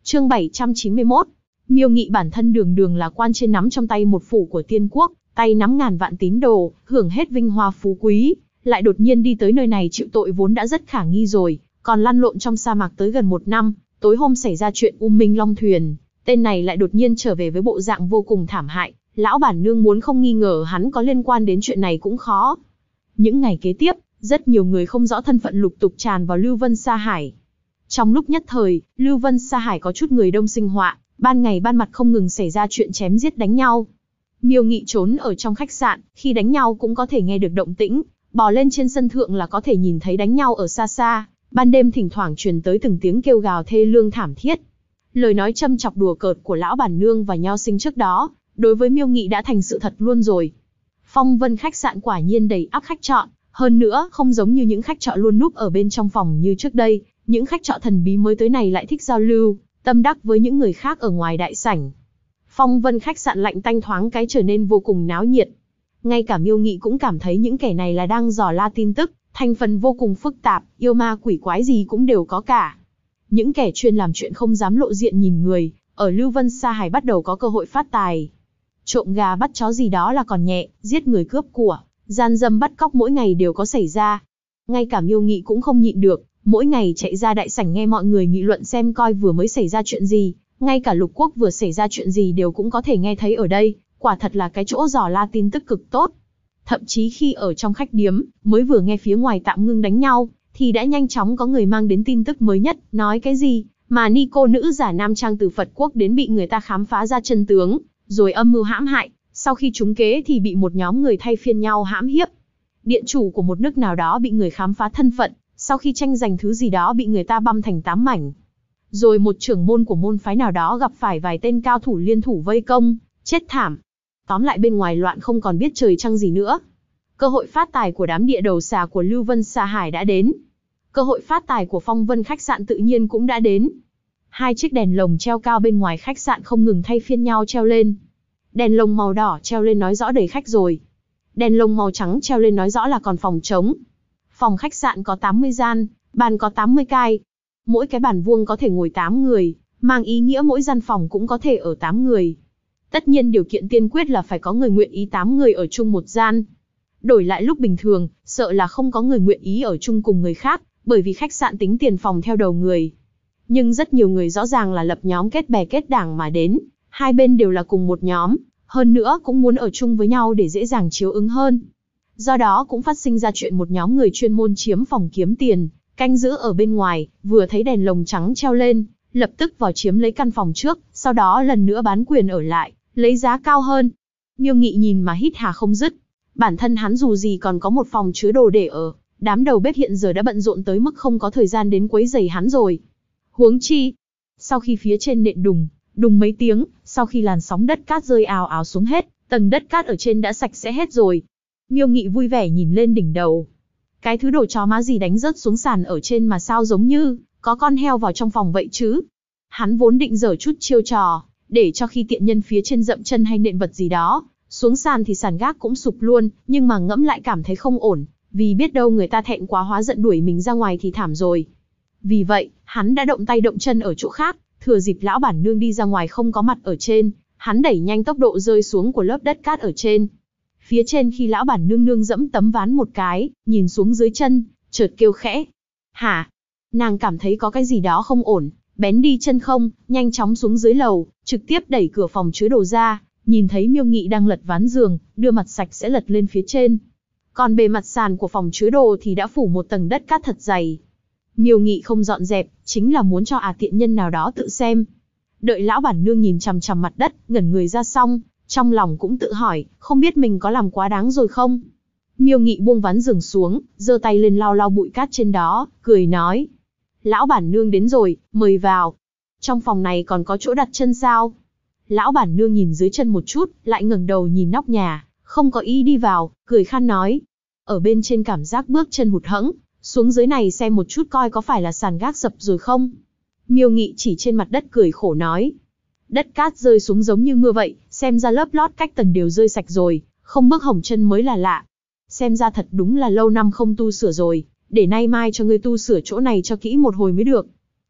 Chương 791. Miêu Nghị bản thân đường đường là quan trên nắm trong tay một phủ của tiên quốc, tay nắm ngàn vạn tín đồ, hưởng hết vinh hoa phú quý, lại đột nhiên đi tới nơi này chịu tội vốn đã rất khả nghi rồi, còn lăn lộn trong sa mạc tới gần 1 năm, tối hôm xảy ra chuyện Minh Long thuyền, tên này lại đột nhiên trở về với bộ dạng vô cùng thảm hại, lão bản nương muốn không nghi ngờ hắn có liên quan đến chuyện này cũng khó. Những ngày kế tiếp, rất nhiều người không rõ thân phận lục tục tràn vào Lưu Vân Sa Hải. Trong lúc nhất thời, Lưu Vân Sa Hải có chút người đông sinh họa, ban ngày ban mặt không ngừng xảy ra chuyện chém giết đánh nhau. Miêu Nghị trốn ở trong khách sạn, khi đánh nhau cũng có thể nghe được động tĩnh, bò lên trên sân thượng là có thể nhìn thấy đánh nhau ở xa xa, ban đêm thỉnh thoảng truyền tới từng tiếng kêu gào thê lương thảm thiết. Lời nói châm chọc đùa cợt của lão bản nương và Nho Sinh trước đó, đối với Miêu Nghị đã thành sự thật luôn rồi. Phong Vân khách sạn quả nhiên đầy ắp khách trọ, hơn nữa không giống như những khách trọ luôn núp ở bên trong phòng như trước đây, những khách trọ thần bí mới tới này lại thích giao lưu, tâm đắc với những người khác ở ngoài đại sảnh. Phong Vân khách sạn lạnh tanh thoáng cái trở nên vô cùng náo nhiệt. Ngay cả Miêu Nghị cũng cảm thấy những kẻ này là đang dò la tin tức, thành phần vô cùng phức tạp, yêu ma quỷ quái gì cũng đều có cả. Những kẻ chuyên làm chuyện không dám lộ diện nhìn người, ở Lưu Vân Sa Hải bắt đầu có cơ hội phát tài. Trộm gà bắt chó gì đó là còn nhẹ, giết người cướp của, gian dâm bắt cóc mỗi ngày đều có xảy ra. Ngay cả Miêu Nghị cũng không nhịn được, mỗi ngày chạy ra đại sảnh nghe mọi người nghị luận xem coi vừa mới xảy ra chuyện gì, ngay cả lục quốc vừa xảy ra chuyện gì đều cũng có thể nghe thấy ở đây, quả thật là cái chỗ dò la tin tức cực tốt. Thậm chí khi ở trong khách điếm, mới vừa nghe phía ngoài tạm ngưng đánh nhau, thì đã nhanh chóng có người mang đến tin tức mới nhất, nói cái gì, mà ni cô nữ giả nam trang từ Phật quốc đến bị người ta khám phá ra chân tướng, rồi âm mưu hãm hại, sau khi trúng kế thì bị một nhóm người thay phiên nhau hãm hiếp. Điện chủ của một nước nào đó bị người khám phá thân phận, sau khi tranh giành thứ gì đó bị người ta băm thành 8 mảnh. Rồi một trưởng môn của môn phái nào đó gặp phải vài tên cao thủ liên thủ vây công, chết thảm. Tóm lại bên ngoài loạn không còn biết trời trăng gì nữa. Cơ hội phát tài của đám địa đầu xà của Lưu Vân Sa Hải đã đến. Cơ hội phát tài của Phong Vân khách sạn tự nhiên cũng đã đến. 2 chiếc đèn lồng treo cao bên ngoài khách sạn không ngừng thay phiên nhau treo lên. Đèn lồng màu đỏ treo lên nói rõ đầy khách rồi. Đèn lồng màu trắng treo lên nói rõ là còn phòng trống. Phòng khách sạn có 80 gian, bàn có 80 cái. Mỗi cái bàn vuông có thể ngồi 8 người, mang ý nghĩa mỗi gian phòng cũng có thể ở 8 người. Tất nhiên điều kiện tiên quyết là phải có người nguyện ý 8 người ở chung một gian. Đổi lại lúc bình thường, sợ là không có người nguyện ý ở chung cùng người khác, bởi vì khách sạn tính tiền phòng theo đầu người. Nhưng rất nhiều người rõ ràng là lập nhóm kết bè kết đảng mà đến, hai bên đều là cùng một nhóm, hơn nữa cũng muốn ở chung với nhau để dễ dàng chiếu ứng hơn. Do đó cũng phát sinh ra chuyện một nhóm người chuyên môn chiếm phòng kiếm tiền, canh giữ ở bên ngoài, vừa thấy đèn lồng trắng treo lên, lập tức vào chiếm lấy căn phòng trước, sau đó lần nữa bán quyền ở lại, lấy giá cao hơn. Miêu Nghị nhìn mà hít hà không dứt. Bản thân hắn dù gì còn có một phòng chứa đồ để ở, đám đầu bếp hiện giờ đã bận rộn tới mức không có thời gian đến quấy rầy hắn rồi. Huống chi, sau khi phía trên nện đùng mấy tiếng, sau khi làn sóng đất cát rơi ào ào xuống hết, tầng đất cát ở trên đã sạch sẽ hết rồi. Miêu Nghị vui vẻ nhìn lên đỉnh đầu. Cái thứ đồ chó má gì đánh rớt xuống sàn ở trên mà sao giống như có con heo vào trong phòng vậy chứ. Hắn vốn định giở chút chiêu trò, để cho khi tiện nhân phía trên dậm chân hay nện vật gì đó xuống sàn thì sàn gác cũng sụp luôn, nhưng mà ngẫm lại cảm thấy không ổn, vì biết đâu người ta thẹn quá hóa giận đuổi mình ra ngoài thì thảm rồi. Vì vậy, hắn đã động tay động chân ở chỗ khác, thừa dịp lão bản nương đi ra ngoài không có mặt ở trên, hắn đẩy nhanh tốc độ rơi xuống của lớp đất cát ở trên. Phía trên khi lão bản nương nương dẫm tấm ván một cái, nhìn xuống dưới chân, chợt kêu khẽ. Hả? Nàng cảm thấy có cái gì đó không ổn, bén đi chân không, nhanh chóng xuống dưới lầu, trực tiếp đẩy cửa phòng chứa đồ ra, nhìn thấy Miêu Nghị đang lật ván giường, đưa mặt sạch sẽ lật lên phía trên. Còn bề mặt sàn của phòng chứa đồ thì đã phủ một tầng đất cát thật dày. Miêu Nghị không dọn dẹp, chính là muốn cho tiện nhân nào đó tự xem. Đợi lão bản nương nhìn chằm chằm mặt đất, ngẩn người ra xong, trong lòng cũng tự hỏi, không biết mình có làm quá đáng rồi không? Miêu Nghị buông ván giường xuống, giơ tay lên lau lau bụi cát trên đó, cười nói. Lão bản nương đến rồi, mời vào. Trong phòng này còn có chỗ đặt chân sao? Lão bản nương nhìn dưới chân một chút, lại ngẩng đầu nhìn nóc nhà, không có ý đi vào, cười khan nói. Ở bên trên cảm giác bước chân hụt hẫng, xuống dưới này xem một chút coi có phải là sàn gác sập rồi không? Miêu Nghị chỉ trên mặt đất cười khổ nói. Đất cát rơi xuống giống như mưa vậy, xem ra lớp lót cách tầng đều rơi sạch rồi, không bước hỏng chân mới là lạ. Xem ra thật đúng là lâu năm không tu sửa rồi, để nay mai cho ngươi tu sửa chỗ này cho kỹ một hồi mới được.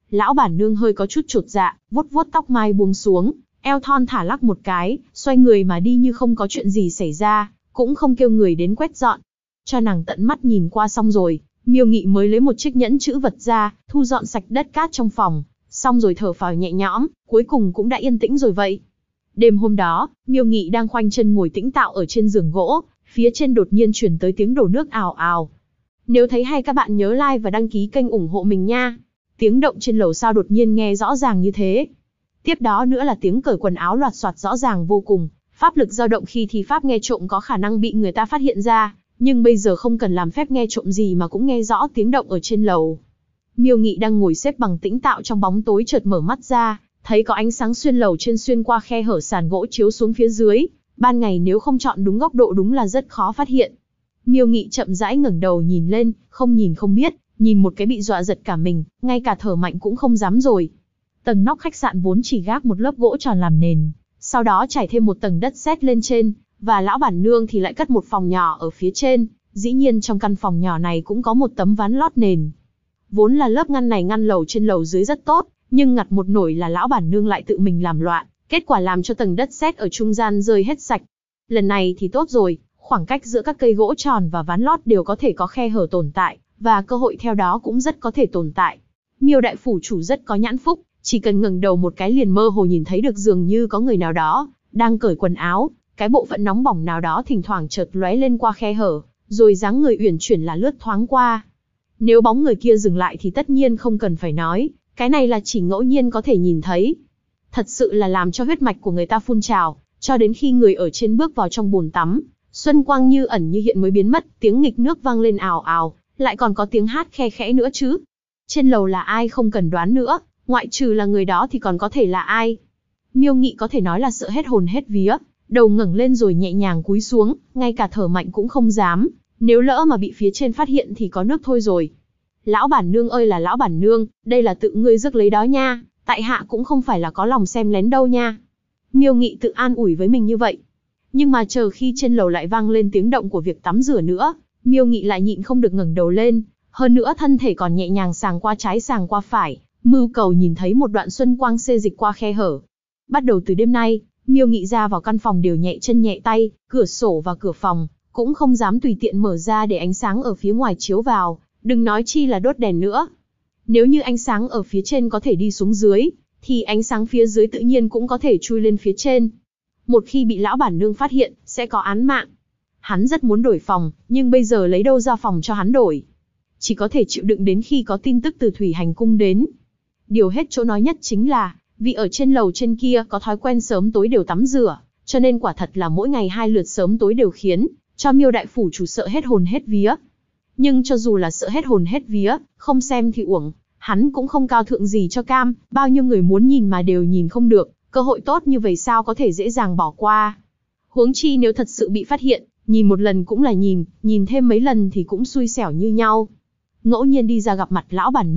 Lão bản nương hơi có chút chột dạ, vuốt vuốt tóc mai buông xuống, eo thon thả lắc một cái, xoay người mà đi như không có chuyện gì xảy ra, cũng không kêu người đến quét dọn. Cho nàng tận mắt nhìn qua xong rồi, Miêu Nghị mới lấy một chiếc nhẫn chữ vật ra, thu dọn sạch đất cát trong phòng, xong rồi thở phào nhẹ nhõm, cuối cùng cũng đã yên tĩnh rồi vậy. Đêm hôm đó, Miêu Nghị đang khoanh chân ngồi tĩnh tọa ở trên giường gỗ, phía trên đột nhiên chuyển tới tiếng đổ nước ào ào. Nếu thấy hay các bạn nhớ like và đăng ký kênh ủng hộ mình nha. Tiếng động trên lầu sao đột nhiên nghe rõ ràng như thế. Tiếp đó nữa là tiếng cởi quần áo loạt soạt rõ ràng vô cùng, pháp lực dao động khi thi pháp nghe trộm có khả năng bị người ta phát hiện ra, nhưng bây giờ không cần làm phép nghe trộm gì mà cũng nghe rõ tiếng động ở trên lầu. Miêu Nghị đang ngồi xếp bằng tĩnh tọa trong bóng tối chợt mở mắt ra, thấy có ánh sáng xuyên lầu trên xuyên qua khe hở sàn gỗ chiếu xuống phía dưới, ban ngày nếu không chọn đúng góc độ đúng là rất khó phát hiện. Miêu Nghị chậm rãi ngẩng đầu nhìn lên, không nhìn không biết, nhìn một cái bị dọa giật cả mình, ngay cả thở mạnh cũng không dám rồi. Tầng nóc khách sạn vốn chỉ gác một lớp gỗ tròn làm nền, sau đó trải thêm một tầng đất sét lên trên, và lão bản nương thì lại cất một phòng nhỏ ở phía trên, dĩ nhiên trong căn phòng nhỏ này cũng có một tấm ván lót nền. Vốn là lớp ngăn này ngăn lầu trên lầu dưới rất tốt, nhưng ngặt một nổi là lão bản nương lại tự mình làm loạn, kết quả làm cho tầng đất sét ở trung gian rơi hết sạch. Lần này thì tốt rồi, khoảng cách giữa các cây gỗ tròn và ván lót đều có thể có khe hở tồn tại, và cơ hội theo đó cũng rất có thể tồn tại. Miêu đại phủ chủ rất có nhãn phúc, chỉ cần ngẩng đầu một cái liền mơ hồ nhìn thấy được dường như có người nào đó đang cởi quần áo, cái bộ phận nóng bỏng nào đó thỉnh thoảng chợt lóe lên qua khe hở, rồi dáng người uyển chuyển là lướt thoáng qua. Nếu bóng người kia dừng lại thì tất nhiên không cần phải nói, cái này là chỉ ngẫu nhiên có thể nhìn thấy. Thật sự là làm cho huyết mạch của người ta phun trào, cho đến khi người ở trên bước vào trong bồn tắm, xuân quang như ẩn như hiện mới biến mất, tiếng nghịch nước vang lên ào ào, lại còn có tiếng hát khe khẽ nữa chứ. Trên lầu là ai không cần đoán nữa, ngoại trừ là người đó thì còn có thể là ai. Miêu Nghị có thể nói là sợ hết hồn hết vía, đầu ngẩng lên rồi nhẹ nhàng cúi xuống, ngay cả thở mạnh cũng không dám, nếu lỡ mà bị phía trên phát hiện thì có nước thôi rồi. Lão bản nương ơi là lão bản nương, đây là tự ngươi rước lấy đó nha, tại hạ cũng không phải là có lòng xem lén đâu nha. Miêu Nghị tự an ủi với mình như vậy. Nhưng mà chờ khi trên lầu lại vang lên tiếng động của việc tắm rửa nữa, Miêu Nghị lại nhịn không được ngẩng đầu lên, hơn nữa thân thể còn nhẹ nhàng sàng qua trái sàng qua phải, mưu cầu nhìn thấy một đoạn xuân quang xê dịch qua khe hở. Bắt đầu từ đêm nay, Miêu Nghị ra vào căn phòng đều nhẹ chân nhẹ tay, cửa sổ và cửa phòng cũng không dám tùy tiện mở ra để ánh sáng ở phía ngoài chiếu vào, đừng nói chi là đốt đèn nữa. Nếu như ánh sáng ở phía trên có thể đi xuống dưới, thì ánh sáng phía dưới tự nhiên cũng có thể chui lên phía trên. Một khi bị lão bản nương phát hiện, sẽ có án mạng. Hắn rất muốn đổi phòng, nhưng bây giờ lấy đâu ra phòng cho hắn đổi. Chỉ có thể chịu đựng đến khi có tin tức từ Thủy Hành Cung đến. Điều hết chỗ nói nhất chính là, vì ở trên lầu trên kia có thói quen sớm tối đều tắm rửa, cho nên quả thật là mỗi ngày 2 lượt sớm tối đều khiến cho Miêu đại phủ chủ sợ hết hồn hết vía. Nhưng cho dù là sợ hết hồn hết vía, không xem thì uổng, hắn cũng không cao thượng gì cho cam, bao nhiêu người muốn nhìn mà đều nhìn không được, cơ hội tốt như vậy sao có thể dễ dàng bỏ qua. Huống chi nếu thật sự bị phát hiện, nhìn một lần cũng là nhìn thêm mấy lần thì cũng xui xẻo như nhau. Ngẫu nhiên đi ra gặp mặt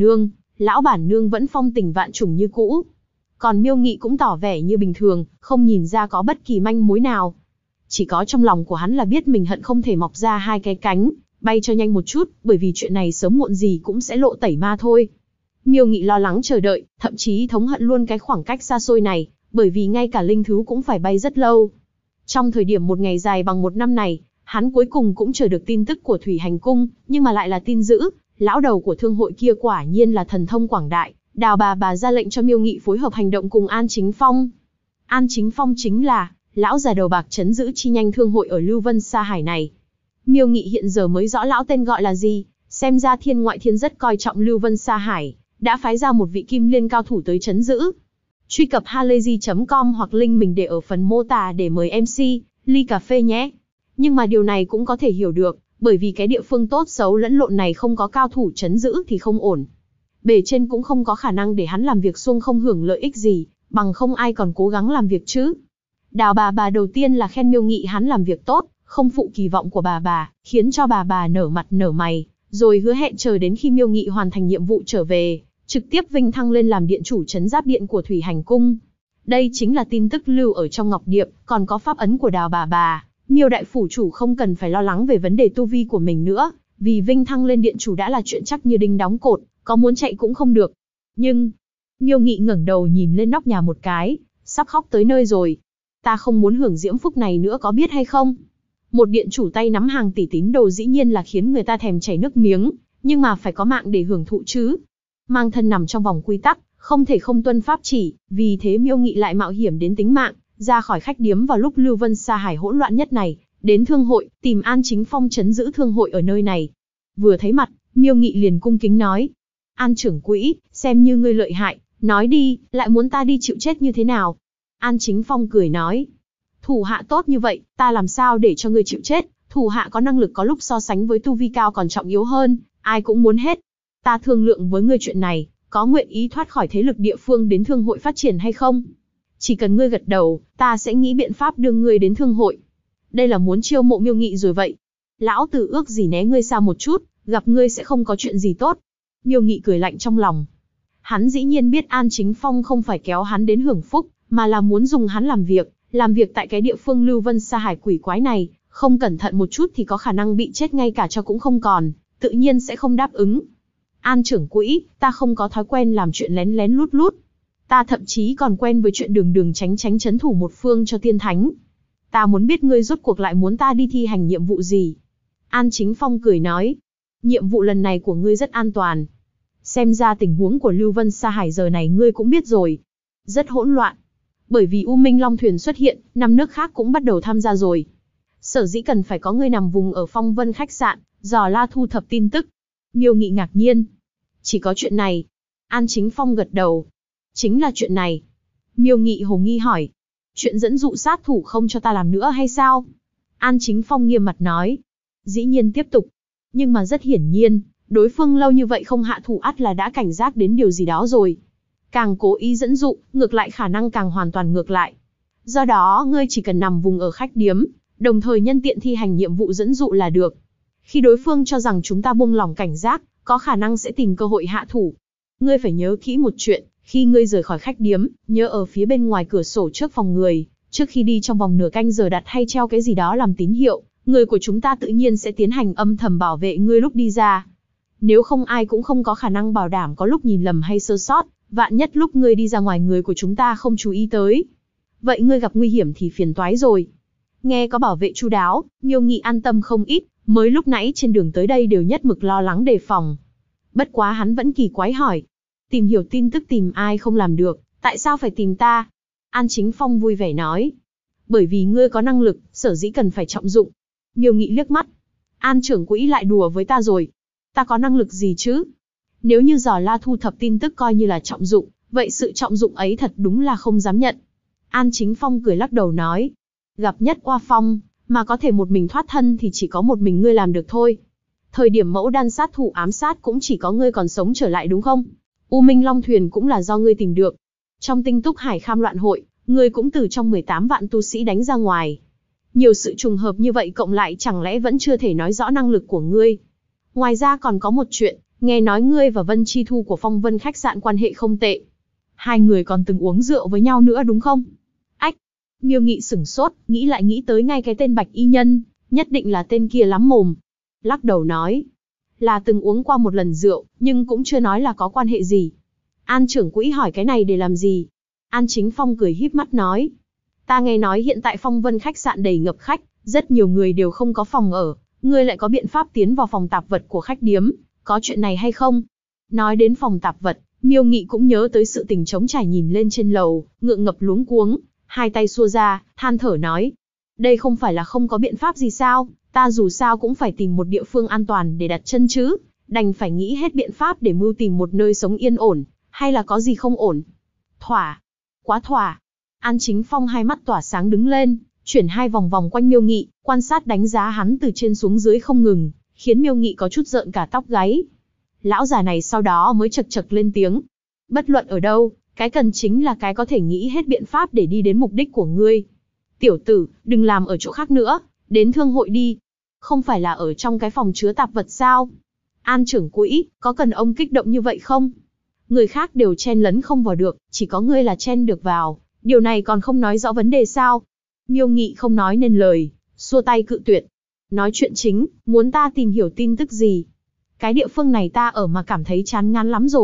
lão bản nương vẫn phong tình vạn trùng như cũ. Còn Miêu Nghị cũng tỏ vẻ như bình thường, không nhìn ra có bất kỳ manh mối nào. Chỉ có trong lòng của hắn là biết mình hận không thể mọc ra 2 cái cánh, bay cho nhanh một chút, bởi vì chuyện này sớm muộn gì cũng sẽ lộ tẩy ma thôi. Miêu Nghị lo lắng chờ đợi, thậm chí thống hận luôn cái khoảng cách xa xôi này, bởi vì ngay cả linh thú cũng phải bay rất lâu. Trong thời điểm một ngày dài bằng 1 năm này, hắn cuối cùng cũng chờ được tin tức của Thủy Hành Cung, nhưng mà lại là tin dữ, lão đầu của thương hội kia quả nhiên là thần thông quảng đại. Đào bà ra lệnh cho Miêu Nghị phối hợp hành động cùng An Chính Phong. An Chính Phong chính là lão già đầu bạc trấn giữ chi nhanh thương hội ở Lưu Vân Sa Hải này. Miêu Nghị hiện giờ mới rõ lão tên gọi là gì, xem ra Thiên Ngoại Thiên rất coi trọng Lưu Vân Sa Hải, đã phái ra một vị kim liên cao thủ tới trấn giữ. Truy cập halayzi.com hoặc link mình để ở phần mô tả để mời MC ly cà phê nhé. Nhưng mà điều này cũng có thể hiểu được, bởi vì cái địa phương tốt xấu lẫn lộn này không có cao thủ trấn giữ thì không ổn. Bề trên cũng không có khả năng để hắn làm việc suông không hưởng lợi ích gì, bằng không ai còn cố gắng làm việc chứ. Đào bà đầu tiên là khen Miêu Nghị hắn làm việc tốt, không phụ kỳ vọng của bà, khiến cho bà nở mặt nở mày, rồi hứa hẹn chờ đến khi Miêu Nghị hoàn thành nhiệm vụ trở về, trực tiếp vinh thăng lên làm điện chủ trấn giáp điện của Thủy Hành Cung. Đây chính là tin tức lưu ở trong ngọc điệp, còn có pháp ấn của Đào bà. Miêu đại phủ chủ không cần phải lo lắng về vấn đề tu vi của mình nữa, vì vinh thăng lên điện chủ đã là chuyện chắc như đinh đóng cột, có muốn chạy cũng không được. Nhưng, Miêu Nghị ngẩng đầu nhìn lên nóc nhà một cái, sắp khóc tới nơi rồi. Ta không muốn hưởng diễm phúc này nữa có biết hay không? Một điện chủ tay nắm hàng tỷ tín đồ dĩ nhiên là khiến người ta thèm chảy nước miếng, nhưng mà phải có mạng để hưởng thụ chứ. Mang thân nằm trong vòng quy tắc, không thể không tuân pháp chỉ, vì thế Miêu Nghị lại mạo hiểm đến tính mạng, ra khỏi khách điếm vào lúc Lưu Vân Sa Hải hỗn loạn nhất này, đến thương hội, tìm An Chính Phong trấn giữ thương hội ở nơi này. Vừa thấy mặt, Miêu Nghị liền cung kính nói: An trưởng quỹ, xem như ngươi lợi hại, nói đi, lại muốn ta đi chịu chết như thế nào? An Chính Phong cười nói: Thủ hạ tốt như vậy, ta làm sao để cho ngươi chịu chết? Thủ hạ có năng lực có lúc so sánh với tu vi cao còn trọng yếu hơn, ai cũng muốn hết. Ta thương lượng với ngươi chuyện này, có nguyện ý thoát khỏi thế lực địa phương đến thương hội phát triển hay không? Chỉ cần ngươi gật đầu, ta sẽ nghĩ biện pháp đưa ngươi đến thương hội. Đây là muốn chiêu mộ Miêu Nghị rồi vậy. Lão tử ước gì né ngươi xa một chút, gặp ngươi sẽ không có chuyện gì tốt. Miêu Nghị cười lạnh trong lòng. Hắn dĩ nhiên biết An Chính Phong không phải kéo hắn đến hưởng phúc, mà là muốn dùng hắn làm việc tại cái địa phương Lưu Vân Sa Hải quỷ quái này, không cẩn thận một chút thì có khả năng bị chết ngay cả cho cũng không còn, tự nhiên sẽ không đáp ứng. An trưởng quỹ, ta không có thói quen làm chuyện lén lén lút lút. Ta thậm chí còn quen với chuyện đường đường tránh tránh trấn thủ một phương cho tiên thánh. Ta muốn biết ngươi rốt cuộc lại muốn ta đi thi hành nhiệm vụ gì? An Chính Phong cười nói: Nhiệm vụ lần này của ngươi rất an toàn. Xem ra tình huống của Lưu Vân Sa Hải giờ này ngươi cũng biết rồi. Rất hỗn loạn. Bởi vì U Minh Long Thuyền xuất hiện, 5 nước khác cũng bắt đầu tham gia rồi. Sở dĩ cần phải có ngươi nằm vùng ở Phong Vân khách sạn, dò la thu thập tin tức. Miêu Nghị ngạc nhiên. Chỉ có chuyện này. An Chính Phong gật đầu. Chính là chuyện này. Miêu Nghị hồ nghi hỏi. Chuyện dẫn dụ sát thủ không cho ta làm nữa hay sao? An Chính Phong nghiêm mặt nói. Dĩ nhiên tiếp tục. Nhưng mà rất hiển nhiên, đối phương lâu như vậy không hạ thủ ắt là đã cảnh giác đến điều gì đó rồi. Càng cố ý dẫn dụ, ngược lại khả năng càng hoàn toàn ngược lại. Do đó, ngươi chỉ cần nằm vùng ở khách điếm, đồng thời nhân tiện thi hành nhiệm vụ dẫn dụ là được. Khi đối phương cho rằng chúng ta buông lỏng cảnh giác, có khả năng sẽ tìm cơ hội hạ thủ. Ngươi phải nhớ kỹ một chuyện, khi ngươi rời khỏi khách điếm, nhớ ở phía bên ngoài cửa sổ trước phòng người, trước khi đi trong vòng nửa canh giờ đặt hay treo cái gì đó làm tín hiệu, người của chúng ta tự nhiên sẽ tiến hành âm thầm bảo vệ ngươi lúc đi ra. Nếu không ai cũng không có khả năng bảo đảm có lúc nhìn lầm hay sơ sót, vạn nhất lúc ngươi đi ra ngoài người của chúng ta không chú ý tới. Vậy ngươi gặp nguy hiểm thì phiền toái rồi. Nghe có bảo vệ chu đáo, Miêu Nghị an tâm không ít, mới lúc nãy trên đường tới đây đều nhất mực lo lắng đề phòng. Bất quá hắn vẫn kỳ quái hỏi. Tìm hiểu tin tức tìm ai không làm được, tại sao phải tìm ta? An Chính Phong vui vẻ nói. Bởi vì ngươi có năng lực, sở dĩ cần phải trọng dụng. Miêu Nghị liếc mắt. An trưởng quỹ lại đùa với ta rồi. Ta có năng lực gì chứ? Nếu như dò la thu thập tin tức coi như là trọng dụng, vậy sự trọng dụng ấy thật đúng là không dám nhận. An Chính Phong cười lắc đầu nói. Gặp nhất oa phong, mà có thể một mình thoát thân thì chỉ có một mình ngươi làm được thôi. Thời điểm mẫu đan sát thủ ám sát cũng chỉ có ngươi còn sống trở lại đúng không? U Minh Long Thuyền cũng là do ngươi tìm được. Trong Tinh Túc Hải Kham loạn hội, ngươi cũng từ trong 18 vạn tu sĩ đánh ra ngoài. Nhiều sự trùng hợp như vậy cộng lại chẳng lẽ vẫn chưa thể nói rõ năng lực của ngươi. Ngoài ra còn có một chuyện, nghe nói ngươi và Vân Chi Thu của Phong Vân khách sạn quan hệ không tệ. Hai người còn từng uống rượu với nhau nữa đúng không? Ách! Miêu Nghị sửng sốt, nghĩ lại nghĩ tới ngay cái tên Bạch Y Nhân, nhất định là tên kia lắm mồm. Lắc đầu nói. Là từng uống qua một lần rượu, nhưng cũng chưa nói là có quan hệ gì. An trưởng quỹ hỏi cái này để làm gì? An Chính Phong cười híp mắt nói. Ta nghe nói hiện tại Phong Vân khách sạn đầy ngập khách, rất nhiều người đều không có phòng ở, ngươi lại có biện pháp tiến vào phòng tạp vật của khách điếm, có chuyện này hay không? Nói đến phòng tạp vật, Miêu Nghị cũng nhớ tới sự tình trống trải nhìn lên trên lầu, ngượng ngập luống cuống, hai tay xua ra, than thở nói. Đây không phải là không có biện pháp gì sao, ta dù sao cũng phải tìm một địa phương an toàn để đặt chân chứ, đành phải nghĩ hết biện pháp để mưu tìm một nơi sống yên ổn, hay là có gì không ổn. Thỏa, quá thỏa. An Chính Phong hai mắt tỏa sáng đứng lên, chuyển hai vòng vòng quanh Miêu Nghị, quan sát đánh giá hắn từ trên xuống dưới không ngừng, khiến Miêu Nghị có chút rợn cả tóc gáy. Lão già này sau đó mới chật chật lên tiếng. Bất luận ở đâu, cái cần chính là cái có thể nghĩ hết biện pháp để đi đến mục đích của ngươi. Tiểu tử, đừng làm ở chỗ khác nữa, đến thương hội đi. Không phải là ở trong cái phòng chứa tạp vật sao? An trưởng quỹ, có cần ông kích động như vậy không? Người khác đều chen lấn không vào được, chỉ có ngươi là chen được vào. Điều này còn không nói rõ vấn đề sao? Miêu Nghị không nói nên lời, xua tay cự tuyệt. Nói chuyện chính, muốn ta tìm hiểu tin tức gì? Cái địa phương này ta ở mà cảm thấy chán ngán lắm rồi,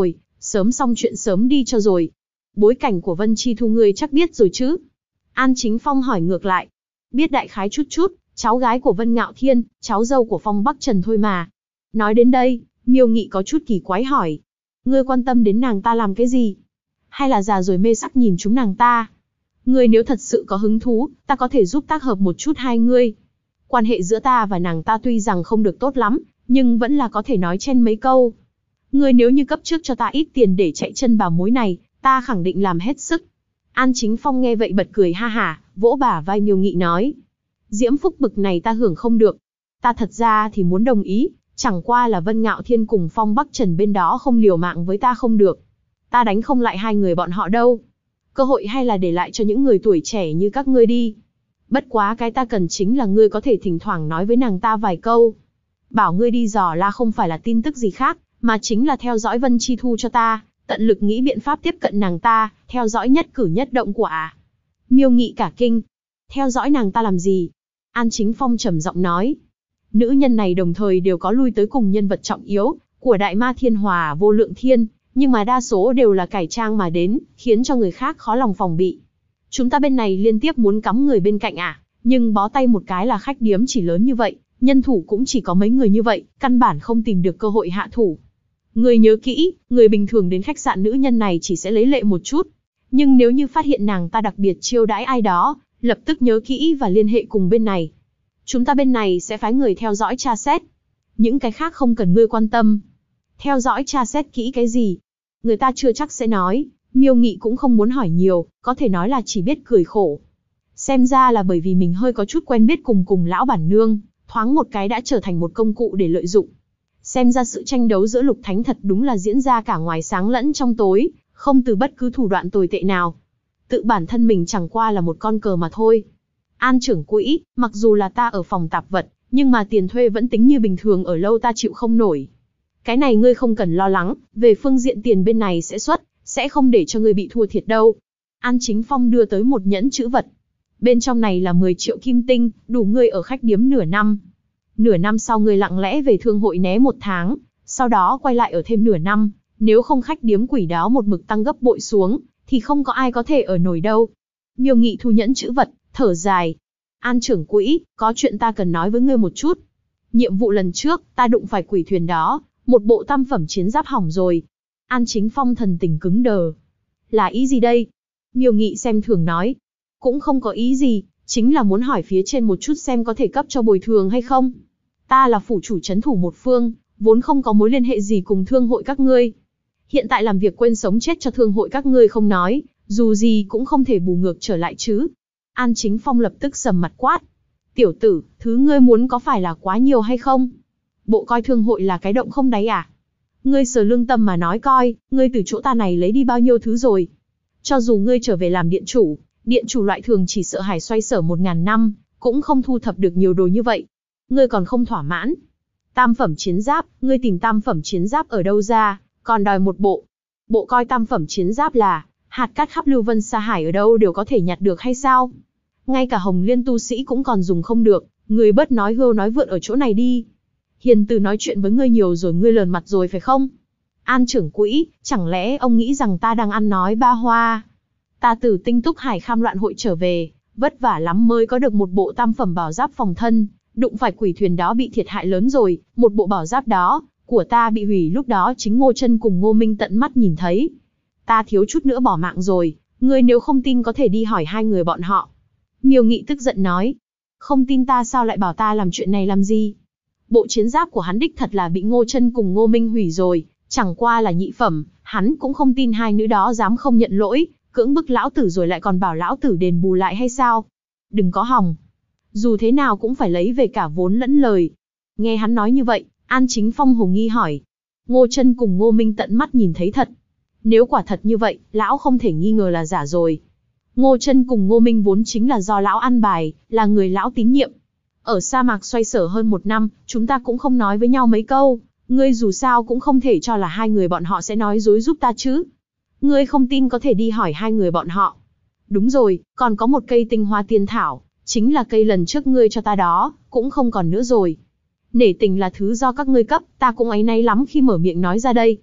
Sớm xong chuyện sớm đi cho rồi. Bối cảnh của Vân Chi Thu ngươi chắc biết rồi chứ? An Chính Phong hỏi ngược lại. Biết đại khái chút chút, cháu gái của Vân Ngạo Thiên, cháu dâu của Phong Bắc Trần thôi mà. Nói đến đây, Miêu Nghị có chút kỳ quái hỏi. Ngươi quan tâm đến nàng ta làm cái gì? Hay là già rồi mê sắc nhìn chúng nàng ta? Ngươi nếu thật sự có hứng thú, ta có thể giúp tác hợp một chút hai ngươi. Quan hệ giữa ta và nàng ta tuy rằng không được tốt lắm, nhưng vẫn là có thể nói chen mấy câu. Ngươi nếu như cấp trước cho ta ít tiền để chạy chân vào mối này, ta khẳng định làm hết sức. An Chính Phong nghe vậy bật cười ha hả, vỗ bả vai Miêu Nghị nói. Diễm phúc bực này ta hưởng không được. Ta thật ra thì muốn đồng ý, chẳng qua là Vân Ngạo Thiên cùng Phong Bắc Trần bên đó không liều mạng với ta không được. Ta đánh không lại hai người bọn họ đâu. Cơ hội hay là để lại cho những người tuổi trẻ như các ngươi đi. Bất quá cái ta cần chính là ngươi có thể thỉnh thoảng nói với nàng ta vài câu. Bảo ngươi đi dò la không phải là tin tức gì khác, mà chính là theo dõi Vân Chi Thu cho ta, tận lực nghĩ biện pháp tiếp cận nàng ta, theo dõi nhất cử nhất động của Miêu Nghị cả kinh. Theo dõi nàng ta làm gì? An Chính Phong trầm giọng nói. Nữ nhân này đồng thời đều có lui tới cùng nhân vật trọng yếu của Đại Ma Thiên Hòa Vô Lượng Thiên, nhưng mà đa số đều là cải trang mà đến, khiến cho người khác khó lòng phòng bị. Chúng ta bên này liên tiếp muốn cắm người bên cạnh nhưng bó tay một cái là khách điếm chỉ lớn như vậy, nhân thủ cũng chỉ có mấy người như vậy, căn bản không tìm được cơ hội hạ thủ. Người nhớ kỹ, người bình thường đến khách sạn nữ nhân này chỉ sẽ lấy lệ một chút. Nhưng nếu như phát hiện nàng ta đặc biệt chiêu đãi ai đó, lập tức nhớ kỹ và liên hệ cùng bên này. Chúng ta bên này sẽ phái người theo dõi tra xét. Những cái khác không cần ngươi quan tâm. Theo dõi tra xét kỹ cái gì? Người ta chưa chắc sẽ nói. Miêu Nghị cũng không muốn hỏi nhiều, có thể nói là chỉ biết cười khổ. Xem ra là bởi vì mình hơi có chút quen biết cùng lão bản nương, thoáng một cái đã trở thành một công cụ để lợi dụng. Xem ra sự tranh đấu giữa Lục Thánh thật đúng là diễn ra cả ngoài sáng lẫn trong tối, không từ bất cứ thủ đoạn tồi tệ nào. Tự bản thân mình chẳng qua là một con cờ mà thôi. An trưởng quỹ, mặc dù là ta ở phòng tạp vật, nhưng mà tiền thuê vẫn tính như bình thường ở lâu ta chịu không nổi. Cái này ngươi không cần lo lắng, về phương diện tiền bên này sẽ xuất, sẽ không để cho ngươi bị thua thiệt đâu. An Chính Phong đưa tới một nhẫn chữ vật. Bên trong này là 10 triệu kim tinh, đủ ngươi ở khách điếm nửa năm. Nửa năm sau ngươi lặng lẽ về thương hội né 1 tháng, sau đó quay lại ở thêm nửa năm, nếu không khách điếm quỷ đó một mực tăng gấp bội xuống, thì không có ai có thể ở nổi đâu. Miêu Nghị thu nhẫn chữ vật, thở dài. An trưởng quỹ, có chuyện ta cần nói với ngươi một chút. Nhiệm vụ lần trước, ta đụng phải quỷ thuyền đó, một bộ tam phẩm chiến giáp hỏng rồi. An Chính Phong thần tình cứng đờ. Là ý gì đây? Miêu Nghị xem thường nói. Cũng không có ý gì, chính là muốn hỏi phía trên một chút xem có thể cấp cho bồi thường hay không. Ta là phủ chủ trấn thủ một phương, vốn không có mối liên hệ gì cùng thương hội các ngươi. Hiện tại làm việc quên sống chết cho thương hội các ngươi không nói, dù gì cũng không thể bù ngược trở lại chứ. An Chính Phong lập tức sầm mặt quát. Tiểu tử, thứ ngươi muốn có phải là quá nhiều hay không? Bộ coi thương hội là cái động không đáy à? Ngươi sờ lương tâm mà nói coi, ngươi từ chỗ ta này lấy đi bao nhiêu thứ rồi? Cho dù ngươi trở về làm điện chủ loại thường chỉ sợ hải xoay sở 1000 năm, cũng không thu thập được nhiều đồ như vậy. Ngươi còn không thỏa mãn. Tam phẩm chiến giáp, ngươi tìm tam phẩm chiến giáp ở đâu ra, còn đòi một bộ. Bộ coi tam phẩm chiến giáp là, hạt cát khắp lưu vân sa hải ở đâu đều có thể nhặt được hay sao? Ngay cả Hồng Liên tu sĩ cũng còn dùng không được, ngươi bớt nói hưu nói vượn ở chỗ này đi. Hiền từ nói chuyện với ngươi nhiều rồi ngươi lờn mặt rồi phải không? An trưởng quỹ, chẳng lẽ ông nghĩ rằng ta đang ăn nói ba hoa? Ta từ Tinh Túc Hải Kham loạn hội trở về, vất vả lắm mới có được một bộ tam phẩm bảo giáp phòng thân, đụng phải quỷ thuyền đó bị thiệt hại lớn rồi, một bộ bảo giáp đó, của ta bị hủy lúc đó chính Ngô Chân cùng Ngô Minh tận mắt nhìn thấy. Ta thiếu chút nữa bỏ mạng rồi, ngươi nếu không tin có thể đi hỏi hai người bọn họ. Miêu Nghị tức giận nói, không tin ta sao lại bảo ta làm chuyện này làm gì? Bộ chiến giáp của hắn đích thật là bị Ngô Chân cùng Ngô Minh hủy rồi, chẳng qua là nhị phẩm, hắn cũng không tin hai nữ đó dám không nhận lỗi, cưỡng bức lão tử rồi lại còn bảo lão tử đền bù lại hay sao? Đừng có hòng. Dù thế nào cũng phải lấy về cả vốn lẫn lời. Nghe hắn nói như vậy, An Chính Phong hồ nghi hỏi. Ngô Chân cùng Ngô Minh tận mắt nhìn thấy thật. Nếu quả thật như vậy, lão không thể nghi ngờ là giả rồi. Ngô Chân cùng Ngô Minh vốn chính là do lão ăn bài, là người lão tín nhiệm. Ở sa mạc xoay sở hơn 1 năm, chúng ta cũng không nói với nhau mấy câu. Ngươi dù sao cũng không thể cho là hai người bọn họ sẽ nói dối giúp ta chứ. Ngươi không tin có thể đi hỏi hai người bọn họ. Đúng rồi, còn có một cây tinh hoa tiên thảo, chính là cây lần trước ngươi cho ta đó, cũng không còn nữa rồi. Nể tình là thứ do các ngươi cấp, ta cũng áy náy lắm khi mở miệng nói ra đây.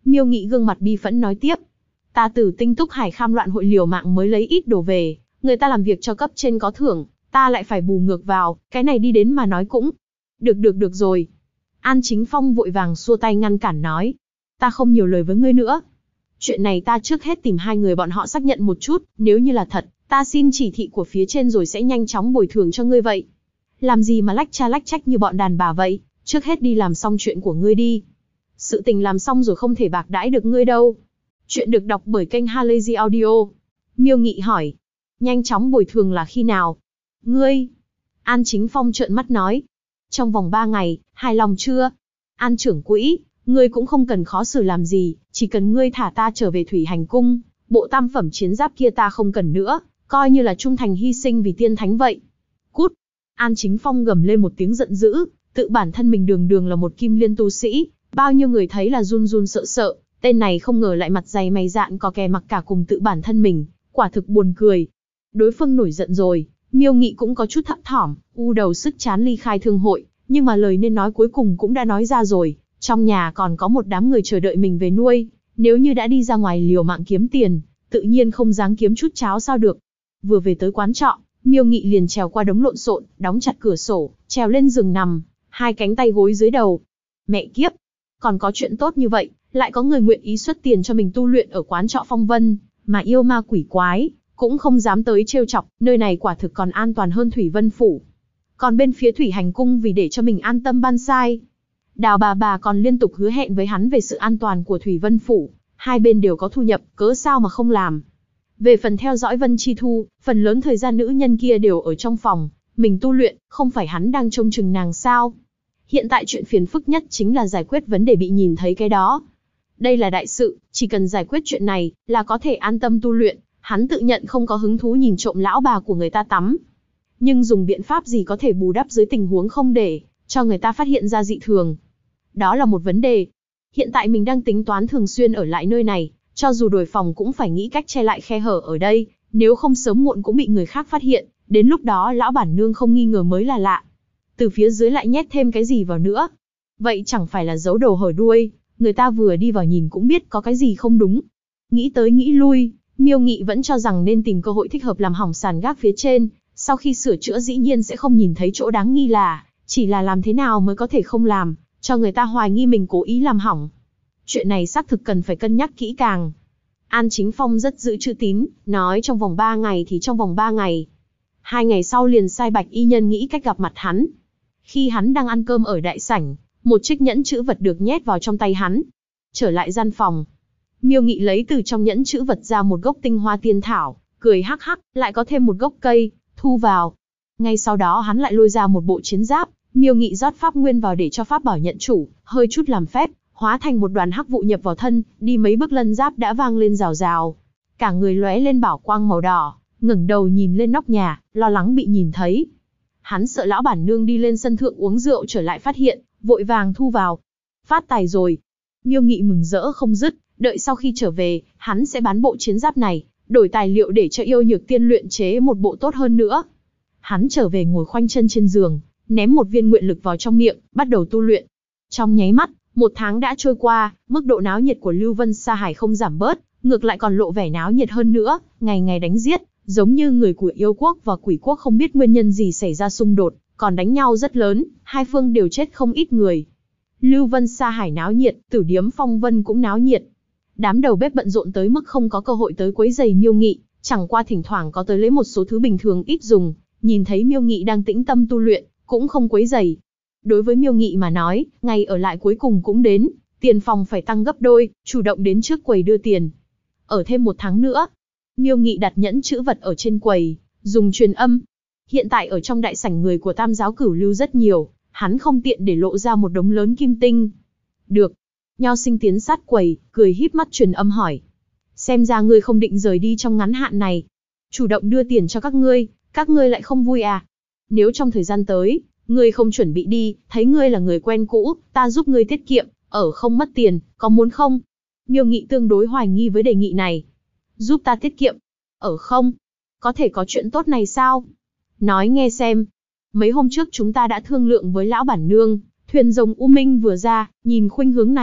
Miêu Nghị gương mặt bi phẫn nói tiếp. Ta từ Tinh Túc Hải Kham loạn hội liều mạng mới lấy ít đồ về, người ta làm việc cho cấp trên có thưởng, ta lại phải bù ngược vào, cái này đi đến mà nói cũng. Được rồi. An Chính Phong vội vàng xua tay ngăn cản nói. Ta không nhiều lời với ngươi nữa. Chuyện này ta trước hết tìm hai người bọn họ xác nhận một chút, nếu như là thật, ta xin chỉ thị của phía trên rồi sẽ nhanh chóng bồi thường cho ngươi vậy. Làm gì mà lách cha lách trách như bọn đàn bà vậy, trước hết đi làm xong chuyện của ngươi đi. Sự tình làm xong rồi không thể bạc đãi được ngươi đâu. Chuyện được đọc bởi kênh Halazy Audio. Miêu Nghị hỏi. Nhanh chóng bồi thường là khi nào? Ngươi? An Chính Phong trợn mắt nói. Trong vòng 3 ngày, hài lòng chưa? An trưởng quỹ, ngươi cũng không cần khó xử làm gì, chỉ cần ngươi thả ta trở về Thủy Hành Cung, bộ tam phẩm chiến giáp kia ta không cần nữa, coi như là trung thành hy sinh vì tiên thánh vậy. Cút! An Chính Phong gầm lên một tiếng giận dữ, tự bản thân mình đường đường là một kim liên tu sĩ, bao nhiêu người thấy là run run sợ sợ, tên này không ngờ lại mặt dày mày dạn có kè mặc cả cùng tự bản thân mình, quả thực buồn cười. Đối phương nổi giận rồi, Miêu Nghị cũng có chút thấp thỏm, u đầu sức chán ly khai thương hội, nhưng mà lời nên nói cuối cùng cũng đã nói ra rồi, trong nhà còn có một đám người chờ đợi mình về nuôi, nếu như đã đi ra ngoài liều mạng kiếm tiền, tự nhiên không dáng kiếm chút cháo sao được. Vừa về tới quán trọ, Miêu Nghị liền trèo qua đống lộn xộn, đóng chặt cửa sổ, trèo lên giường nằm, hai cánh tay gối dưới đầu. Mẹ kiếp, còn có chuyện tốt như vậy, lại có người nguyện ý xuất tiền cho mình tu luyện ở quán trọ Phong Vân, mà yêu ma quỷ quái cũng không dám tới trêu chọc, nơi này quả thực còn an toàn hơn Thủy Vân Phủ. Còn bên phía Thủy Hành Cung vì để cho mình an tâm ban sai, Đào bà còn liên tục hứa hẹn với hắn về sự an toàn của Thủy Vân Phủ, hai bên đều có thu nhập, cớ sao mà không làm. Về phần theo dõi Vân Chi Thu, phần lớn thời gian nữ nhân kia đều ở trong phòng, mình tu luyện, không phải hắn đang trông chừng nàng sao. Hiện tại chuyện phiền phức nhất chính là giải quyết vấn đề bị nhìn thấy cái đó. Đây là đại sự, chỉ cần giải quyết chuyện này, là có thể an tâm tu luyện, hắn tự nhận không có hứng thú nhìn trộm lão bà của người ta tắm. Nhưng dùng biện pháp gì có thể bù đắp dưới tình huống không để cho người ta phát hiện ra dị thường. Đó là một vấn đề. Hiện tại mình đang tính toán thường xuyên ở lại nơi này, cho dù đổi phòng cũng phải nghĩ cách che lại khe hở ở đây, nếu không sớm muộn cũng bị người khác phát hiện, đến lúc đó lão bản nương không nghi ngờ mới là lạ. Từ phía dưới lại nhét thêm cái gì vào nữa? Vậy chẳng phải là giấu đầu hở đuôi, người ta vừa đi vào nhìn cũng biết có cái gì không đúng. Nghĩ tới nghĩ lui, Miêu Nghị vẫn cho rằng nên tìm cơ hội thích hợp làm hỏng sàn gác phía trên, sau khi sửa chữa dĩ nhiên sẽ không nhìn thấy chỗ đáng nghi là, chỉ là làm thế nào mới có thể không làm, cho người ta hoài nghi mình cố ý làm hỏng. Chuyện này xác thực cần phải cân nhắc kỹ càng. An Chính Phong rất giữ chữ tín, nói trong vòng 3 ngày thì trong vòng 3 ngày. 2 ngày sau liền sai Bạch Y Nhân nghĩ cách gặp mặt hắn. Khi hắn đang ăn cơm ở đại sảnh, một chiếc nhẫn chữ vật được nhét vào trong tay hắn. Trở lại gian phòng, Miêu Nghị lấy từ trong nhẫn chữ vật ra một gốc tinh hoa tiên thảo, cười hắc hắc, lại có thêm một gốc cây, thu vào. Ngay sau đó hắn lại lôi ra một bộ chiến giáp, Miêu Nghị rót pháp nguyên vào để cho pháp bảo nhận chủ, hơi chút làm phép, hóa thành một đoàn hắc vụ nhập vào thân, đi mấy bước lân giáp đã vang lên rào rào. Cả người lóe lên bảo quang màu đỏ, ngẩng đầu nhìn lên nóc nhà, lo lắng bị nhìn thấy. Hắn sợ lão bản nương đi lên sân thượng uống rượu trở lại phát hiện, vội vàng thu vào. Phát tài rồi. Miêu Nghị mừng rỡ không dứt, đợi sau khi trở về, hắn sẽ bán bộ chiến giáp này, đổi tài liệu để cho Yêu Nhược Tiên luyện chế một bộ tốt hơn nữa. Hắn trở về ngồi khoanh chân trên giường, ném một viên nguyện lực vào trong miệng, bắt đầu tu luyện. Trong nháy mắt, 1 tháng đã trôi qua, mức độ náo nhiệt của Lưu Vân Sa Hải không giảm bớt, ngược lại còn lộ vẻ náo nhiệt hơn nữa, ngày ngày đánh giết, giống như người của yêu quốc và quỷ quốc không biết nguyên nhân gì xảy ra xung đột, còn đánh nhau rất lớn, hai phương đều chết không ít người. Lưu Vân Sa Hải náo nhiệt, Tử Điếm Phong Vân cũng náo nhiệt. Đám đầu bếp bận rộn tới mức không có cơ hội tới quấy rầy Miêu Nghị, chẳng qua thỉnh thoảng có tới lấy một số thứ bình thường ít dùng, nhìn thấy Miêu Nghị đang tĩnh tâm tu luyện, cũng không quấy rầy. Đối với Miêu Nghị mà nói, ngày ở lại cuối cùng cũng đến, tiền phòng phải tăng gấp đôi, chủ động đến trước quầy đưa tiền. Ở thêm 1 tháng nữa, Miêu Nghị đặt nhẫn chữ vật ở trên quầy, dùng truyền âm. Hiện tại ở trong đại sảnh người của Tam giáo Cửu Lưu rất nhiều, hắn không tiện để lộ ra một đống lớn kim tinh. Được. Nho Sinh tiến sát quầy, cười híp mắt truyền âm hỏi. Xem ra ngươi không định rời đi trong ngắn hạn này. Chủ động đưa tiền cho các ngươi lại không vui à? Nếu trong thời gian tới, ngươi không chuẩn bị đi, thấy ngươi là người quen cũ, ta giúp ngươi tiết kiệm, ở không mất tiền, có muốn không? Miêu Nghị tương đối hoài nghi với đề nghị này. Giúp ta tiết kiệm? Ở không? Có thể có chuyện tốt này sao? Nói nghe xem. Mấy hôm trước chúng ta đã thương lượng với lão bản nương, thuyền rồng U Minh vừa ra, nhìn khuynh hướng này,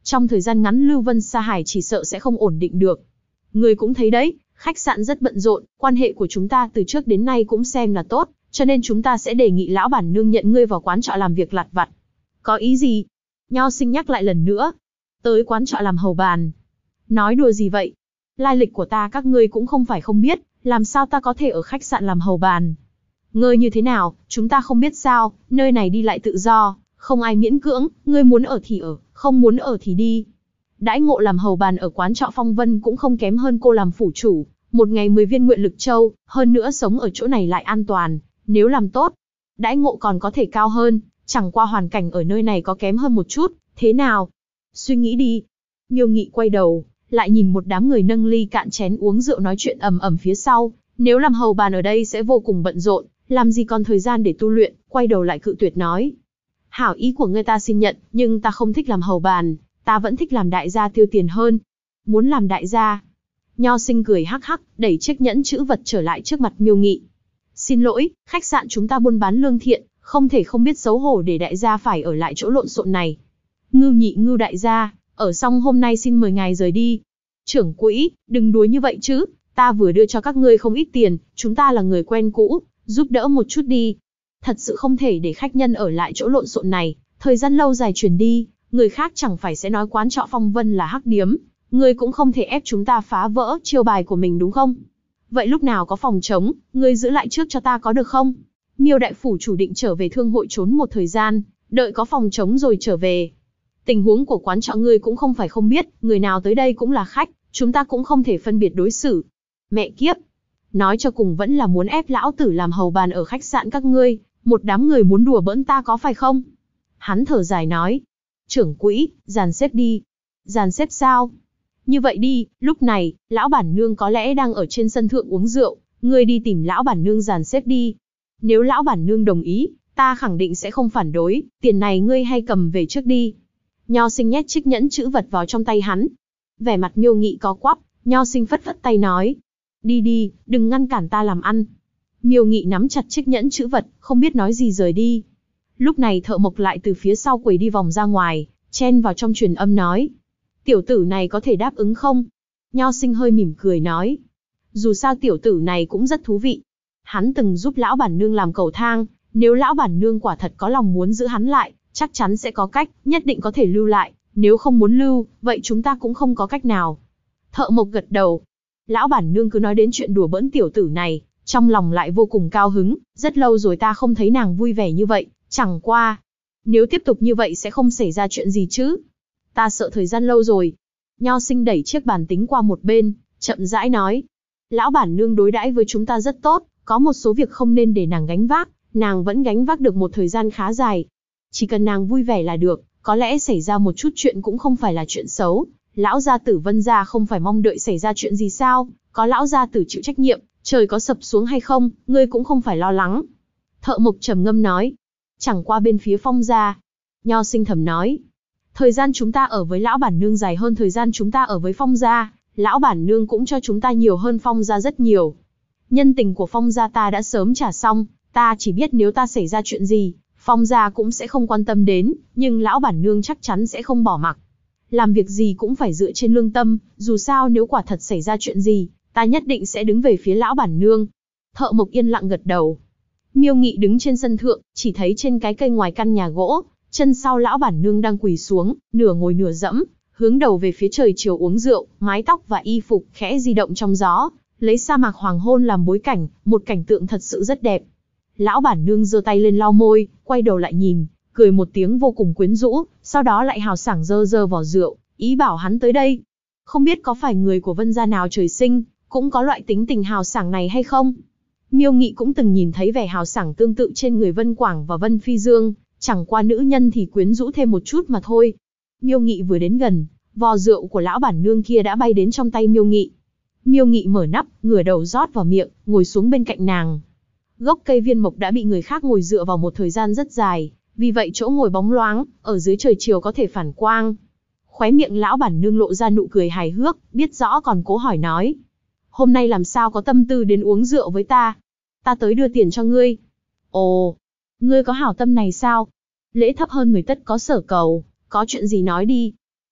Trong thời gian ngắn Lưu Vân Sa Hải chỉ sợ sẽ không ổn định được. Ngươi cũng thấy đấy, khách sạn rất bận rộn, quan hệ của chúng ta từ trước đến nay cũng xem là tốt, cho nên chúng ta sẽ đề nghị lão bản nương nhận ngươi vào quán trọ làm việc lặt vặt. Có ý gì? Nho Sinh nhắc lại lần nữa. Tới quán trọ làm hầu bàn. Nói đùa gì vậy? Lai lịch của ta các ngươi cũng không phải không biết, làm sao ta có thể ở khách sạn làm hầu bàn? Ngươi như thế nào, chúng ta không biết sao, nơi này đi lại tự do, không ai miễn cưỡng, ngươi muốn ở thì ở, không muốn ở thì đi. Đãi ngộ làm hầu bàn ở quán trọ Phong Vân cũng không kém hơn cô làm phủ chủ, một ngày 10 viên nguyện lực châu, hơn nữa sống ở chỗ này lại an toàn, nếu làm tốt, đãi ngộ còn có thể cao hơn, chẳng qua hoàn cảnh ở nơi này có kém hơn một chút, thế nào? Suy nghĩ đi. Miêu Nghị quay đầu, lại nhìn một đám người nâng ly cạn chén uống rượu nói chuyện ầm ầm phía sau, nếu làm hầu bàn ở đây sẽ vô cùng bận rộn, làm gì còn thời gian để tu luyện, quay đầu lại cự tuyệt nói. Hảo ý của ngươi ta xin nhận, nhưng ta không thích làm hầu bàn, ta vẫn thích làm đại gia tiêu tiền hơn. Muốn làm đại gia? Nho Sinh cười hắc hắc, đẩy chiếc nhẫn chữ vật trở lại trước mặt Miêu Nghị. Xin lỗi, khách sạn chúng ta buôn bán lương thiện, không thể không biết xấu hổ để đại gia phải ở lại chỗ lộn xộn này. Ngưu Nhị Ngưu đại gia, ở xong hôm nay xin mời ngài rời đi. Trưởng quỹ, đừng đùa như vậy chứ, ta vừa đưa cho các ngươi không ít tiền, chúng ta là người quen cũ, giúp đỡ một chút đi. Thật sự không thể để khách nhân ở lại chỗ lộn xộn này, thời gian lâu dài chuyển đi, người khác chẳng phải sẽ nói quán trọ Phong Vân là hắc điếm, ngươi cũng không thể ép chúng ta phá vỡ chiêu bài của mình đúng không? Vậy lúc nào có phòng trống, ngươi giữ lại trước cho ta có được không? Miêu đại phủ chủ định trở về thương hội trốn một thời gian, đợi có phòng trống rồi trở về. Tình huống của quán trọ ngươi cũng không phải không biết, người nào tới đây cũng là khách, chúng ta cũng không thể phân biệt đối xử. Mẹ kiếp! Nói cho cùng vẫn là muốn ép lão tử làm hầu bàn ở khách sạn các ngươi, một đám người muốn đùa bỡn ta có phải không? Hắn thở dài nói. Trưởng quỹ, dàn xếp đi. Dàn xếp sao? Như vậy đi, lúc này, lão bản nương có lẽ đang ở trên sân thượng uống rượu, ngươi đi tìm lão bản nương dàn xếp đi. Nếu lão bản nương đồng ý, ta khẳng định sẽ không phản đối, tiền này ngươi hay cầm về trước đi. Nho Sinh nhét chiếc nhẫn chữ vật vào trong tay hắn. Vẻ mặt Miêu Nghị có quắp, Nho Sinh phất phất tay nói. Đi đi, đừng ngăn cản ta làm ăn. Miêu Nghị nắm chặt chiếc nhẫn chữ vật, không biết nói gì rời đi. Lúc này Thợ Mộc lại từ phía sau quầy đi vòng ra ngoài, chen vào trong truyền âm nói. Tiểu tử này có thể đáp ứng không? Nho Sinh hơi mỉm cười nói. Dù sao tiểu tử này cũng rất thú vị. Hắn từng giúp lão bản nương làm cầu thang, nếu lão bản nương quả thật có lòng muốn giữ hắn lại, chắc chắn sẽ có cách, nhất định có thể lưu lại, nếu không muốn lưu, vậy chúng ta cũng không có cách nào. Thợ Mộc gật đầu. Lão bản nương cứ nói đến chuyện đùa bỡn tiểu tử này, trong lòng lại vô cùng cao hứng, rất lâu rồi ta không thấy nàng vui vẻ như vậy, chẳng qua. Nếu tiếp tục như vậy sẽ không xảy ra chuyện gì chứ? Ta sợ thời gian lâu rồi. Nho Sinh đẩy chiếc bàn tính qua một bên, chậm rãi nói. Lão bản nương đối đãi với chúng ta rất tốt, có một số việc không nên để nàng gánh vác, nàng vẫn gánh vác được một thời gian khá dài. Chỉ cần nàng vui vẻ là được, có lẽ xảy ra một chút chuyện cũng không phải là chuyện xấu. Lão gia tử Vân gia không phải mong đợi xảy ra chuyện gì sao, có lão gia tử chịu trách nhiệm, trời có sập xuống hay không, ngươi cũng không phải lo lắng. Thợ Mộc trầm ngâm nói. Chẳng qua bên phía Phong gia. Nho Sinh thầm nói. Thời gian chúng ta ở với lão bản nương dài hơn thời gian chúng ta ở với Phong gia, lão bản nương cũng cho chúng ta nhiều hơn Phong gia rất nhiều. Nhân tình của Phong gia ta đã sớm trả xong, ta chỉ biết nếu ta xảy ra chuyện gì, Phong gia cũng sẽ không quan tâm đến, nhưng lão bản nương chắc chắn sẽ không bỏ mặc. Làm việc gì cũng phải dựa trên lương tâm, dù sao nếu quả thật xảy ra chuyện gì, ta nhất định sẽ đứng về phía lão bản nương. Thợ Mộc yên lặng gật đầu. Miêu Nghị đứng trên sân thượng, chỉ thấy trên cái cây ngoài căn nhà gỗ, chân sau lão bản nương đang quỳ xuống, nửa ngồi nửa dẫm, hướng đầu về phía trời chiều uống rượu, mái tóc và y phục khẽ di động trong gió, lấy sa mạc hoàng hôn làm bối cảnh, một cảnh tượng thật sự rất đẹp. Lão bản nương giơ tay lên lau môi, quay đầu lại nhìn, cười một tiếng vô cùng quyến rũ, sau đó lại hào sảng dơ dơ vỏ rượu, ý bảo hắn tới đây. Không biết có phải người của Vân gia nào trời sinh, cũng có loại tính tình hào sảng này hay không? Miêu Nghị cũng từng nhìn thấy vẻ hào sảng tương tự trên người Vân Quảng và Vân Phi Dương, chẳng qua nữ nhân thì quyến rũ thêm một chút mà thôi. Miêu Nghị vừa đến gần, vò rượu của lão bản nương kia đã bay đến trong tay Miêu Nghị. Miêu Nghị mở nắp, ngửa đầu rót vào miệng, ngồi xuống bên cạnh nàng. Gốc cây viên mộc đã bị người khác ngồi dựa vào một thời gian rất dài, vì vậy chỗ ngồi bóng loáng, ở dưới trời chiều có thể phản quang. Khóe miệng lão bản nương lộ ra nụ cười hài hước, biết rõ còn cố hỏi nói. Hôm nay làm sao có tâm tư đến uống rượu với ta? Ta tới đưa tiền cho ngươi. Ồ, ngươi có hảo tâm này sao? Lễ thấp hơn người tất có sở cầu, có chuyện gì nói đi.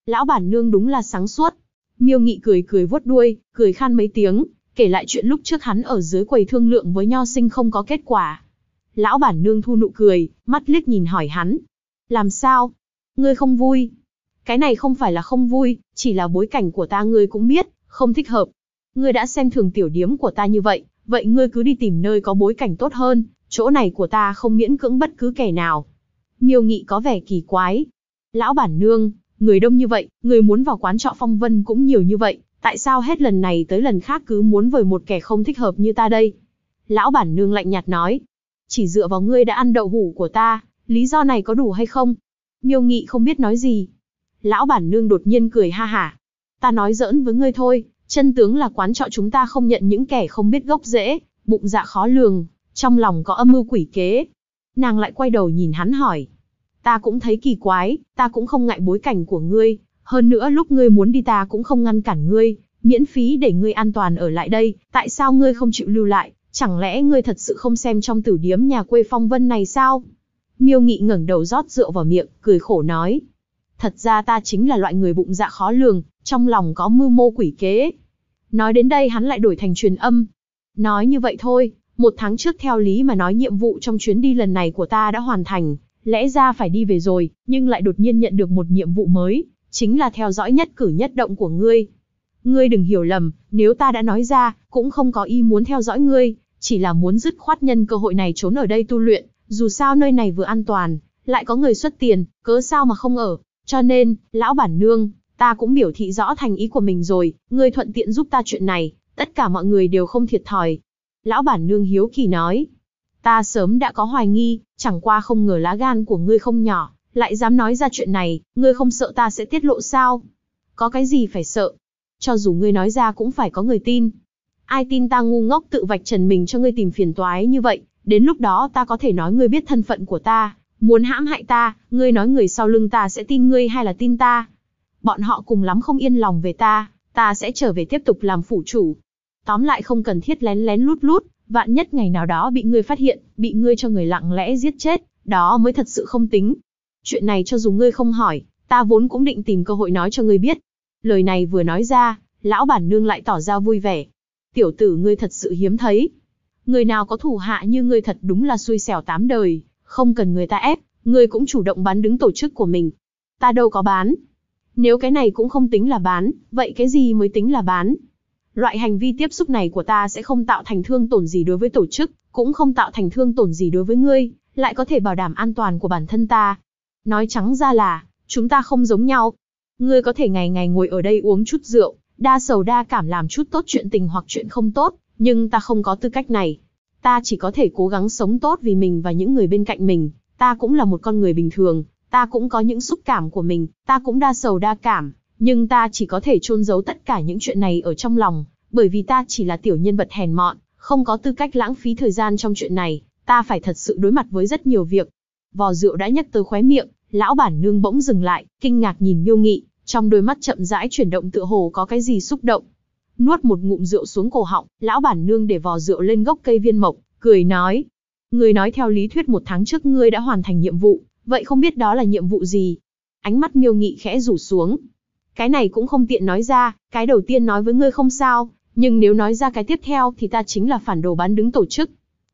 Lão bản nương đúng là sáng suốt. Miêu Nghị cười cười vuốt đuôi, cười khan mấy tiếng, kể lại chuyện lúc trước hắn ở dưới quầy thương lượng với Nho Sinh không có kết quả. Lão bản nương thu nụ cười, mắt liếc nhìn hỏi hắn. Làm sao? Ngươi không vui? Cái này không phải là không vui, chỉ là bối cảnh của ta ngươi cũng biết, không thích hợp. Ngươi đã xem thường tiểu điếm của ta như vậy, vậy ngươi cứ đi tìm nơi có bối cảnh tốt hơn, chỗ này của ta không miễn cưỡng bất cứ kẻ nào. Miêu Nghị có vẻ kỳ quái. Lão bản nương, người đông như vậy, người muốn vào quán trọ Phong Vân cũng nhiều như vậy, tại sao hết lần này tới lần khác cứ muốn với một kẻ không thích hợp như ta đây? Lão bản nương lạnh nhạt nói. Chỉ dựa vào ngươi đã ăn đậu hũ của ta, lý do này có đủ hay không? Miêu Nghị không biết nói gì. Lão bản nương đột nhiên cười ha hả. Ta nói giỡn với ngươi thôi, chân tướng là quán trọ chúng ta không nhận những kẻ không biết gốc rễ, bụng dạ khó lường, trong lòng có âm mưu quỷ kế. Nàng lại quay đầu nhìn hắn hỏi. Ta cũng thấy kỳ quái, ta cũng không ngại bối cảnh của ngươi, hơn nữa lúc ngươi muốn đi ta cũng không ngăn cản ngươi, miễn phí để ngươi an toàn ở lại đây, tại sao ngươi không chịu lưu lại, chẳng lẽ ngươi thật sự không xem trong tử điếm nhà quê Phong Vân này sao? Miêu Nghị ngẩng đầu rót rượu vào miệng, cười khổ nói. Thật ra ta chính là loại người bụng dạ khó lường, trong lòng có mưu mô quỷ kế. Nói đến đây hắn lại đổi thành truyền âm. Nói như vậy thôi, 1 tháng trước theo lý mà nói nhiệm vụ trong chuyến đi lần này của ta đã hoàn thành, lẽ ra phải đi về rồi, nhưng lại đột nhiên nhận được một nhiệm vụ mới, chính là theo dõi nhất cử nhất động của ngươi. Ngươi đừng hiểu lầm, nếu ta đã nói ra, cũng không có ý muốn theo dõi ngươi, chỉ là muốn dứt khoát nhân cơ hội này trốn ở đây tu luyện, dù sao nơi này vừa an toàn, lại có người xuất tiền, cớ sao mà không ở. Cho nên, lão bản nương, ta cũng biểu thị rõ thành ý của mình rồi, ngươi thuận tiện giúp ta chuyện này, tất cả mọi người đều không thiệt thòi. Lão bản nương hiếu kỳ nói. Ta sớm đã có hoài nghi, chẳng qua không ngờ lá gan của ngươi không nhỏ, lại dám nói ra chuyện này, ngươi không sợ ta sẽ tiết lộ sao? Có cái gì phải sợ? Cho dù ngươi nói ra cũng phải có người tin. Ai tin ta ngu ngốc tự vạch trần mình cho ngươi tìm phiền toái như vậy, đến lúc đó ta có thể nói ngươi biết thân phận của ta, muốn hãm hại ta, ngươi nói người sau lưng ta sẽ tin ngươi hay là tin ta? Bọn họ cùng lắm không yên lòng về ta sẽ trở về tiếp tục làm phủ chủ. Tóm lại không cần thiết lén lén lút lút, vạn nhất ngày nào đó bị ngươi phát hiện, bị ngươi cho người lặng lẽ giết chết, đó mới thật sự không tính. Chuyện này cho dù ngươi không hỏi, ta vốn cũng định tìm cơ hội nói cho ngươi biết. Lời này vừa nói ra, lão bản nương lại tỏ ra vui vẻ. Tiểu tử ngươi thật sự hiếm thấy. Người nào có thủ hạ như ngươi thật đúng là xui xẻo 8 đời, không cần người ta ép, ngươi cũng chủ động bán đứng tổ chức của mình. Ta đâu có bán. Nếu cái này cũng không tính là bán, vậy cái gì mới tính là bán? Loại hành vi tiếp xúc này của ta sẽ không tạo thành thương tổn gì đối với tổ chức, cũng không tạo thành thương tổn gì đối với ngươi, lại có thể bảo đảm an toàn của bản thân ta. Nói trắng ra là, chúng ta không giống nhau. Ngươi có thể ngày ngày ngồi ở đây uống chút rượu, đa sầu đa cảm làm chút tốt chuyện tình hoặc chuyện không tốt, nhưng ta không có tư cách này. Ta chỉ có thể cố gắng sống tốt vì mình và những người bên cạnh mình. Ta cũng là một con người bình thường, ta cũng có những xúc cảm của mình, ta cũng đa sầu đa cảm, nhưng ta chỉ có thể chôn giấu tất cả những chuyện này ở trong lòng, bởi vì ta chỉ là tiểu nhân vật hèn mọn, không có tư cách lãng phí thời gian trong chuyện này, ta phải thật sự đối mặt với rất nhiều việc. Vò rượu đã nhấc tới khóe miệng, lão bản nương bỗng dừng lại, kinh ngạc nhìn Miêu Nghị, trong đôi mắt chậm rãi chuyển động tựa hồ có cái gì xúc động. Nuốt một ngụm rượu xuống cổ họng, lão bản nương để vò rượu lên gốc cây viên mộc, cười nói. Ngươi nói theo lý thuyết 1 tháng trước ngươi đã hoàn thành nhiệm vụ, vậy không biết đó là nhiệm vụ gì? Ánh mắt Miêu Nghị khẽ rủ xuống. Cái này cũng không tiện nói ra, cái đầu tiên nói với ngươi không sao, nhưng nếu nói ra cái tiếp theo thì ta chính là phản đồ bán đứng tổ chức.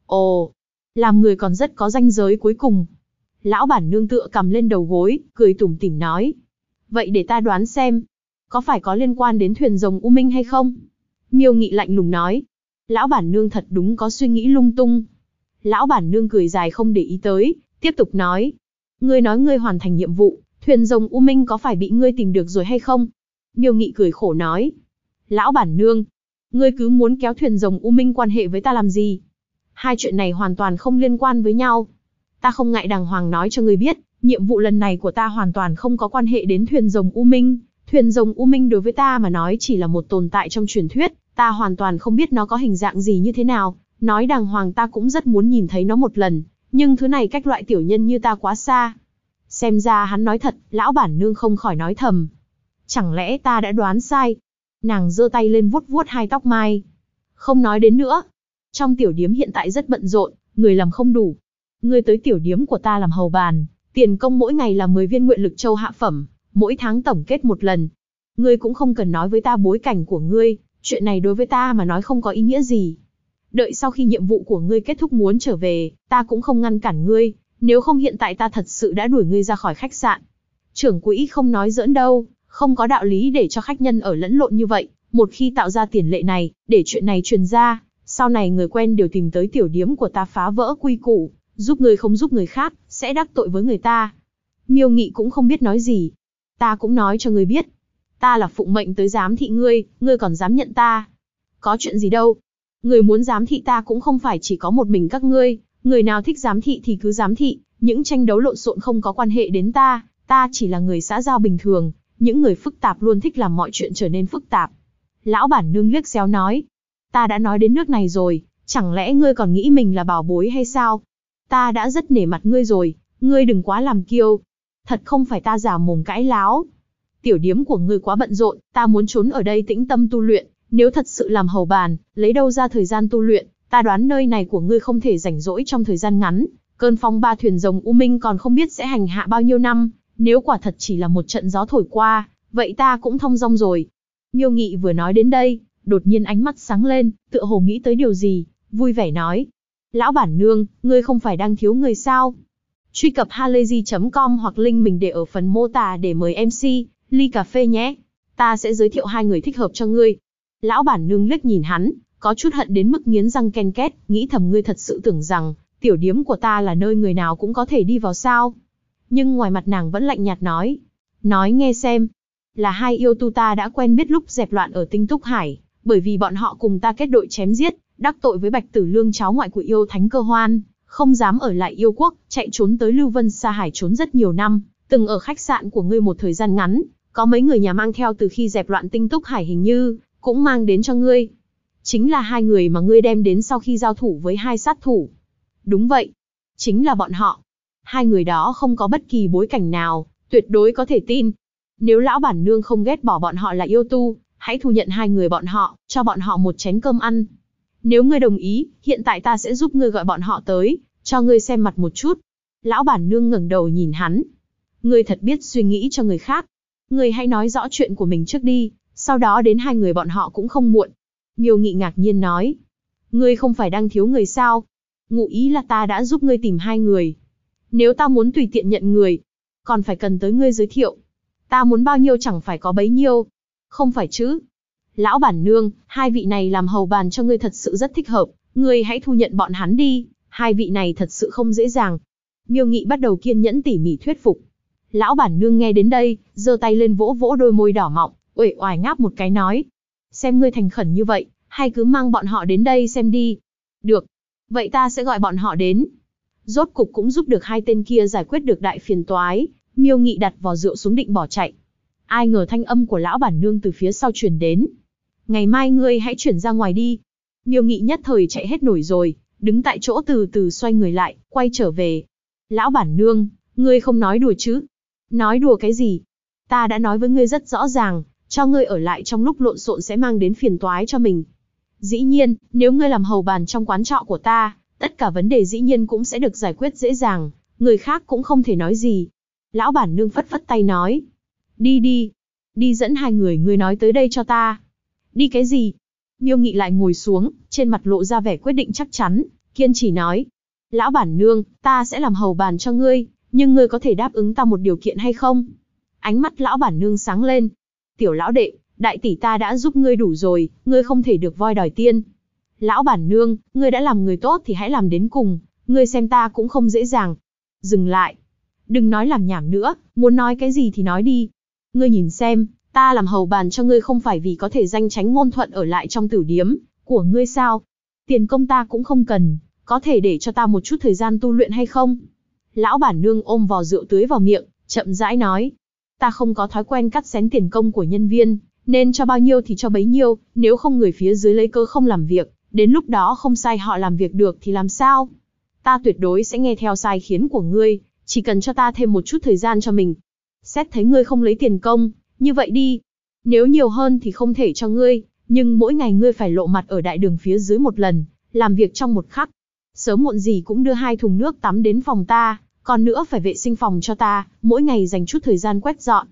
Ồ, làm người còn rất có ranh giới cuối cùng. Lão bản nương tựa cầm lên đầu gối, cười tủm tỉm nói. Vậy để ta đoán xem, có phải có liên quan đến thuyền rồng U Minh hay không? Miêu Nghị lạnh lùng nói. Lão bản nương thật đúng có suy nghĩ lung tung. Lão bản nương cười dài không để ý tới, tiếp tục nói. Ngươi nói ngươi hoàn thành nhiệm vụ, thuyền rồng U Minh có phải bị ngươi tìm được rồi hay không? Miêu Nghị cười khổ nói. Lão bản nương, ngươi cứ muốn kéo thuyền rồng U Minh quan hệ với ta làm gì? Hai chuyện này hoàn toàn không liên quan với nhau. Ta không ngại đàng hoàng nói cho ngươi biết, nhiệm vụ lần này của ta hoàn toàn không có quan hệ đến thuyền rồng U Minh. Thuyền rồng U Minh đối với ta mà nói chỉ là một tồn tại trong truyền thuyết, ta hoàn toàn không biết nó có hình dạng gì như thế nào. Nói đàng hoàng ta cũng rất muốn nhìn thấy nó một lần, nhưng thứ này cách loại tiểu nhân như ta quá xa. Xem ra hắn nói thật, lão bản nương không khỏi nói thầm. Chẳng lẽ ta đã đoán sai? Nàng giơ tay lên vuốt vuốt hai tóc mai. Không nói đến nữa. Trong tiểu điếm hiện tại rất bận rộn, người làm không đủ. Ngươi tới tiểu điếm của ta làm hầu bàn, tiền công mỗi ngày là 10 viên nguyện lực châu hạ phẩm, mỗi tháng tổng kết một lần. Ngươi cũng không cần nói với ta bối cảnh của ngươi, chuyện này đối với ta mà nói không có ý nghĩa gì. Đợi sau khi nhiệm vụ của ngươi kết thúc muốn trở về, ta cũng không ngăn cản ngươi, nếu không hiện tại ta thật sự đã đuổi ngươi ra khỏi khách sạn. Trưởng quỹ không nói giỡn đâu, không có đạo lý để cho khách nhân ở lẫn lộn như vậy, một khi tạo ra tiền lệ này, để chuyện này truyền ra, sau này người quen đều tìm tới tiểu điếm của ta phá vỡ quy củ, giúp người không giúp người khác, sẽ đắc tội với người ta. Miêu Nghị cũng không biết nói gì. Ta cũng nói cho ngươi biết, ta là phụng mệnh tới giám thị ngươi, ngươi còn dám nhận ta. Có chuyện gì đâu. Người muốn giám thị ta cũng không phải chỉ có một mình các ngươi, người nào thích giám thị thì cứ giám thị, những tranh đấu lộn xộn không có quan hệ đến ta, ta chỉ là người xã giao bình thường, những người phức tạp luôn thích làm mọi chuyện trở nên phức tạp. Lão bản nương liếc xéo nói, ta đã nói đến nước này rồi, chẳng lẽ ngươi còn nghĩ mình là bảo bối hay sao? Ta đã rất nể mặt ngươi rồi, ngươi đừng quá làm kiêu. Thật không phải ta giả mồm cãi láo. Tiểu điếm của ngươi quá bận rộn, ta muốn trốn ở đây tĩnh tâm tu luyện, nếu thật sự làm hầu bàn, lấy đâu ra thời gian tu luyện, ta đoán nơi này của ngươi không thể rảnh rỗi trong thời gian ngắn, cơn phong ba thuyền rồng U Minh còn không biết sẽ hành hạ bao nhiêu năm, nếu quả thật chỉ là một trận gió thổi qua, vậy ta cũng thong dong rồi. Miêu Nghị vừa nói đến đây, đột nhiên ánh mắt sáng lên, tựa hồ nghĩ tới điều gì, vui vẻ nói. Lão bản nương, ngươi không phải đang thiếu người sao? Truy cập halayzi.com hoặc link mình để ở phần mô tả để mời MC, ly cà phê nhé. Ta sẽ giới thiệu 2 người thích hợp cho ngươi. Lão bản nương liếc nhìn hắn, có chút hận đến mức nghiến răng ken két, nghĩ thầm ngươi thật sự tưởng rằng, tiểu điếm của ta là nơi người nào cũng có thể đi vào sao. Nhưng ngoài mặt nàng vẫn lạnh nhạt nói. Nói nghe xem. Là 2 yêu tu ta đã quen biết lúc dẹp loạn ở Tinh Túc Hải, bởi vì bọn họ cùng ta kết đội chém giết, đắc tội với Bạch Tử Lương cháu ngoại của yêu thánh Cơ Hoan, không dám ở lại yêu quốc, chạy trốn tới Lưu Vân Sa Hải trốn rất nhiều năm, từng ở khách sạn của ngươi một thời gian ngắn, có mấy người nhà mang theo từ khi dẹp loạn Tinh Túc Hải hình như cũng mang đến cho ngươi. Chính là 2 người mà ngươi đem đến sau khi giao thủ với 2 sát thủ. Đúng vậy, chính là bọn họ. 2 người đó không có bất kỳ bối cảnh nào, tuyệt đối có thể tin. Nếu lão bản nương không ghét bỏ bọn họ là yêu tu, hãy thu nhận 2 người bọn họ, cho bọn họ một chén cơm ăn. Nếu ngươi đồng ý, hiện tại ta sẽ giúp ngươi gọi bọn họ tới, cho ngươi xem mặt một chút. Lão bản nương ngẩng đầu nhìn hắn. Ngươi thật biết suy nghĩ cho người khác. Ngươi hãy nói rõ chuyện của mình trước đi, sau đó đến 2 người bọn họ cũng không muộn. Miêu Nghị ngạc nhiên nói. Ngươi không phải đang thiếu người sao? Ngụ ý là ta đã giúp ngươi tìm 2 người. Nếu ta muốn tùy tiện nhận người, còn phải cần tới ngươi giới thiệu. Ta muốn bao nhiêu chẳng phải có bấy nhiêu. Không phải chứ? Lão bản nương, 2 vị này làm hầu bàn cho ngươi thật sự rất thích hợp, ngươi hãy thu nhận bọn hắn đi, 2 vị này thật sự không dễ dàng. Miêu Nghị bắt đầu kiên nhẫn tỉ mỉ thuyết phục. Lão bản nương nghe đến đây, giơ tay lên vỗ vỗ đôi môi đỏ mọng, uể oải ngáp một cái nói. Xem ngươi thành khẩn như vậy, hay cứ mang bọn họ đến đây xem đi. Được, vậy ta sẽ gọi bọn họ đến. Rốt cục cũng giúp được 2 tên kia giải quyết được đại phiền toái, Miêu Nghị đặt vò rượu xuống định bỏ chạy. Ai ngờ thanh âm của lão bản nương từ phía sau truyền đến. Ngày mai ngươi hãy chuyển ra ngoài đi. Miêu Nghị nhất thời chạy hết nổi rồi, đứng tại chỗ từ từ xoay người lại, quay trở về. Lão bản nương, ngươi không nói đùa chứ? Nói đùa cái gì? Ta đã nói với ngươi rất rõ ràng, cho ngươi ở lại trong lúc lộn xộn sẽ mang đến phiền toái cho mình. Dĩ nhiên, nếu ngươi làm hầu bàn trong quán trọ của ta, tất cả vấn đề dĩ nhiên cũng sẽ được giải quyết dễ dàng, người khác cũng không thể nói gì. Lão bản nương phất phất tay nói. Đi đi, đi dẫn 2 người ngươi nói tới đây cho ta. Đi cái gì? Miêu Nghị lại ngồi xuống, trên mặt lộ ra vẻ quyết định chắc chắn, kiên trì nói. Lão bản nương, ta sẽ làm hầu bàn cho ngươi, nhưng ngươi có thể đáp ứng ta một điều kiện hay không? Ánh mắt lão bản nương sáng lên. Tiểu lão đệ, đại tỷ ta đã giúp ngươi đủ rồi, ngươi không thể được voi đòi tiên. Lão bản nương, ngươi đã làm người tốt thì hãy làm đến cùng, ngươi xem ta cũng không dễ dàng. Dừng lại. Đừng nói làm nhảm nữa, muốn nói cái gì thì nói đi. Ngươi nhìn xem, ta làm hầu bàn cho ngươi không phải vì có thể danh chánh ngôn thuận ở lại trong tử điếm của ngươi sao? Tiền công ta cũng không cần, có thể để cho ta một chút thời gian tu luyện hay không? Lão bản nương ôm vò rượu tưới vào miệng, chậm rãi nói. Ta không có thói quen cắt xén tiền công của nhân viên, nên cho bao nhiêu thì cho bấy nhiêu, nếu không người phía dưới lấy cớ không làm việc, đến lúc đó không sai họ làm việc được thì làm sao? Ta tuyệt đối sẽ nghe theo sai khiến của ngươi, chỉ cần cho ta thêm một chút thời gian cho mình. Xét thấy ngươi không lấy tiền công, như vậy đi. Nếu nhiều hơn thì không thể cho ngươi, nhưng mỗi ngày ngươi phải lộ mặt ở đại đường phía dưới một lần, làm việc trong một khắc. Sớm muộn gì cũng đưa 2 thùng nước tắm đến phòng ta, còn nữa phải vệ sinh phòng cho ta, mỗi ngày dành chút thời gian quét dọn.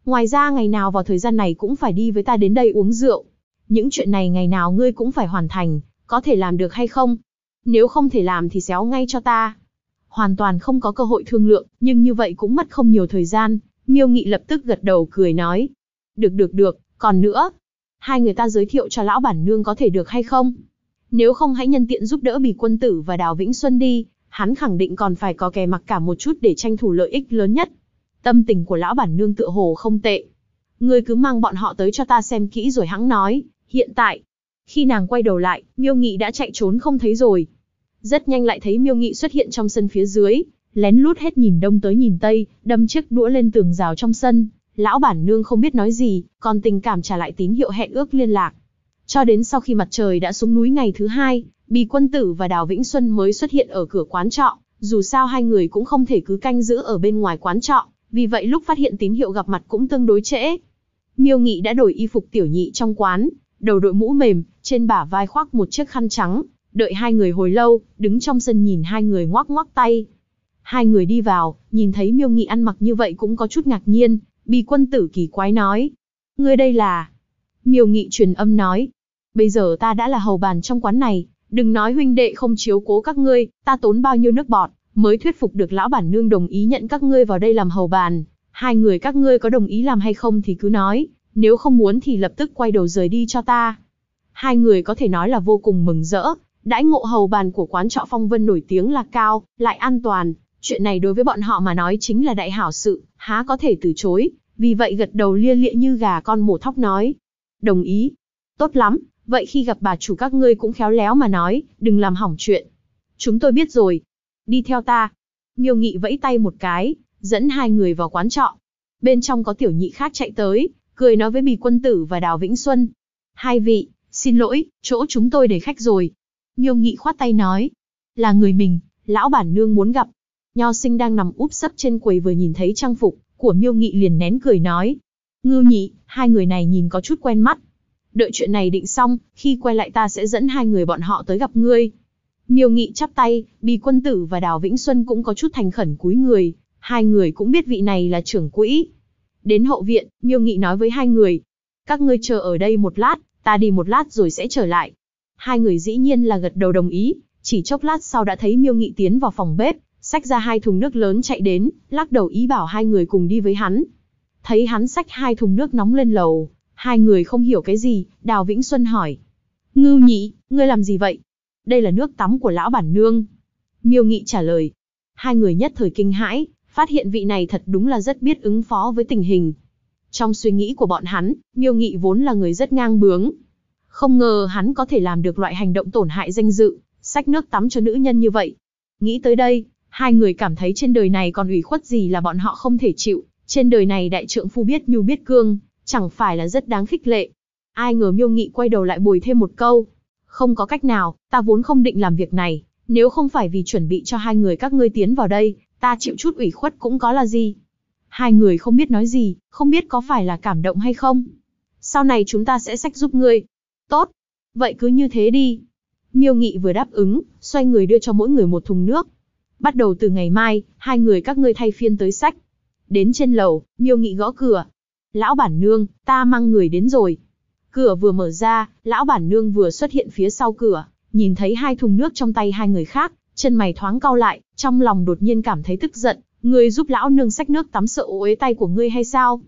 Ngoài ra ngày nào vào thời gian này cũng phải đi với ta đến đây uống rượu. Những chuyện này ngày nào ngươi cũng phải hoàn thành, có thể làm được hay không? Nếu không thể làm thì xéo ngay cho ta. Hoàn toàn không có cơ hội thương lượng, nhưng như vậy cũng mất không nhiều thời gian. Miêu Nghị lập tức gật đầu cười nói. Được, còn nữa. Hai người ta giới thiệu cho lão bản nương có thể được hay không? Nếu không hãy nhân tiện giúp đỡ Bì Quân Tử và Đào Vĩnh Xuân đi, hắn khẳng định còn phải có kè mặc cả một chút để tranh thủ lợi ích lớn nhất. Tâm tình của lão bản nương tựa hồ không tệ. Ngươi cứ mang bọn họ tới cho ta xem kỹ rồi hẵng nói, hiện tại. Khi nàng quay đầu lại, Miêu Nghị đã chạy trốn không thấy rồi. Rất nhanh lại thấy Miêu Nghị xuất hiện trong sân phía dưới, lén lút hết nhìn đông tới nhìn tây, đâm chiếc đũa lên tường rào trong sân. Lão bản nương không biết nói gì, còn tình cảm trả lại tín hiệu hẹn ước liên lạc. Cho đến sau khi mặt trời đã xuống núi ngày thứ hai, Bì Quân Tử và Đào Vĩnh Xuân mới xuất hiện ở cửa quán trọ. Dù sao hai người cũng không thể cứ canh giữ ở bên ngoài quán trọ, vì vậy lúc phát hiện tín hiệu gặp mặt cũng tương đối trễ. Miêu Nghị đã đổi y phục tiểu nhị trong quán, đầu đội mũ mềm, trên bả vai khoác một chiếc khăn trắng, đợi hai người hồi lâu, đứng trong sân nhìn hai người ngoắc ngoắc tay. Hai người đi vào, nhìn thấy Miêu Nghị ăn mặc như vậy cũng có chút ngạc nhiên, Bì Quân Tử kỳ quái nói. Ngươi đây là... Miêu Nghị truyền âm nói. Bây giờ ta đã là hầu bàn trong quán này, đừng nói huynh đệ không chiếu cố các ngươi, ta tốn bao nhiêu nước bọt, mới thuyết phục được lão bản nương đồng ý nhận các ngươi vào đây làm hầu bàn. Hai người các ngươi có đồng ý làm hay không thì cứ nói, nếu không muốn thì lập tức quay đầu rời đi cho ta. Hai người có thể nói là vô cùng mừng rỡ, đãi ngộ hầu bàn của quán trọ Phong Vân nổi tiếng là cao, lại an toàn. Chuyện này đối với bọn họ mà nói chính là đại hảo sự, há có thể từ chối, vì vậy gật đầu lia lịa như gà con mổ thóc nói. Đồng ý. Tốt lắm, vậy khi gặp bà chủ các ngươi cũng khéo léo mà nói, đừng làm hỏng chuyện. Chúng tôi biết rồi. Đi theo ta. Miêu Nghị vẫy tay một cái, dẫn hai người vào quán trọ. Bên trong có tiểu nhị khác chạy tới, cười nói với Bì Quân Tử và Đào Vĩnh Xuân. Hai vị, xin lỗi, chỗ chúng tôi để khách rồi. Miêu Nghị khoát tay nói. Là người mình, lão bản nương muốn gặp. Nho Sinh đang nằm úp sấp trên quầy vừa nhìn thấy trang phục của Miêu Nghị liền nén cười nói. Ngưu Nhị, hai người này nhìn có chút quen mắt. Đợi chuyện này định xong, khi quay lại ta sẽ dẫn hai người bọn họ tới gặp ngươi. Miêu Nghị chắp tay, Bì Quân Tử và Đào Vĩnh Xuân cũng có chút thành khẩn cúi người. Hai người cũng biết vị này là trưởng quỹ. Đến hậu viện, Miêu Nghị nói với hai người. Các ngươi chờ ở đây một lát, ta đi một lát rồi sẽ trở lại. Hai người dĩ nhiên là gật đầu đồng ý, chỉ chốc lát sau đã thấy Miêu Nghị tiến vào phòng bếp, xách ra hai thùng nước lớn chạy đến, lắc đầu ý bảo hai người cùng đi với hắn. Thấy hắn xách hai thùng nước nóng lên lầu, hai người không hiểu cái gì, Đào Vĩnh Xuân hỏi. Ngưu Nhị, ngươi làm gì vậy? Đây là nước tắm của lão bản nương. Miêu Nghị trả lời. Hai người nhất thời kinh hãi, phát hiện vị này thật đúng là rất biết ứng phó với tình hình. Trong suy nghĩ của bọn hắn, Miêu Nghị vốn là người rất ngang bướng. Không ngờ hắn có thể làm được loại hành động tổn hại danh dự, xách nước tắm cho nữ nhân như vậy. Nghĩ tới đây, hai người cảm thấy trên đời này còn ủy khuất gì là bọn họ không thể chịu. Trên đời này đại trượng phu biết nhu biết cương, chẳng phải là rất đáng khích lệ. Ai ngờ Miêu Nghị quay đầu lại bồi thêm một câu. Không có cách nào, ta vốn không định làm việc này. Nếu không phải vì chuẩn bị cho hai người các ngươi tiến vào đây, ta chịu chút ủy khuất cũng có là gì. Hai người không biết nói gì, không biết có phải là cảm động hay không. Sau này chúng ta sẽ xách giúp ngươi. Tốt, vậy cứ như thế đi. Miêu Nghị vừa đáp ứng, xoay người đưa cho mỗi người một thùng nước. Bắt đầu từ ngày mai, hai người các ngươi thay phiên tới xách. Đến trên lầu, Miêu Nghị gõ cửa. Lão bản nương, ta mang người đến rồi. Cửa vừa mở ra, lão bản nương vừa xuất hiện phía sau cửa, nhìn thấy hai thùng nước trong tay hai người khác, chân mày thoáng cau lại, trong lòng đột nhiên cảm thấy tức giận. Ngươi giúp lão nương xách nước tắm sợ uế tay của ngươi hay sao?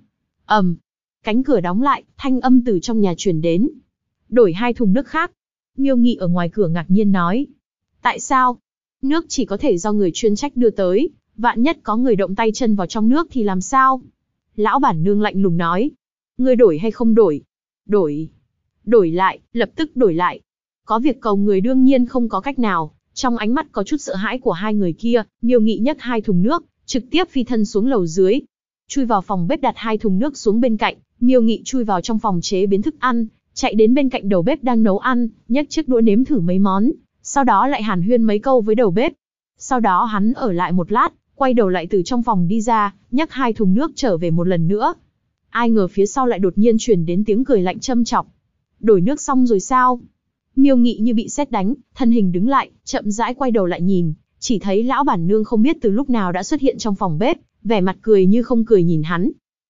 Cánh cửa đóng lại, thanh âm từ trong nhà truyền đến. Đổi hai thùng nước khác. Miêu Nghị ở ngoài cửa ngạc nhiên nói. Tại sao? Nước chỉ có thể do người chuyên trách đưa tới, vạn nhất có người động tay chân vào trong nước thì làm sao? Lão bản nương lạnh lùng nói. Ngươi đổi hay không đổi? Đổi. Đổi lại, lập tức đổi lại. Có việc cầu người đương nhiên không có cách nào. Trong ánh mắt có chút sợ hãi của hai người kia, Miêu Nghị nhấc hai thùng nước, trực tiếp phi thân xuống lầu dưới. Chui vào phòng bếp đặt hai thùng nước xuống bên cạnh, Miêu Nghị chui vào trong phòng chế biến thức ăn, chạy đến bên cạnh đầu bếp đang nấu ăn, nhấc chiếc đũa nếm thử mấy món, sau đó lại hàn huyên mấy câu với đầu bếp. Sau đó hắn ở lại một lát, quay đầu lại từ trong phòng đi ra, nhấc hai thùng nước trở về một lần nữa. Ai ngờ phía sau lại đột nhiên truyền đến tiếng cười lạnh châm chọc. Đổi nước xong rồi sao? Miêu Nghị như bị sét đánh, thân hình đứng lại, chậm rãi quay đầu lại nhìn, chỉ thấy lão bản nương không biết từ lúc nào đã xuất hiện trong phòng bếp, vẻ mặt cười như không cười nhìn hắn.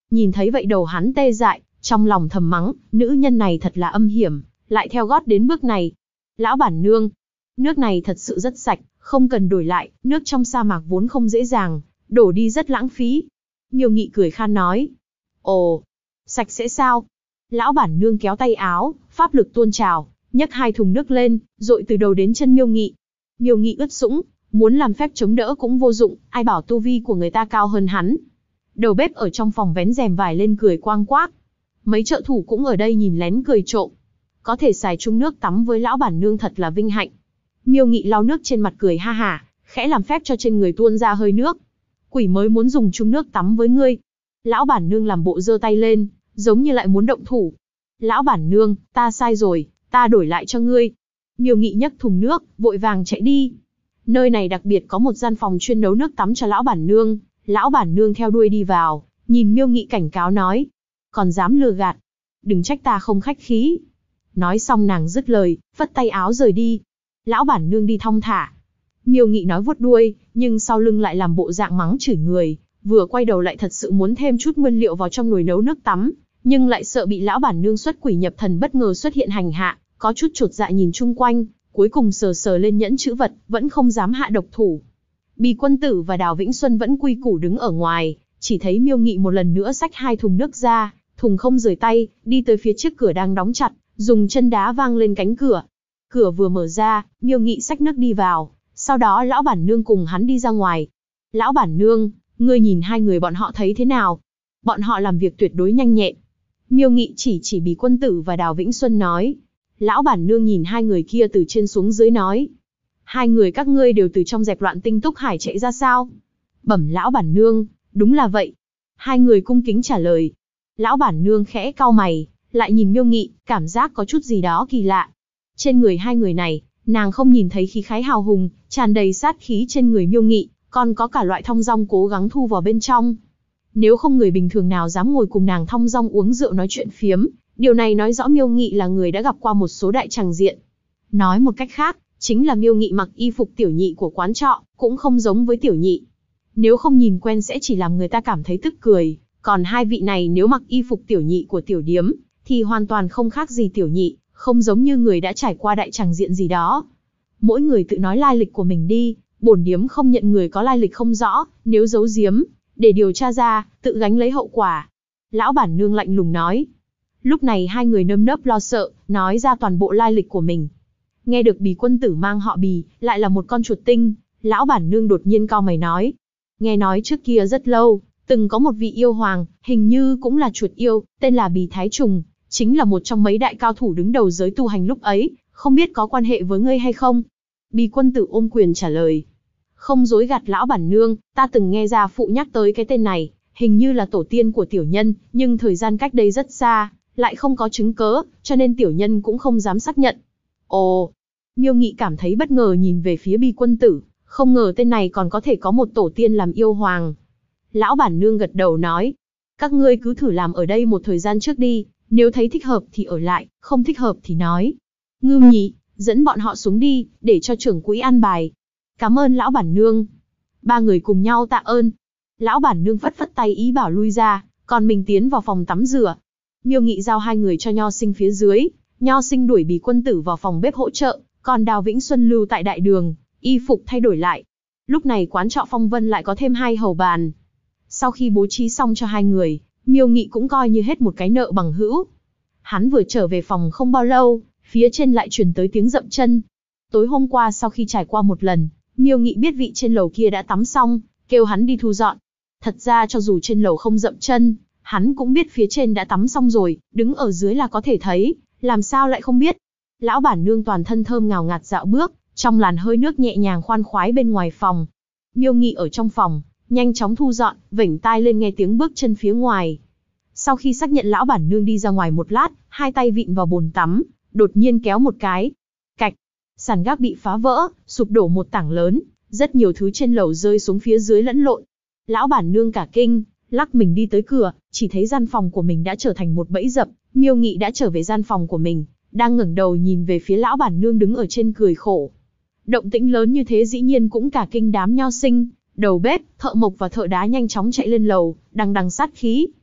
Nhìn thấy vậy đầu hắn tê dại, trong lòng thầm mắng, nữ nhân này thật là âm hiểm, lại theo gót đến bước này. Lão bản nương, nước này thật sự rất sạch, không cần đổi lại, nước trong sa mạc vốn không dễ dàng, đổ đi rất lãng phí. Miêu Nghị cười khan nói. Ồ, sạch sẽ sao? Lão bản nương kéo tay áo, pháp lực tuôn trào, nhấc 2 thùng nước lên, dội từ đầu đến chân Miêu Nghị. Miêu Nghị ướt sũng, muốn làm phép chống đỡ cũng vô dụng, ai bảo tu vi của người ta cao hơn hắn. Đầu bếp ở trong phòng vén rèm vải lên cười quang quác. Mấy trợ thủ cũng ở đây nhìn lén cười trộm. Có thể xài chung nước tắm với lão bản nương thật là vinh hạnh. Miêu Nghị lau nước trên mặt cười ha hả, khẽ làm phép cho trên người tuôn ra hơi nước. Quỷ mới muốn dùng chung nước tắm với ngươi. Lão bản nương làm bộ giơ tay lên, giống như lại muốn động thủ. Lão bản nương, ta sai rồi, ta đổi lại cho ngươi. Miêu Nghị nhấc thùng nước, vội vàng chạy đi. Nơi này đặc biệt có một gian phòng chuyên nấu nước tắm cho lão bản nương. Lão bản nương theo đuôi đi vào, nhìn Miêu Nghị cảnh cáo nói. Còn dám lừa gạt. Đừng trách ta không khách khí. Nói xong nàng dứt lời, phất tay áo rời đi. Lão bản nương đi thong thả. Miêu Nghị nói vuốt đuôi, nhưng sau lưng lại làm bộ dạng mắng chửi người. Vừa quay đầu lại thật sự muốn thêm chút nguyên liệu vào trong nồi nấu nước tắm, nhưng lại sợ bị lão bản nương xuất quỷ nhập thần bất ngờ xuất hiện hành hạ, có chút chột dạ nhìn chung quanh, cuối cùng sờ sờ lên nhẫn chữ vật, vẫn không dám hạ độc thủ. Bì Quân Tử và Đào Vĩnh Xuân vẫn quy củ đứng ở ngoài, chỉ thấy Miêu Nghị một lần nữa xách 2 thùng nước ra, thùng không rời tay, đi tới phía trước cửa đang đóng chặt, dùng chân đá vang lên cánh cửa. Cửa vừa mở ra, Miêu Nghị xách nước đi vào, sau đó lão bản nương cùng hắn đi ra ngoài. Lão bản nương, ngươi nhìn 2 người bọn họ thấy thế nào? Bọn họ làm việc tuyệt đối nhanh nhẹn. Miêu Nghị chỉ Bì Quân Tử và Đào Vĩnh Xuân nói. Lão bản nương nhìn 2 người kia từ trên xuống dưới nói. 2 người các ngươi đều từ trong dẹp loạn Tinh Túc Hải chạy ra sao? Bẩm lão bản nương, đúng là vậy. 2 người cung kính trả lời. Lão bản nương khẽ cau mày, lại nhìn Miêu Nghị, cảm giác có chút gì đó kỳ lạ. Trên người 2 người này, nàng không nhìn thấy khí khái hào hùng, tràn đầy sát khí trên người Miêu Nghị, còn có cả loại thong dong cố gắng thu vào bên trong. Nếu không người bình thường nào dám ngồi cùng nàng thong dong uống rượu nói chuyện phiếm, điều này nói rõ Miêu Nghị là người đã gặp qua một số đại tràng diện. Nói một cách khác, chính là Miêu Nghị mặc y phục tiểu nhị của quán trọ, cũng không giống với tiểu nhị. Nếu không nhìn quen sẽ chỉ làm người ta cảm thấy tức cười, còn 2 vị này nếu mặc y phục tiểu nhị của tiểu điếm, thì hoàn toàn không khác gì tiểu nhị, không giống như người đã trải qua đại tràng diện gì đó. Mỗi người tự nói lai lịch của mình đi, bổn điếm không nhận người có lai lịch không rõ, nếu giấu giếm, để điều tra ra, tự gánh lấy hậu quả. Lão bản nương lạnh lùng nói. Lúc này 2 người nơm nớp lo sợ, nói ra toàn bộ lai lịch của mình. Nghe được Bì Quân Tử mang họ Bì, lại là một con chuột tinh, lão bản nương đột nhiên cau mày nói. Nghe nói trước kia rất lâu, từng có một vị yêu hoàng, hình như cũng là chuột yêu, tên là Bì Thái Trùng, chính là một trong mấy đại cao thủ đứng đầu giới tu hành lúc ấy, không biết có quan hệ với ngươi hay không? Bì Quân Tử ôm quyền trả lời. Không dối gạt lão bản nương, ta từng nghe gia phụ nhắc tới cái tên này, hình như là tổ tiên của tiểu nhân, nhưng thời gian cách đây rất xa, lại không có chứng cớ, cho nên tiểu nhân cũng không dám xác nhận. Ồ, Miêu Nghị cảm thấy bất ngờ nhìn về phía Bì Quân Tử, không ngờ tên này còn có thể có một tổ tiên làm yêu hoàng. Lão bản nương gật đầu nói, các ngươi cứ thử làm ở đây một thời gian trước đi, nếu thấy thích hợp thì ở lại, không thích hợp thì nói. Ngưu Nhị, dẫn bọn họ xuống đi, để cho trưởng quỹ an bài. Cảm ơn lão bản nương. 3 người cùng nhau tạ ơn. Lão bản nương phất phất tay ý bảo lui ra, còn mình tiến vào phòng tắm rửa. Miêu Nghị giao 2 người cho Nho Sinh phía dưới, Nho Sinh đuổi Bì Quân Tử vào phòng bếp hỗ trợ, còn Đào Vĩnh Xuân lưu tại đại đường, y phục thay đổi lại. Lúc này quán trọ Phong Vân lại có thêm 2 hầu bàn. Sau khi bố trí xong cho 2 người, Miêu Nghị cũng coi như hết một cái nợ bằng hữu. Hắn vừa trở về phòng không bao lâu, phía trên lại truyền tới tiếng dậm chân. Tối hôm qua sau khi trải qua một lần, Miêu Nghị biết vị trên lầu kia đã tắm xong, kêu hắn đi thu dọn. Thật ra cho dù trên lầu không dậm chân, hắn cũng biết phía trên đã tắm xong rồi, đứng ở dưới là có thể thấy, làm sao lại không biết. Lão bản nương toàn thân thơm ngào ngạt dạo bước, trong làn hơi nước nhẹ nhàng khoan khoái bên ngoài phòng. Miêu Nghị ở trong phòng, nhanh chóng thu dọn, vểnh tai lên nghe tiếng bước chân phía ngoài. Sau khi xác nhận lão bản nương đi ra ngoài một lát, 2 tay vịn vào bồn tắm, đột nhiên kéo một cái. Cạch, sàn gác bị phá vỡ, sụp đổ một tảng lớn, rất nhiều thứ trên lầu rơi xuống phía dưới lẫn lộn. Lão bản nương cả kinh, lắc mình đi tới cửa, chỉ thấy gian phòng của mình đã trở thành một bẫy dập. Miêu Nghị đã trở về gian phòng của mình, đang ngẩng đầu nhìn về phía lão bản nương đứng ở trên cười khổ. Động tĩnh lớn như thế dĩ nhiên cũng cả kinh đám Nho Sinh, đầu bếp, thợ mộc và thợ đá nhanh chóng chạy lên lầu, đằng đằng sát khí.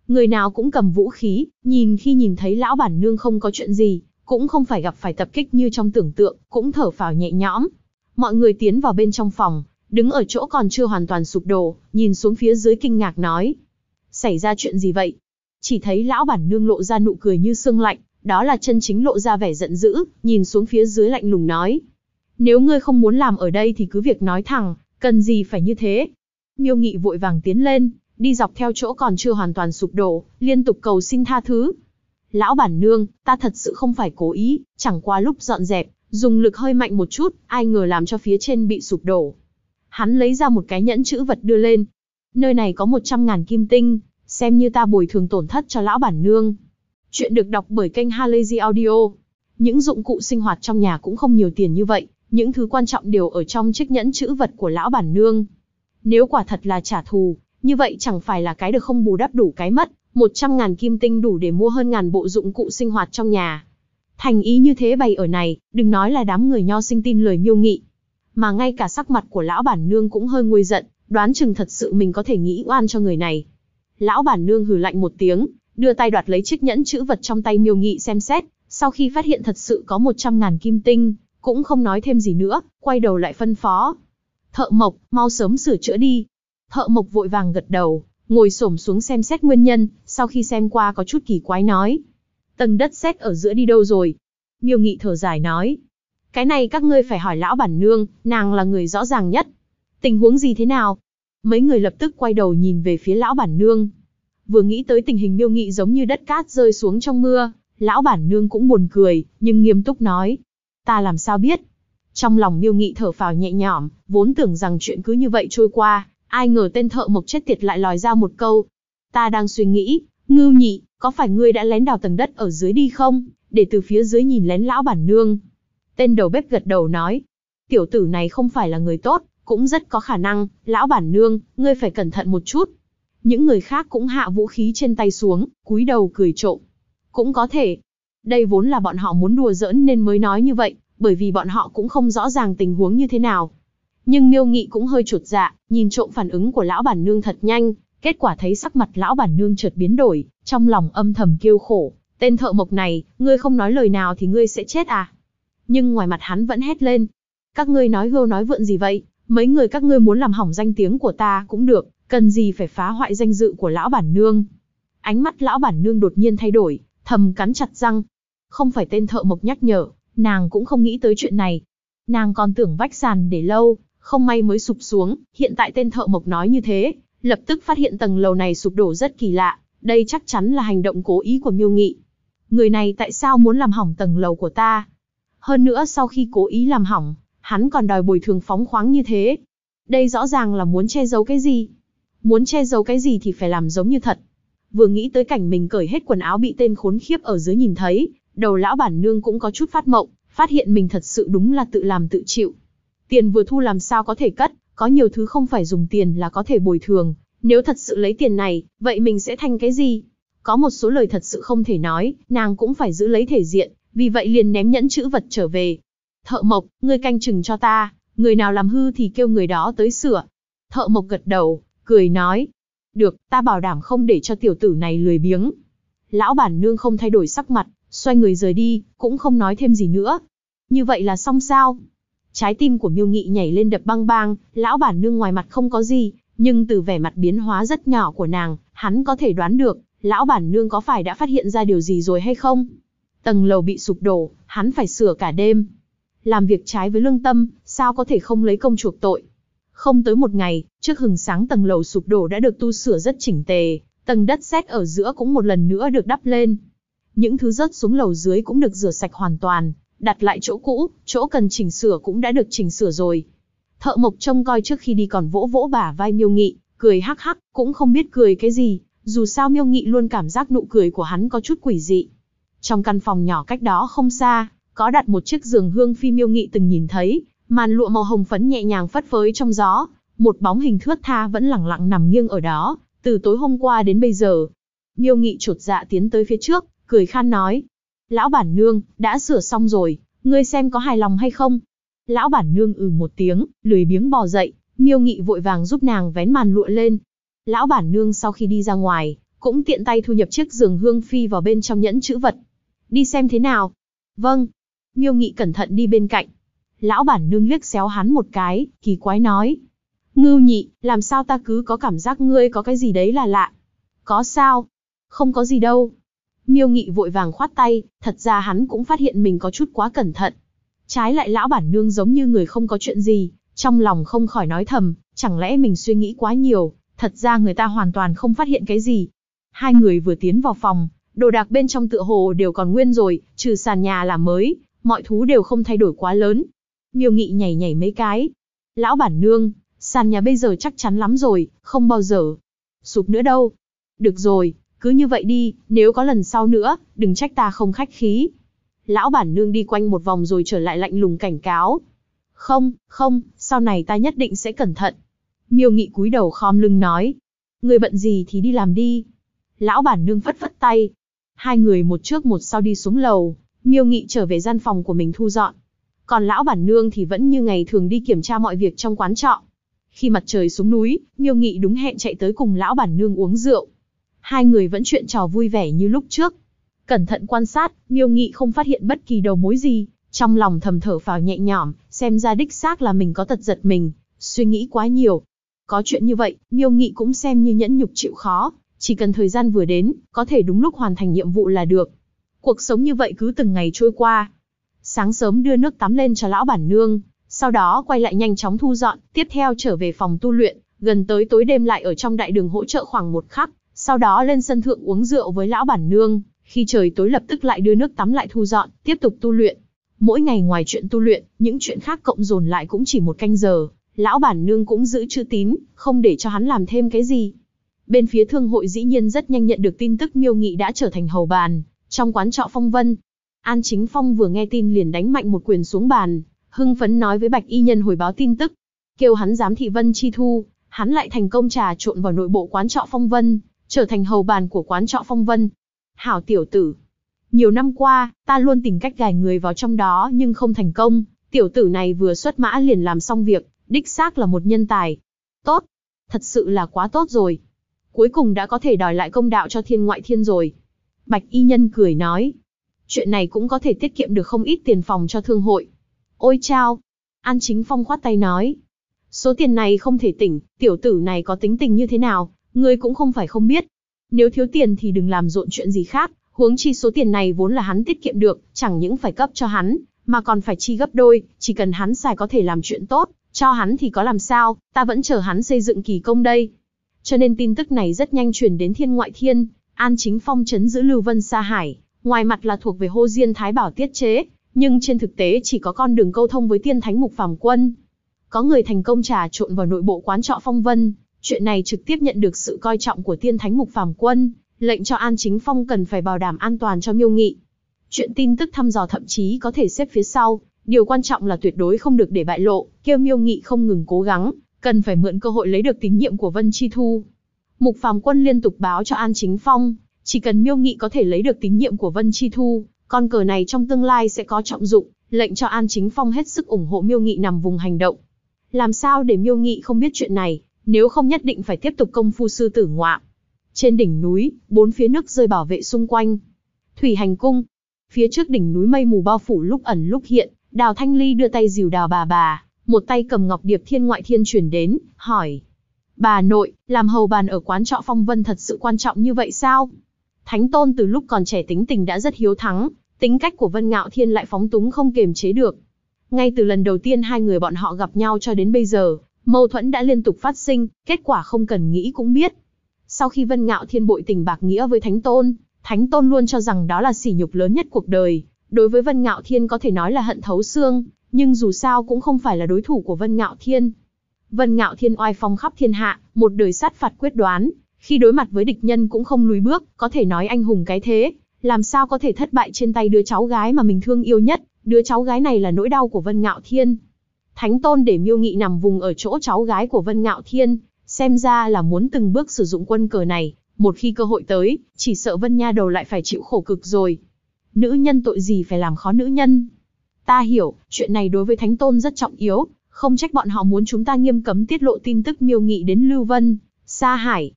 Người nào cũng cầm vũ khí, khi nhìn thấy lão bản nương không có chuyện gì, cũng không phải gặp phải tập kích như trong tưởng tượng, cũng thở phào nhẹ nhõm. Mọi người tiến vào bên trong phòng, đứng ở chỗ còn chưa hoàn toàn sụp đổ, nhìn xuống phía dưới kinh ngạc nói. Xảy ra chuyện gì vậy? Chỉ thấy lão bản nương lộ ra nụ cười như sương lạnh, đó là chân chính lộ ra vẻ giận dữ, nhìn xuống phía dưới lạnh lùng nói. Nếu ngươi không muốn làm ở đây thì cứ việc nói thẳng, cần gì phải như thế? Miêu Nghị vội vàng tiến lên, đi dọc theo chỗ còn chưa hoàn toàn sụp đổ, liên tục cầu xin tha thứ. Lão bản nương, ta thật sự không phải cố ý, chẳng qua lúc dọn dẹp, dùng lực hơi mạnh một chút, ai ngờ làm cho phía trên bị sụp đổ. Hắn lấy ra một cái nhẫn chữ vật đưa lên. Nơi này có 100.000 kim tinh, xem như ta bồi thường tổn thất cho lão bản nương. Chuyện được đọc bởi kênh Halazy Audio. Những dụng cụ sinh hoạt trong nhà cũng không nhiều tiền như vậy, những thứ quan trọng đều ở trong chiếc nhẫn chữ vật của lão bản nương. Nếu quả thật là trả thù, như vậy chẳng phải là cái được không bù đắp đủ cái mất, 100.000 kim tinh đủ để mua hơn ngàn bộ dụng cụ sinh hoạt trong nhà. Thành ý như thế bày ở này, đừng nói là đám người nho sinh tin lời Miêu Nghị, mà ngay cả sắc mặt của lão bản nương cũng hơi nguôi giận, đoán chừng thật sự mình có thể nghĩ oan cho người này. Lão bản nương hừ lạnh một tiếng, đưa tay đoạt lấy chiếc nhẫn chữ vật trong tay Miêu Nghị xem xét, sau khi phát hiện thật sự có 100.000 kim tinh, cũng không nói thêm gì nữa, quay đầu lại phân phó. Thợ mộc, mau sớm sửa chữa đi. Thợ mộc vội vàng gật đầu, ngồi xổm xuống xem xét nguyên nhân, sau khi xem qua có chút kỳ quái nói. Tầng đất sét ở giữa đi đâu rồi? Miêu Nghị thở dài nói. Cái này các ngươi phải hỏi lão bản nương, nàng là người rõ ràng nhất. Tình huống gì thế nào? Mấy người lập tức quay đầu nhìn về phía lão bản nương. Vừa nghĩ tới tình hình Miêu Nghị giống như đất cát rơi xuống trong mưa, lão bản nương cũng buồn cười, nhưng nghiêm túc nói. Ta làm sao biết? Trong lòng Miêu Nghị thở phào nhẹ nhõm, vốn tưởng rằng chuyện cứ như vậy trôi qua, ai ngờ tên thợ mộc chết tiệt lại lòi ra một câu. Ta đang suy nghĩ, Ngưu Nhị, có phải ngươi đã lén đào tầng đất ở dưới đi không, để từ phía dưới nhìn lén lão bản nương? Tên đầu bếp gật đầu nói. Tiểu tử này không phải là người tốt, cũng rất có khả năng, lão bản nương, ngươi phải cẩn thận một chút. Những người khác cũng hạ vũ khí trên tay xuống, cúi đầu cười trộm. Cũng có thể. Đây vốn là bọn họ muốn đùa giỡn nên mới nói như vậy, bởi vì bọn họ cũng không rõ ràng tình huống như thế nào. Nhưng Miêu Nghị cũng hơi chột dạ, nhìn trộm phản ứng của lão bản nương thật nhanh, kết quả thấy sắc mặt lão bản nương chợt biến đổi, trong lòng âm thầm kêu khổ, tên thợ mộc này, ngươi không nói lời nào thì ngươi sẽ chết à? Nhưng ngoài mặt hắn vẫn hét lên, các ngươi nói hưu nói vượn gì vậy, mấy người các ngươi muốn làm hỏng danh tiếng của ta cũng được, cần gì phải phá hoại danh dự của lão bản nương? Ánh mắt lão bản nương đột nhiên thay đổi, thầm cắn chặt răng. Không phải tên thợ mộc nhắc nhở, nàng cũng không nghĩ tới chuyện này. Nàng còn tưởng vách sàn để lâu, không may mới sụp xuống, hiện tại tên thợ mộc nói như thế, lập tức phát hiện tầng lầu này sụp đổ rất kỳ lạ, đây chắc chắn là hành động cố ý của Miêu Nghị. Người này tại sao muốn làm hỏng tầng lầu của ta? Hơn nữa sau khi cố ý làm hỏng, hắn còn đòi bồi thường phóng khoáng như thế. Đây rõ ràng là muốn che giấu cái gì? Muốn che giấu cái gì thì phải làm giống như thật. Vừa nghĩ tới cảnh mình cởi hết quần áo bị tên khốn khiếp ở dưới nhìn thấy, đầu lão bản nương cũng có chút phát mộng, phát hiện mình thật sự đúng là tự làm tự chịu. Tiền vừa thu làm sao có thể cất, có nhiều thứ không phải dùng tiền là có thể bồi thường, nếu thật sự lấy tiền này, vậy mình sẽ thành cái gì? Có một số lời thật sự không thể nói, nàng cũng phải giữ lấy thể diện, vì vậy liền ném nhẫn chữ vật trở về. Thợ mộc, ngươi canh chừng cho ta, người nào làm hư thì kêu người đó tới sửa. Thợ mộc gật đầu, cười nói. Được, ta bảo đảm không để cho tiểu tử này lười biếng. Lão bản nương không thay đổi sắc mặt, xoay người rời đi, cũng không nói thêm gì nữa. Như vậy là xong sao? Trái tim của Miêu Nghị nhảy lên đập bang bang, lão bản nương ngoài mặt không có gì, nhưng từ vẻ mặt biến hóa rất nhỏ của nàng, hắn có thể đoán được, lão bản nương có phải đã phát hiện ra điều gì rồi hay không? Tầng lầu bị sụp đổ, hắn phải sửa cả đêm. Làm việc trái với lương tâm, sao có thể không lấy công chuộc tội? Không tới một ngày, trước hừng sáng tầng lầu sụp đổ đã được tu sửa rất chỉnh tề, tầng đất sét ở giữa cũng một lần nữa được đắp lên. Những thứ rớt xuống lầu dưới cũng được rửa sạch hoàn toàn, đặt lại chỗ cũ, chỗ cần chỉnh sửa cũng đã được chỉnh sửa rồi. Thợ mộc trông coi trước khi đi còn vỗ vỗ bả vai Miêu Nghị, cười hắc hắc, cũng không biết cười cái gì, dù sao Miêu Nghị luôn cảm giác nụ cười của hắn có chút quỷ dị. Trong căn phòng nhỏ cách đó không xa, có đặt một chiếc giường hương phi Miêu Nghị từng nhìn thấy, màn lụa màu hồng phấn nhẹ nhàng phất phới trong gió, một bóng hình thướt tha vẫn lẳng lặng nằm nghiêng ở đó, từ tối hôm qua đến bây giờ. Miêu Nghị chột dạ tiến tới phía trước, cười khan nói. Lão bản nương, đã sửa xong rồi, ngươi xem có hài lòng hay không? Lão bản nương một tiếng, lười biếng bò dậy, Miêu Nghị vội vàng giúp nàng vén màn lụa lên. Lão bản nương sau khi đi ra ngoài, cũng tiện tay thu nhập chiếc giường hương phi vào bên trong nhẫn chữ vật. Đi xem thế nào. Vâng. Miêu Nghị cẩn thận đi bên cạnh. Lão bản nương liếc xéo hắn một cái, kỳ quái nói. Ngưu Nhị, làm sao ta cứ có cảm giác ngươi có cái gì đấy là lạ. Có sao? Không có gì đâu. Miêu Nghị vội vàng khoát tay, thật ra hắn cũng phát hiện mình có chút quá cẩn thận. Trái lại lão bản nương giống như người không có chuyện gì, trong lòng không khỏi nói thầm, chẳng lẽ mình suy nghĩ quá nhiều, thật ra người ta hoàn toàn không phát hiện cái gì. Hai người vừa tiến vào phòng, đồ đạc bên trong tựa hồ đều còn nguyên rồi, trừ sàn nhà là mới, mọi thứ đều không thay đổi quá lớn. Miêu Nghị nhảy nhảy mấy cái. Lão bản nương, sàn nhà bây giờ chắc chắn lắm rồi, không bao giờ sụp nữa đâu. Được rồi, cứ như vậy đi, nếu có lần sau nữa, đừng trách ta không khách khí. Lão bản nương đi quanh một vòng rồi trở lại lạnh lùng cảnh cáo. Không, sau này ta nhất định sẽ cẩn thận. Miêu Nghị cúi đầu khom lưng nói. Người bận gì thì đi làm đi. Lão bản nương phất phất tay. Hai người một trước một sau đi xuống lầu, Miêu Nghị trở về gian phòng của mình thu dọn. Còn lão bản nương thì vẫn như ngày thường đi kiểm tra mọi việc trong quán trọ. Khi mặt trời xuống núi, Miêu Nghị đúng hẹn chạy tới cùng lão bản nương uống rượu. Hai người vẫn chuyện trò vui vẻ như lúc trước. Cẩn thận quan sát, Miêu Nghị không phát hiện bất kỳ đầu mối gì, trong lòng thầm thở phào nhẹ nhõm, xem ra đích xác là mình có tật giật mình, suy nghĩ quá nhiều. Có chuyện như vậy, Miêu Nghị cũng xem như nhẫn nhục chịu khó, chỉ cần thời gian vừa đến, có thể đúng lúc hoàn thành nhiệm vụ là được. Cuộc sống như vậy cứ từng ngày trôi qua. Sáng sớm đưa nước tắm lên cho lão bản nương, sau đó quay lại nhanh chóng thu dọn, tiếp theo trở về phòng tu luyện, gần tới tối đêm lại ở trong đại đường hỗ trợ khoảng một khắc, sau đó lên sân thượng uống rượu với lão bản nương, khi trời tối lập tức lại đưa nước tắm lại thu dọn, tiếp tục tu luyện. Mỗi ngày ngoài chuyện tu luyện, những chuyện khác cộng dồn lại cũng chỉ một canh giờ, lão bản nương cũng giữ chữ tín, không để cho hắn làm thêm cái gì. Bên phía thương hội dĩ nhiên rất nhanh nhận được tin tức Miêu Nghị đã trở thành hầu bàn, trong quán trọ Phong Vân. An Chính Phong vừa nghe tin liền đánh mạnh một quyền xuống bàn, hưng phấn nói với Bạch Y Nhân hồi báo tin tức, kêu hắn giám thị Vân Chi Thu, hắn lại thành công trà trộn vào nội bộ quán trọ Phong Vân, trở thành hầu bàn của quán trọ Phong Vân. Hảo tiểu tử, nhiều năm qua, ta luôn tìm cách gài người vào trong đó nhưng không thành công, tiểu tử này vừa xuất mã liền làm xong việc, đích xác là một nhân tài. Tốt, thật sự là quá tốt rồi. Cuối cùng đã có thể đòi lại công đạo cho Thiên Ngoại Thiên rồi. Bạch Y Nhân cười nói, chuyện này cũng có thể tiết kiệm được không ít tiền phòng cho thương hội. Ôi chao! An Chính Phong khoát tay nói, số tiền này không thể tỉnh, tiểu tử này có tính tình như thế nào, ngươi cũng không phải không biết. Nếu thiếu tiền thì đừng làm rộn chuyện gì khác, huống chi số tiền này vốn là hắn tiết kiệm được, chẳng những phải cấp cho hắn, mà còn phải chi gấp đôi, chỉ cần hắn xài có thể làm chuyện tốt, cho hắn thì có làm sao, ta vẫn chờ hắn xây dựng kỳ công đây. Cho nên tin tức này rất nhanh truyền đến Thiên Ngoại Thiên, An Chính Phong trấn giữ Lưu Vân Sa Hải, ngoài mặt là thuộc về Hô Diên Thái Bảo tiết chế, nhưng trên thực tế chỉ có con đường câu thông với Tiên Thánh Mục Phàm Quân. Có người thành công trà trộn vào nội bộ quán trọ Phong Vân, chuyện này trực tiếp nhận được sự coi trọng của Tiên Thánh Mục Phàm Quân, lệnh cho An Chính Phong cần phải bảo đảm an toàn cho Miêu Nghị. Chuyện tin tức thăm dò thậm chí có thể xếp phía sau, điều quan trọng là tuyệt đối không được để bại lộ, kêu Miêu Nghị không ngừng cố gắng, cần phải mượn cơ hội lấy được tín nhiệm của Vân Chi Thu. Mục Phàm Quân liên tục báo cho An Chính Phong, chỉ cần Miêu Nghị có thể lấy được tín nhiệm của Vân Chi Thu, con cờ này trong tương lai sẽ có trọng dụng, lệnh cho An Chính Phong hết sức ủng hộ Miêu Nghị nằm vùng hành động. Làm sao để Miêu Nghị không biết chuyện này, nếu không nhất định phải tiếp tục công phu sư tử ngoạm. Trên đỉnh núi, bốn phía nước rơi bảo vệ xung quanh. Thủy Hành Cung, phía trước đỉnh núi mây mù bao phủ lúc ẩn lúc hiện, Đào Thanh Ly đưa tay dìu Đào bà, một tay cầm ngọc điệp Thiên Ngoại Thiên chuyển đến, hỏi. Bà nội, làm hầu bàn ở quán trọ Phong Vân thật sự quan trọng như vậy sao? Thánh Tôn từ lúc còn trẻ tính tình đã rất hiếu thắng, tính cách của Vân Ngạo Thiên lại phóng túng không kiềm chế được. Ngay từ lần đầu tiên hai người bọn họ gặp nhau cho đến bây giờ, mâu thuẫn đã liên tục phát sinh, kết quả không cần nghĩ cũng biết. Sau khi Vân Ngạo Thiên bội tình bạc nghĩa với Thánh Tôn luôn cho rằng đó là sỉ nhục lớn nhất cuộc đời. Đối với Vân Ngạo Thiên có thể nói là hận thấu xương, nhưng dù sao cũng không phải là đối thủ của Vân Ngạo Thiên. Vân Ngạo Thiên oai phong khắp thiên hạ, một đời sát phạt quyết đoán, khi đối mặt với địch nhân cũng không lùi bước, có thể nói anh hùng cái thế, làm sao có thể thất bại trên tay đứa cháu gái mà mình thương yêu nhất, đứa cháu gái này là nỗi đau của Vân Ngạo Thiên. Thánh Tôn để Miêu Nghị nằm vùng ở chỗ cháu gái của Vân Ngạo Thiên, xem ra là muốn từng bước sử dụng quân cờ này, một khi cơ hội tới, chỉ sợ Vân nha đầu lại phải chịu khổ cực rồi. Nữ nhân tội gì phải làm khó nữ nhân. Ta hiểu, chuyện này đối với Thánh Tôn rất trọng yếu, không trách bọn họ muốn chúng ta nghiêm cấm tiết lộ tin tức Miêu Nghị đến Lưu Vân Sa Hải.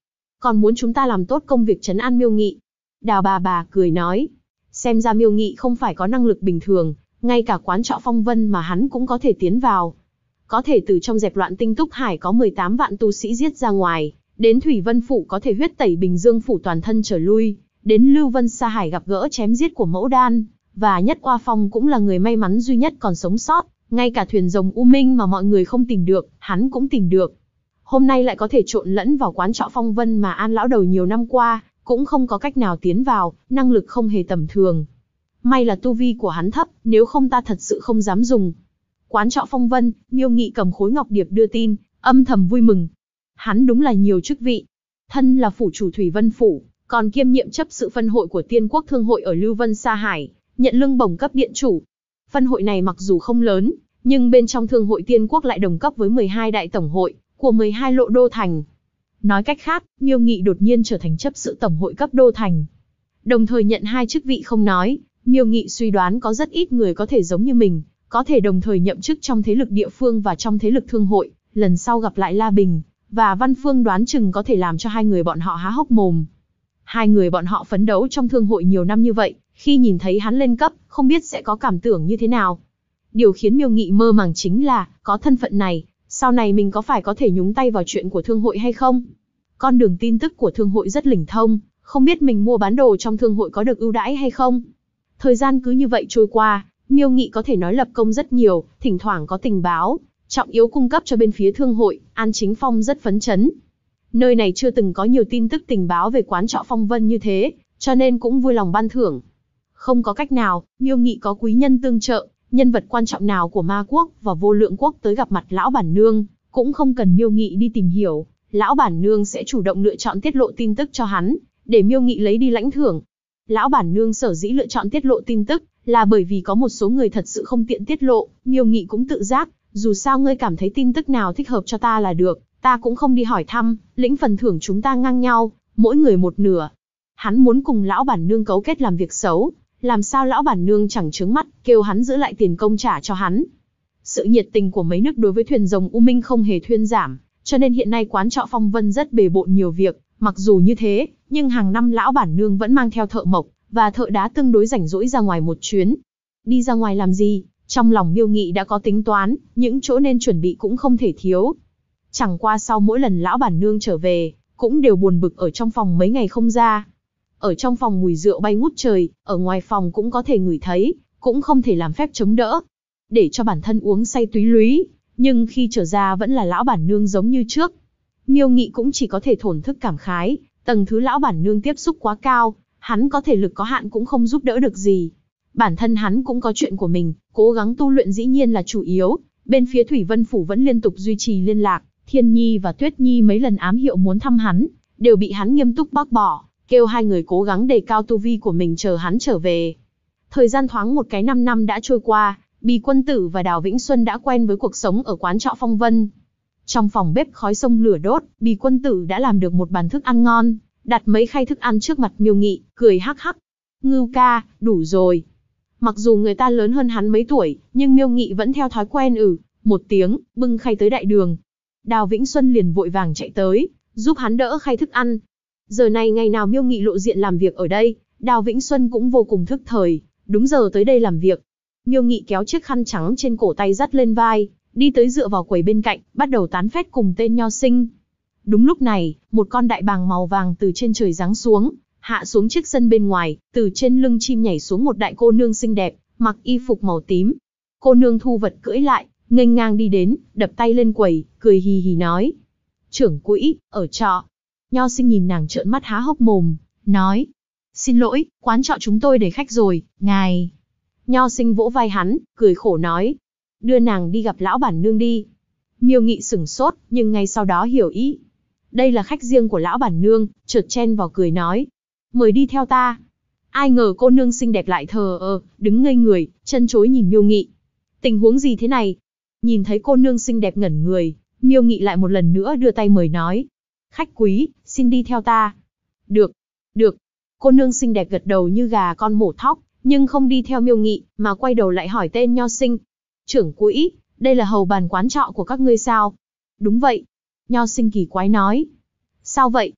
còn muốn chúng ta làm tốt công việc trấn an Miêu Nghị. Đào bà cười nói, xem ra Miêu Nghị không phải có năng lực bình thường, ngay cả quán trọ Phong Vân mà hắn cũng có thể tiến vào. Có thể từ trong dẹp loạn Tinh Túc Hải có 18 vạn tu sĩ giết ra ngoài, đến Thủy Vân Phủ có thể huyết tẩy Bình Dương Phủ toàn thân trở lui, đến Lưu Vân Sa Hải gặp gỡ chém giết của Mẫu Đan, và Nhất Oa Phong cũng là người may mắn duy nhất còn sống sót, ngay cả thuyền rồng U Minh mà mọi người không tìm được, hắn cũng tìm được. Hôm nay lại có thể trộn lẫn vào quán trọ Phong Vân mà An lão đầu nhiều năm qua cũng không có cách nào tiến vào, năng lực không hề tầm thường. May là tu vi của hắn thấp, nếu không ta thật sự không dám dùng. Quán trọ Phong Vân, Miêu Nghị cầm khối ngọc điệp đưa tin, âm thầm vui mừng. Hắn đúng là nhiều chức vị. Thân là phủ chủ Thủy Vân Phủ, còn kiêm nhiệm chấp sự phân hội của Tiên Quốc Thương hội ở Lưu Vân Sa Hải, nhận lương bổng cấp điện chủ. Phân hội này mặc dù không lớn, nhưng bên trong Thương hội Tiên Quốc lại đồng cấp với 12 đại tổng hội của 12 lộ đô thành. Nói cách khác, Miêu Nghị đột nhiên trở thành chấp sự tổng hội cấp đô thành. Đồng thời nhận 2 chức vị không nói, Miêu Nghị suy đoán có rất ít người có thể giống như mình, có thể đồng thời nhậm chức trong thế lực địa phương và trong thế lực thương hội. Lần sau gặp lại La Bình và Văn Phương đoán chừng có thể làm cho 2 người bọn họ há hốc mồm. 2 người bọn họ phấn đấu trong thương hội nhiều năm như vậy, khi nhìn thấy hắn lên cấp, không biết sẽ có cảm tưởng như thế nào. Điều khiến Miêu Nghị mơ màng chính là, có thân phận này, sau này mình có phải có thể nhúng tay vào chuyện của thương hội hay không? Con đường tin tức của thương hội rất linh thông, không biết mình mua bán đồ trong thương hội có được ưu đãi hay không? Thời gian cứ như vậy trôi qua, Miêu Nghị có thể nói lập công rất nhiều, thỉnh thoảng có tình báo trọng yếu cung cấp cho bên phía thương hội, An Chính Phong rất phấn chấn. Nơi này chưa từng có nhiều tin tức tình báo về quán trọ Phong Vân như thế, cho nên cũng vui lòng ban thưởng. Không có cách nào, Miêu Nghị có quý nhân tương trợ, nhân vật quan trọng nào của Ma Quốc và Vô Lượng Quốc tới gặp mặt lão bản nương, cũng không cần Miêu Nghị đi tìm hiểu, lão bản nương sẽ chủ động lựa chọn tiết lộ tin tức cho hắn, để Miêu Nghị lấy đi lãnh thưởng. Lão bản nương sở dĩ lựa chọn tiết lộ tin tức, là bởi vì có một số người thật sự không tiện tiết lộ, Miêu Nghị cũng tự giác, dù sao ngươi cảm thấy tin tức nào thích hợp cho ta là được, ta cũng không đi hỏi thăm, lĩnh phần thưởng chúng ta ngang nhau, mỗi người một nửa. Hắn muốn cùng lão bản nương cấu kết làm việc xấu, làm sao lão bản nương chẳng trướng mắt, kêu hắn giữ lại tiền công trả cho hắn. Sự nhiệt tình của mấy nước đối với thuyền rồng U Minh không hề thuyên giảm, cho nên hiện nay quán trọ Phong Vân rất bề bộn nhiều việc, mặc dù như thế, nhưng hàng năm lão bản nương vẫn mang theo thợ mộc và thợ đá tương đối rảnh rỗi ra ngoài một chuyến. Đi ra ngoài làm gì? Trong lòng Miêu Nghị đã có tính toán, những chỗ nên chuẩn bị cũng không thể thiếu. Chẳng qua sau mỗi lần lão bản nương trở về, cũng đều buồn bực ở trong phòng mấy ngày không ra. Ở trong phòng mùi rượu bay ngút trời, ở ngoài phòng cũng có thể ngửi thấy, cũng không thể làm phép chống đỡ. Để cho bản thân uống say túy lúy, nhưng khi trở ra vẫn là lão bản nương giống như trước. Miêu Nghị cũng chỉ có thể thổn thức cảm khái, tầng thứ lão bản nương tiếp xúc quá cao, hắn có thể lực có hạn cũng không giúp đỡ được gì. Bản thân hắn cũng có chuyện của mình, cố gắng tu luyện dĩ nhiên là chủ yếu, bên phía Thủy Vân Phủ vẫn liên tục duy trì liên lạc, Thiên Nhi và Tuyết Nhi mấy lần ám hiệu muốn thăm hắn, đều bị hắn nghiêm túc bác bỏ, kêu 2 người cố gắng đề cao tu vi của mình chờ hắn trở về. Thời gian thoáng một cái 5 năm đã trôi qua, Bì Quân Tử và Đào Vĩnh Xuân đã quen với cuộc sống ở quán trọ Phong Vân. Trong phòng bếp khói sông lửa đốt, Bì Quân Tử đã làm được một bàn thức ăn ngon, đặt mấy khay thức ăn trước mặt Miêu Nghị, cười hắc hắc. Ngưu ca, đủ rồi. Mặc dù người ta lớn hơn hắn mấy tuổi, nhưng Miêu Nghị vẫn theo thói quen một tiếng, bưng khay tới đại đường. Đào Vĩnh Xuân liền vội vàng chạy tới, giúp hắn đỡ khay thức ăn. Giờ này ngày nào Miêu Nghị lộ diện làm việc ở đây, Đào Vĩnh Xuân cũng vô cùng thức thời, đúng giờ tới đây làm việc. Miêu Nghị kéo chiếc khăn trắng trên cổ tay dắt lên vai, đi tới dựa vào quầy bên cạnh, bắt đầu tán phét cùng tên nho sinh. Đúng lúc này, một con đại bàng màu vàng từ trên trời giáng xuống, hạ xuống chiếc sân bên ngoài, từ trên lưng chim nhảy xuống một đại cô nương xinh đẹp, mặc y phục màu tím. Cô nương thu vật cưỡi lại, nghênh ngang đi đến, đập tay lên quầy, cười hì hì nói: "Trưởng quỹ, ở trọ." Nho sinh nhìn nàng trợn mắt há hốc mồm, nói: "Xin lỗi, quán trọ chúng tôi để khách rồi, ngài." Nho sinh vỗ vai hắn, cười khổ nói: "Đưa nàng đi gặp lão bản nương đi." Miêu Nghị sửng sốt, nhưng ngay sau đó hiểu ý. Đây là khách riêng của lão bản nương, chợt chen vào cười nói: "Mời đi theo ta." Ai ngờ cô nương xinh đẹp lại thờ đứng ngây người, chân chối nhìn Miêu Nghị. Tình huống gì thế này? Nhìn thấy cô nương xinh đẹp ngẩn người, Miêu Nghị lại một lần nữa đưa tay mời nói: "Khách quý, xin đi theo ta." "Được, được." Cô nương xinh đẹp gật đầu như gà con mổ thóc, nhưng không đi theo Miêu Nghị, mà quay đầu lại hỏi tên nho sinh: "Trưởng quỹ, đây là hầu bàn quán trọ của các ngươi sao?" "Đúng vậy." Nho sinh kỳ quái nói. "Sao vậy?"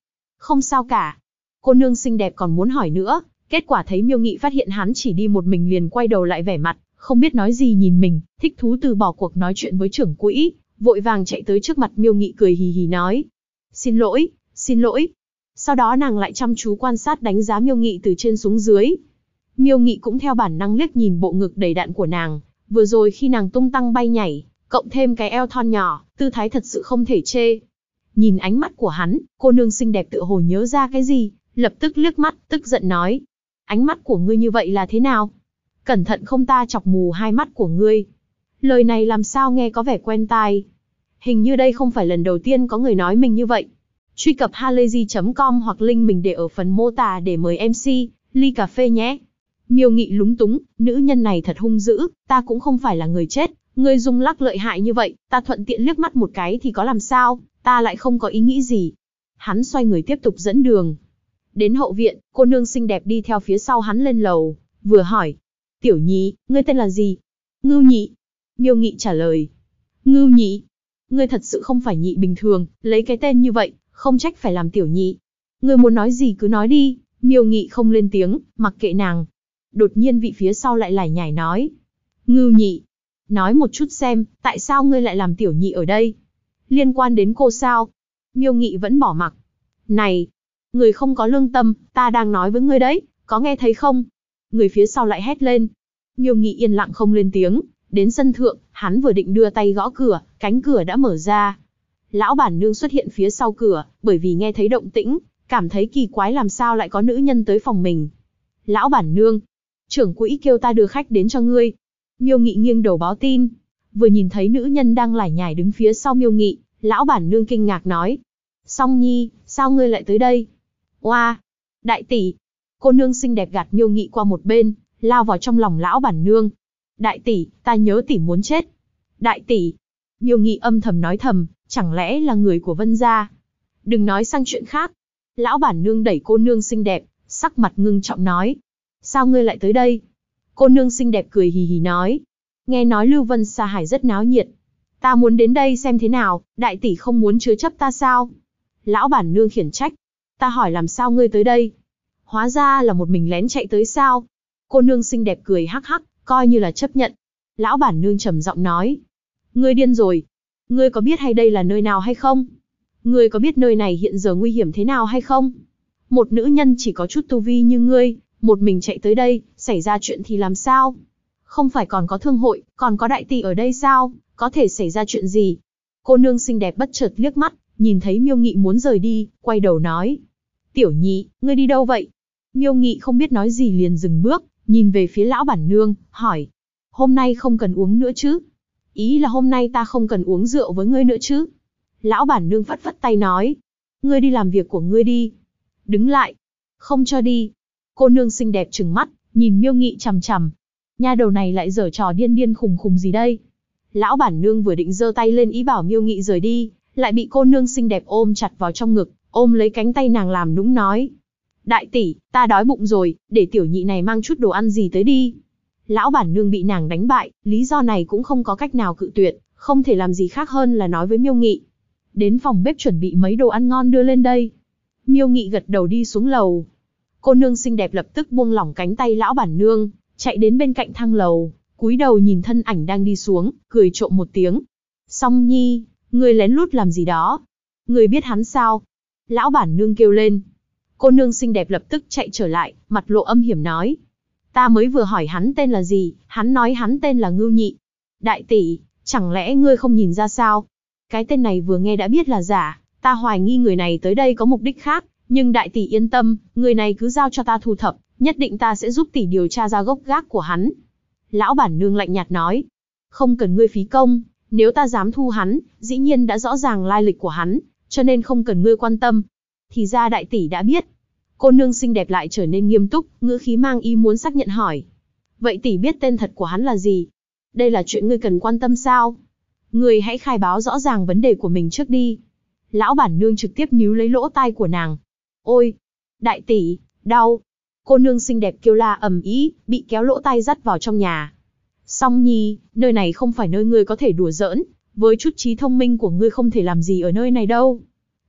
Không sao cả. Cô nương xinh đẹp còn muốn hỏi nữa, kết quả thấy Miêu Nghị phát hiện hắn chỉ đi một mình liền quay đầu lại vẻ mặt, không biết nói gì nhìn mình, thích thú từ bỏ cuộc nói chuyện với trưởng quỹ, vội vàng chạy tới trước mặt Miêu Nghị cười hì hì nói. Xin lỗi, xin lỗi. Sau đó nàng lại chăm chú quan sát đánh giá Miêu Nghị từ trên xuống dưới. Miêu Nghị cũng theo bản năng liếc nhìn bộ ngực đầy đặn của nàng, vừa rồi khi nàng tung tăng bay nhảy, cộng thêm cái eo thon nhỏ, tư thái thật sự không thể chê. Nhìn ánh mắt của hắn, cô nương xinh đẹp tựa hồ nhớ ra cái gì, lập tức liếc mắt, tức giận nói. Ánh mắt của ngươi như vậy là thế nào? Cẩn thận không ta chọc mù hai mắt của ngươi. Lời này làm sao nghe có vẻ quen tai. Hình như đây không phải lần đầu tiên có người nói mình như vậy. Truy cập halayzi.com hoặc link mình để ở phần mô tả để mời MC, ly cà phê nhé. Miêu Nghị lúng túng, nữ nhân này thật hung dữ, ta cũng không phải là người chết, ngươi rung lắc lợi hại như vậy, ta thuận tiện liếc mắt một cái thì có làm sao, ta lại không có ý nghĩ gì. Hắn xoay người tiếp tục dẫn đường. Đến hậu viện, cô nương xinh đẹp đi theo phía sau hắn lên lầu, vừa hỏi. Tiểu Nhị, ngươi tên là gì? Ngưu Nhị. Miêu Nghị trả lời. Ngưu Nhị. Ngươi thật sự không phải nhị bình thường, lấy cái tên như vậy, không trách phải làm tiểu nhị. Ngươi muốn nói gì cứ nói đi. Miêu Nghị không lên tiếng, mặc kệ nàng. Đột nhiên vị phía sau lại lải nhải nói. Ngưu Nhị. Nói một chút xem, tại sao ngươi lại làm tiểu nhị ở đây? Liên quan đến cô sao? Miêu Nghị vẫn bỏ mặc. Này, người không có lương tâm, ta đang nói với ngươi đấy, có nghe thấy không? Người phía sau lại hét lên. Miêu Nghị yên lặng không lên tiếng, đến sân thượng, hắn vừa định đưa tay gõ cửa, cánh cửa đã mở ra. Lão bản nương xuất hiện phía sau cửa, bởi vì nghe thấy động tĩnh, cảm thấy kỳ quái làm sao lại có nữ nhân tới phòng mình. Lão bản nương, trưởng quỹ kêu ta đưa khách đến cho ngươi. Miêu Nghị nghiêng đầu báo tin, vừa nhìn thấy nữ nhân đang lải nhải đứng phía sau Miêu Nghị, lão bản nương kinh ngạc nói. Song Nhi, sao ngươi lại tới đây? Oa, đại tỷ. Cô nương xinh đẹp gạt Miêu Nghị qua một bên, lao vào trong lòng lão bản nương. Đại tỷ, ta nhớ tỷ muốn chết. Đại tỷ. Miêu Nghị âm thầm nói thầm, chẳng lẽ là người của Vân gia? Đừng nói sang chuyện khác. Lão bản nương đẩy cô nương xinh đẹp, sắc mặt ngưng trọng nói. Sao ngươi lại tới đây? Cô nương xinh đẹp cười hì hì nói. Nghe nói Lưu Vân Sa Hải rất náo nhiệt. Ta muốn đến đây xem thế nào, đại tỷ không muốn chứa chấp ta sao? Lão bản nương khiển trách. Ta hỏi làm sao ngươi tới đây? Hóa ra là một mình lén chạy tới sao? Cô nương xinh đẹp cười hắc hắc, coi như là chấp nhận. Lão bản nương trầm giọng nói. Ngươi điên rồi. Ngươi có biết hay đây là nơi nào hay không? Ngươi có biết nơi này hiện giờ nguy hiểm thế nào hay không? Một nữ nhân chỉ có chút tu vi như ngươi, một mình chạy tới đây, xảy ra chuyện thì làm sao? Không phải còn có thương hội, còn có đại tỷ ở đây sao? Có thể xảy ra chuyện gì? Cô nương xinh đẹp bất chợt liếc mắt, nhìn thấy Miêu Nghị muốn rời đi, quay đầu nói. Tiểu Nhị, ngươi đi đâu vậy? Miêu Nghị không biết nói gì liền dừng bước, nhìn về phía lão bản nương, hỏi. Hôm nay không cần uống nữa chứ? Ý là hôm nay ta không cần uống rượu với ngươi nữa chứ? Lão bản nương phất phất tay nói. Ngươi đi làm việc của ngươi đi. Đứng lại. Không cho đi. Cô nương xinh đẹp trừng mắt, nhìn Miêu Nghị chằm chằm. Nha đầu này lại giở trò điên điên khùng khùng gì đây? Lão bản nương vừa định giơ tay lên ý bảo Miêu Nghị rời đi, lại bị cô nương xinh đẹp ôm chặt vào trong ngực, ôm lấy cánh tay nàng làm nũng nói. Đại tỷ, ta đói bụng rồi, để tiểu nhị này mang chút đồ ăn gì tới đi. Lão bản nương bị nàng đánh bại, lý do này cũng không có cách nào cự tuyệt, không thể làm gì khác hơn là nói với Miêu Nghị. Đến phòng bếp chuẩn bị mấy đồ ăn ngon đưa lên đây. Miêu Nghị gật đầu đi xuống lầu. Cô nương xinh đẹp lập tức buông lỏng cánh tay lão bản nương, chạy đến bên cạnh thang lầu, cúi đầu nhìn thân ảnh đang đi xuống, cười trộm một tiếng. Song Nhi, ngươi lén lút làm gì đó? Ngươi biết hắn sao? Lão bản nương kêu lên. Cô nương xinh đẹp lập tức chạy trở lại, mặt lộ âm hiểm nói. Ta mới vừa hỏi hắn tên là gì, hắn nói hắn tên là Ngưu Nhị. Đại tỷ, chẳng lẽ ngươi không nhìn ra sao? Cái tên này vừa nghe đã biết là giả, ta hoài nghi người này tới đây có mục đích khác, nhưng đại tỷ yên tâm, người này cứ giao cho ta thu thập, nhất định ta sẽ giúp tỷ điều tra ra gốc gác của hắn. Lão bản nương lạnh nhạt nói. Không cần ngươi phí công, nếu ta dám thu hắn, dĩ nhiên đã rõ ràng lai lịch của hắn, cho nên không cần ngươi quan tâm. Thì ra đại tỷ đã biết. Cô nương xinh đẹp lại trở nên nghiêm túc, ngữ khí mang ý muốn xác nhận hỏi. Vậy tỷ biết tên thật của hắn là gì? Đây là chuyện ngươi cần quan tâm sao? Ngươi hãy khai báo rõ ràng vấn đề của mình trước đi. Lão bản nương trực tiếp níu lấy lỗ tai của nàng. Ôi! Đại tỷ, đau! Cô nương xinh đẹp kêu la ầm ĩ, bị kéo lỗ tai dắt vào trong nhà. Song Nhi, nơi này không phải nơi ngươi có thể đùa giỡn, với chút trí thông minh của ngươi không thể làm gì ở nơi này đâu.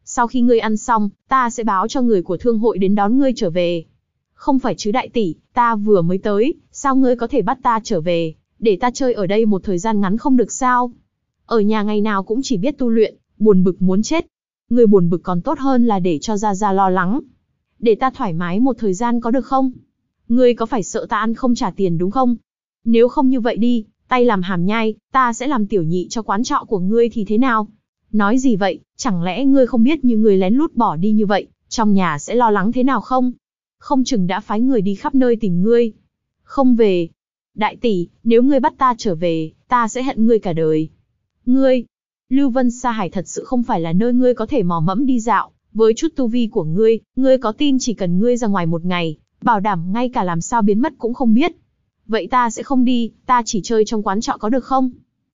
Sau khi ngươi ăn xong, ta sẽ báo cho người của thương hội đến đón ngươi trở về. Không phải chứ đại tỷ, ta vừa mới tới, sao ngươi có thể bắt ta trở về, để ta chơi ở đây một thời gian ngắn không được sao? Ở nhà ngày nào cũng chỉ biết tu luyện, buồn bực muốn chết. Ngươi buồn bực còn tốt hơn là để cho Gia Gia lo lắng. Để ta thoải mái một thời gian có được không? Ngươi có phải sợ ta ăn không trả tiền đúng không? Nếu không như vậy đi, tay làm hàm nhai, ta sẽ làm tiểu nhị cho quán trọ của ngươi thì thế nào? Nói gì vậy, chẳng lẽ ngươi không biết như ngươi lén lút bỏ đi như vậy, trong nhà sẽ lo lắng thế nào không? Không chừng đã phái người đi khắp nơi tìm ngươi. Không về. Đại tỷ, nếu ngươi bắt ta trở về, ta sẽ hận ngươi cả đời. Ngươi, Lưu Vân Sa Hải thật sự không phải là nơi ngươi có thể mò mẫm đi dạo, với chút tu vi của ngươi, ngươi có tin chỉ cần ngươi ra ngoài một ngày, bảo đảm ngay cả làm sao biến mất cũng không biết. Vậy ta sẽ không đi, ta chỉ chơi trong quán trọ có được không?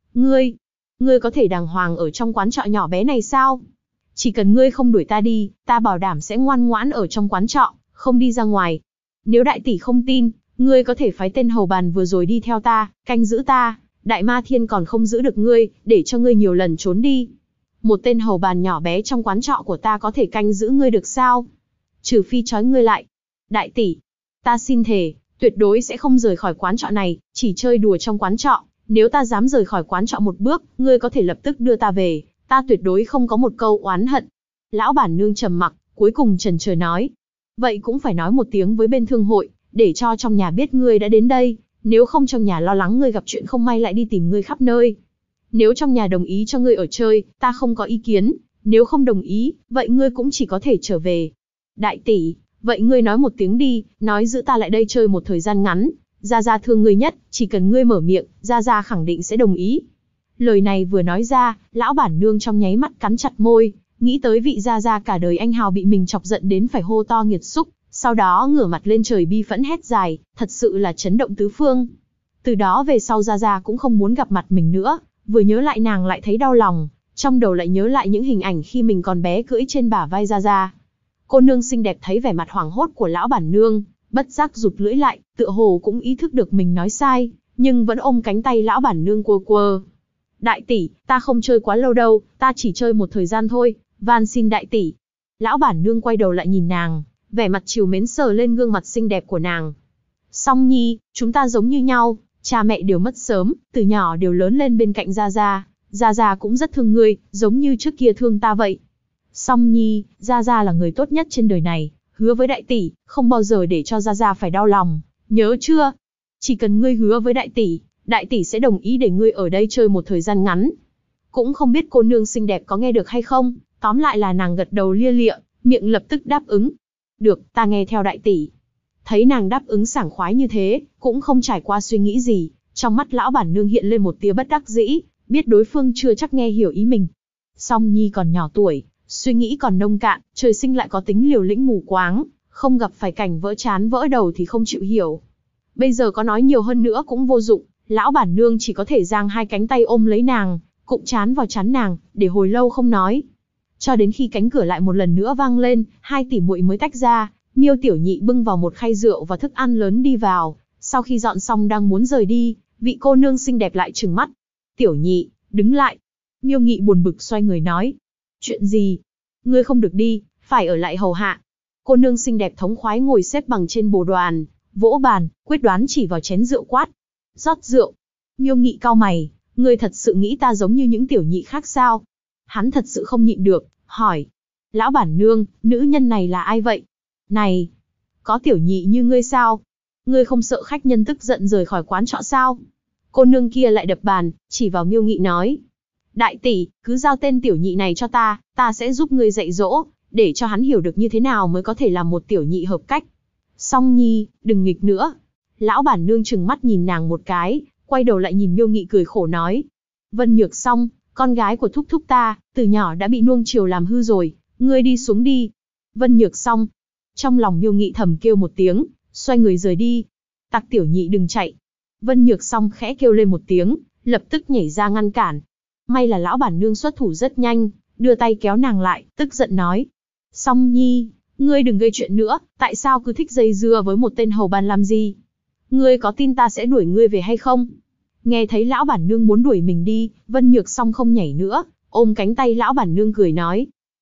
Ngươi có thể đàng hoàng ở trong quán trọ nhỏ bé này sao? Chỉ cần ngươi không đuổi ta đi, ta bảo đảm sẽ ngoan ngoãn ở trong quán trọ, không đi ra ngoài. Nếu đại tỷ không tin, ngươi có thể phái tên hầu bàn vừa rồi đi theo ta, canh giữ ta. Đại Ma Thiên còn không giữ được ngươi, để cho ngươi nhiều lần trốn đi. Một tên hầu bàn nhỏ bé trong quán trọ của ta có thể canh giữ ngươi được sao? Trừ phi trói ngươi lại. Đại tỷ, ta xin thề, tuyệt đối sẽ không rời khỏi quán trọ này, chỉ chơi đùa trong quán trọ. Nếu ta dám rời khỏi quán trọ một bước, ngươi có thể lập tức đưa ta về, ta tuyệt đối không có một câu oán hận. Lão bản nương trầm mặc, cuối cùng chần chờ nói. Vậy cũng phải nói một tiếng với bên thương hội, để cho trong nhà biết ngươi đã đến đây. Nếu không trong nhà lo lắng ngươi gặp chuyện không may lại đi tìm ngươi khắp nơi. Nếu trong nhà đồng ý cho ngươi ở chơi, ta không có ý kiến. Nếu không đồng ý, vậy ngươi cũng chỉ có thể trở về. Đại tỷ, vậy ngươi nói một tiếng đi, nói giữ ta lại đây chơi một thời gian ngắn. Gia Gia thương ngươi nhất, chỉ cần ngươi mở miệng, Gia Gia khẳng định sẽ đồng ý. Lời này vừa nói ra, lão bản nương trong nháy mắt cắn chặt môi, nghĩ tới vị Gia Gia cả đời anh hào bị mình chọc giận đến phải hô to nghiệt xúc. Sau đó ngửa mặt lên trời bi phẫn hét dài, thật sự là chấn động tứ phương. Từ đó về sau Gia Gia cũng không muốn gặp mặt mình nữa, vừa nhớ lại nàng lại thấy đau lòng, trong đầu lại nhớ lại những hình ảnh khi mình còn bé cưỡi trên bả vai Gia Gia. Cô nương xinh đẹp thấy vẻ mặt hoảng hốt của lão bản nương, bất giác rụt lưỡi lại, tựa hồ cũng ý thức được mình nói sai, nhưng vẫn ôm cánh tay lão bản nương quơ quơ. Đại tỷ, ta không chơi quá lâu đâu, ta chỉ chơi một thời gian thôi, van xin đại tỷ. Lão bản nương quay đầu lại nhìn nàng, vẻ mặt trìu mến sờ lên gương mặt xinh đẹp của nàng. Song Nhi, chúng ta giống như nhau, cha mẹ đều mất sớm, từ nhỏ đều lớn lên bên cạnh Gia Gia. Gia Gia cũng rất thương ngươi, giống như trước kia thương ta vậy. Song Nhi, Gia Gia là người tốt nhất trên đời này, hứa với đại tỷ, không bao giờ để cho Gia Gia phải đau lòng, nhớ chưa? Chỉ cần ngươi hứa với đại tỷ sẽ đồng ý để ngươi ở đây chơi một thời gian ngắn. Cũng không biết cô nương xinh đẹp có nghe được hay không, tóm lại là nàng gật đầu lia lịa, miệng lập tức đáp ứng. Được, ta nghe theo đại tỷ. Thấy nàng đáp ứng sảng khoái như thế, cũng không trải qua suy nghĩ gì, trong mắt lão bản nương hiện lên một tia bất đắc dĩ, biết đối phương chưa chắc nghe hiểu ý mình. Song Nhi còn nhỏ tuổi, suy nghĩ còn nông cạn, trời sinh lại có tính liều lĩnh mù quáng, không gặp phải cảnh vỡ trán vỡ đầu thì không chịu hiểu. Bây giờ có nói nhiều hơn nữa cũng vô dụng, lão bản nương chỉ có thể giang hai cánh tay ôm lấy nàng, cụm trán vào trán nàng, để hồi lâu không nói. Cho đến khi cánh cửa lại một lần nữa vang lên, hai tỷ muội mới tách ra, Miêu Tiểu Nhị bưng vào một khay rượu và thức ăn lớn đi vào, sau khi dọn xong đang muốn rời đi, vị cô nương xinh đẹp lại trừng mắt. Tiểu Nhị, đứng lại. Miêu Nghị buồn bực xoay người nói. Chuyện gì? Ngươi không được đi, phải ở lại hầu hạ. Cô nương xinh đẹp thống khoái ngồi xếp bằng trên bồ đoàn, vỗ bàn, quyết đoán chỉ vào chén rượu quát. Rót rượu. Miêu Nghị cau mày, ngươi thật sự nghĩ ta giống như những tiểu nhị khác sao? Hắn thật sự không nhịn được, hỏi. Lão bản nương, nữ nhân này là ai vậy? Này, có tiểu nhị như ngươi sao? Ngươi không sợ khách nhân tức giận rời khỏi quán trọ sao? Cô nương kia lại đập bàn, chỉ vào Miêu Nghị nói. Đại tỷ, cứ giao tên tiểu nhị này cho ta sẽ giúp ngươi dạy dỗ, để cho hắn hiểu được như thế nào mới có thể làm một tiểu nhị hợp cách. Song Nhi, đừng nghịch nữa. Lão bản nương trừng mắt nhìn nàng một cái, quay đầu lại nhìn Miêu Nghị cười khổ nói. Vân Nhược Song, con gái của thúc thúc ta, từ nhỏ đã bị nuông chiều làm hư rồi, ngươi đi xuống đi. Vân Nhược Song. Trong lòng Miêu Nghị thầm kêu một tiếng, xoay người rời đi. Tặc tiểu nhị đừng chạy. Vân Nhược Song khẽ kêu lên một tiếng, lập tức nhảy ra ngăn cản. May là lão bản nương xuất thủ rất nhanh, đưa tay kéo nàng lại, tức giận nói. Song Nhi, ngươi đừng gây chuyện nữa, tại sao cứ thích dây dưa với một tên hầu bàn làm gì? Ngươi có tin ta sẽ đuổi ngươi về hay không? Nghe thấy lão bản nương muốn đuổi mình đi, Vân Nhược Song không nhảy nữa, ôm cánh tay lão bản nương cười nói.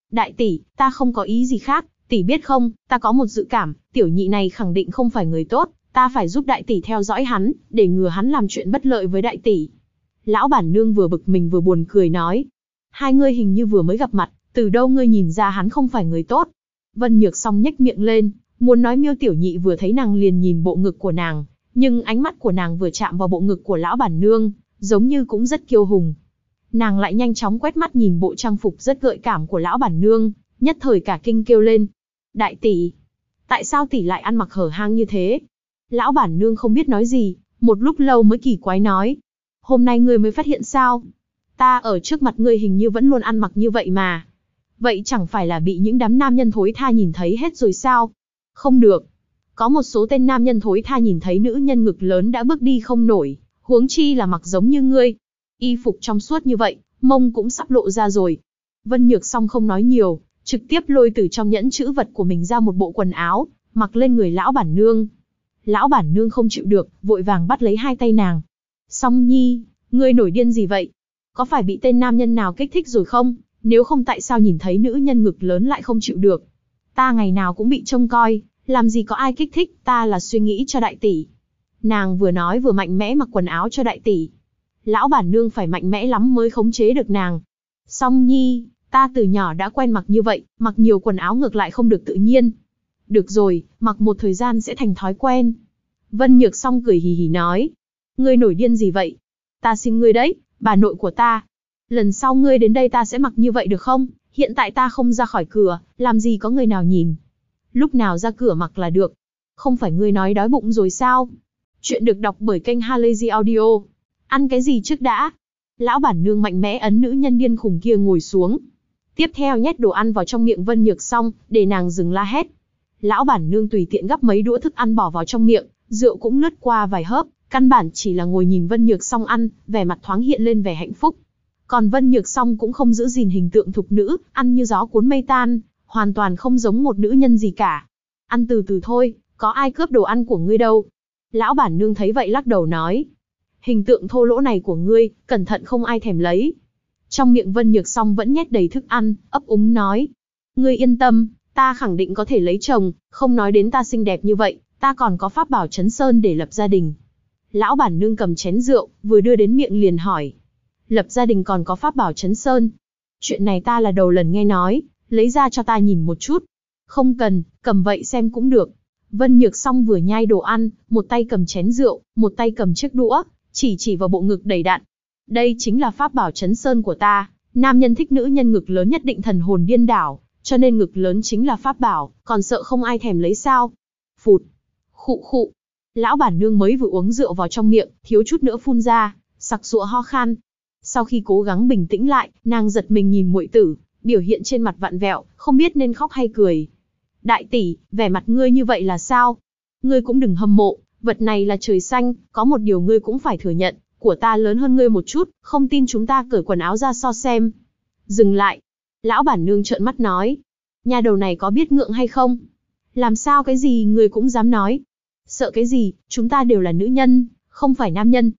Đại tỷ, ta không có ý gì khác, tỷ biết không, ta có một dự cảm, tiểu nhị này khẳng định không phải người tốt, ta phải giúp đại tỷ theo dõi hắn, để ngừa hắn làm chuyện bất lợi với đại tỷ. Lão bản nương vừa bực mình vừa buồn cười nói. Hai ngươi hình như vừa mới gặp mặt, từ đâu ngươi nhìn ra hắn không phải người tốt? Vân Nhược Song nhếch miệng lên, muốn nói Miêu tiểu nhị vừa thấy nàng liền nhìn bộ ngực của nàng, nhưng ánh mắt của nàng vừa chạm vào bộ ngực của lão bản nương, giống như cũng rất kiêu hùng. Nàng lại nhanh chóng quét mắt nhìn bộ trang phục rất gợi cảm của lão bản nương, nhất thời cả kinh kêu lên. Đại tỷ, tại sao tỷ lại ăn mặc hở hang như thế? Lão bản nương không biết nói gì, một lúc lâu mới kỳ quái nói. Hôm nay ngươi mới phát hiện sao? Ta ở trước mặt ngươi hình như vẫn luôn ăn mặc như vậy mà. Vậy chẳng phải là bị những đám nam nhân thối tha nhìn thấy hết rồi sao? Không được. Có một số tên nam nhân thối tha nhìn thấy nữ nhân ngực lớn đã bước đi không nổi, huống chi là mặc giống như ngươi. Y phục trong suốt như vậy, mông cũng sắp lộ ra rồi. Vân Nhược Song không nói nhiều, trực tiếp lôi từ trong nhẫn chữ vật của mình ra một bộ quần áo, mặc lên người lão bản nương. Lão bản nương không chịu được, vội vàng bắt lấy hai tay nàng. Song Nhi, ngươi nổi điên gì vậy? Có phải bị tên nam nhân nào kích thích rồi không? Nếu không tại sao nhìn thấy nữ nhân ngực lớn lại không chịu được? Ta ngày nào cũng bị trông coi, làm gì có ai kích thích, ta là suy nghĩ cho đại tỷ. Nàng vừa nói vừa mạnh mẽ mặc quần áo cho đại tỷ. Lão bản nương phải mạnh mẽ lắm mới khống chế được nàng. Song Nhi, ta từ nhỏ đã quen mặc như vậy, mặc nhiều quần áo ngược lại không được tự nhiên. Được rồi, mặc một thời gian sẽ thành thói quen. Vân Nhược Song cười hì hì nói. Ngươi nổi điên gì vậy? Ta xin ngươi đấy, bà nội của ta. Lần sau ngươi đến đây ta sẽ mặc như vậy được không? Hiện tại ta không ra khỏi cửa, làm gì có người nào nhìn. Lúc nào ra cửa mặc là được. Không phải ngươi nói đói bụng rồi sao? Chuyện được đọc bởi kênh Halazy Audio. Ăn cái gì trước đã? Lão bản nương mạnh mẽ ấn nữ nhân điên khùng kia ngồi xuống. Tiếp theo nhét đồ ăn vào trong miệng Vân Nhược Song, để nàng dừng la hét. Lão bản nương tùy tiện gắp mấy đũa thức ăn bỏ vào trong miệng, rượu cũng lướt qua vài hớp, căn bản chỉ là ngồi nhìn Vân Nhược Song ăn, vẻ mặt thoáng hiện lên vẻ hạnh phúc. Còn Vân Nhược Song cũng không giữ gìn hình tượng thục nữ, ăn như gió cuốn mây tan, hoàn toàn không giống một nữ nhân gì cả. Ăn từ từ thôi, có ai cướp đồ ăn của ngươi đâu. Lão bản nương thấy vậy lắc đầu nói. Hình tượng thô lỗ này của ngươi, cẩn thận không ai thèm lấy. Trong miệng Vân Nhược Song vẫn nhét đầy thức ăn, ấp úng nói. Ngươi yên tâm, ta khẳng định có thể lấy chồng, không nói đến ta xinh đẹp như vậy, ta còn có pháp bảo Chấn Sơn để lập gia đình. Lão bản nương cầm chén rượu, vừa đưa đến miệng liền hỏi. Lập gia đình còn có pháp bảo Chấn Sơn? Chuyện này ta là đầu lần nghe nói, lấy ra cho ta nhìn một chút. Không cần, cầm vậy xem cũng được. Vân Nhược Song vừa nhai đồ ăn, một tay cầm chén rượu, một tay cầm chiếc đũa, chỉ vào bộ ngực đầy đặn. Đây chính là pháp bảo Chấn Sơn của ta, nam nhân thích nữ nhân ngực lớn nhất định thần hồn điên đảo, cho nên ngực lớn chính là pháp bảo, còn sợ không ai thèm lấy sao? Phụt, khụ khụ. Lão bản nương mới vừa uống rượu vào trong miệng, thiếu chút nữa phun ra, sặc sụa ho khan. Sau khi cố gắng bình tĩnh lại, nàng giật mình nhìn muội tử, biểu hiện trên mặt vặn vẹo, không biết nên khóc hay cười. Đại tỷ, vẻ mặt ngươi như vậy là sao? Ngươi cũng đừng hâm mộ, vật này là trời xanh, có một điều ngươi cũng phải thừa nhận, của ta lớn hơn ngươi một chút, không tin chúng ta cởi quần áo ra so xem. Dừng lại. Lão bản nương trợn mắt nói. Nhà đầu này có biết ngượng hay không? Làm sao cái gì ngươi cũng dám nói? Sợ cái gì, chúng ta đều là nữ nhân, không phải nam nhân.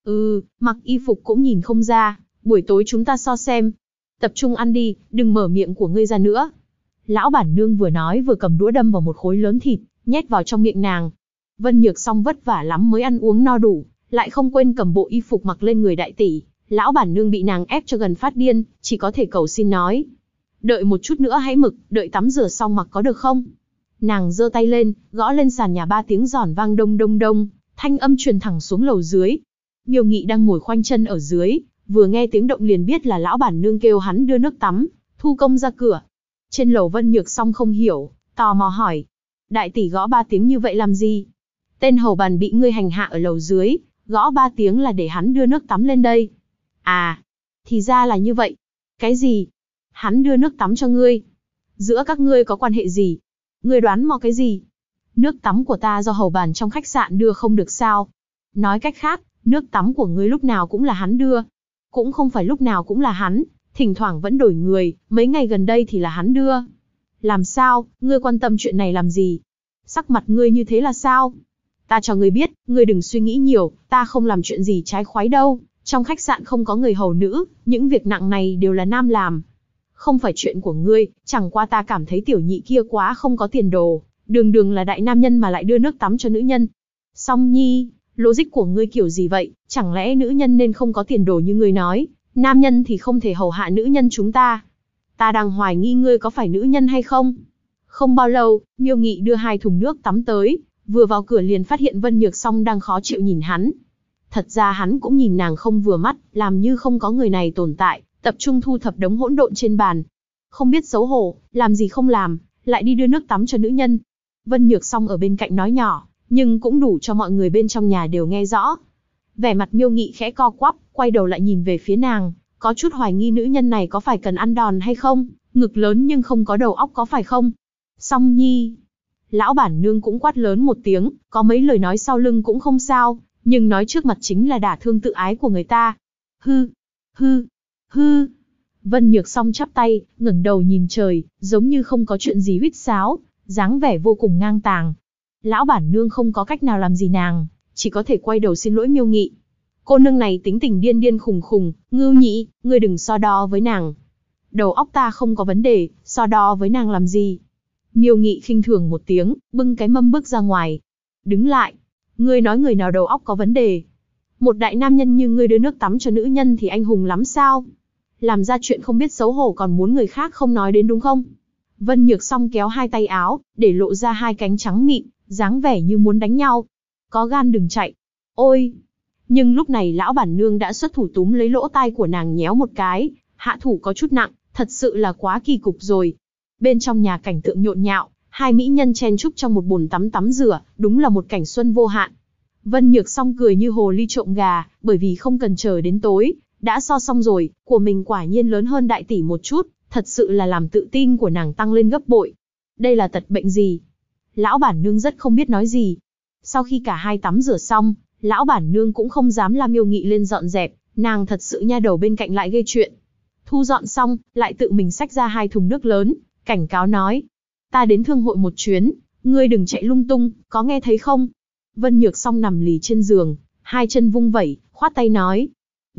Mặc y phục cũng nhìn không ra, buổi tối chúng ta so xem. Tập trung ăn đi, đừng mở miệng của ngươi ra nữa. Lão bản nương vừa nói vừa cầm đũa đâm vào một khối lớn thịt, nhét vào trong miệng nàng. Vân Nhược Song vất vả lắm mới ăn uống no đủ, lại không quên cầm bộ y phục mặc lên người đại tỷ. Lão bản nương bị nàng ép cho gần phát điên, chỉ có thể cầu xin nói. Đợi một chút nữa hãy mặc, đợi tắm rửa xong mặc có được không? Nàng giơ tay lên, gõ lên sàn nhà 3 tiếng giòn vang đông đông đông, thanh âm truyền thẳng xuống lầu dưới. Miêu Nghị đang ngồi khoanh chân ở dưới, vừa nghe tiếng động liền biết là lão bản nương kêu hắn đưa nước tắm, thu công ra cửa. Trên lầu Vân Nhược Song không hiểu, tò mò hỏi. Đại tỷ gõ 3 tiếng như vậy làm gì? Tên hầu bàn bị ngươi hành hạ ở lầu dưới, gõ 3 tiếng là để hắn đưa nước tắm lên đây. À, thì ra là như vậy. Cái gì? Hắn đưa nước tắm cho ngươi? Giữa các ngươi có quan hệ gì? Ngươi đoán mò cái gì? Nước tắm của ta do hầu bàn trong khách sạn đưa không được sao? Nói cách khác, nước tắm của ngươi lúc nào cũng là hắn đưa. Cũng không phải lúc nào cũng là hắn, thỉnh thoảng vẫn đổi người, mấy ngày gần đây thì là hắn đưa. Làm sao, ngươi quan tâm chuyện này làm gì? Sắc mặt ngươi như thế là sao? Ta cho ngươi biết, ngươi đừng suy nghĩ nhiều, ta không làm chuyện gì trái khoái đâu. Trong khách sạn không có người hầu nữ, những việc nặng này đều là nam làm. Không phải chuyện của ngươi, chẳng qua ta cảm thấy tiểu nhị kia quá không có tiền đồ, đường đường là đại nam nhân mà lại đưa nước tắm cho nữ nhân. Song Nhi, logic của ngươi kiểu gì vậy, chẳng lẽ nữ nhân nên không có tiền đồ như ngươi nói, nam nhân thì không thể hầu hạ nữ nhân chúng ta? Ta đang hoài nghi ngươi có phải nữ nhân hay không? Không bao lâu, Miêu Nghị đưa 2 thùng nước tắm tới, vừa vào cửa liền phát hiện Vân Nhược Song đang khó chịu nhìn hắn. Thật ra hắn cũng nhìn nàng không vừa mắt, làm như không có người này tồn tại, tập trung thu thập đống hỗn độn trên bàn. Không biết xấu hổ, làm gì không làm, lại đi đưa nước tắm cho nữ nhân. Vân Nhược Song ở bên cạnh nói nhỏ, nhưng cũng đủ cho mọi người bên trong nhà đều nghe rõ. Vẻ mặt Miêu Nghị khẽ co quắp, quay đầu lại nhìn về phía nàng, có chút hoài nghi nữ nhân này có phải cần ăn đòn hay không, ngực lớn nhưng không có đầu óc có phải không? Song Nhi. Lão bản nương cũng quát lớn một tiếng, có mấy lời nói sau lưng cũng không sao, nhưng nói trước mặt chính là đả thương tự ái của người ta. Hư, hư, hư. Vân Nhược Song chắp tay, ngẩng đầu nhìn trời, giống như không có chuyện gì huýt sáo, dáng vẻ vô cùng ngang tàng. Lão bản nương không có cách nào làm gì nàng, chỉ có thể quay đầu xin lỗi Miêu Nghị. Cô nương này tính tình điên điên khùng khùng, Ngưu Nhị, ngươi đừng so đo với nàng. Đầu óc ta không có vấn đề, so đo với nàng làm gì? Miêu Nghị khinh thường một tiếng, bưng cái mâm bước ra ngoài. Đứng lại, ngươi nói người nào đầu óc có vấn đề? Một đại nam nhân như ngươi đưa nước tắm cho nữ nhân thì anh hùng lắm sao? Làm ra chuyện không biết xấu hổ còn muốn người khác không nói đến đúng không? Vân Nhược Song kéo 2 tay áo, để lộ ra 2 cánh trắng mịn, dáng vẻ như muốn đánh nhau. Có gan đừng chạy. Ôi! Nhưng lúc này lão bản nương đã xuất thủ túm lấy lỗ tai của nàng nhéo một cái, hạ thủ có chút nặng, thật sự là quá kỳ cục rồi. Bên trong nhà cảnh tượng nhộn nhạo, 2 mỹ nhân chen chúc trong một bồn tắm tắm rửa, đúng là một cảnh xuân vô hạn. Vân Nhược Song cười như hồ ly trộm gà, bởi vì không cần chờ đến tối, đã so xong rồi, của mình quả nhiên lớn hơn đại tỷ một chút, thật sự là làm tự tin của nàng tăng lên gấp bội. Đây là tật bệnh gì? Lão bản nương rất không biết nói gì. Sau khi cả 2 tắm rửa xong, lão bản nương cũng không dám la Miêu Nghị lên dọn dẹp, nàng thật sự nha đầu bên cạnh lại gây chuyện. Thu dọn xong, lại tự mình xách ra 2 thùng nước lớn, cảnh cáo nói. Ta đến thương hội một chuyến, ngươi đừng chạy lung tung, có nghe thấy không? Vân Nhược Song nằm lì trên giường, 2 chân vung vẩy, khoát tay nói.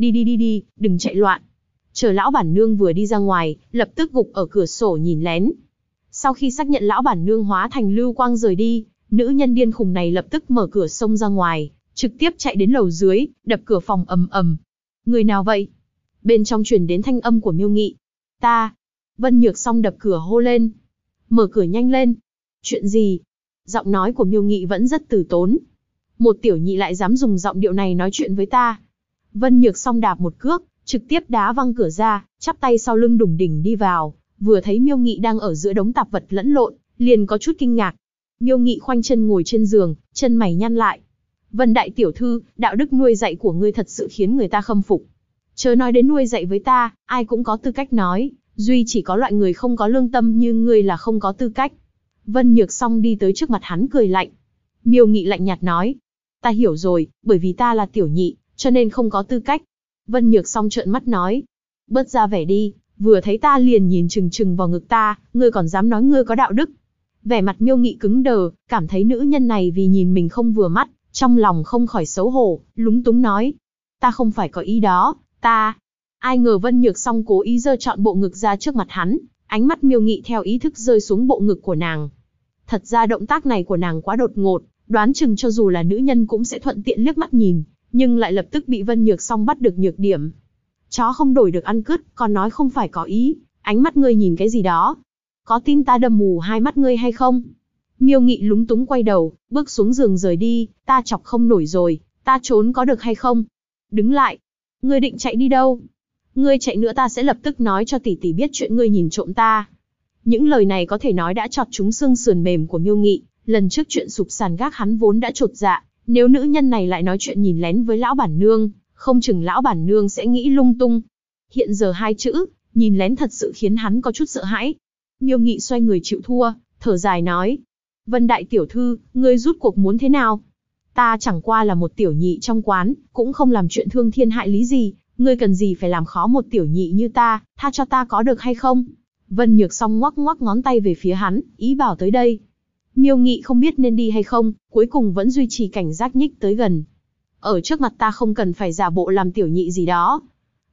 Đi, đừng chạy loạn. Chờ lão bản nương vừa đi ra ngoài, lập tức gục ở cửa sổ nhìn lén. Sau khi xác nhận lão bản nương hóa thành lưu quang rời đi, nữ nhân điên khùng này lập tức mở cửa xông ra ngoài, trực tiếp chạy đến lầu dưới, đập cửa phòng ầm ầm. Người nào vậy? Bên trong truyền đến thanh âm của Miêu Nghị. Ta. Vân Nhược Song đập cửa hô lên. Mở cửa nhanh lên. Chuyện gì? Giọng nói của Miêu Nghị vẫn rất từ tốn. Một tiểu nhị lại dám dùng giọng điệu này nói chuyện với ta. Vân Nhược Song đạp một cước, trực tiếp đá văng cửa ra, chắp tay sau lưng đủng đỉnh đi vào, vừa thấy Miêu Nghị đang ở giữa đống tạp vật lẫn lộn, liền có chút kinh ngạc. Miêu Nghị khoanh chân ngồi trên giường, chân mày nhăn lại. Vân đại tiểu thư, đạo đức nuôi dạy của ngươi thật sự khiến người ta khâm phục. Chớ nói đến nuôi dạy với ta, ai cũng có tư cách nói, duy chỉ có loại người không có lương tâm như ngươi là không có tư cách. Vân Nhược Song đi tới trước mặt hắn cười lạnh. Miêu Nghị lạnh nhạt nói. Ta hiểu rồi, bởi vì ta là tiểu nhị, cho nên không có tư cách. Vân Nhược Song trợn mắt nói. Bớt ra vẻ đi, vừa thấy ta liền nhìn chừng chừng vào ngực ta, ngươi còn dám nói ngươi có đạo đức. Vẻ mặt Miêu Nghị cứng đờ, cảm thấy nữ nhân này vì nhìn mình không vừa mắt, trong lòng không khỏi xấu hổ, lúng túng nói. Ta không phải có ý đó, ta. Ai ngờ Vân Nhược Song cố ý giơ trọn bộ ngực ra trước mặt hắn, ánh mắt Miêu Nghị theo ý thức rơi xuống bộ ngực của nàng. Thật ra động tác này của nàng quá đột ngột, đoán chừng cho dù là nữ nhân cũng sẽ thuận tiện liếc mắt nhìn, nhưng lại lập tức bị Vân Nhược Song bắt được nhược điểm. Chó không đổi được ăn cứt, còn nói không phải có ý, ánh mắt ngươi nhìn cái gì đó? Có tin ta đâm mù 2 mắt ngươi hay không? Miêu Nghị lúng túng quay đầu, bước xuống giường rời đi, ta chọc không nổi rồi, ta trốn có được hay không? Đứng lại, ngươi định chạy đi đâu? Ngươi chạy nữa ta sẽ lập tức nói cho tỷ tỷ biết chuyện ngươi nhìn trộm ta. Những lời này có thể nói đã chọt trúng xương sườn mềm của Miêu Nghị, lần trước chuyện sụp sàn gác hắn vốn đã chột dạ, nếu nữ nhân này lại nói chuyện nhìn lén với lão bản nương, không chừng lão bản nương sẽ nghĩ lung tung. Hiện giờ 2 chữ, nhìn lén thật sự khiến hắn có chút sợ hãi. Miêu Nghị xoay người chịu thua, thở dài nói. Vân đại tiểu thư, ngươi rút cuộc muốn thế nào? Ta chẳng qua là một tiểu nhị trong quán, cũng không làm chuyện thương thiên hại lý gì, ngươi cần gì phải làm khó một tiểu nhị như ta, tha cho ta có được hay không? Vân Nhược Song ngoắc ngoắc ngón tay về phía hắn, ý bảo tới đây. Miêu Nghị không biết nên đi hay không, cuối cùng vẫn duy trì cảnh giác nhích tới gần. Ở trước mặt ta không cần phải giả bộ làm tiểu nhị gì đó.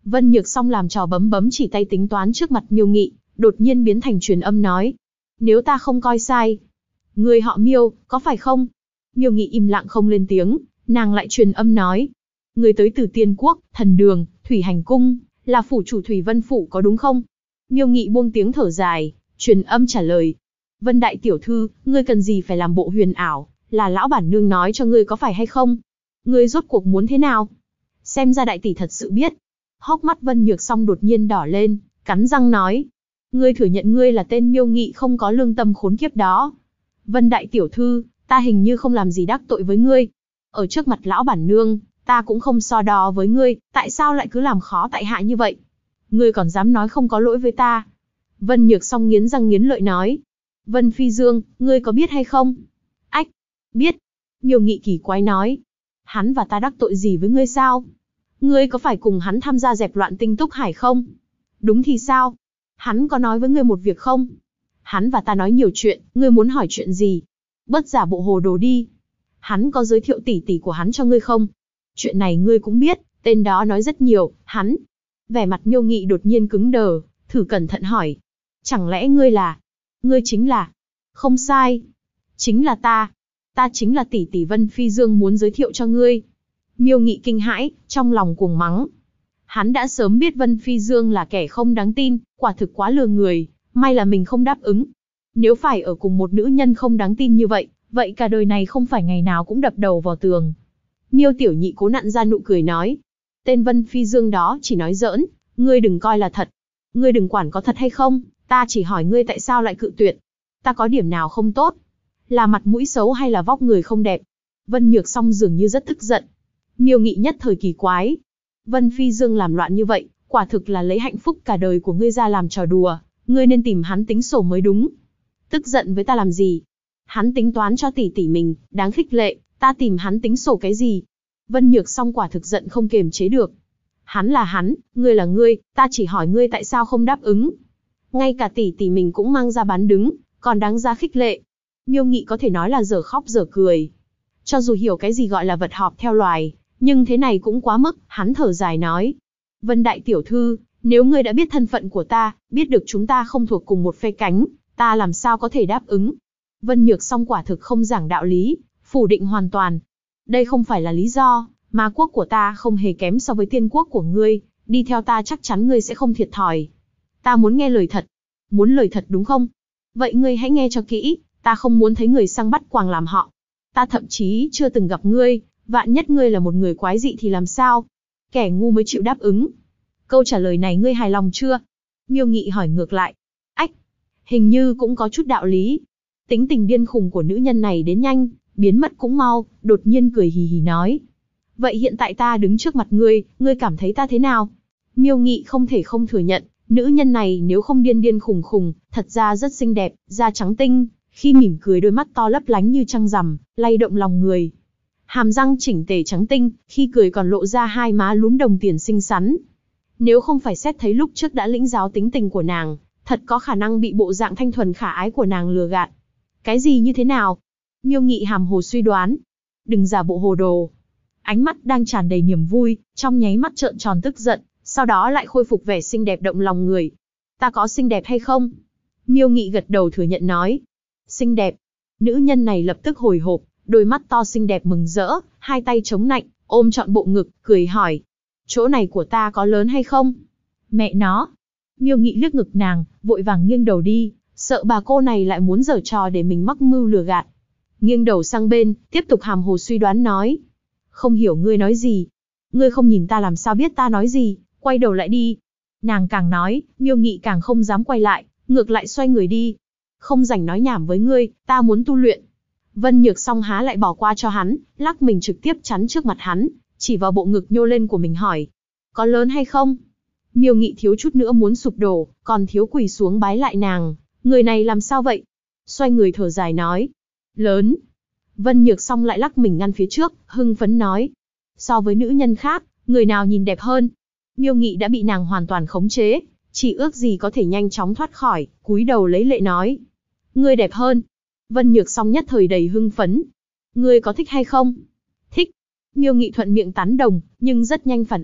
Vân Nhược Song làm trò bấm bấm chỉ tay tính toán trước mặt Miêu Nghị, đột nhiên biến thành truyền âm nói. Nếu ta không coi sai, người họ Miêu, có phải không? Miêu Nghị im lặng không lên tiếng, nàng lại truyền âm nói. Người tới từ Tiên Quốc, Thần Đường, Thủy Hành Cung, là phủ chủ Thủy Vân Phủ có đúng không? Miêu Nghị buông tiếng thở dài, truyền âm trả lời. Vân đại tiểu thư, ngươi cần gì phải làm bộ huyền ảo, là lão bản nương nói cho ngươi có phải hay không? Ngươi rốt cuộc muốn thế nào? Xem ra đại tỷ thật sự biết. Hốc mắt Vân Nhược Song đột nhiên đỏ lên, cắn răng nói. Ngươi thừa nhận ngươi là tên Miêu Nghị không có lương tâm khốn kiếp đó. Vân đại tiểu thư, ta hình như không làm gì đắc tội với ngươi. Ở trước mặt lão bản nương, ta cũng không so đo với ngươi, tại sao lại cứ làm khó tại hạ như vậy? Ngươi còn dám nói không có lỗi với ta? Vân Nhược Song nghiến răng nghiến lợi nói. Vân Phi Dương, ngươi có biết hay không? Ách, biết. Miêu Nghị kỳ quái nói. Hắn và ta đắc tội gì với ngươi sao? Ngươi có phải cùng hắn tham gia dẹp loạn Tinh Túc Hải không? Đúng thì sao? Hắn có nói với ngươi một việc không? Hắn và ta nói nhiều chuyện, ngươi muốn hỏi chuyện gì? Bớt giả bộ hồ đồ đi. Hắn có giới thiệu tỷ tỷ của hắn cho ngươi không? Chuyện này ngươi cũng biết, tên đó nói rất nhiều, hắn. Vẻ mặt Miêu Nghị đột nhiên cứng đờ, thử cẩn thận hỏi. Chẳng lẽ ngươi là... Ngươi chính là... Không sai. Chính là ta. Ta chính là tỷ tỷ Vân Phi Dương muốn giới thiệu cho ngươi. Miêu Nghị kinh hãi, trong lòng cuồng mắng. Hắn đã sớm biết Vân Phi Dương là kẻ không đáng tin, quả thực quá lừa người, may là mình không đáp ứng. Nếu phải ở cùng một nữ nhân không đáng tin như vậy, vậy cả đời này không phải ngày nào cũng đập đầu vào tường. Miêu Tiểu Nhị cố nặn ra nụ cười nói. Tên Vân Phi Dương đó chỉ nói giỡn, ngươi đừng coi là thật. Ngươi đừng quản có thật hay không, ta chỉ hỏi ngươi tại sao lại cự tuyệt. Ta có điểm nào không tốt? Là mặt mũi xấu hay là vóc người không đẹp? Vân Nhược Song dường như rất tức giận. Miêu Nghị nhất thời kỳ quái. Vân Phi Dương làm loạn như vậy, quả thực là lấy hạnh phúc cả đời của ngươi ra làm trò đùa, ngươi nên tìm hắn tính sổ mới đúng. Tức giận với ta làm gì? Hắn tính toán cho tỷ tỷ mình, đáng khích lệ, ta tìm hắn tính sổ cái gì? Vân Nhược Song quả thực giận không kềm chế được. Hắn là hắn, ngươi là ngươi, ta chỉ hỏi ngươi tại sao không đáp ứng. Ngay cả tỷ tỷ mình cũng mang ra bán đứng, còn đáng ra khích lệ. Miêu Nghị có thể nói là dở khóc dở cười. Cho dù hiểu cái gì gọi là vật họp theo loài, nhưng thế này cũng quá mức, hắn thở dài nói. Vân đại tiểu thư, nếu ngươi đã biết thân phận của ta, biết được chúng ta không thuộc cùng một phe cánh, ta làm sao có thể đáp ứng. Vân Nhược Song quả thực không giảng đạo lý, phủ định hoàn toàn. Đây không phải là lý do, mà quốc của ta không hề kém so với tiên quốc của ngươi, đi theo ta chắc chắn ngươi sẽ không thiệt thòi. Ta muốn nghe lời thật. Muốn lời thật đúng không? Vậy ngươi hãy nghe cho kỹ, ta không muốn thấy người sang bắt quàng làm họ. Ta thậm chí chưa từng gặp ngươi, vạn nhất ngươi là một người quái dị thì làm sao? Kẻ ngu mới chịu đáp ứng. Câu trả lời này ngươi hài lòng chưa? Miêu Nghị hỏi ngược lại. Ách, hình như cũng có chút đạo lý. Tính tình điên khùng của nữ nhân này đến nhanh, biến mất cũng mau, đột nhiên cười hì hì nói. Vậy hiện tại ta đứng trước mặt ngươi cảm thấy ta thế nào? Miêu Nghị không thể không thừa nhận, nữ nhân này nếu không điên điên khùng khùng, thật ra rất xinh đẹp, da trắng tinh, khi mỉm cười đôi mắt to lấp lánh như trăng rằm, lay động lòng người. Hàm răng chỉnh tề trắng tinh, khi cười còn lộ ra hai má lúm đồng tiền xinh xắn. Nếu không phải xét thấy lúc trước đã lĩnh giáo tính tình của nàng, thật có khả năng bị bộ dạng thanh thuần khả ái của nàng lừa gạt. Cái gì như thế nào? Miêu Nghị hàm hồ suy đoán. Đừng giả bộ hồ đồ. Ánh mắt đang tràn đầy niềm vui, trong nháy mắt trợn tròn tức giận, sau đó lại khôi phục vẻ xinh đẹp động lòng người. Ta có xinh đẹp hay không? Miêu Nghị gật đầu thừa nhận nói. Xinh đẹp. Nữ nhân này lập tức hồi hộp, đôi mắt to xinh đẹp mừng rỡ, hai tay chống nạnh, ôm trọn bộ ngực, cười hỏi. Chỗ này của ta có lớn hay không? Mẹ nó. Miêu Nghị liếc ngực nàng, vội vàng nghiêng đầu đi, sợ bà cô này lại muốn giở trò để mình mắc mưu lừa gạt. Nghiêng đầu sang bên, tiếp tục hàm hồ suy đoán nói. Không hiểu ngươi nói gì. Ngươi không nhìn ta làm sao biết ta nói gì, quay đầu lại đi. Nàng càng nói, Miêu Nghị càng không dám quay lại, ngược lại xoay người đi. Không rảnh nói nhảm với ngươi, ta muốn tu luyện. Vân Nhược Song há lại bỏ qua cho hắn, lắc mình trực tiếp chắn trước mặt hắn, chỉ vào bộ ngực nhô lên của mình hỏi. Có lớn hay không? Miêu Nghị thiếu chút nữa muốn sụp đổ, còn thiếu quỳ xuống bái lại nàng. Người này làm sao vậy? Xoay người thở dài nói. Lớn. Vân Nhược Song lại lắc mình ngăn phía trước, hưng phấn nói. So với nữ nhân khác, người nào nhìn đẹp hơn? Miêu Nghị đã bị nàng hoàn toàn khống chế, chỉ ước gì có thể nhanh chóng thoát khỏi, cúi đầu lấy lệ nói. Ngươi đẹp hơn. Vân Nhược Song nhất thời đầy hưng phấn. Ngươi có thích hay không? Thích. Miêu Nghị thuận miệng tán đồng, nhưng rất nhanh phản ứng,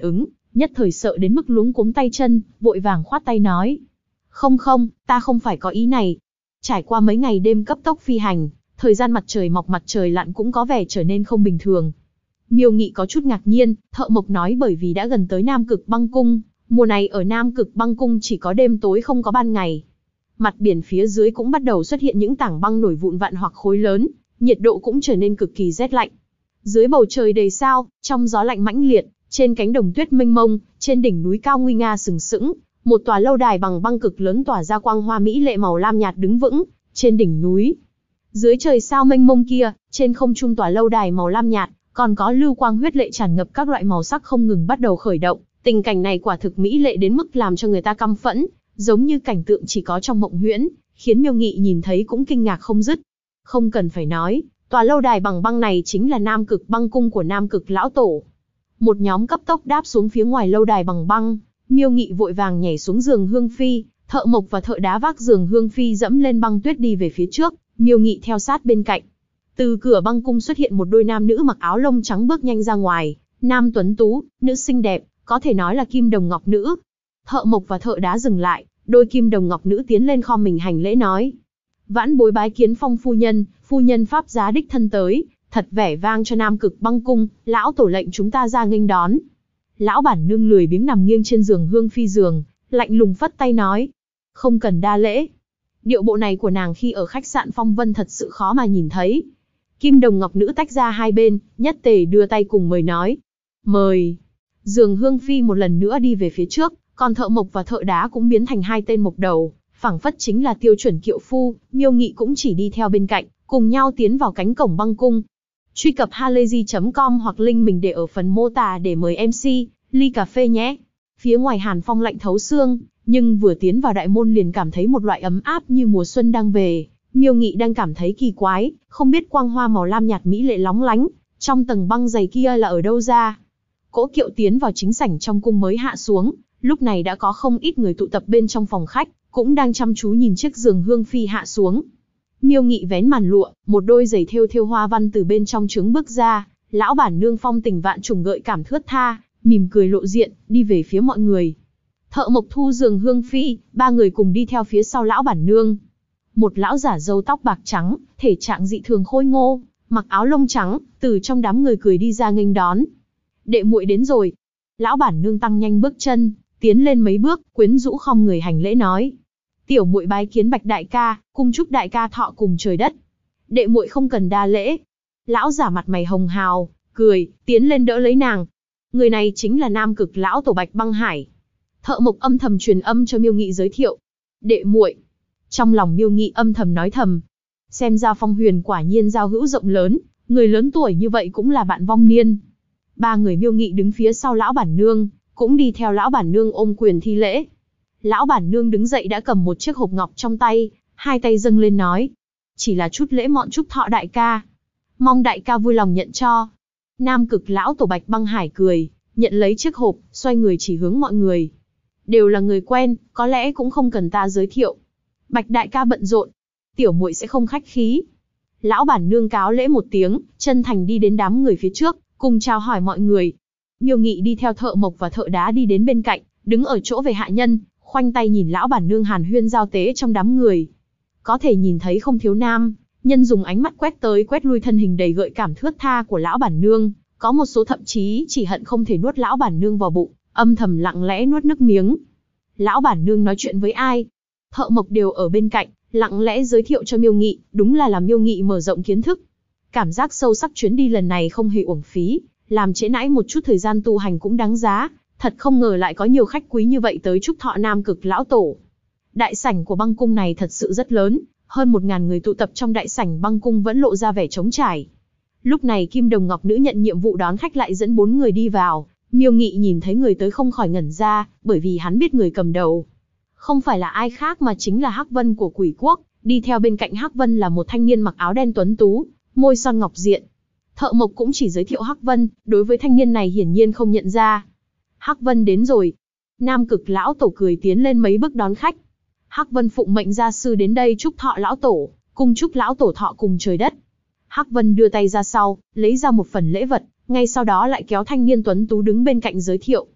nhất thời sợ đến mức luống cuống tay chân, vội vàng khoát tay nói. Không không, ta không phải có ý này. Trải qua mấy ngày đêm cấp tốc phi hành, thời gian mặt trời mọc mặt trời lặn cũng có vẻ trở nên không bình thường. Miêu Nghị có chút ngạc nhiên, Thợ Mộc nói bởi vì đã gần tới Nam Cực Băng Cung, mùa này ở Nam Cực Băng Cung chỉ có đêm tối không có ban ngày. Mặt biển phía dưới cũng bắt đầu xuất hiện những tảng băng nổi vụn vặn hoặc khối lớn, nhiệt độ cũng trở nên cực kỳ rét lạnh. Dưới bầu trời đầy sao, trong gió lạnh mãnh liệt, trên cánh đồng tuyết mênh mông, trên đỉnh núi cao nguy nga sừng sững, một tòa lâu đài bằng băng cực lớn tỏa ra quang hoa mỹ lệ màu lam nhạt đứng vững trên đỉnh núi. Dưới trời sao mênh mông kia, trên không trung tòa lâu đài màu lam nhạt, còn có lưu quang huyết lệ tràn ngập các loại màu sắc không ngừng bắt đầu khởi động. Tình cảnh này quả thực mỹ lệ đến mức làm cho người ta căm phẫn, giống như cảnh tượng chỉ có trong mộng huyễn, khiến Miêu Nghị nhìn thấy cũng kinh ngạc không dứt. Không cần phải nói, tòa lâu đài bằng băng này chính là Nam Cực Băng Cung của Nam Cực Lão Tổ. Một nhóm cấp tốc đáp xuống phía ngoài lâu đài bằng băng, Miêu Nghị vội vàng nhảy xuống giường hương phi, Thợ Mộc và Thợ Đá vác giường hương phi dẫm lên băng tuyết đi về phía trước, Miêu Nghị theo sát bên cạnh. Từ cửa băng cung xuất hiện một đôi nam nữ mặc áo lông trắng bước nhanh ra ngoài, nam tuấn tú, nữ xinh đẹp, có thể nói là kim đồng ngọc nữ. Thợ Mộc và Thợ Đá dừng lại, đôi kim đồng ngọc nữ tiến lên khom mình hành lễ nói: Vãn bối bái kiến Phong phu nhân pháp giá đích thân tới, thật vẻ vang cho Nam Cực Băng Cung, lão tổ lệnh chúng ta ra nghênh đón. Lão bản nương lười biếng nằm nghiêng trên giường hương phi giường, lạnh lùng phất tay nói: Không cần đa lễ. Điệu bộ này của nàng khi ở khách sạn Phong Vân thật sự khó mà nhìn thấy. Kim đồng ngọc nữ tách ra hai bên, nhất tề đưa tay cùng mời nói: Mời. Giường hương phi một lần nữa đi về phía trước, còn Thợ Mộc và Thợ Đá cũng biến thành hai tên mộc đầu, phảng phất chính là tiêu chuẩn kiệu phu. Miêu Nghị cũng chỉ đi theo bên cạnh, cùng nhau tiến vào cánh cổng băng cung. Truy cập halayzi.com hoặc link mình để ở phần mô tả để mời MC ly cà phê nhé. Phía ngoài hàn phong lạnh thấu xương, nhưng vừa tiến vào đại môn liền cảm thấy một loại ấm áp như mùa xuân đang về. Miêu Nghị đang cảm thấy kỳ quái, không biết quang hoa màu lam nhạt mỹ lệ lóng lánh trong tầng băng dày kia là ở đâu ra. Cỗ kiệu tiến vào chính sảnh trong cung mới hạ xuống, lúc này đã có không ít người tụ tập bên trong phòng khách, cũng đang chăm chú nhìn chiếc giường hương phi hạ xuống. Miêu Nghị vén màn lụa, một đôi giày thêu hoa văn từ bên trong trướng bước ra, lão bản nương phong tình vạn trùng gợi cảm thướt tha, mỉm cười lộ diện, đi về phía mọi người. Thợ Mộc thu giường hương phi, ba người cùng đi theo phía sau lão bản nương. Một lão giả râu tóc bạc trắng, thể trạng dị thường khôi ngô, mặc áo lông trắng, từ trong đám người cười đi ra nghênh đón. Đệ muội đến rồi. Lão bản nương tăng nhanh bước chân, tiến lên mấy bước, quyến rũ khom người hành lễ nói: Tiểu muội bái kiến Bạch đại ca, cung chúc đại ca thọ cùng trời đất. Đệ muội không cần đa lễ. Lão giả mặt mày hồng hào, cười, tiến lên đỡ lấy nàng. Người này chính là Nam Cực Lão Tổ Bạch Băng Hải. Thợ Mộc âm thầm truyền âm cho Miêu Nghị giới thiệu: Đệ muội. Trong lòng Miêu Nghị âm thầm nói thầm: Xem ra Phong Huyền quả nhiên giao hữu rộng lớn, người lớn tuổi như vậy cũng là bạn vong niên. Ba người Miêu Nghị đứng phía sau lão bản nương, cũng đi theo lão bản nương ôm quyền thi lễ. Lão bản nương đứng dậy đã cầm một chiếc hộp ngọc trong tay, hai tay dâng lên nói: Chỉ là chút lễ mọn chúc thọ đại ca, mong đại ca vui lòng nhận cho. Nam Cực Lão Tổ Bạch Băng Hải cười, nhận lấy chiếc hộp, xoay người chỉ hướng mọi người: Đều là người quen, có lẽ cũng không cần ta giới thiệu. Bạch đại ca bận rộn, tiểu muội sẽ không khách khí. Lão bản nương cáo lễ một tiếng, chân thành đi đến đám người phía trước, cùng chào hỏi mọi người. Miêu Nghị đi theo Thợ Mộc và Thợ Đá đi đến bên cạnh, đứng ở chỗ về hạ nhân, khoanh tay nhìn lão bản nương hàn huyên giao tế trong đám người. Có thể nhìn thấy không thiếu nam nhân dùng ánh mắt quét tới quét lui thân hình đầy gợi cảm thướt tha của lão bản nương, có một số thậm chí chỉ hận không thể nuốt lão bản nương vào bụng, âm thầm lặng lẽ nuốt nước miếng. Lão bản nương nói chuyện với ai? Thợ Mộc đều ở bên cạnh, lặng lẽ giới thiệu cho Miêu Nghị, đúng là làm Miêu Nghị mở rộng kiến thức. Cảm giác sâu sắc chuyến đi lần này không hề uổng phí, làm trễ nãi một chút thời gian tu hành cũng đáng giá. Thật không ngờ lại có nhiều khách quý như vậy tới chúc thọ Nam Cực Lão Tổ. Đại sảnh của băng cung này thật sự rất lớn, hơn 1000 người tụ tập trong đại sảnh băng cung vẫn lộ ra vẻ trống trải. Lúc này Kim Đồng Ngọc Nữ nhận nhiệm vụ đón khách lại dẫn 4 người đi vào. Miêu Nghị nhìn thấy người tới không khỏi ngẩn ra, bởi vì hắn biết người cầm đầu không phải là ai khác mà chính là Hắc Vân của Quỷ Quốc. Đi theo bên cạnh Hắc Vân là một thanh niên mặc áo đen tuấn tú, môi son ngọc diện. Thợ Mộc cũng chỉ giới thiệu Hắc Vân, đối với thanh niên này hiển nhiên không nhận ra. Hắc Vân đến rồi. Nam Cực Lão Tổ cười tiến lên mấy bước đón khách. Hắc Vân phụng mệnh gia sư đến đây chúc thọ Lão Tổ, cùng chúc Lão Tổ thọ cùng trời đất. Hắc Vân đưa tay ra sau, lấy ra một phần lễ vật, ngay sau đó lại kéo thanh niên tuấn tú đứng bên cạnh giới thiệu.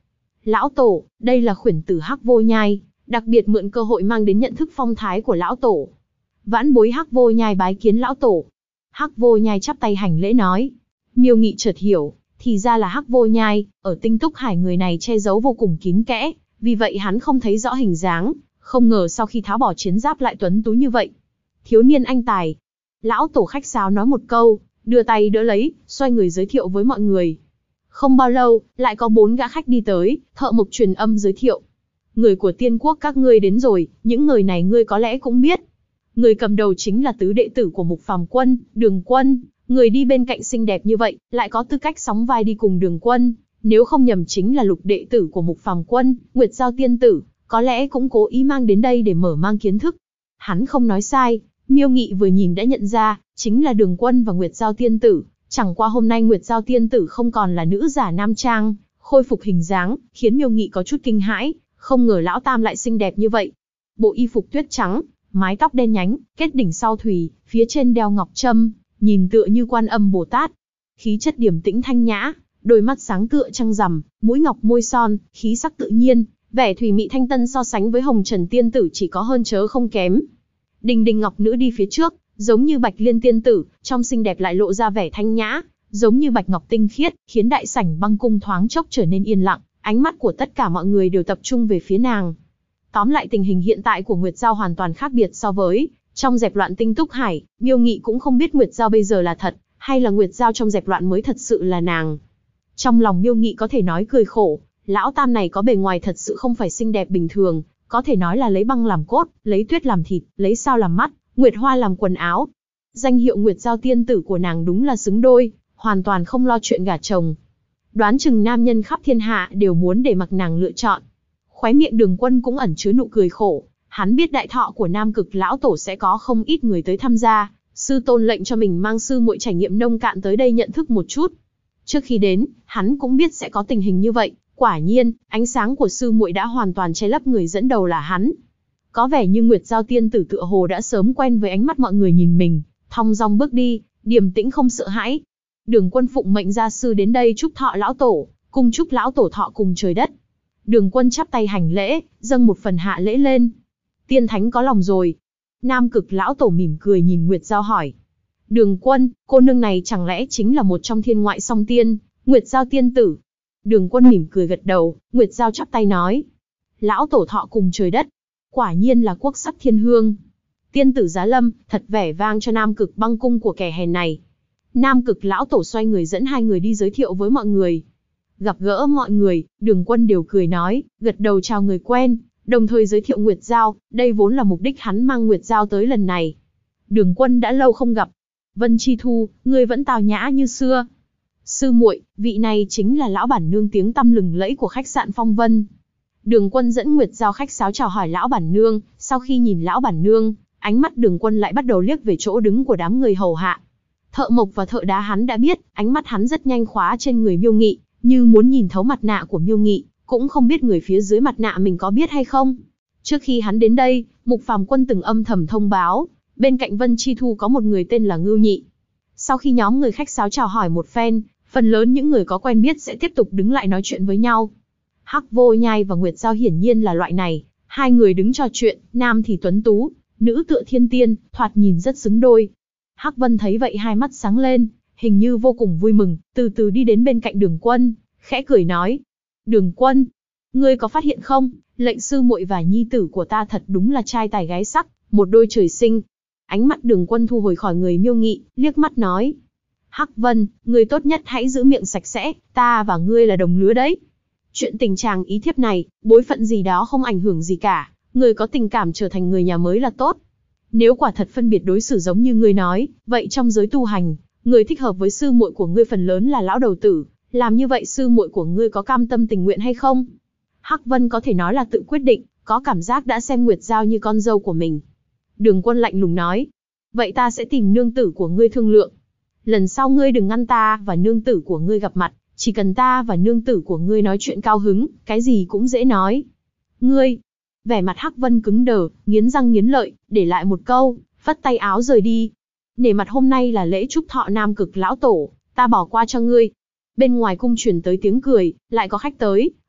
Lão Tổ, đây là khuyển tử Hắc Vô Nhai, đặc biệt mượn cơ hội mang đến nhận thức phong thái của Lão Tổ. Vãn bối Hắc Vô Nhai bái kiến Lão Tổ. Hắc Vô Nhai chắp tay hành lễ nói. Miêu Nghị chợt hiểu, thì ra là Hắc Vô Nhai, ở Tinh Túc Hải người này che giấu vô cùng kín kẽ, vì vậy hắn không thấy rõ hình dáng, không ngờ sau khi tháo bỏ chiến giáp lại tuấn tú như vậy. Thiếu niên anh tài. Lão Tổ khách sáo nói một câu, đưa tay đỡ lấy, xoay người giới thiệu với mọi người. Không bao lâu, lại có 4 gã khách đi tới, Thợ Mộc truyền âm giới thiệu. Người của Tiên Quốc các ngươi đến rồi, những người này ngươi có lẽ cũng biết. Người cầm đầu chính là tứ đệ tử của Mục Phàm Quân, Đường Quân. Người đi bên cạnh xinh đẹp như vậy, lại có tư cách sóng vai đi cùng Đường Quân. Nếu không nhầm chính là lục đệ tử của Mục Phàm Quân, Nguyệt Giao Tiên Tử, có lẽ cũng cố ý mang đến đây để mở mang kiến thức. Hắn không nói sai, Miêu Nghị vừa nhìn đã nhận ra, chính là Đường Quân và Nguyệt Giao Tiên Tử. Chẳng qua hôm nay Nguyệt Giao Tiên Tử không còn là nữ giả nam trang, khôi phục hình dáng, khiến Miêu Nghị có chút kinh hãi, không ngờ lão tam lại xinh đẹp như vậy. Bộ y phục tuyết trắng, mái tóc đen nhánh, kết đỉnh sau thùy, phía trên đeo ngọc trâm, nhìn tựa như Quan Âm Bồ Tát. Khí chất điềm tĩnh thanh nhã, đôi mắt sáng tựa trăng rằm, mũi ngọc môi son, khí sắc tự nhiên, vẻ thùy mị thanh tân so sánh với Hồng Trần Tiên Tử chỉ có hơn chớ không kém. Đình Đình Ngọc Nữ đi phía trước, giống như Bạch Liên Tiên Tử, trong xinh đẹp lại lộ ra vẻ thanh nhã, giống như bạch ngọc tinh khiết, khiến đại sảnh băng cung thoáng chốc trở nên yên lặng, ánh mắt của tất cả mọi người đều tập trung về phía nàng. Tóm lại tình hình hiện tại của Nguyệt Giao hoàn toàn khác biệt so với trong dẹp loạn Tinh Túc Hải, Miêu Nghị cũng không biết Nguyệt Giao bây giờ là thật, hay là Nguyệt Giao trong dẹp loạn mới thật sự là nàng. Trong lòng Miêu Nghị có thể nói cười khổ, lão tam này có bề ngoài thật sự không phải xinh đẹp bình thường, có thể nói là lấy băng làm cốt, lấy tuyết làm thịt, lấy sao làm mắt, nguyệt hoa làm quần áo. Danh hiệu Nguyệt Giao Tiên Tử của nàng đúng là xứng đôi, hoàn toàn không lo chuyện gả chồng. Đoán chừng nam nhân khắp thiên hạ đều muốn để mặc nàng lựa chọn. Khóe miệng Đường Quân cũng ẩn chứa nụ cười khổ, hắn biết đại thọ của Nam Cực lão tổ sẽ có không ít người tới tham gia, sư tôn lệnh cho mình mang sư muội trải nghiệm nông cạn tới đây nhận thức một chút. Trước khi đến, hắn cũng biết sẽ có tình hình như vậy, quả nhiên, ánh sáng của sư muội đã hoàn toàn che lấp người dẫn đầu là hắn. Có vẻ như Nguyệt Giao Tiên Tử tựa hồ đã sớm quen với ánh mắt mọi người nhìn mình, thong dong bước đi, điềm tĩnh không sợ hãi. Đường Quân phụng mệnh gia sư đến đây chúc thọ lão tổ, cùng chúc lão tổ thọ cùng trời đất. Đường Quân chắp tay hành lễ, dâng một phần hạ lễ lên. Tiên thánh có lòng rồi. Nam Cực lão tổ mỉm cười nhìn Nguyệt Giao hỏi. Đường Quân, cô nương này chẳng lẽ chính là một trong thiên ngoại song tiên, Nguyệt Giao Tiên Tử? Đường Quân mỉm cười gật đầu, Nguyệt Giao chắp tay nói. Lão tổ thọ cùng trời đất. Quả nhiên là quốc sắc thiên hương. Tiên tử giá lâm, thật vẻ vang cho Nam Cực băng cung của kẻ hèn này. Nam Cực lão tổ xoay người dẫn hai người đi giới thiệu với mọi người. Gặp gỡ mọi người, Đường Quân đều cười nói, gật đầu chào người quen, đồng thời giới thiệu Nguyệt Giao, đây vốn là mục đích hắn mang Nguyệt Giao tới lần này. Đường Quân đã lâu không gặp. Vân Chi Thu, ngươi vẫn tào nhã như xưa. Sư muội, vị này chính là lão bản nương tiếng tăm lừng lẫy của khách sạn Phong Vân. Đường Quân dẫn Nguyệt Giao khách sáo chào hỏi lão bản nương, sau khi nhìn lão bản nương, ánh mắt Đường Quân lại bắt đầu liếc về chỗ đứng của đám người hầu hạ. Thợ mộc và thợ đá hắn đã biết, ánh mắt hắn rất nhanh khóa trên người Miêu Nghị, như muốn nhìn thấu mặt nạ của Miêu Nghị, cũng không biết người phía dưới mặt nạ mình có biết hay không. Trước khi hắn đến đây, Mục Phàm Quân từng âm thầm thông báo, bên cạnh Vân Chi Thu có một người tên là Ngưu Nhị. Sau khi nhóm người khách sáo chào hỏi một phen, phần lớn những người có quen biết sẽ tiếp tục đứng lại nói chuyện với nhau. Hắc Vô Nhai và Nguyệt Giao hiển nhiên là loại này, hai người đứng trò chuyện, nam thì tuấn tú, nữ tựa thiên tiên, thoạt nhìn rất xứng đôi. Hắc Vân thấy vậy hai mắt sáng lên, hình như vô cùng vui mừng, từ từ đi đến bên cạnh Đường Quân, khẽ cười nói. Đường Quân, ngươi có phát hiện không, lệnh sư muội và nhi tử của ta thật đúng là trai tài gái sắc, một đôi trời sinh. Ánh mắt Đường Quân thu hồi khỏi người Miêu Nghị, liếc mắt nói. Hắc Vân, ngươi tốt nhất hãy giữ miệng sạch sẽ, ta và ngươi là đồng lứa đấy. Chuyện tình chàng ý thiếp này, bối phận gì đó không ảnh hưởng gì cả, người có tình cảm trở thành người nhà mới là tốt. Nếu quả thật phân biệt đối xử giống như ngươi nói, vậy trong giới tu hành, người thích hợp với sư muội của ngươi phần lớn là lão đầu tử, làm như vậy sư muội của ngươi có cam tâm tình nguyện hay không? Hắc Vân có thể nói là tự quyết định, có cảm giác đã xem Nguyệt Giao như con dâu của mình. Đường Quân lạnh lùng nói, vậy ta sẽ tìm nương tử của ngươi thương lượng. Lần sau ngươi đừng ngăn ta và nương tử của ngươi gặp mặt, chỉ cần ta và nương tử của ngươi nói chuyện cao hứng, cái gì cũng dễ nói. Ngươi, vẻ mặt Hắc Vân cứng đờ, nghiến răng nghiến lợi, để lại một câu, phất tay áo rời đi. Nể mặt hôm nay là lễ chúc thọ Nam Cực lão tổ, ta bỏ qua cho ngươi. Bên ngoài cung truyền tới tiếng cười, lại có khách tới,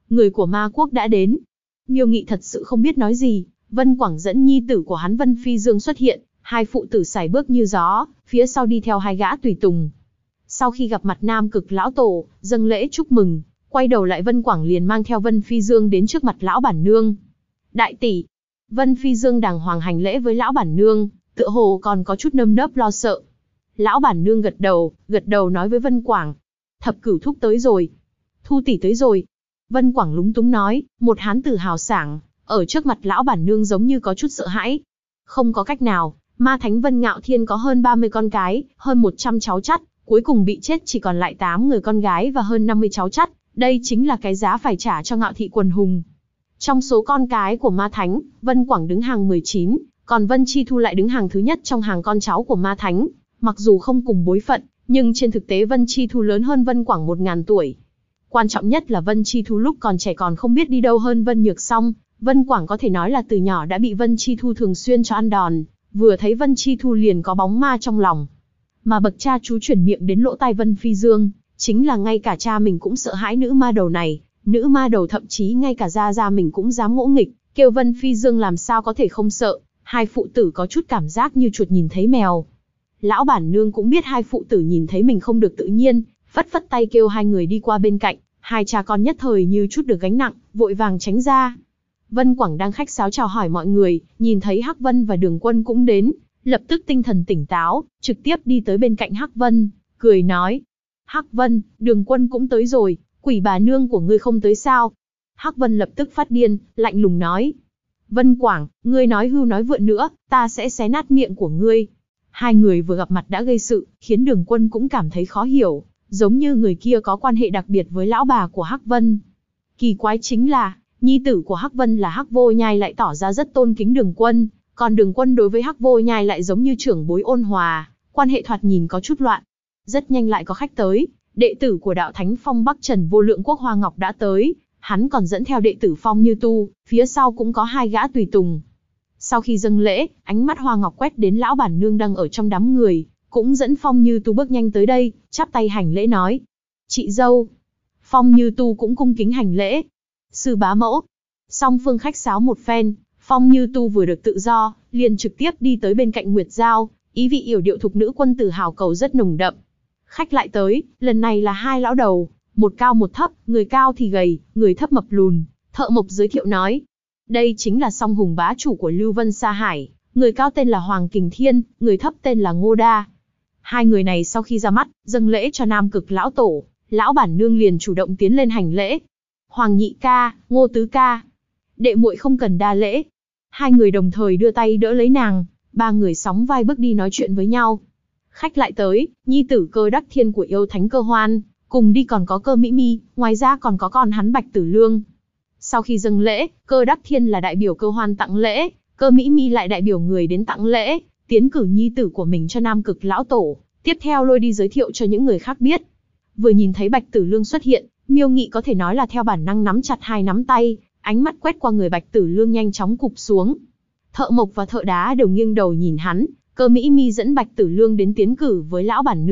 người của ma quốc đã đến. Miêu Nghị thật sự không biết nói gì, Vân Quảng dẫn nhi tử của hắn Vân Phi Dương xuất hiện, hai phụ tử sải bước như gió, phía sau đi theo hai gã tùy tùng. Sau khi gặp mặt Nam Cực lão tổ, dâng lễ chúc mừng, quay đầu lại Vân Quảng liền mang theo Vân Phi Dương đến trước mặt lão bản nương. Đại tỷ. Vân Phi Dương đàng hoàng hành lễ với lão bản nương, tựa hồ còn có chút nơm nớp lo sợ. Lão bản nương gật đầu nói với Vân Quảng. Thập Cửu thúc tới rồi. Thu tỷ tới rồi. Vân Quảng lúng túng nói, một hán tử hào sảng, ở trước mặt lão bản nương giống như có chút sợ hãi. Không có cách nào, ma thánh Vân Ngạo Thiên có hơn 30 con cái, hơn 100 cháu chắt, cuối cùng bị chết chỉ còn lại 8 người con gái và hơn 50 cháu chắt. Đây chính là cái giá phải trả cho Ngạo Thị quần hùng. Trong số con cái của ma thánh, Vân Quảng đứng hàng 19, còn Vân Chi Thu lại đứng hàng thứ nhất trong hàng con cháu của ma thánh. Mặc dù không cùng bối phận, nhưng trên thực tế Vân Chi Thu lớn hơn Vân Quảng 1000 tuổi. Quan trọng nhất là Vân Chi Thu lúc còn trẻ còn không biết đi đâu hơn Vân Nhược Song, Vân Quảng có thể nói là từ nhỏ đã bị Vân Chi Thu thường xuyên cho ăn đòn, vừa thấy Vân Chi Thu liền có bóng ma trong lòng. Mà bậc cha chú chuyển miệng đến lỗ tai Vân Phi Dương, chính là ngay cả cha mình cũng sợ hãi nữ ma đầu này, nữ ma đầu thậm chí ngay cả gia mình cũng dám ngỗ nghịch, kêu Vân Phi Dương làm sao có thể không sợ, hai phụ tử có chút cảm giác như chuột nhìn thấy mèo. Lão bản nương cũng biết hai phụ tử nhìn thấy mình không được tự nhiên, phất phất tay kêu hai người đi qua bên cạnh, hai cha con nhất thời như chút được gánh nặng, vội vàng tránh ra. Vân Quảng đang khách sáo chào hỏi mọi người, nhìn thấy Hắc Vân và Đường Quân cũng đến, lập tức tinh thần tỉnh táo, trực tiếp đi tới bên cạnh Hắc Vân, cười nói. Hắc Vân, Đường Quân cũng tới rồi, quỷ bà nương của ngươi không tới sao? Hắc Vân lập tức phát điên, lạnh lùng nói. Vân Quảng, ngươi nói hưu nói vượn nữa, ta sẽ xé nát miệng của ngươi. Hai người vừa gặp mặt đã gây sự, khiến Đường Quân cũng cảm thấy khó hiểu, giống như người kia có quan hệ đặc biệt với lão bà của Hắc Vân. Kỳ quái chính là, nhi tử của Hắc Vân là Hắc Vô Nhai lại tỏ ra rất tôn kính Đường Quân, còn Đường Quân đối với Hắc Vô Nhai lại giống như trưởng bối ôn hòa, quan hệ thoạt nhìn có chút loạn. Rất nhanh lại có khách tới, đệ tử của đạo Thánh Phong Bắc Trần Vô Lượng Quốc Hoa Ngọc đã tới, hắn còn dẫn theo đệ tử Phong Như Tu, phía sau cũng có hai gã tùy tùng. Sau khi dâng lễ, ánh mắt Hoa Ngọc quét đến lão bản nương đang ở trong đám người, cũng dẫn Phong Như Tu bước nhanh tới đây, chắp tay hành lễ nói. Chị dâu. Phong Như Tu cũng cung kính hành lễ. Sư bá mẫu. Song phương khách sáo một phen, Phong Như Tu vừa được tự do, liền trực tiếp đi tới bên cạnh Nguyệt Giao, ý vị yểu điệu thục nữ quân tử hào cầu rất nồng đậm. Khách lại tới, lần này là hai lão đầu, một cao một thấp, người cao thì gầy, người thấp mập lùn. Thợ mộc giới thiệu nói. Đây chính là Song Hùng bá chủ của Lưu Vân Sa Hải, người cao tên là Hoàng Kình Thiên, người thấp tên là Ngô Đa. Hai người này sau khi ra mắt, dâng lễ cho Nam Cực lão tổ, lão bản nương liền chủ động tiến lên hành lễ. Hoàng nhị ca, Ngô tứ ca, đệ muội không cần đa lễ. Hai người đồng thời đưa tay đỡ lấy nàng, ba người sóng vai bước đi nói chuyện với nhau. Khách lại tới, nhi tử Cơ Đắc Thiên của yêu thánh Cơ Hoan, cùng đi còn có Cơ Mỹ Mi, ngoài ra còn có con hắn Bạch Tử Lương. Sau khi dâng lễ, Cơ Đắc Thiên là đại biểu Cơ Hoan tặng lễ, Cơ Mỹ Mi lại đại biểu người đến tặng lễ, tiến cử nhi tử của mình cho Nam Cực lão tổ, tiếp theo lôi đi giới thiệu cho những người khác biết. Vừa nhìn thấy Bạch Tử Lương xuất hiện, Miêu Nghị có thể nói là theo bản năng nắm chặt hai nắm tay, ánh mắt quét qua người Bạch Tử Lương nhanh chóng cụp xuống. Thợ mộc và thợ đá đều nghiêng đầu nhìn hắn, Cơ Mỹ Mi dẫn Bạch Tử Lương đến tiến cử với lão bản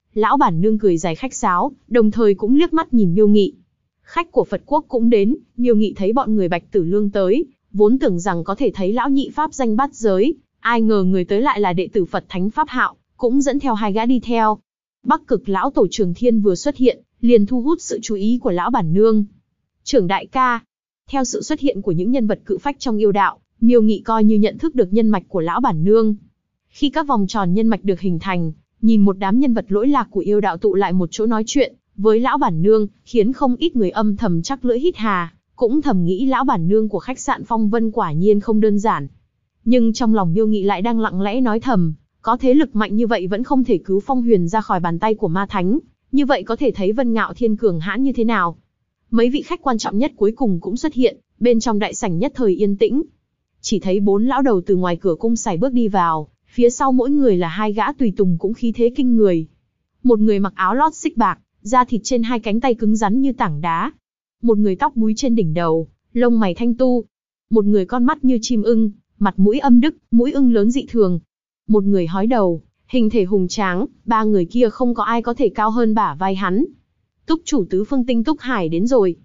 nương cười dài khách sáo, đồng thời cũng liếc mắt nhìn Miêu Nghị. Khách của Phật quốc cũng đến, Miêu Nghị thấy bọn người Bạch Tử Lương tới, vốn tưởng rằng có thể thấy lão nhị pháp danh bát giới, ai ngờ người tới lại là đệ tử Phật Thánh Pháp Hạo, cũng dẫn theo hai gã đi theo. Bắc Cực lão tổ Trường Thiên vừa xuất hiện, liền thu hút sự chú ý của lão bản nương. Trưởng đại ca. Theo sự xuất hiện của những nhân vật cự phách trong yêu đạo, Miêu Nghị coi như nhận thức được nhân mạch của lão bản nương. Khi các vòng tròn nhân mạch được hình thành, nhìn một đám nhân vật lỗi lạc của yêu đạo tụ lại một chỗ nói chuyện với lão bản nương, khiến không ít người âm thầm chắc lưỡi hít hà, cũng thầm nghĩ lão bản nương của khách sạn Phong Vân quả nhiên không đơn giản. Nhưng trong lòng Miêu Nghị lại đang lặng lẽ nói thầm, có thế lực mạnh như vậy vẫn không thể cứu Phong Huyền ra khỏi bàn tay của ma thánh, như vậy có thể thấy Vân Ngạo Thiên cường hãn như thế nào. Mấy vị khách quan trọng nhất cuối cùng cũng xuất hiện, bên trong đại sảnh nhất thời yên tĩnh. Chỉ thấy bốn lão đầu từ ngoài cửa cung sải bước đi vào, phía sau mỗi người là hai gã tùy tùng cũng khí thế kinh người. Một người mặc áo lót xích bạc, da thịt trên hai cánh tay cứng rắn như tảng đá. Một người tóc búi trên đỉnh đầu, lông mày thanh tu. Một người con mắt như chim ưng, mặt mũi âm đức, mũi ưng lớn dị thường. Một người hói đầu, hình thể hùng tráng, ba người kia không có ai có thể cao hơn bả vai hắn. Túc chủ tứ phương tinh Túc Hải đến rồi.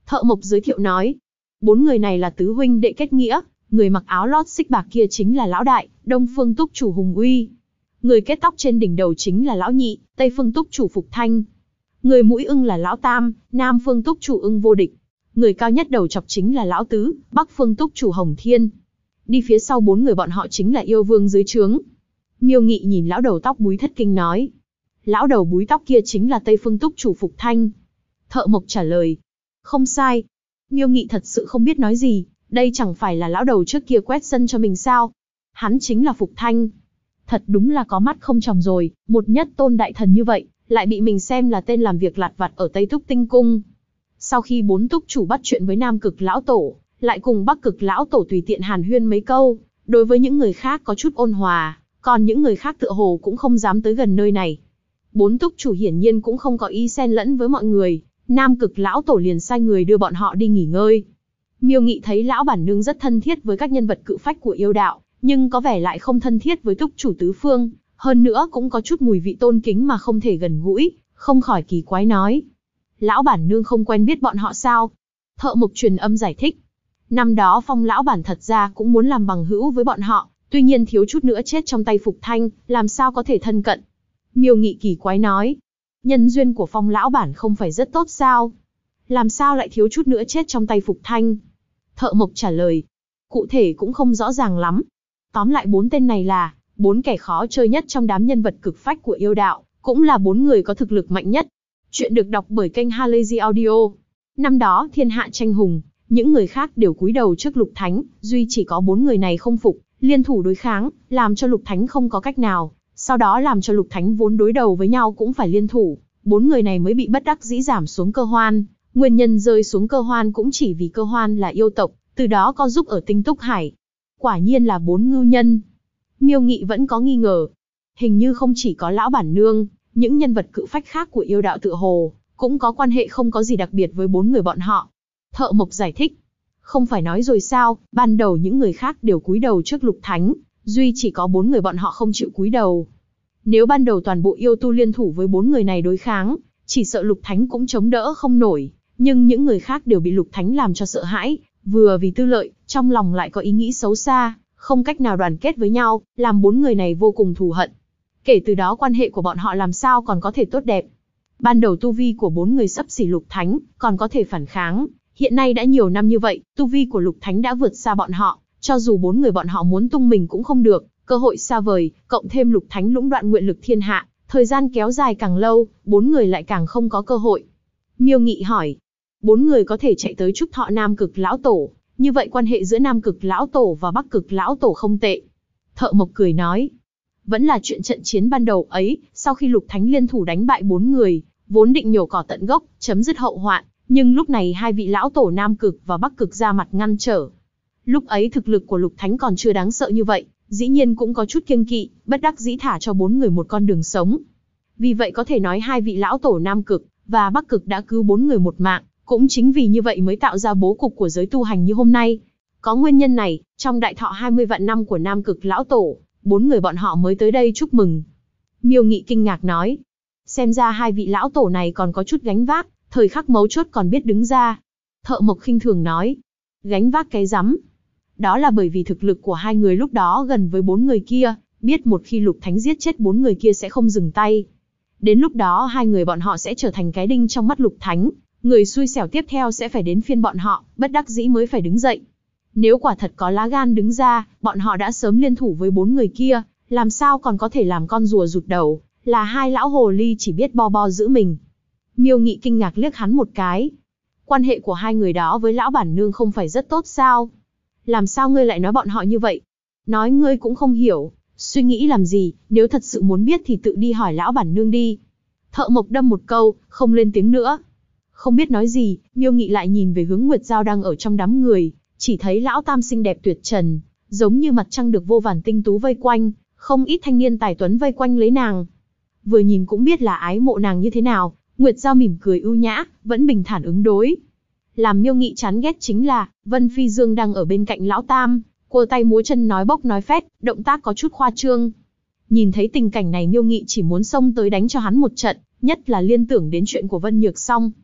Thợ mộc giới thiệu nói. 4 người này là tứ huynh đệ kết nghĩa, người mặc áo lót xích bạc kia chính là lão đại, Đông Phương Túc chủ Hùng Uy. Người kết tóc trên đỉnh đầu chính là lão nhị, Tây Phương Túc chủ Phục Thanh. Người mũi ưng là lão tam, Nam Phương Túc chủ Ưng Vô Địch. Người cao nhất đầu chọc chính là lão tứ, Bắc Phương Túc chủ Hồng Thiên. Đi phía sau 4 người bọn họ chính là yêu vương dưới trướng. Miêu Nghị nhìn lão đầu tóc búi thất kinh nói. Lão đầu búi tóc kia chính là Tây Phương Túc chủ Phục Thanh. Thợ mộc trả lời. Không sai. Miêu Nghị thật sự không biết nói gì, đây chẳng phải là lão đầu trước kia quét sân cho mình sao? Hắn chính là Phục Thanh. Thật đúng là có mắt không tròng rồi, một nhất tôn đại thần như vậy, lại bị mình xem là tên làm việc lặt vặt ở Tây Túc Tinh Cung. Sau khi 4 túc chủ bắt chuyện với Nam Cực lão tổ, lại cùng Bắc Cực lão tổ tùy tiện hàn huyên mấy câu, đối với những người khác có chút ôn hòa, còn những người khác tựa hồ cũng không dám tới gần nơi này. 4 túc chủ hiển nhiên cũng không có ý xen lẫn với mọi người, Nam Cực lão tổ liền sai người đưa bọn họ đi nghỉ ngơi. Miêu Nghị thấy lão bản nương rất thân thiết với các nhân vật cự phách của yêu đạo, nhưng có vẻ lại không thân thiết với túc chủ tứ phương, hơn nữa cũng có chút mùi vị tôn kính mà không thể gần gũi, không khỏi kỳ quái nói. Lão bản nương không quen biết bọn họ sao? Thợ mộc truyền âm giải thích. Năm đó Phong lão bản thật ra cũng muốn làm bằng hữu với bọn họ, tuy nhiên thiếu chút nữa chết trong tay Phục Thanh, làm sao có thể thân cận. Miêu Nghị kỳ quái nói. Nhân duyên của Phong lão bản không phải rất tốt sao? Làm sao lại thiếu chút nữa chết trong tay Phục Thanh? Thợ mộc trả lời. Cụ thể cũng không rõ ràng lắm. Tóm lại 4 tên này là 4 kẻ khó chơi nhất trong đám nhân vật cực phách của yêu đạo, cũng là 4 người có thực lực mạnh nhất. Chuyện được đọc bởi kênh Halazy Audio. Năm đó thiên hạ tranh hùng, những người khác đều cúi đầu trước Lục Thánh, duy chỉ có 4 người này không phục, liên thủ đối kháng, làm cho Lục Thánh không có cách nào, sau đó làm cho Lục Thánh vốn đối đầu với nhau cũng phải liên thủ, 4 người này mới bị bất đắc dĩ giảm xuống Cơ Hoan. Nguyên nhân rơi xuống Cơ Hoan cũng chỉ vì Cơ Hoan là yêu tộc, từ đó có giúp ở Tinh Túc Hải. Quả nhiên là 4 ngưu nhân. Miêu Nghị vẫn có nghi ngờ. Hình như không chỉ có lão bản nương, những nhân vật cự phách khác của yêu đạo tựa hồ cũng có quan hệ không có gì đặc biệt với 4 người bọn họ. Thợ mộc giải thích. Không phải nói rồi sao, ban đầu những người khác đều cúi đầu trước Lục Thánh, duy chỉ có 4 người bọn họ không chịu cúi đầu. Nếu ban đầu toàn bộ yêu tu liên thủ với 4 người này đối kháng, chỉ sợ Lục Thánh cũng chống đỡ không nổi, nhưng những người khác đều bị Lục Thánh làm cho sợ hãi, vừa vì tư lợi, trong lòng lại có ý nghĩ xấu xa, không cách nào đoàn kết với nhau, làm 4 người này vô cùng thù hận. Kể từ đó quan hệ của bọn họ làm sao còn có thể tốt đẹp. Ban đầu tu vi của 4 người xấp xỉ Lục Thánh, còn có thể phản kháng. Hiện nay đã nhiều năm như vậy, tu vi của Lục Thánh đã vượt xa bọn họ, cho dù 4 người bọn họ muốn tung mình cũng không được, cơ hội xa vời, cộng thêm Lục Thánh lũng đoạn nguyện lực thiên hạ, thời gian kéo dài càng lâu, 4 người lại càng không có cơ hội. Miêu Nghị hỏi, 4 người có thể chạy tới Trúc Thọ Nam Cực lão tổ, như vậy quan hệ giữa Nam Cực lão tổ và Bắc Cực lão tổ không tệ. Thợ mộc cười nói, vẫn là chuyện trận chiến ban đầu ấy, sau khi Lục Thánh liên thủ đánh bại 4 người, vốn định nhổ cỏ tận gốc, chấm dứt hậu hoạn, nhưng lúc này hai vị lão tổ Nam Cực và Bắc Cực ra mặt ngăn trở. Lúc ấy thực lực của Lục Thánh còn chưa đáng sợ như vậy, dĩ nhiên cũng có chút kiêng kỵ, bất đắc dĩ thả cho 4 người một con đường sống. Vì vậy có thể nói hai vị lão tổ Nam Cực và Bắc Cực đã cứu 4 người một mạng, cũng chính vì như vậy mới tạo ra bố cục của giới tu hành như hôm nay. Có nguyên nhân này, trong đại thọ 20 vạn năm của Nam Cực lão tổ, 4 người bọn họ mới tới đây chúc mừng. Miêu Nghị kinh ngạc nói, xem ra hai vị lão tổ này còn có chút gánh vác, thời khắc mấu chốt còn biết đứng ra. Thợ mộc khinh thường nói, gánh vác cái rắm. Đó là bởi vì thực lực của hai người lúc đó gần với 4 người kia, biết một khi Lục Thánh giết chết 4 người kia sẽ không dừng tay. Đến lúc đó hai người bọn họ sẽ trở thành cái đinh trong mắt Lục Thánh, người xui xẻo tiếp theo sẽ phải đến phiên bọn họ, bất đắc dĩ mới phải đứng dậy. Nếu quả thật có lá gan đứng ra, bọn họ đã sớm liên thủ với 4 người kia, làm sao còn có thể làm con rùa rụt đầu, là hai lão hồ ly chỉ biết bo bo giữ mình. Miêu Nghị kinh ngạc liếc hắn một cái. Quan hệ của hai người đó với lão bản nương không phải rất tốt sao? Làm sao ngươi lại nói bọn họ như vậy? Nói ngươi cũng không hiểu, suy nghĩ làm gì, nếu thật sự muốn biết thì tự đi hỏi lão bản nương đi. Thợ mộc đâm một câu, không lên tiếng nữa. Không biết nói gì, Miêu Nghị lại nhìn về hướng Nguyệt Giao đang ở trong đám người, chỉ thấy lão tam xinh đẹp tuyệt trần, giống như mặt trăng được vô vàn tinh tú vây quanh, không ít thanh niên tài tuấn vây quanh lấy nàng. Vừa nhìn cũng biết là ái mộ nàng như thế nào, Nguyệt Giao mỉm cười ưu nhã, vẫn bình thản ứng đối. Làm Miêu Nghị chán ghét chính là, Vân Phi Dương đang ở bên cạnh lão tam, cua tay múa chân nói bốc nói phét, động tác có chút khoa trương. Nhìn thấy tình cảnh này Miêu Nghị chỉ muốn xông tới đánh cho hắn một trận, nhất là liên tưởng đến chuyện của Vân Nhược Song.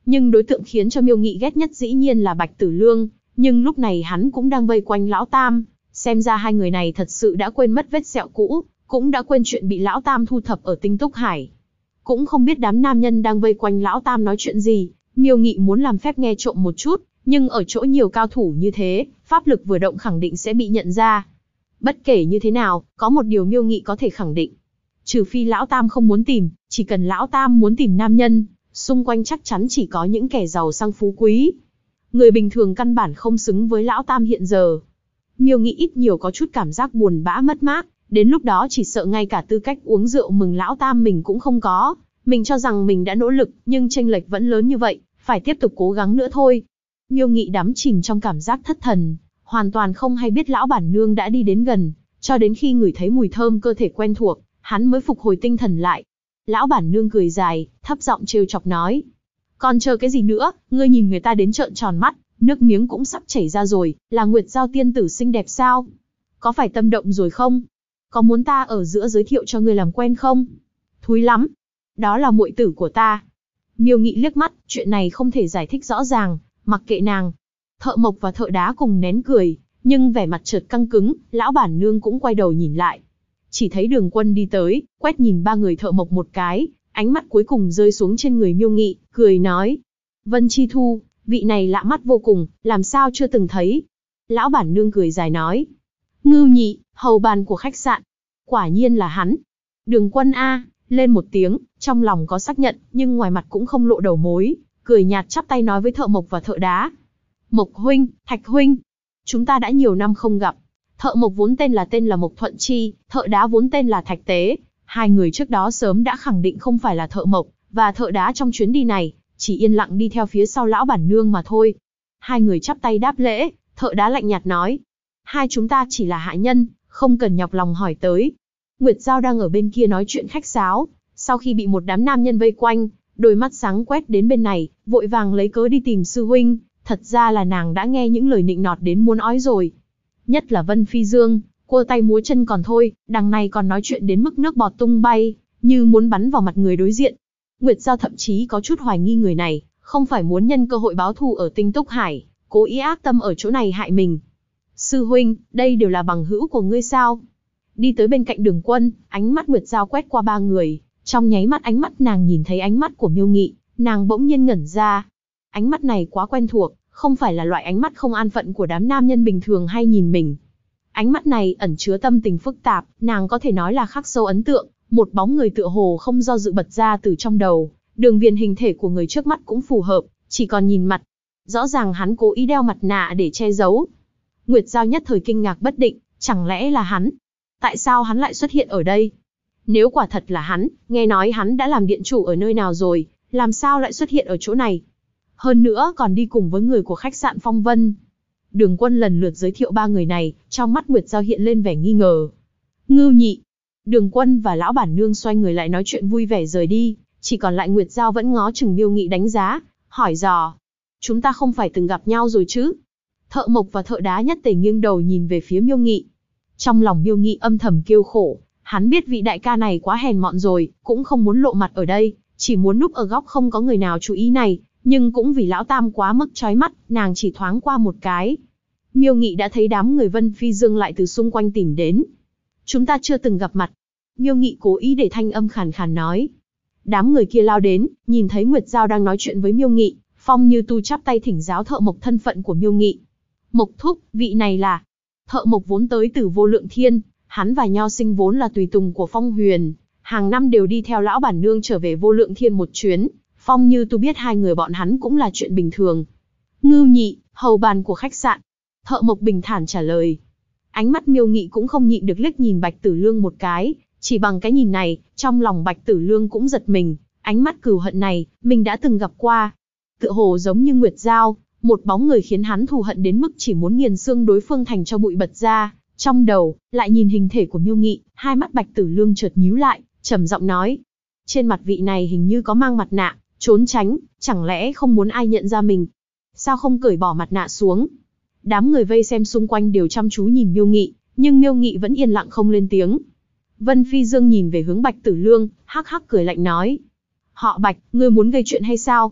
Nhưng đối tượng khiến cho Miêu Nghị ghét nhất dĩ nhiên là Bạch Tử Lương, nhưng lúc này hắn cũng đang vây quanh Lão Tam, xem ra hai người này thật sự đã quên mất vết sẹo cũ, cũng đã quên chuyện bị Lão Tam thu thập ở Tinh Túc Hải. Cũng không biết đám nam nhân đang vây quanh Lão Tam nói chuyện gì, Miêu Nghị muốn làm phép nghe trộm một chút, nhưng ở chỗ nhiều cao thủ như thế, pháp lực vừa động khẳng định sẽ bị nhận ra. Bất kể như thế nào, có một điều Miêu Nghị có thể khẳng định. Trừ phi Lão Tam không muốn tìm, chỉ cần Lão Tam muốn tìm nam nhân, xung quanh chắc chắn chỉ có những kẻ giàu sang phú quý. Người bình thường căn bản không xứng với Lão Tam hiện giờ. Miêu Nghị ít nhiều có chút cảm giác buồn bã mất mát, đến lúc đó chỉ sợ ngay cả tư cách uống rượu mừng Lão Tam mình cũng không có. Mình cho rằng mình đã nỗ lực, nhưng chênh lệch vẫn lớn như vậy, phải tiếp tục cố gắng nữa thôi. Miêu Nghị đắm chìm trong cảm giác thất thần, hoàn toàn không hay biết lão bản nương đã đi đến gần, cho đến khi ngửi thấy mùi thơm cơ thể quen thuộc, hắn mới phục hồi tinh thần lại. Lão bản nương cười dài, thấp giọng trêu chọc nói: "Còn chờ cái gì nữa, ngươi nhìn người ta đến trợn tròn mắt, nước miếng cũng sắp chảy ra rồi, là Nguyệt Giao tiên tử xinh đẹp sao? Có phải tâm động rồi không? Có muốn ta ở giữa giới thiệu cho ngươi làm quen không? Thúi lắm. Đó là muội tử của ta." Miêu Nghị liếc mắt, chuyện này không thể giải thích rõ ràng, mặc kệ nàng. Thợ mộc và thợ đá cùng nén cười, nhưng vẻ mặt chợt căng cứng, lão bản nương cũng quay đầu nhìn lại. Chỉ thấy Đường Quân đi tới, quét nhìn ba người thợ mộc một cái, ánh mắt cuối cùng rơi xuống trên người Miêu Nghị, cười nói: "Vân Chi Thu, vị này lạ mắt vô cùng, làm sao chưa từng thấy?" Lão bản nương cười dài nói: "Ngưu Nhị, hầu bàn của khách sạn. Quả nhiên là hắn. Đường Quân a." Lên một tiếng, trong lòng có xác nhận, nhưng ngoài mặt cũng không lộ đầu mối, cười nhạt chắp tay nói với thợ mộc và thợ đá: "Mộc huynh, Thạch huynh, chúng ta đã nhiều năm không gặp." Thợ mộc vốn tên là Mộc Thuận Chi, thợ đá vốn tên là Thạch Tế. Hai người trước đó sớm đã khẳng định không phải là thợ mộc và thợ đá trong chuyến đi này, chỉ yên lặng đi theo phía sau lão bản nương mà thôi. Hai người chắp tay đáp lễ, thợ đá lạnh nhạt nói: "Hai chúng ta chỉ là hạ nhân, không cần nhọc lòng hỏi tới." Nguyệt Giao đang ở bên kia nói chuyện khách sáo, sau khi bị một đám nam nhân vây quanh, đôi mắt sáng quét đến bên này, vội vàng lấy cớ đi tìm sư huynh, thật ra là nàng đã nghe những lời nịnh nọt đến muốn ói rồi. Nhất là Vân Phi Dương, cua tay múa chân còn thôi, đằng này còn nói chuyện đến mức nước bọt tung bay, như muốn bắn vào mặt người đối diện. Nguyệt Giao thậm chí có chút hoài nghi người này, không phải muốn nhân cơ hội báo thù ở Tinh Túc Hải, cố ý ác tâm ở chỗ này hại mình. "Sư huynh, đây đều là bằng hữu của ngươi sao?" Đi tới bên cạnh Đường Quân, ánh mắt Nguyệt Giao quét qua ba người, trong nháy mắt ánh mắt nàng nhìn thấy ánh mắt của Miêu Nghị, nàng bỗng nhiên ngẩn ra. Ánh mắt này quá quen thuộc, không phải là loại ánh mắt không an phận của đám nam nhân bình thường hay nhìn mình. Ánh mắt này ẩn chứa tâm tình phức tạp, nàng có thể nói là khắc sâu ấn tượng, một bóng người tựa hồ không do dự bật ra từ trong đầu, đường viền hình thể của người trước mắt cũng phù hợp, chỉ còn nhìn mặt. Rõ ràng hắn cố ý đeo mặt nạ để che giấu. Nguyệt Giao nhất thời kinh ngạc bất định, chẳng lẽ là hắn? Tại sao hắn lại xuất hiện ở đây? Nếu quả thật là hắn, nghe nói hắn đã làm điện chủ ở nơi nào rồi, làm sao lại xuất hiện ở chỗ này? Hơn nữa còn đi cùng với người của khách sạn Phong Vân. Đường Quân lần lượt giới thiệu ba người này, trong mắt Nguyệt Giao hiện lên vẻ nghi ngờ. "Ngưu Nhị." Đường Quân và lão bản nương xoay người lại nói chuyện vui vẻ rời đi, chỉ còn lại Nguyệt Giao vẫn ngó chừng Miêu Nghị đánh giá, hỏi dò: "Chúng ta không phải từng gặp nhau rồi chứ?" Thợ mộc và thợ đá nhất tề nghiêng đầu nhìn về phía Miêu Nghị. Trong lòng Miêu Nghị âm thầm kêu khổ, hắn biết vị đại ca này quá hèn mọn rồi, cũng không muốn lộ mặt ở đây, chỉ muốn núp ở góc không có người nào chú ý này, nhưng cũng vì lão Tam quá mức chói mắt, nàng chỉ thoáng qua một cái. Miêu Nghị đã thấy đám người Vân Phi Dương lại từ xung quanh tìm đến. "Chúng ta chưa từng gặp mặt." Miêu Nghị cố ý để thanh âm khàn khàn nói. Đám người kia lao đến, nhìn thấy Nguyệt Giao đang nói chuyện với Miêu Nghị, Phong Như Tu chắp tay thỉnh giáo thợ mộc thân phận của Miêu Nghị. "Mộc thúc, vị này là..." Thợ mộc vốn tới từ Vô Lượng Thiên, hắn và Nho Sinh vốn là tùy tùng của Phong Huyền, hàng năm đều đi theo lão bản nương trở về Vô Lượng Thiên một chuyến. Phong Như Tu biết hai người bọn hắn cũng là chuyện bình thường. "Ngưu Nhị, hầu bàn của khách sạn." Thợ mộc bình thản trả lời. Ánh mắt Miêu Nghị cũng không nhịn được liếc nhìn Bạch Tử Lương một cái, chỉ bằng cái nhìn này, trong lòng Bạch Tử Lương cũng giật mình, ánh mắt cừu hận này, mình đã từng gặp qua. Tựa hồ giống như Nguyệt Giao, một bóng người khiến hắn thù hận đến mức chỉ muốn nghiền xương đối phương thành cho bụi bật ra. Trong đầu, lại nhìn hình thể của Miêu Nghị, hai mắt Bạch Tử Lương chợt nhíu lại, trầm giọng nói: "Trên mặt vị này hình như có mang mặt nạ, trốn tránh, chẳng lẽ không muốn ai nhận ra mình? Sao không cởi bỏ mặt nạ xuống?" Đám người vây xem xung quanh đều chăm chú nhìn Miêu Nghị, nhưng Miêu Nghị vẫn yên lặng không lên tiếng. Vân Phi Dương nhìn về hướng Bạch Tử Lương, hắc hắc cười lạnh nói: "Họ Bạch, ngươi muốn gây chuyện hay sao?"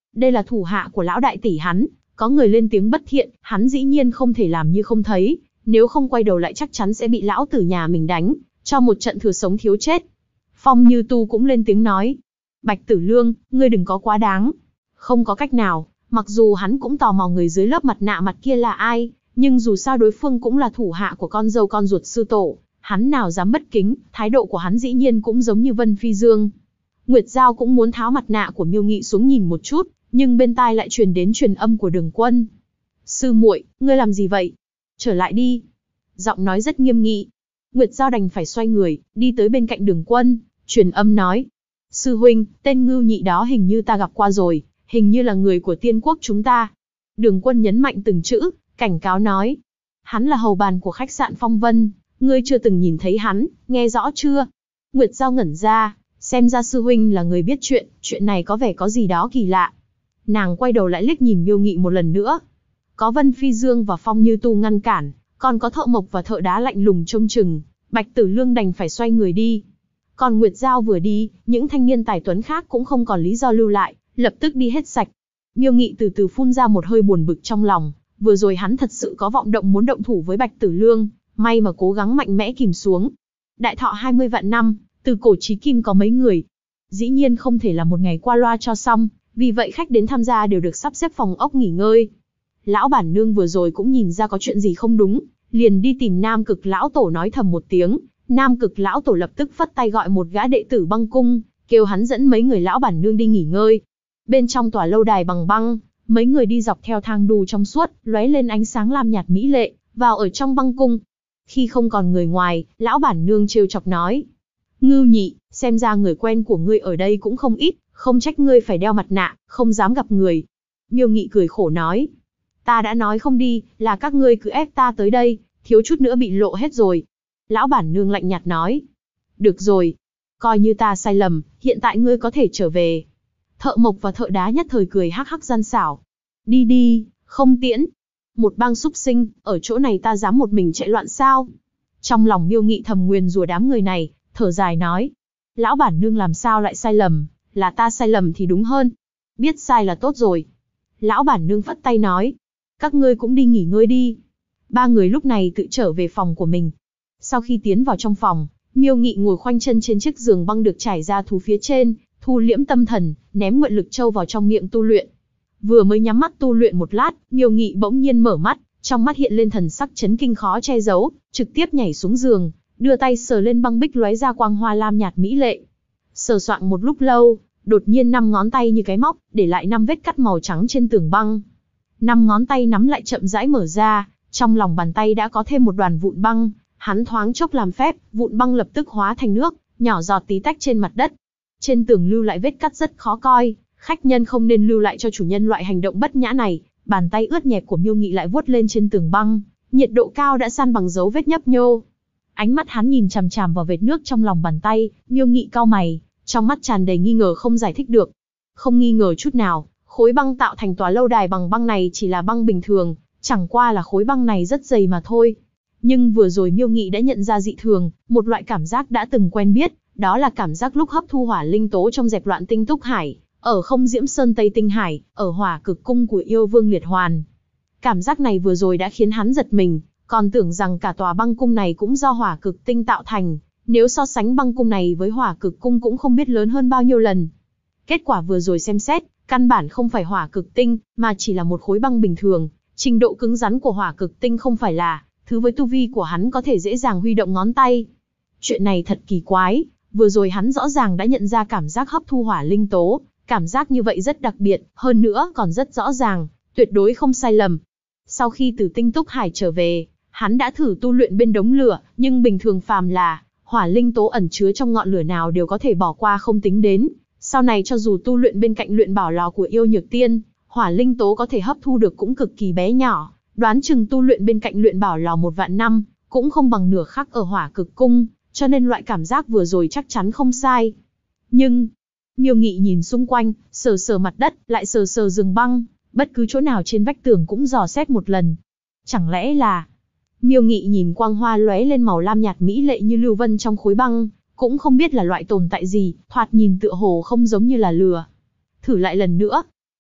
Đây là thủ hạ của lão đại tỷ hắn, có người lên tiếng bất thiện, hắn dĩ nhiên không thể làm như không thấy, nếu không quay đầu lại chắc chắn sẽ bị lão tử nhà mình đánh, cho một trận thừa sống thiếu chết. Phong Như Tu cũng lên tiếng nói, Bạch Tử Lương, ngươi đừng có quá đáng. Không có cách nào, mặc dù hắn cũng tò mò người dưới lớp mặt nạ mặt kia là ai, nhưng dù sao đối phương cũng là thủ hạ của con dâu con ruột sư tổ, hắn nào dám bất kính, thái độ của hắn dĩ nhiên cũng giống như Vân Phi Dương. Nguyệt Giao cũng muốn tháo mặt nạ của Miêu Nghị xuống nhìn một chút, nhưng bên tai lại truyền đến truyền âm của Đường Quân. Sư muội, ngươi làm gì vậy? Trở lại đi. Giọng nói rất nghiêm nghị. Nguyệt Giao đành phải xoay người, đi tới bên cạnh Đường Quân, truyền âm nói. Sư huynh, tên Ngưu Nhị đó hình như ta gặp qua rồi, hình như là người của Tiên Quốc chúng ta. Đường Quân nhấn mạnh từng chữ, cảnh cáo nói. Hắn là hầu bàn của khách sạn Phong Vân, ngươi chưa từng nhìn thấy hắn, nghe rõ chưa? Nguyệt Giao ngẩn ra, xem ra sư huynh là người biết chuyện này có vẻ có gì đó kỳ lạ. Nàng quay đầu lại liếc nhìn Miêu Nghị một lần nữa. Có Vân Phi Dương và Phong Như Tu ngăn cản, còn có thợ mộc và thợ đá lạnh lùng trông chừng, Bạch Tử Lương đành phải xoay người đi. Còn Nguyệt Giao vừa đi, những thanh niên tài tuấn khác cũng không còn lý do lưu lại, lập tức đi hết sạch. Miêu Nghị từ từ phun ra một hơi buồn bực trong lòng, vừa rồi hắn thật sự có vọng động muốn động thủ với Bạch Tử Lương, may mà cố gắng mạnh mẽ kìm xuống. Đại thọ 20 vạn năm, từ cổ chí kim có mấy người. Dĩ nhiên không thể là một ngày qua loa cho xong, vì vậy khách đến tham gia đều được sắp xếp phòng ốc nghỉ ngơi. Lão bản nương vừa rồi cũng nhìn ra có chuyện gì không đúng, liền đi tìm Nam Cực lão tổ nói thầm một tiếng. Nam Cực lão tổ lập tức phất tay gọi một gã đệ tử băng cung, kêu hắn dẫn mấy người lão bản nương đi nghỉ ngơi. Bên trong tòa lâu đài bằng băng, mấy người đi dọc theo thang đu trong suốt, lóe lên ánh sáng lam nhạt mỹ lệ, vào ở trong băng cung. Khi không còn người ngoài, lão bản nương trêu chọc nói. Ngưu Nhị, xem ra người quen của ngươi ở đây cũng không ít, không trách ngươi phải đeo mặt nạ, không dám gặp người. Miêu Nghị cười khổ nói. Ta đã nói không đi, là các ngươi cứ ép ta tới đây, thiếu chút nữa bị lộ hết rồi. Lão bản nương lạnh nhạt nói. Được rồi, coi như ta sai lầm, hiện tại ngươi có thể trở về. Thợ mộc và thợ đá nhất thời cười hắc hắc gian xảo. Đi đi, không tiễn. Một bang súc sinh, ở chỗ này ta dám một mình chạy loạn sao? Trong lòng Miêu Nghị thầm nguyền rủa đám người này, thở dài nói. Lão bản nương làm sao lại sai lầm, là ta sai lầm thì đúng hơn. Biết sai là tốt rồi. Lão bản nương phất tay nói. Các ngươi cũng đi nghỉ ngơi đi. Ba người lúc này tự trở về phòng của mình. Sau khi tiến vào trong phòng, Miêu Nghị ngồi khoanh chân trên chiếc giường băng được trải ra thú phía trên, thu liễm tâm thần, ném nguyện lực châu vào trong miệng tu luyện. Vừa mới nhắm mắt tu luyện một lát, Miêu Nghị bỗng nhiên mở mắt, trong mắt hiện lên thần sắc chấn kinh khó che giấu, trực tiếp nhảy xuống giường, đưa tay sờ lên băng bích lóe ra quang hoa lam nhạt mỹ lệ. Sờ soạng một lúc lâu, đột nhiên 5 ngón tay như cái móc, để lại 5 vết cắt màu trắng trên tường băng. 5 ngón tay nắm lại chậm rãi mở ra, trong lòng bàn tay đã có thêm một đoàn vụn băng, hắn thoáng chốc làm phép, vụn băng lập tức hóa thành nước, nhỏ giọt tí tách trên mặt đất. Trên tường lưu lại vết cắt rất khó coi, khách nhân không nên lưu lại cho chủ nhân loại hành động bất nhã này. Bàn tay ướt nhẹp của Miêu Nghị lại vuốt lên trên tường băng, nhiệt độ cao đã san bằng dấu vết nhấp nhô. Ánh mắt hắn nhìn chằm chằm vào vệt nước trong lòng bàn tay, Miêu Nghị cau mày, trong mắt tràn đầy nghi ngờ không giải thích được. Không nghi ngờ chút nào, khối băng tạo thành tòa lâu đài bằng băng này chỉ là băng bình thường, chẳng qua là khối băng này rất dày mà thôi. Nhưng vừa rồi Miêu Nghị đã nhận ra dị thường, một loại cảm giác đã từng quen biết, đó là cảm giác lúc hấp thu hỏa linh tố trong dẹp loạn tinh túc hải, ở Không Diễm Sơn Tây Tinh Hải, ở Hỏa Cực Cung của yêu vương Liệt Hoàn. Cảm giác này vừa rồi đã khiến hắn giật mình, còn tưởng rằng cả tòa băng cung này cũng do Hỏa Cực Tinh tạo thành, nếu so sánh băng cung này với Hỏa Cực Cung cũng không biết lớn hơn bao nhiêu lần. Kết quả vừa rồi xem xét, căn bản không phải Hỏa Cực Tinh, mà chỉ là một khối băng bình thường, trình độ cứng rắn của Hỏa Cực Tinh không phải là thứ với tu vi của hắn có thể dễ dàng huy động ngón tay. Chuyện này thật kỳ quái, vừa rồi hắn rõ ràng đã nhận ra cảm giác hấp thu hỏa linh tố, cảm giác như vậy rất đặc biệt, hơn nữa còn rất rõ ràng, tuyệt đối không sai lầm. Sau khi từ Tinh Túc Hải trở về, hắn đã thử tu luyện bên đống lửa, nhưng bình thường phàm là hỏa linh tố ẩn chứa trong ngọn lửa nào đều có thể bỏ qua không tính đến. Sau này cho dù tu luyện bên cạnh luyện bảo lò của yêu nhược tiên, hỏa linh tố có thể hấp thu được cũng cực kỳ bé nhỏ, đoán chừng tu luyện bên cạnh luyện bảo lò 1 vạn năm, cũng không bằng nửa khắc ở Hỏa Cực Cung, cho nên loại cảm giác vừa rồi chắc chắn không sai. Nhưng, Miêu Nghị nhìn xung quanh, sờ sờ mặt đất, lại sờ sờ giường băng, bất cứ chỗ nào trên vách tường cũng dò xét một lần. Chẳng lẽ là... Miêu Nghị nhìn quang hoa lóe lên màu lam nhạt mỹ lệ như lưu vân trong khối băng, cũng không biết là loại tồn tại gì, thoạt nhìn tựa hồ không giống như là lửa. Thử lại lần nữa.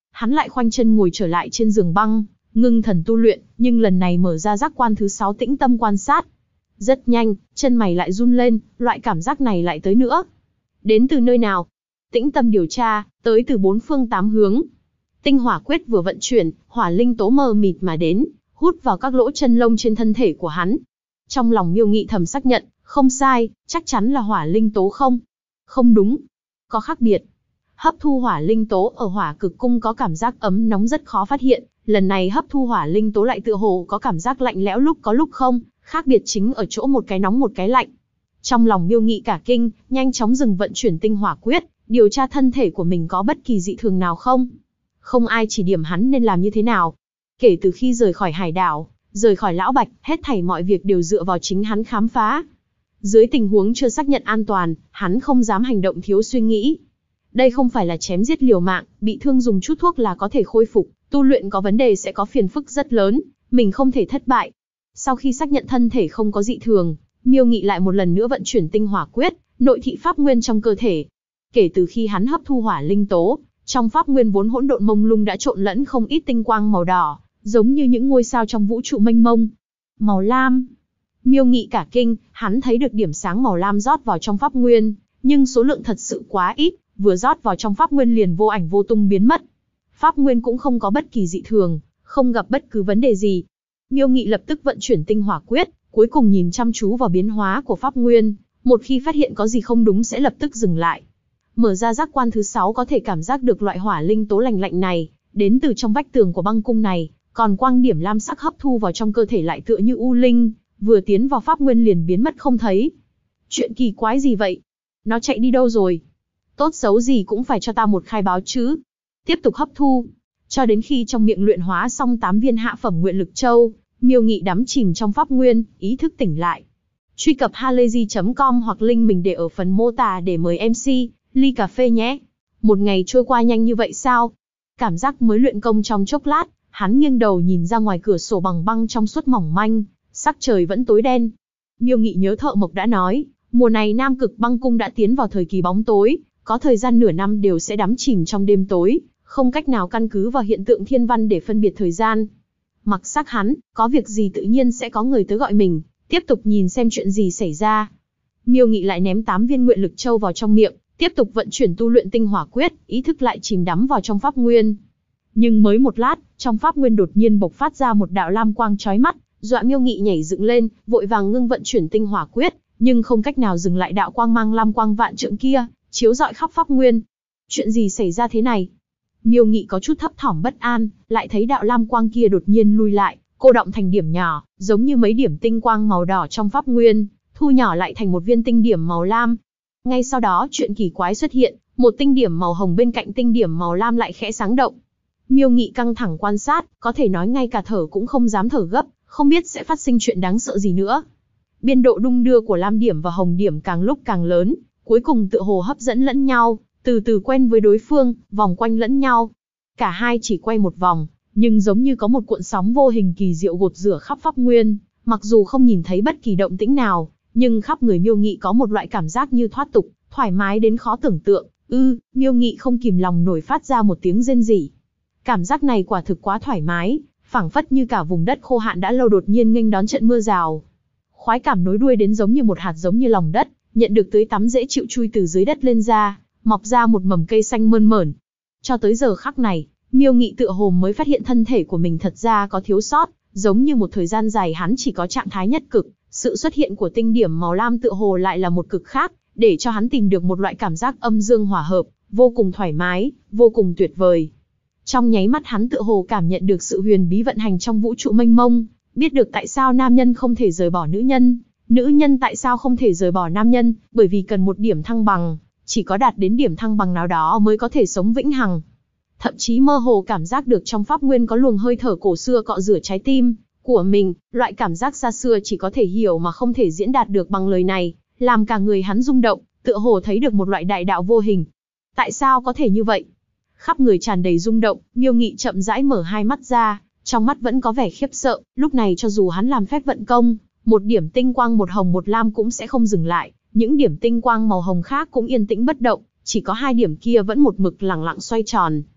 Hắn lại khoanh chân ngồi trở lại trên giường băng, ngưng thần tu luyện, nhưng lần này mở ra giác quan thứ 6 tĩnh tâm quan sát. Rất nhanh, chân mày lại run lên, loại cảm giác này lại tới nữa. Đến từ nơi nào? Tĩnh tâm điều tra, tới từ 4 phương 8 hướng. Tinh hỏa quyết vừa vận chuyển, hỏa linh tố mờ mịt mà đến, hút vào các lỗ chân lông trên thân thể của hắn. Trong lòng Miêu Nghị thầm xác nhận, không sai, chắc chắn là hỏa linh tố không? Không đúng, có khác biệt. Hấp thu hỏa linh tố ở hỏa cực cung có cảm giác ấm nóng rất khó phát hiện, lần này hấp thu hỏa linh tố lại tựa hồ có cảm giác lạnh lẽo lúc có lúc không, khác biệt chính ở chỗ một cái nóng một cái lạnh. Trong lòng Miêu Nghị cả kinh, nhanh chóng dừng vận chuyển tinh hỏa quyết, điều tra thân thể của mình có bất kỳ dị thường nào không. Không ai chỉ điểm hắn nên làm như thế nào. Kể từ khi rời khỏi hải đảo, rời khỏi Lão Bạch, hết thảy mọi việc đều dựa vào chính hắn khám phá. Dưới tình huống chưa xác nhận an toàn, hắn không dám hành động thiếu suy nghĩ. Đây không phải là chém giết liều mạng, bị thương dùng chút thuốc là có thể khôi phục, tu luyện có vấn đề sẽ có phiền phức rất lớn, mình không thể thất bại. Sau khi xác nhận thân thể không có dị thường, Miêu Nghị lại một lần nữa vận chuyển tinh hỏa quyết, nội thị pháp nguyên trong cơ thể. Kể từ khi hắn hấp thu hỏa linh tố, trong pháp nguyên vốn hỗn độn mông lung đã trộn lẫn không ít tinh quang màu đỏ, giống như những ngôi sao trong vũ trụ mênh mông. Màu lam. Miêu Nghị cả kinh, hắn thấy được điểm sáng màu lam rót vào trong pháp nguyên, nhưng số lượng thật sự quá ít, vừa rót vào trong pháp nguyên liền vô ảnh vô tung biến mất. Pháp nguyên cũng không có bất kỳ dị thường, không gặp bất cứ vấn đề gì. Miêu Nghị lập tức vận chuyển tinh hỏa quyết, cuối cùng nhìn chăm chú vào biến hóa của pháp nguyên, một khi phát hiện có gì không đúng sẽ lập tức dừng lại. Mở ra giác quan thứ 6 có thể cảm giác được loại hỏa linh tố lạnh lạnh này, đến từ trong vách tường của băng cung này, còn quang điểm lam sắc hấp thu vào trong cơ thể lại tựa như u linh, vừa tiến vào pháp nguyên liền biến mất không thấy. Chuyện kỳ quái gì vậy? Nó chạy đi đâu rồi? Tốt xấu gì cũng phải cho ta một khai báo chứ. Tiếp tục hấp thu, cho đến khi trong miệng luyện hóa xong 8 viên hạ phẩm nguyện lực châu, Miêu Nghị đắm chìm trong pháp nguyên, ý thức tỉnh lại. Truy cập halayzi.com hoặc link mình để ở phần mô tả để mời MC, ly cà phê nhé. Một ngày trôi qua nhanh như vậy sao? Cảm giác mới luyện công trong chốc lát, hắn nghiêng đầu nhìn ra ngoài cửa sổ bằng băng trong suốt mỏng manh, sắc trời vẫn tối đen. Miêu Nghị nhớ Thợ Mộc đã nói, mùa này Nam Cực Băng Cung đã tiến vào thời kỳ bóng tối, có thời gian nửa năm đều sẽ đắm chìm trong đêm tối, không cách nào căn cứ vào hiện tượng thiên văn để phân biệt thời gian. Mặc sắc hắn, có việc gì tự nhiên sẽ có người tới gọi mình, tiếp tục nhìn xem chuyện gì xảy ra. Miêu Nghị lại ném 8 viên nguyện lực châu vào trong miệng, tiếp tục vận chuyển tu luyện tinh hỏa quyết, ý thức lại chìm đắm vào trong pháp nguyên. Nhưng mới một lát, trong pháp nguyên đột nhiên bộc phát ra một đạo lam quang chói mắt, dọa Miêu Nghị nhảy dựng lên, vội vàng ngưng vận chuyển tinh hỏa quyết, nhưng không cách nào dừng lại đạo quang mang lam quang vạn trượng kia, chiếu rọi khắp pháp nguyên. Chuyện gì xảy ra thế này? Miêu Nghị có chút thấp thỏm bất an, lại thấy đạo lam quang kia đột nhiên lui lại, cô đọng thành điểm nhỏ, giống như mấy điểm tinh quang màu đỏ trong pháp nguyên, thu nhỏ lại thành một viên tinh điểm màu lam. Ngay sau đó chuyện kỳ quái xuất hiện, một tinh điểm màu hồng bên cạnh tinh điểm màu lam lại khẽ sáng động. Miêu Nghị căng thẳng quan sát, có thể nói ngay cả thở cũng không dám thở gấp, không biết sẽ phát sinh chuyện đáng sợ gì nữa. Biên độ đung đưa của lam điểm và hồng điểm càng lúc càng lớn, cuối cùng tựa hồ hấp dẫn lẫn nhau, từ từ quen với đối phương, vòng quanh lẫn nhau. Cả hai chỉ quay một vòng, nhưng giống như có một cuộn sóng vô hình kỳ diệu gột rửa khắp pháp nguyên, mặc dù không nhìn thấy bất kỳ động tĩnh nào, nhưng khắp người Miêu Nghị có một loại cảm giác như thoát tục, thoải mái đến khó tưởng tượng. Miêu Nghị không kìm lòng nổi phát ra một tiếng rên rỉ. Cảm giác này quả thực quá thoải mái, phảng phất như cả vùng đất khô hạn đã lâu đột nhiên nghênh đón trận mưa rào. Khoái cảm nối đuôi đến giống như một hạt giống như lòng đất, nhận được tưới tắm dễ chịu chui từ dưới đất lên ra, mọc ra một mầm cây xanh mơn mởn. Cho tới giờ khắc này, Miêu Nghị tựa hồ mới phát hiện thân thể của mình thật ra có thiếu sót, giống như một thời gian dài hắn chỉ có trạng thái nhất cực, sự xuất hiện của tinh điểm màu lam tựa hồ lại là một cực khác, để cho hắn tìm được một loại cảm giác âm dương hòa hợp, vô cùng thoải mái, vô cùng tuyệt vời. Trong nháy mắt hắn tựa hồ cảm nhận được sự huyền bí vận hành trong vũ trụ mênh mông, biết được tại sao nam nhân không thể rời bỏ nữ nhân, nữ nhân tại sao không thể rời bỏ nam nhân, bởi vì cần một điểm thăng bằng, chỉ có đạt đến điểm thăng bằng nào đó mới có thể sống vĩnh hằng. Thậm chí mơ hồ cảm giác được trong pháp nguyên có luồng hơi thở cổ xưa cọ rửa trái tim của mình, loại cảm giác xa xưa chỉ có thể hiểu mà không thể diễn đạt được bằng lời này, làm cả người hắn rung động, tựa hồ thấy được một loại đại đạo vô hình. Tại sao có thể như vậy? Khắp người tràn đầy rung động, Miêu Nghị chậm rãi mở hai mắt ra, trong mắt vẫn có vẻ khiếp sợ, lúc này cho dù hắn làm phép vận công, một điểm tinh quang một hồng một lam cũng sẽ không dừng lại, những điểm tinh quang màu hồng khác cũng yên tĩnh bất động, chỉ có hai điểm kia vẫn một mực lẳng lặng xoay tròn.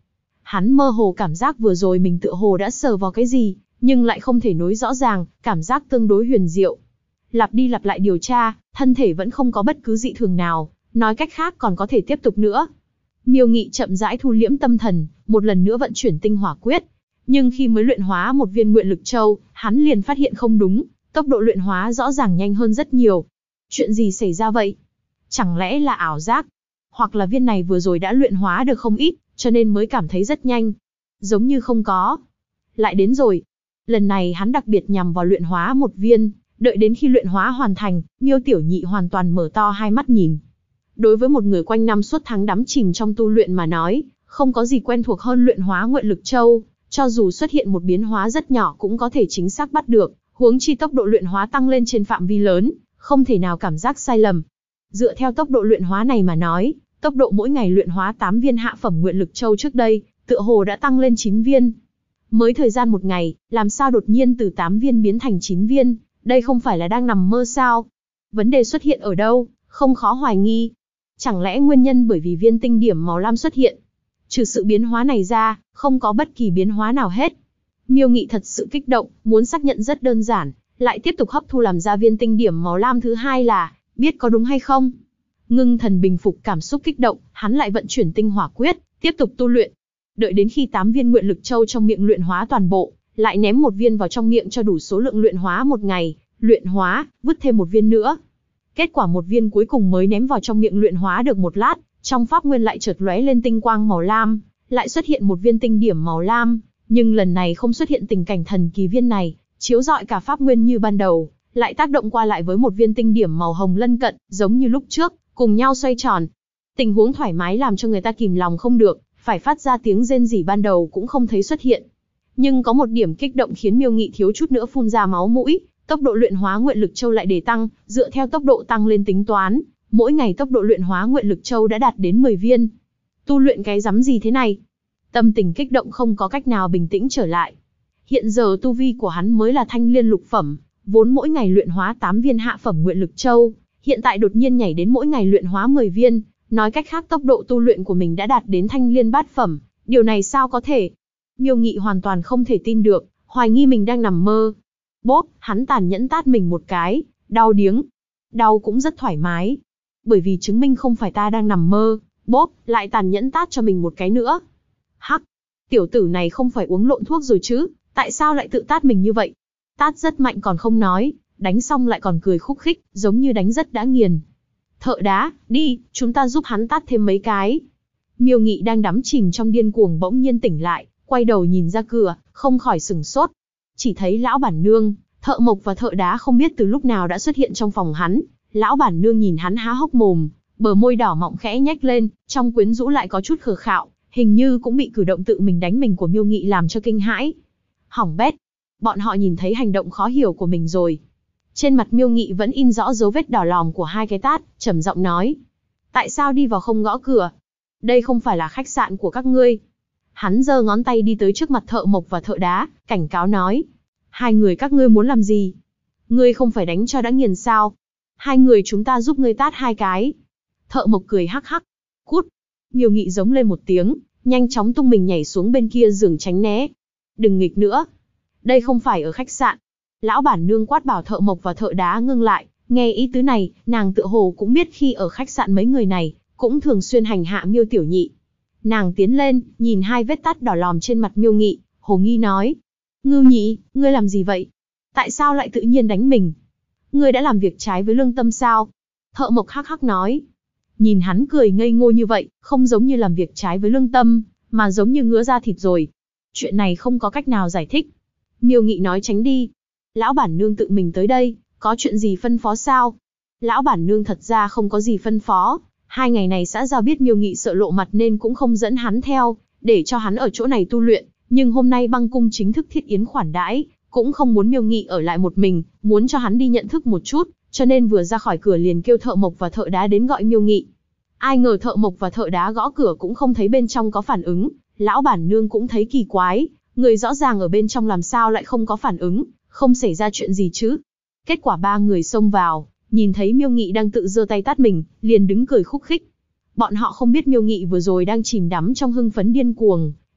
Hắn mơ hồ cảm giác vừa rồi mình tựa hồ đã sờ vào cái gì, nhưng lại không thể nói rõ ràng, cảm giác tương đối huyền diệu. Lặp đi lặp lại điều tra, thân thể vẫn không có bất cứ dị thường nào, nói cách khác còn có thể tiếp tục nữa. Miêu Nghị chậm rãi thu liễm tâm thần, một lần nữa vận chuyển tinh hỏa quyết. Nhưng khi mới luyện hóa một viên nguyện lực châu, hắn liền phát hiện không đúng, tốc độ luyện hóa rõ ràng nhanh hơn rất nhiều. Chuyện gì xảy ra vậy? Chẳng lẽ là ảo giác? Hoặc là viên này vừa rồi đã luyện hóa được không ít, cho nên mới cảm thấy rất nhanh. Giống như không có. Lại đến rồi. Lần này hắn đặc biệt nhằm vào luyện hóa một viên, đợi đến khi luyện hóa hoàn thành, Miêu Tiểu Nhị hoàn toàn mở to hai mắt nhìn. Đối với một người quanh năm suốt tháng đắm chìm trong tu luyện mà nói, không có gì quen thuộc hơn luyện hóa nguyện lực châu, cho dù xuất hiện một biến hóa rất nhỏ cũng có thể chính xác bắt được, huống chi tốc độ luyện hóa tăng lên trên phạm vi lớn, không thể nào cảm giác sai lầm. Dựa theo tốc độ luyện hóa này mà nói, tốc độ mỗi ngày luyện hóa 8 viên hạ phẩm nguyện lực châu trước đây, tựa hồ đã tăng lên 9 viên. Mới thời gian một ngày, làm sao đột nhiên từ 8 viên biến thành 9 viên, đây không phải là đang nằm mơ sao? Vấn đề xuất hiện ở đâu, không khó hoài nghi. Chẳng lẽ nguyên nhân bởi vì viên tinh điểm màu lam xuất hiện? Trừ sự biến hóa này ra, không có bất kỳ biến hóa nào hết. Miêu Nghị thật sự kích động, muốn xác nhận rất đơn giản, lại tiếp tục hấp thu làm ra viên tinh điểm màu lam thứ hai là, biết có đúng hay không? Ngưng thần bình phục cảm xúc kích động, hắn lại vận chuyển tinh hỏa quyết, tiếp tục tu luyện. Đợi đến khi 8 viên nguyện lực châu trong miệng luyện hóa toàn bộ, lại ném một viên vào trong miệng cho đủ số lượng luyện hóa một ngày, luyện hóa, vứt thêm một viên nữa. Kết quả một viên cuối cùng mới ném vào trong miệng luyện hóa được một lát, trong pháp nguyên lại chợt lóe lên tinh quang màu lam, lại xuất hiện một viên tinh điểm màu lam, nhưng lần này không xuất hiện tình cảnh thần kỳ viên này, chiếu rọi cả pháp nguyên như ban đầu, lại tác động qua lại với một viên tinh điểm màu hồng lân cận, giống như lúc trước, cùng nhau xoay tròn. Tình huống thoải mái làm cho người ta kìm lòng không được, phải phát ra tiếng rên rỉ ban đầu cũng không thấy xuất hiện. Nhưng có một điểm kích động khiến Miêu Nghị thiếu chút nữa phun ra máu mũi, tốc độ luyện hóa nguyện lực châu lại để tăng, dựa theo tốc độ tăng lên tính toán, mỗi ngày tốc độ luyện hóa nguyện lực châu đã đạt đến 10 viên. Tu luyện cái rắm gì thế này? Tâm tình kích động không có cách nào bình tĩnh trở lại. Hiện giờ tu vi của hắn mới là thanh liên lục phẩm, vốn mỗi ngày luyện hóa 8 viên hạ phẩm nguyện lực châu, hiện tại đột nhiên nhảy đến mỗi ngày luyện hóa 10 viên, nói cách khác tốc độ tu luyện của mình đã đạt đến thanh liên bát phẩm, điều này sao có thể? Miêu Nghị hoàn toàn không thể tin được, hoài nghi mình đang nằm mơ. Bốp, hắn tàn nhẫn tát mình một cái, đau điếng. Đau cũng rất thoải mái. Bởi vì chứng minh không phải ta đang nằm mơ, bốp, lại tàn nhẫn tát cho mình một cái nữa. Hắc, tiểu tử này không phải uống lộn thuốc rồi chứ, tại sao lại tự tát mình như vậy? Tát rất mạnh còn không nói, đánh xong lại còn cười khúc khích, giống như đánh rất đã nghiền. Thợ đá, đi, chúng ta giúp hắn tát thêm mấy cái. Miêu Nghị đang đắm chìm trong điên cuồng bỗng nhiên tỉnh lại, quay đầu nhìn ra cửa, không khỏi sửng sốt. Chỉ thấy lão bản nương, thợ mộc và thợ đá không biết từ lúc nào đã xuất hiện trong phòng hắn. Lão bản nương nhìn hắn há hốc mồm, bờ môi đỏ mọng khẽ nhếch lên, trong quyến rũ lại có chút khờ khạo, hình như cũng bị cử động tự mình đánh mình của Miêu Nghị làm cho kinh hãi. Hỏng bét, bọn họ nhìn thấy hành động khó hiểu của mình rồi. Trên mặt Miêu Nghị vẫn in rõ dấu vết đỏ lòm của hai cái tát, trầm giọng nói. Tại sao đi vào không gõ cửa? Đây không phải là khách sạn của các ngươi. Hắn giơ ngón tay đi tới trước mặt thợ mộc và thợ đá, cảnh cáo nói. Hai người các ngươi muốn làm gì? Ngươi không phải đánh cho đã nghiền sao? Hai người chúng ta giúp ngươi tát hai cái. Thợ mộc cười hắc hắc. Cút. Miêu Nghị giống lên một tiếng, nhanh chóng tung mình nhảy xuống bên kia giường tránh né. Đừng nghịch nữa. Đây không phải ở khách sạn. Lão bản nương quát bảo thợ mộc và thợ đá ngưng lại, nghe ý tứ này, nàng tựa hồ cũng biết khi ở khách sạn mấy người này, cũng thường xuyên hành hạ Miêu Tiểu Nhị. Nàng tiến lên, nhìn hai vết tát đỏ lòm trên mặt Miêu Nghị, hồ nghi nói. Ngưu Nhị, ngươi làm gì vậy? Tại sao lại tự nhiên đánh mình? Ngươi đã làm việc trái với lương tâm sao? Thợ mộc hắc hắc nói. Nhìn hắn cười ngây ngô như vậy, không giống như làm việc trái với lương tâm, mà giống như ngứa da thịt rồi. Chuyện này không có cách nào giải thích. Miêu Nghị nói tránh đi. Lão bản nương tự mình tới đây, có chuyện gì phân phó sao? Lão bản nương thật ra không có gì phân phó. 2 ngày này xã giao biết Miêu Nghị sợ lộ mặt nên cũng không dẫn hắn theo, để cho hắn ở chỗ này tu luyện. Nhưng hôm nay băng cung chính thức thiết yến khoản đãi, cũng không muốn Miêu Nghị ở lại một mình, muốn cho hắn đi nhận thức một chút, cho nên vừa ra khỏi cửa liền kêu thợ mộc và thợ đá đến gọi Miêu Nghị. Ai ngờ thợ mộc và thợ đá gõ cửa cũng không thấy bên trong có phản ứng, lão bản nương cũng thấy kỳ quái, người rõ ràng ở bên trong làm sao lại không có phản ứng, không xảy ra chuyện gì chứ. Kết quả 3 người xông vào, nhìn thấy Miêu Nghị đang tự giơ tay tát mình, liền đứng cười khúc khích. Bọn họ không biết Miêu Nghị vừa rồi đang chìm đắm trong hưng phấn điên cuồng,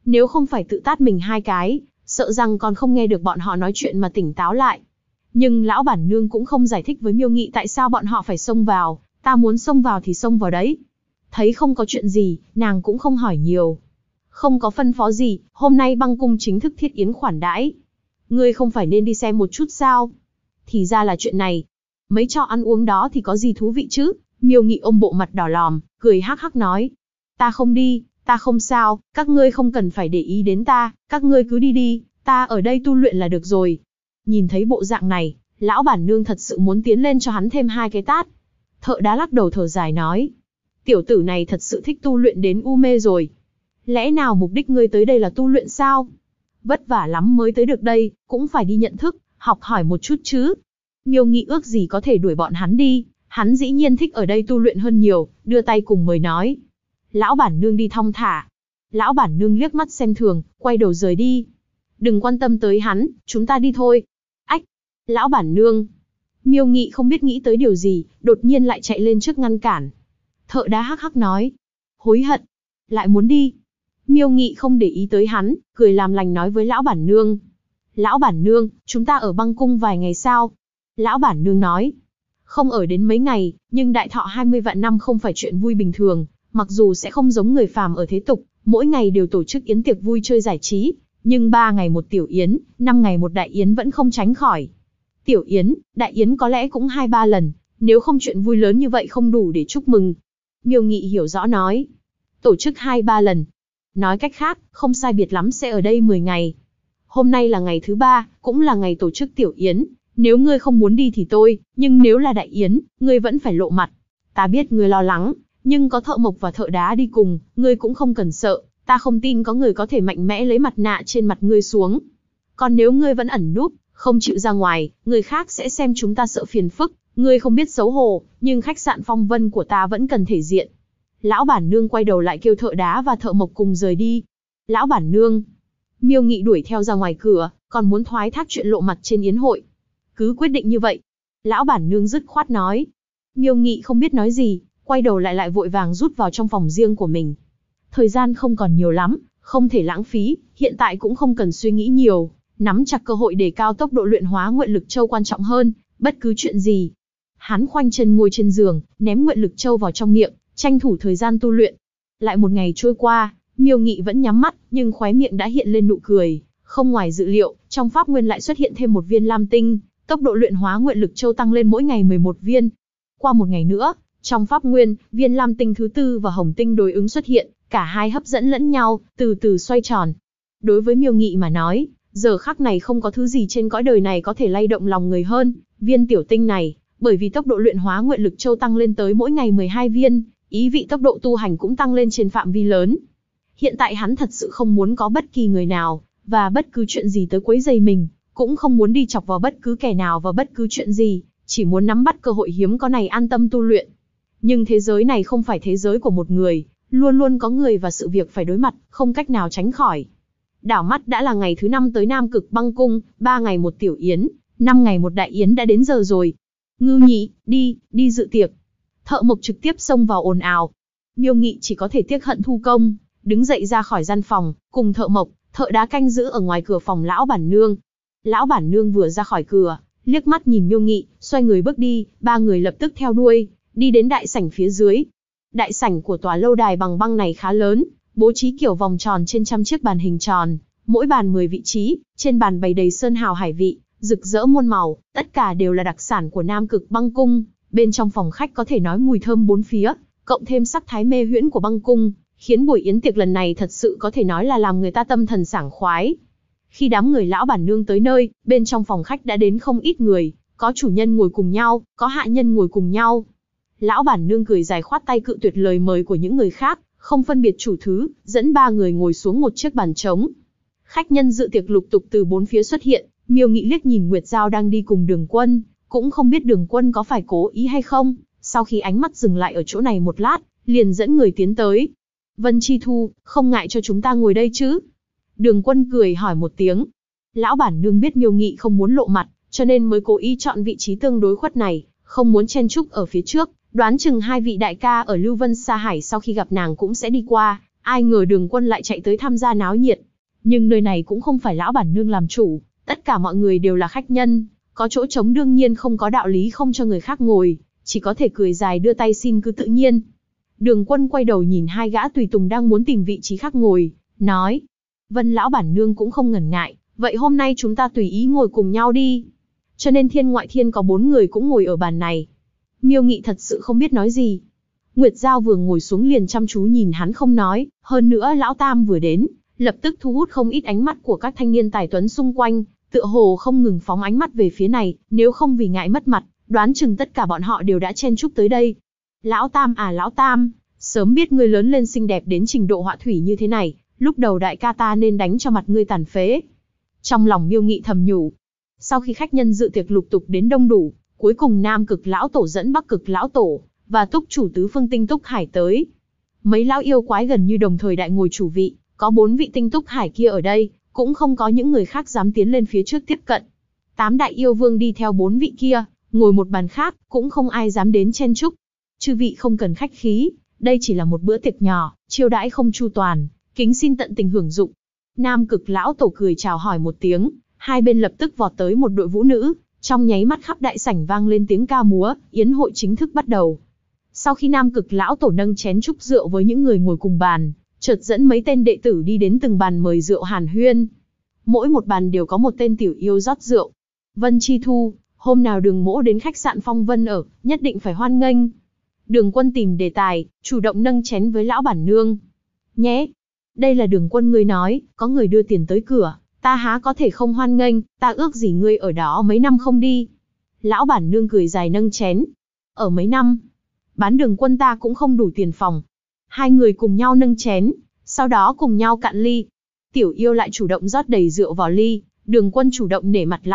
Nếu không phải tự tát mình 2 cái, sợ rằng còn không nghe được bọn họ nói chuyện mà tỉnh táo lại. Nhưng lão bản nương cũng không giải thích với Miêu Nghị tại sao bọn họ phải xông vào, ta muốn xông vào thì xông vào đấy. Thấy không có chuyện gì, nàng cũng không hỏi nhiều. Không có phân phó gì, hôm nay băng cung chính thức thiết yến khoản đãi. Ngươi không phải nên đi xem một chút sao? Thì ra là chuyện này. Mấy trò ăn uống đó thì có gì thú vị chứ? Miêu Nghị ôm bộ mặt đỏ lòm, cười hắc hắc nói. Ta không đi, ta không sao, các ngươi không cần phải để ý đến ta, các ngươi cứ đi đi, ta ở đây tu luyện là được rồi. Nhìn thấy bộ dạng này, lão bản nương thật sự muốn tiến lên cho hắn thêm 2 cái tát. Thợ đá lắc đầu thở dài nói. Tiểu tử này thật sự thích tu luyện đến u mê rồi. Lẽ nào mục đích ngươi tới đây là tu luyện sao? Vất vả lắm mới tới được đây, cũng phải đi nhận thức, học hỏi một chút chứ. Miêu Nghị ước gì có thể đuổi bọn hắn đi, hắn dĩ nhiên thích ở đây tu luyện hơn nhiều, đưa tay cùng mời nói. Lão bản nương đi thong thả. Lão bản nương liếc mắt xem thường, quay đầu rời đi. Đừng quan tâm tới hắn, chúng ta đi thôi. Ách! Lão bản nương! Miêu Nghị không biết nghĩ tới điều gì, đột nhiên lại chạy lên trước ngăn cản. Thợ đá hắc hắc nói. Hối hận! Lại muốn đi! Miêu Nghị không để ý tới hắn, cười làm lành nói với lão bản nương. Lão bản nương, chúng ta ở băng cung vài ngày sao? Lão bản nương nói. Không ở đến mấy ngày, nhưng đại thọ 20 vạn năm không phải chuyện vui bình thường, mặc dù sẽ không giống người phàm ở thế tục, mỗi ngày đều tổ chức yến tiệc vui chơi giải trí, nhưng 3 ngày một tiểu yến, 5 ngày một đại yến vẫn không tránh khỏi. Tiểu yến, đại yến có lẽ cũng 2-3 lần, nếu không chuyện vui lớn như vậy không đủ để chúc mừng. Miêu Nghị hiểu rõ nói. Tổ chức 2-3 lần. Nói cách khác, không sai biệt lắm sẽ ở đây 10 ngày. Hôm nay là ngày thứ 3, cũng là ngày tổ chức tiểu yến. Nếu ngươi không muốn đi thì tôi, nhưng nếu là đại yến, ngươi vẫn phải lộ mặt. Ta biết ngươi lo lắng, nhưng có thợ mộc và thợ đá đi cùng, ngươi cũng không cần sợ. Ta không tin có người có thể mạnh mẽ lấy mặt nạ trên mặt ngươi xuống. Còn nếu ngươi vẫn ẩn núp, không chịu ra ngoài, người khác sẽ xem chúng ta sợ phiền phức. Ngươi không biết xấu hổ, nhưng khách sạn Phong Vân của ta vẫn cần thể diện. Lão bản nương quay đầu lại kêu thợ đá và thợ mộc cùng rời đi. Lão bản nương! Miêu Nghị đuổi theo ra ngoài cửa, còn muốn thoái thác chuyện lộ mặt trên yến hội. Cứ quyết định như vậy. Lão bản nương dứt khoát nói. Miêu Nghị không biết nói gì, quay đầu lại vội vàng rút vào trong phòng riêng của mình. Thời gian không còn nhiều lắm, không thể lãng phí, hiện tại cũng không cần suy nghĩ nhiều, nắm chặt cơ hội để cao tốc độ luyện hóa nguyện lực châu quan trọng hơn, bất cứ chuyện gì. Hắn khoanh chân ngồi trên giường, ném nguyện lực châu vào trong miệng, tranh thủ thời gian tu luyện. Lại một ngày trôi qua, Miêu Nghị vẫn nhắm mắt, nhưng khóe miệng đã hiện lên nụ cười. Không ngoài dự liệu, trong pháp nguyên lại xuất hiện thêm một viên lam tinh, tốc độ luyện hóa nguyện lực châu tăng lên mỗi ngày 11 viên. Qua một ngày nữa, trong pháp nguyên, viên lam tinh thứ 4 và hồng tinh đối ứng xuất hiện, cả hai hấp dẫn lẫn nhau, từ từ xoay tròn. Đối với Miêu Nghị mà nói, giờ khắc này không có thứ gì trên cõi đời này có thể lay động lòng người hơn viên tiểu tinh này, bởi vì tốc độ luyện hóa nguyện lực châu tăng lên tới mỗi ngày 12 viên, ý vị tốc độ tu hành cũng tăng lên trên phạm vi lớn. Hiện tại hắn thật sự không muốn có bất kỳ người nào, và bất cứ chuyện gì tới quấy rầy mình, cũng không muốn đi chọc vào bất cứ kẻ nào và bất cứ chuyện gì, chỉ muốn nắm bắt cơ hội hiếm có này an tâm tu luyện. Nhưng thế giới này không phải thế giới của một người, luôn luôn có người và sự việc phải đối mặt, không cách nào tránh khỏi. Đảo mắt đã là ngày thứ 5 tới Nam Cực Băng Cung, 3 ngày một tiểu yến, 5 ngày một đại yến đã đến giờ rồi. Ngưu Nhị, đi dự tiệc. Thợ mộc trực tiếp xông vào ồn ào. Miêu Nghị chỉ có thể tiếc hận thu công, đứng dậy ra khỏi gian phòng, cùng thợ mộc, thợ đá canh giữ ở ngoài cửa phòng lão bản nương. Lão bản nương vừa ra khỏi cửa, liếc mắt nhìn Miêu Nghị, xoay người bước đi, 3 người lập tức theo đuôi, đi đến đại sảnh phía dưới. Đại sảnh của tòa lâu đài bằng băng này khá lớn, bố trí kiểu vòng tròn trên trăm chiếc bàn hình tròn, mỗi bàn 10 vị trí, trên bàn bày đầy sơn hào hải vị, rực rỡ muôn màu, tất cả đều là đặc sản của Nam Cực Băng Cung. Bên trong phòng khách có thể nói mùi thơm bốn phía, cộng thêm sắc thái mê huyễn của băng cung, khiến buổi yến tiệc lần này thật sự có thể nói là làm người ta tâm thần sảng khoái. Khi đám người lão bản nương tới nơi, bên trong phòng khách đã đến không ít người, có chủ nhân ngồi cùng nhau, có hạ nhân ngồi cùng nhau. Lão bản nương cười dài khoát tay cự tuyệt lời mời của những người khác, không phân biệt chủ thứ, dẫn 3 người ngồi xuống một chiếc bàn trống. Khách nhân dự tiệc lục tục từ 4 phía xuất hiện, Miêu Nghị liếc nhìn Nguyệt Giao đang đi cùng Đường Quân, cũng không biết Đường Quân có phải cố ý hay không, sau khi ánh mắt dừng lại ở chỗ này một lát, liền dẫn người tiến tới. Vân Chi Thu, không ngại cho chúng ta ngồi đây chứ? Đường Quân cười hỏi một tiếng. Lão bản nương biết Miêu Nghị không muốn lộ mặt, cho nên mới cố ý chọn vị trí tương đối khuất này, không muốn chen chúc ở phía trước, đoán chừng 2 vị đại ca ở Lưu Vân Sa Hải sau khi gặp nàng cũng sẽ đi qua, Ai ngờ Đường Quân lại chạy tới tham gia náo nhiệt. Nhưng nơi này cũng không phải lão bản nương làm chủ, tất cả mọi người đều là khách nhân, có chỗ trống đương nhiên không có đạo lý không cho người khác ngồi, chỉ có thể cười dài đưa tay xin cứ tự nhiên. Đường Quân quay đầu nhìn hai gã tùy tùng đang muốn tìm vị trí khác ngồi, nói: Vân lão bản nương cũng không ngần ngại, vậy hôm nay chúng ta tùy ý ngồi cùng nhau đi. Cho nên thiên ngoại thiên có 4 người cũng ngồi ở bàn này. Miêu Nghị thật sự không biết nói gì. Nguyệt Giao vừa ngồi xuống liền chăm chú nhìn hắn không nói, hơn nữa lão Tam vừa đến, lập tức thu hút không ít ánh mắt của các thanh niên tài tuấn xung quanh, tựa hồ không ngừng phóng ánh mắt về phía này, nếu không vì ngại mất mặt, đoán chừng tất cả bọn họ đều đã chen chúc tới đây. Lão Tam à lão Tam, sớm biết ngươi lớn lên xinh đẹp đến trình độ họa thủy như thế này, lúc đầu đại ca ta nên đánh cho mặt ngươi tàn phế. Trong lòng Miêu Nghị thầm nhủ. Sau khi khách nhân dự tiệc lục tục đến đông đủ, cuối cùng Nam Cực lão tổ dẫn Bắc Cực lão tổ và túc chủ tứ phương tinh túc hải tới. Mấy lão yêu quái gần như đồng thời đại ngồi chủ vị, có 4 vị tinh túc hải kia ở đây, cũng không có những người khác dám tiến lên phía trước tiếp cận. 8 đại yêu vương đi theo 4 vị kia, ngồi một bàn khác, cũng không ai dám đến chen chúc. Chư vị không cần khách khí, đây chỉ là một bữa tiệc nhỏ, chiêu đãi không chu toàn, kính xin tận tình hưởng dụng. Nam Cực lão tổ cười chào hỏi một tiếng, hai bên lập tức vọt tới một đội vũ nữ, trong nháy mắt khắp đại sảnh vang lên tiếng ca múa, yến hội chính thức bắt đầu. Sau khi Nam Cực lão tổ nâng chén chúc rượu với những người ngồi cùng bàn, chợt dẫn mấy tên đệ tử đi đến từng bàn mời rượu hàn huyên. Mỗi một bàn đều có một tên tiểu yêu rót rượu. Vân Chi Thu, hôm nào Đường mỗ đến khách sạn Phong Vân ở, nhất định phải hoan nghênh. Đường Quân tìm đề tài, chủ động nâng chén với lão bản nương. Nhé, đây là Đường Quân ngươi nói, có người đưa tiền tới cửa, ta há có thể không hoan nghênh, ta ước gì ngươi ở đó mấy năm không đi. Lão bản nương cười dài nâng chén. Ở mấy năm, bán Đường Quân ta cũng không đủ tiền phòng. Hai người cùng nhau nâng chén, sau đó cùng nhau cạn ly. Tiểu yêu lại chủ động rót đầy rượu vào ly, Đường Quân chủ động nể mặt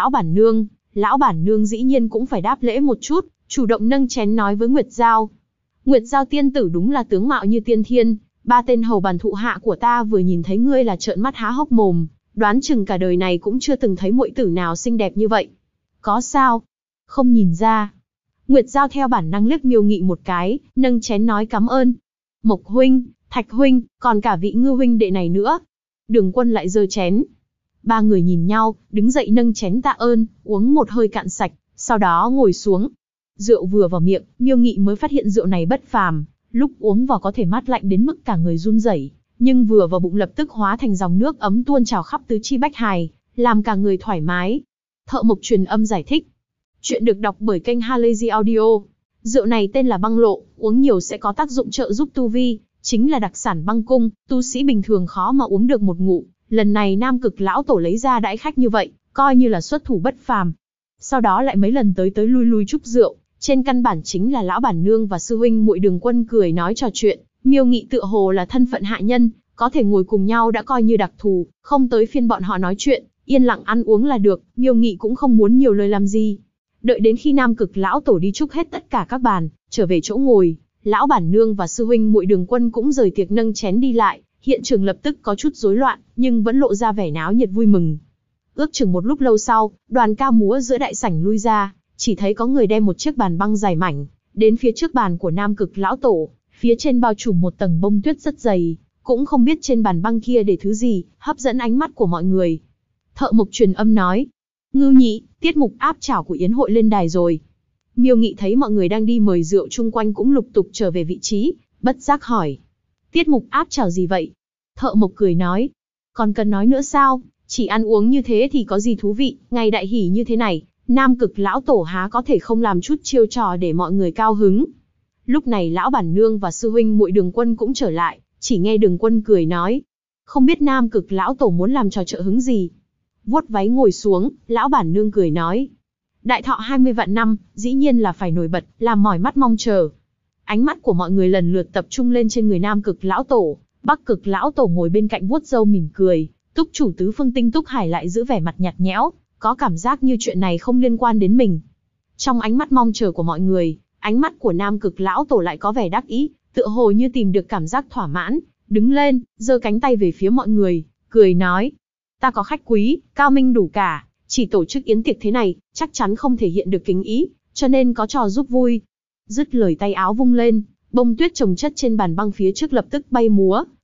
lão bản nương dĩ nhiên cũng phải đáp lễ một chút, chủ động nâng chén nói với Nguyệt Giao. Nguyệt Giao tiên tử đúng là tướng mạo như tiên thiên, 3 tên hầu bàn thụ hạ của ta vừa nhìn thấy ngươi là trợn mắt há hốc mồm, đoán chừng cả đời này cũng chưa từng thấy muội tử nào xinh đẹp như vậy. Có sao? Không nhìn ra. Nguyệt Giao theo bản năng liếc Miêu Nghị một cái, nâng chén nói cảm ơn. Mộc huynh, Thạch huynh, còn cả vị Ngư huynh đệ này nữa. Đường Quân lại giơ chén. 3 người nhìn nhau, đứng dậy nâng chén tạ ơn, uống một hơi cạn sạch, sau đó ngồi xuống. Rượu vừa vào miệng, Miêu Nghị mới phát hiện rượu này bất phàm, lúc uống vào có thể mát lạnh đến mức cả người run rẩy, nhưng vừa vào bụng lập tức hóa thành dòng nước ấm tuôn trào khắp tứ chi bách hài, làm cả người thoải mái. Thợ Mộc truyền âm giải thích. Chuyện được đọc bởi kênh Halazy Audio. Rượu này tên là băng lộ, uống nhiều sẽ có tác dụng trợ giúp tu vi, chính là đặc sản băng cung, tu sĩ bình thường khó mà uống được một ngụm. Lần này Nam Cực lão tổ lấy ra đãi khách như vậy, coi như là xuất thủ bất phàm. Sau đó lại mấy lần tới lui lui chúc rượu, trên căn bản chính là lão bản nương và sư huynh muội Đường Quân cười nói trò chuyện. Miêu Nghị tựa hồ là thân phận hạ nhân, có thể ngồi cùng nhau đã coi như đặc thù, không tới phiên bọn họ nói chuyện, yên lặng ăn uống là được. Miêu Nghị cũng không muốn nhiều lời làm gì. Đợi đến khi Nam Cực lão tổ đi chúc hết tất cả các bàn, trở về chỗ ngồi, lão bản nương và sư huynh muội Đường Quân cũng rời tiệc nâng chén đi lại, hiện trường lập tức có chút rối loạn, nhưng vẫn lộ ra vẻ náo nhiệt vui mừng. Ước chừng một lúc lâu sau, đoàn ca múa giữa đại sảnh lui ra, chỉ thấy có người đem một chiếc bàn băng dài mảnh đến phía trước bàn của Nam Cực lão tổ, phía trên bao trùm một tầng bông tuyết rất dày, cũng không biết trên bàn băng kia để thứ gì, hấp dẫn ánh mắt của mọi người. Thợ Mộc truyền âm nói: Ngư Nhị, tiết mục áp chảo của yến hội lên đài rồi. Miêu Nghị thấy mọi người đang đi mời rượu chung quanh cũng lục tục trở về vị trí, bất giác hỏi: Tiết mục áp chảo gì vậy? Thợ Mộc cười nói: Còn cần nói nữa sao, chỉ ăn uống như thế thì có gì thú vị, ngày đại hỷ như thế này, Nam Cực lão tổ há có thể không làm chút chiêu trò để mọi người cao hứng. Lúc này lão bản nương và sư huynh muội Đường Quân cũng trở lại, chỉ nghe Đường Quân cười nói: Không biết Nam Cực lão tổ muốn làm trò trợ hứng gì. Vuốt váy ngồi xuống, lão bản nương cười nói: Đại thọ 20 vạn năm, dĩ nhiên là phải nổi bật, làm mỏi mắt mong chờ. Ánh mắt của mọi người lần lượt tập trung lên trên người Nam Cực lão tổ. Bắc Cực lão tổ ngồi bên cạnh vuốt râu mỉm cười, túc chủ tứ phương tinh túc hải lại giữ vẻ mặt nhạt nhẽo, có cảm giác như chuyện này không liên quan đến mình. Trong ánh mắt mong chờ của mọi người, ánh mắt của Nam Cực lão tổ lại có vẻ đắc ý, tựa hồ như tìm được cảm giác thỏa mãn, đứng lên, giơ cánh tay về phía mọi người, cười nói: Ta có khách quý, cao minh đủ cả, chỉ tổ chức yến tiệc thế này, chắc chắn không thể hiện được kính ý, cho nên có trò giúp vui. Dứt lời tay áo vung lên, bông tuyết chồng chất trên bàn băng phía trước lập tức bay múa,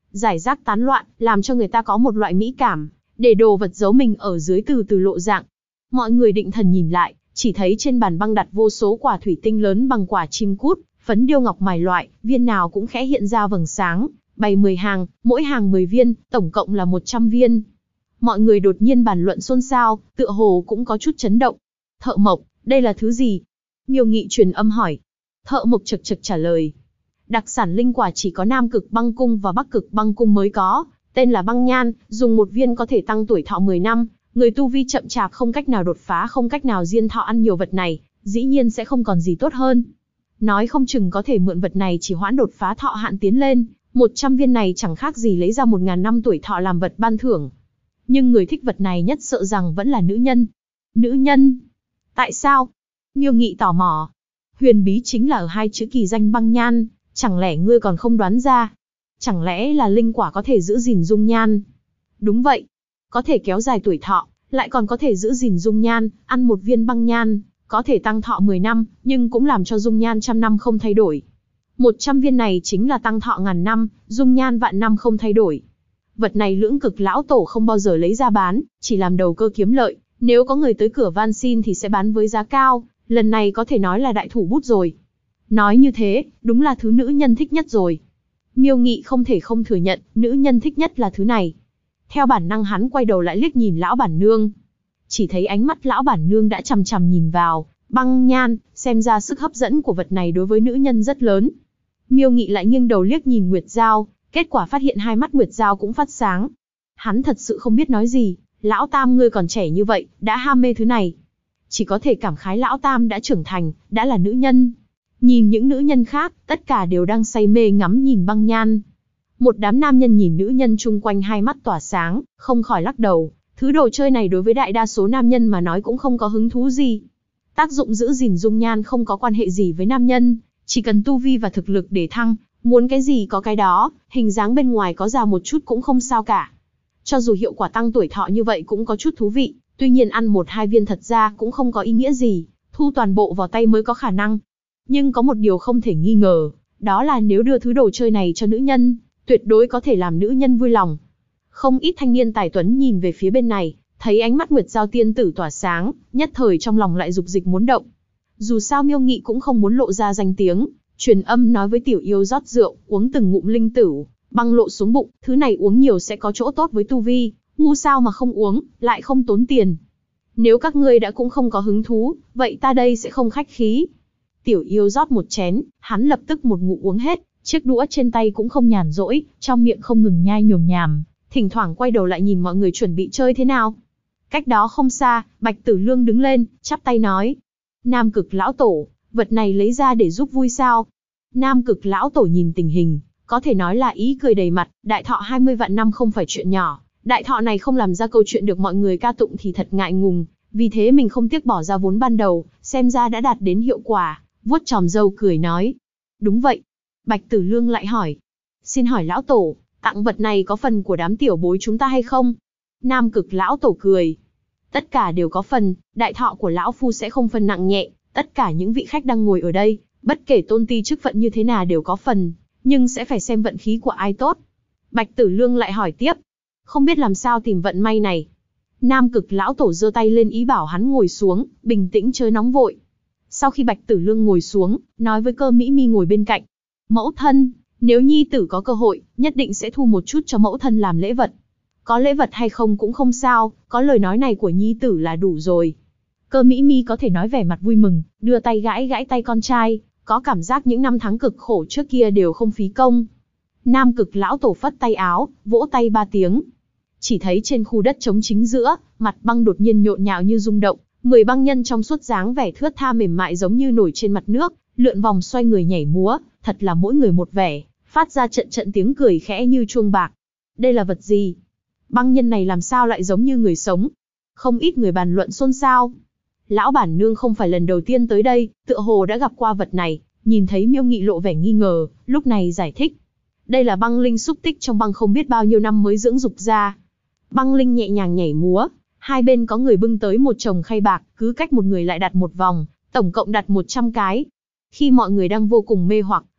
giải rác tán loạn, làm cho người ta có một loại mỹ cảm, để đồ vật giấu mình ở dưới từ từ lộ dạng. Mọi người định thần nhìn lại, chỉ thấy trên bàn băng đặt vô số quả thủy tinh lớn bằng quả chim cút, phấn điêu ngọc mài loại, viên nào cũng khẽ hiện ra vầng sáng, bày 10 hàng, mỗi hàng 10 viên, tổng cộng là 100 viên. Mọi người đột nhiên bàn luận xôn xao, tựa hồ cũng có chút chấn động. Thợ mộc, đây là thứ gì? Miêu Nghị truyền âm hỏi. Thợ mộc chực chực trả lời. Đặc sản linh quả chỉ có Nam Cực Băng Cung và Bắc Cực Băng Cung mới có, tên là băng nhan, dùng một viên có thể tăng tuổi thọ 10 năm. Người tu vi chậm chạp không cách nào đột phá, không cách nào diên thọ ăn nhiều vật này, dĩ nhiên sẽ không còn gì tốt hơn. Nói không chừng có thể mượn vật này chỉ hoãn đột phá thọ hạn tiến lên, 100 viên này chẳng khác gì lấy ra 1000 năm tuổi thọ làm vật ban thưởng. Nhưng người thích vật này nhất sợ rằng vẫn là nữ nhân. Nữ nhân? Tại sao? Miêu Nghị tò mò. Huyền bí chính là ở hai chữ kỳ danh băng nhan, chẳng lẽ ngươi còn không đoán ra? Chẳng lẽ là linh quả có thể giữ gìn dung nhan? Đúng vậy. Có thể kéo dài tuổi thọ, lại còn có thể giữ gìn dung nhan, ăn một viên băng nhan, có thể tăng thọ 10 năm, nhưng cũng làm cho dung nhan trăm năm không thay đổi. 100 viên này chính là tăng thọ ngàn năm, dung nhan vạn năm không thay đổi. Vật này Lưỡng Cực lão tổ không bao giờ lấy ra bán, chỉ làm đầu cơ kiếm lợi, nếu có người tới cửa van xin thì sẽ bán với giá cao, lần này có thể nói là đại thủ bút rồi. Nói như thế, đúng là thứ nữ nhân thích nhất rồi. Miêu Nghị không thể không thừa nhận, nữ nhân thích nhất là thứ này. Theo bản năng hắn quay đầu lại liếc nhìn lão bản nương. Chỉ thấy ánh mắt lão bản nương đã chằm chằm nhìn vào, băng nhan, xem ra sức hấp dẫn của vật này đối với nữ nhân rất lớn. Miêu Nghị lại nghiêng đầu liếc nhìn Nguyệt Giao, kết quả phát hiện hai mắt Nguyệt Giao cũng phát sáng. Hắn thật sự không biết nói gì, lão tam ngươi còn trẻ như vậy, đã ham mê thứ này. Chỉ có thể cảm khái lão tam đã trưởng thành, đã là nữ nhân. Nhìn những nữ nhân khác, tất cả đều đang say mê ngắm nhìn băng nhan. Một đám nam nhân nhìn nữ nhân chung quanh hai mắt tỏa sáng, không khỏi lắc đầu. Thứ đồ chơi này đối với đại đa số nam nhân mà nói cũng không có hứng thú gì. Tác dụng giữ gìn dung nhan không có quan hệ gì với nam nhân, chỉ cần tu vi và thực lực để thăng, muốn cái gì có cái đó, hình dáng bên ngoài có già một chút cũng không sao cả. Cho dù hiệu quả tăng tuổi thọ như vậy cũng có chút thú vị, tuy nhiên ăn 1-2 viên thật ra cũng không có ý nghĩa gì, thu toàn bộ vào tay mới có khả năng. Nhưng có một điều không thể nghi ngờ, đó là nếu đưa thứ đồ chơi này cho nữ nhân, tuyệt đối có thể làm nữ nhân vui lòng. Không ít thanh niên tài tuấn nhìn về phía bên này, thấy ánh mắt Nguyệt Giao tiên tử tỏa sáng, nhất thời trong lòng lại dục dịch muốn động. Dù sao Miêu Nghị cũng không muốn lộ ra danh tiếng, truyền âm nói với tiểu yêu rót rượu, uống từng ngụm linh tửu, băng lộ xuống bụng, thứ này uống nhiều sẽ có chỗ tốt với tu vi, ngu sao mà không uống, lại không tốn tiền. Nếu các ngươi đã cũng không có hứng thú, vậy ta đây sẽ không khách khí. Tiểu yêu rót một chén, hắn lập tức một ngụm uống hết, chiếc đũa trên tay cũng không nhàn rỗi, trong miệng không ngừng nhai nhồm nhàm, thỉnh thoảng quay đầu lại nhìn mọi người chuẩn bị chơi thế nào. Cách đó không xa, Bạch Tử Lương đứng lên, chắp tay nói. Nam Cực lão tổ, vật này lấy ra để giúp vui sao? Nam Cực lão tổ nhìn tình hình, có thể nói là ý cười đầy mặt, đại thọ 20 vạn năm không phải chuyện nhỏ, đại thọ này không làm ra câu chuyện được mọi người ca tụng thì thật ngại ngùng, vì thế mình không tiếc bỏ ra vốn ban đầu, xem ra đã đạt đến hiệu quả, vuốt chòm râu cười nói. Đúng vậy. Bạch Tử Lương lại hỏi. Xin hỏi lão tổ, tặng vật này có phần của đám tiểu bối chúng ta hay không? Nam Cực lão tổ cười. Tất cả đều có phần, đại thọ của lão phu sẽ không phân nặng nhẹ, tất cả những vị khách đang ngồi ở đây, bất kể tôn ti chức phận như thế nào đều có phần, nhưng sẽ phải xem vận khí của ai tốt. Bạch Tử Lương lại hỏi tiếp. Không biết làm sao tìm vận may này. Nam Cực lão tổ giơ tay lên ý bảo hắn ngồi xuống, bình tĩnh chớ nóng vội. Sau khi Bạch Tử Lương ngồi xuống, nói với Cơ Mỹ Mi ngồi bên cạnh. Mẫu thân, nếu nhi tử có cơ hội, nhất định sẽ thu một chút cho mẫu thân làm lễ vật. Có lễ vật hay không cũng không sao, có lời nói này của nhi tử là đủ rồi. Cơ Mỹ Mi có thể nói vẻ mặt vui mừng, đưa tay gãi gãi tay con trai, có cảm giác những năm tháng cực khổ trước kia đều không phí công. Nam Cực lão tổ phất tay áo, vỗ tay 3 tiếng. Chỉ thấy trên khu đất trống chính giữa, mặt băng đột nhiên nhộn nhạo như rung động, 10 băng nhân trong suốt dáng vẻ thướt tha mềm mại giống như nổi trên mặt nước, lượn vòng xoay người nhảy múa, thật là mỗi người một vẻ, phát ra trận trận tiếng cười khẽ như chuông bạc. Đây là vật gì? Băng nhân này làm sao lại giống như người sống? Không ít người bàn luận xôn xao. Lão bản nương không phải lần đầu tiên tới đây, tựa hồ đã gặp qua vật này, nhìn thấy Miêu Nghị lộ vẻ nghi ngờ, lúc này giải thích. Đây là băng linh xúc tích trong băng không biết bao nhiêu năm mới dưỡng dục ra. Băng linh nhẹ nhàng nhảy múa, hai bên có người bưng tới một chồng khay bạc, cứ cách một người lại đặt một vòng, tổng cộng đặt 100 cái. Khi mọi người đang vô cùng mê hoặc,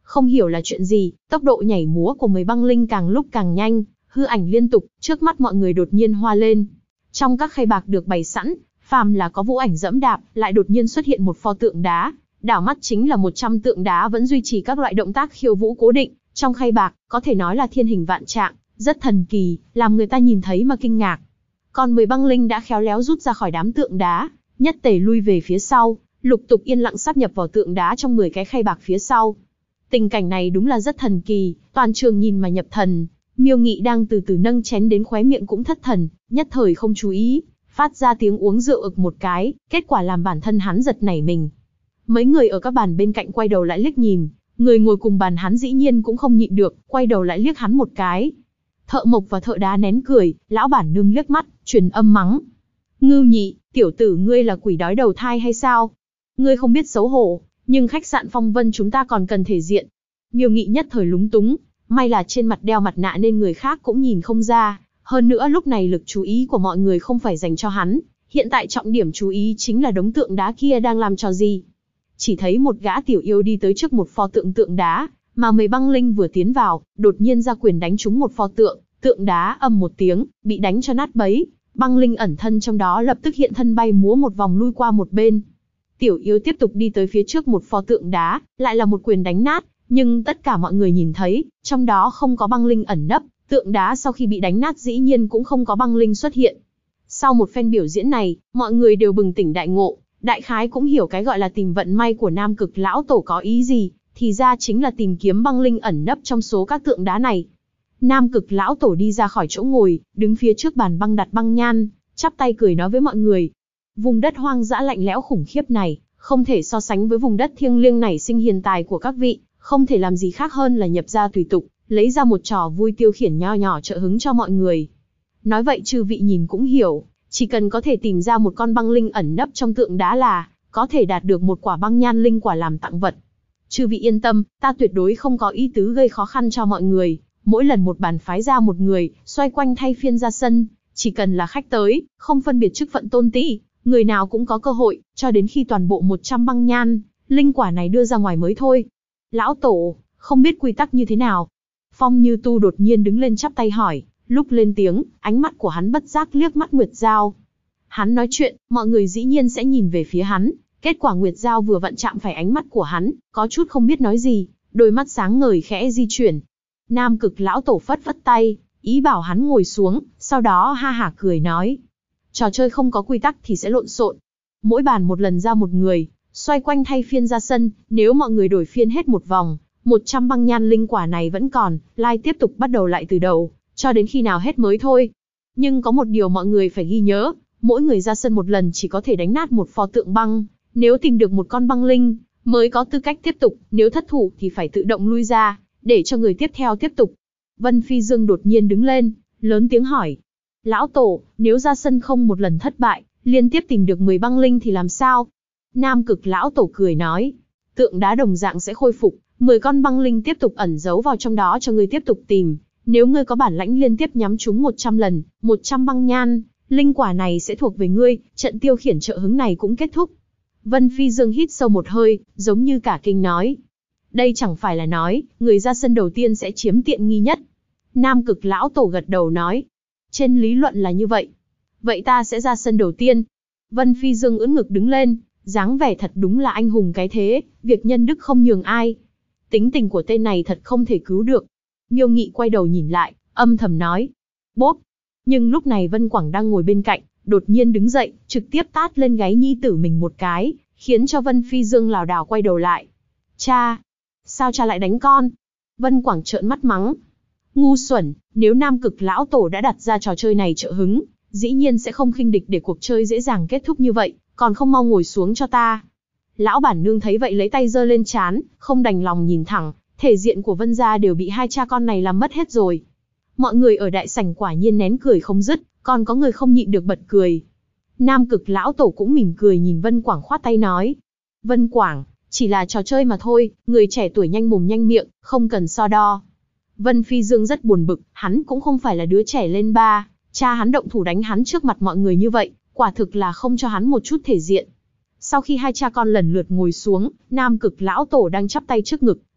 Không hiểu là chuyện gì, tốc độ nhảy múa của mấy băng linh càng lúc càng nhanh, hư ảnh liên tục, trước mắt mọi người đột nhiên hoa lên. Trong các khay bạc được bày sẵn, phàm là có vũ ảnh dẫm đạp, lại đột nhiên xuất hiện một pho tượng đá. Đảo mắt chính là 100 tượng đá vẫn duy trì các loại động tác khiêu vũ cố định, trong khay bạc, có thể nói là thiên hình vạn trạng, rất thần kỳ, làm người ta nhìn thấy mà kinh ngạc. Còn 10 băng linh đã khéo léo rút ra khỏi đám tượng đá, nhất tề lui về phía sau, lục tục yên lặng sáp nhập vào tượng đá trong 10 cái khay bạc phía sau. Tình cảnh này đúng là rất thần kỳ, toàn trường nhìn mà nhập thần. Miêu Nghị đang từ từ nâng chén đến khóe miệng cũng thất thần, nhất thời không chú ý, phát ra tiếng uống rượu ực một cái, kết quả làm bản thân hắn giật nảy mình. Mấy người ở các bàn bên cạnh quay đầu lại liếc nhìn, người ngồi cùng bàn hắn dĩ nhiên cũng không nhịn được, quay đầu lại liếc hắn một cái. Thợ mộc và thợ đá nén cười, lão bản nương liếc mắt, truyền âm mắng. Ngưu Nhị, tiểu tử ngươi là quỷ đói đầu thai hay sao? Ngươi không biết xấu hổ, nhưng khách sạn Phong Vân chúng ta còn cần thể diện. Miêu Nghị nhất thời lúng túng, may là trên mặt đeo mặt nạ nên người khác cũng nhìn không ra. Hơn nữa lúc này lực chú ý của mọi người không phải dành cho hắn, hiện tại trọng điểm chú ý chính là đống tượng đá kia đang làm trò gì. Chỉ thấy một gã tiểu yêu đi tới trước một pho tượng đá, mà mấy băng linh vừa tiến vào, đột nhiên ra quyền đánh trúng một pho tượng đá ầm một tiếng, bị đánh cho nát bấy. Băng linh ẩn thân trong đó lập tức hiện thân bay múa một vòng lui qua một bên. Tiểu yêu tiếp tục đi tới phía trước một pho tượng đá, lại là một quyền đánh nát, nhưng tất cả mọi người nhìn thấy, trong đó không có băng linh ẩn nấp, tượng đá sau khi bị đánh nát dĩ nhiên cũng không có băng linh xuất hiện. Sau một phen biểu diễn này, mọi người đều bừng tỉnh đại ngộ, đại khái cũng hiểu cái gọi là tìm vận may của Nam Cực lão tổ có ý gì, thì ra chính là tìm kiếm băng linh ẩn nấp trong số các tượng đá này. Nam Cực lão tổ đi ra khỏi chỗ ngồi, đứng phía trước bàn băng đặt băng nhan, chắp tay cười nói với mọi người. Vùng đất hoang dã lạnh lẽo khủng khiếp này, không thể so sánh với vùng đất thiêng liêng này sinh hiền tài của các vị, không thể làm gì khác hơn là nhập gia tùy tục, lấy ra một trò vui tiêu khiển nho nhỏ trợ hứng cho mọi người. Nói vậy chư vị nhìn cũng hiểu, chỉ cần có thể tìm ra một con băng linh ẩn nấp trong tượng đá là có thể đạt được một quả băng nhan linh quả làm tặng vật. Chư vị yên tâm, ta tuyệt đối không có ý tứ gây khó khăn cho mọi người. Mỗi lần một bàn phái ra một người, xoay quanh thay phiên ra sân, chỉ cần là khách tới, không phân biệt chức phận tôn ti, người nào cũng có cơ hội, cho đến khi toàn bộ 100 băng nhan linh quả này đưa ra ngoài mới thôi. Lão tổ, không biết quy tắc như thế nào? Phong Như Tu đột nhiên đứng lên chắp tay hỏi, lúc lên tiếng, ánh mắt của hắn bất giác liếc mắt Nguyệt Giao. Hắn nói chuyện, mọi người dĩ nhiên sẽ nhìn về phía hắn, kết quả Nguyệt Giao vừa vặn chạm phải ánh mắt của hắn, có chút không biết nói gì, đôi mắt sáng ngời khẽ di chuyển. Nam Cực lão tổ phất phất tay, ý bảo hắn ngồi xuống, sau đó ha hả cười nói. Trò chơi không có quy tắc thì sẽ lộn xộn. Mỗi bàn một lần ra một người, xoay quanh thay phiên ra sân, nếu mọi người đổi phiên hết một vòng, 100 băng nhan linh quả này vẫn còn, lai tiếp tục bắt đầu lại từ đầu, cho đến khi nào hết mới thôi. Nhưng có một điều mọi người phải ghi nhớ, mỗi người ra sân một lần chỉ có thể đánh nát một pho tượng băng, nếu tìm được một con băng linh, mới có tư cách tiếp tục, nếu thất thủ thì phải tự động lui ra, để cho người tiếp theo tiếp tục. Vân Phi Dương đột nhiên đứng lên, lớn tiếng hỏi. Lão tổ, nếu ra sân không một lần thất bại, liên tiếp tìm được 10 băng linh thì làm sao? Nam Cực lão tổ cười nói. Tượng đá đồng dạng sẽ khôi phục, 10 con băng linh tiếp tục ẩn giấu vào trong đó cho ngươi tiếp tục tìm. Nếu ngươi có bản lãnh liên tiếp nhắm trúng 100 lần, 100 băng nhan, linh quả này sẽ thuộc về ngươi, trận tiêu khiển trợ hứng này cũng kết thúc. Vân Phi Dương hít sâu một hơi, giống như cả kinh nói. Đây chẳng phải là nói, người ra sân đầu tiên sẽ chiếm tiện nghi nhất. Nam Cực lão tổ gật đầu nói. Trên lý luận là như vậy. Vậy ta sẽ ra sân đầu tiên. Vân Phi Dương ưỡn ngực đứng lên, dáng vẻ thật đúng là anh hùng cái thế, việc nhân đức không nhường ai. Tính tình của tên này thật không thể cứu được. Miêu Nghị quay đầu nhìn lại, âm thầm nói. Bốp. Nhưng lúc này Vân Quảng đang ngồi bên cạnh, đột nhiên đứng dậy, trực tiếp tát lên gáy nhi tử mình một cái, khiến cho Vân Phi Dương lảo đảo quay đầu lại. Cha! Sao cha lại đánh con? Vân Quảng trợn mắt mắng. Ngu xuẩn, nếu Nam Cực lão tổ đã đặt ra trò chơi này trợ hứng, dĩ nhiên sẽ không khinh địch để cuộc chơi dễ dàng kết thúc như vậy, còn không mau ngồi xuống cho ta. Lão bản nương thấy vậy lấy tay giơ lên trán, không đành lòng nhìn thẳng, thể diện của Vân gia đều bị hai cha con này làm mất hết rồi. Mọi người ở đại sảnh quả nhiên nén cười không dứt, còn có người không nhịn được bật cười. Nam Cực lão tổ cũng mỉm cười nhìn Vân Quảng khoát tay nói. Vân Quảng, chỉ là trò chơi mà thôi, người trẻ tuổi nhanh mồm nhanh miệng, không cần so đo. Vân Phi Dương rất buồn bực, hắn cũng không phải là đứa trẻ lên ba, cha hắn động thủ đánh hắn trước mặt mọi người như vậy, quả thực là không cho hắn một chút thể diện. Sau khi hai cha con lần lượt ngồi xuống, Nam Cực lão tổ đang chắp tay trước ngực,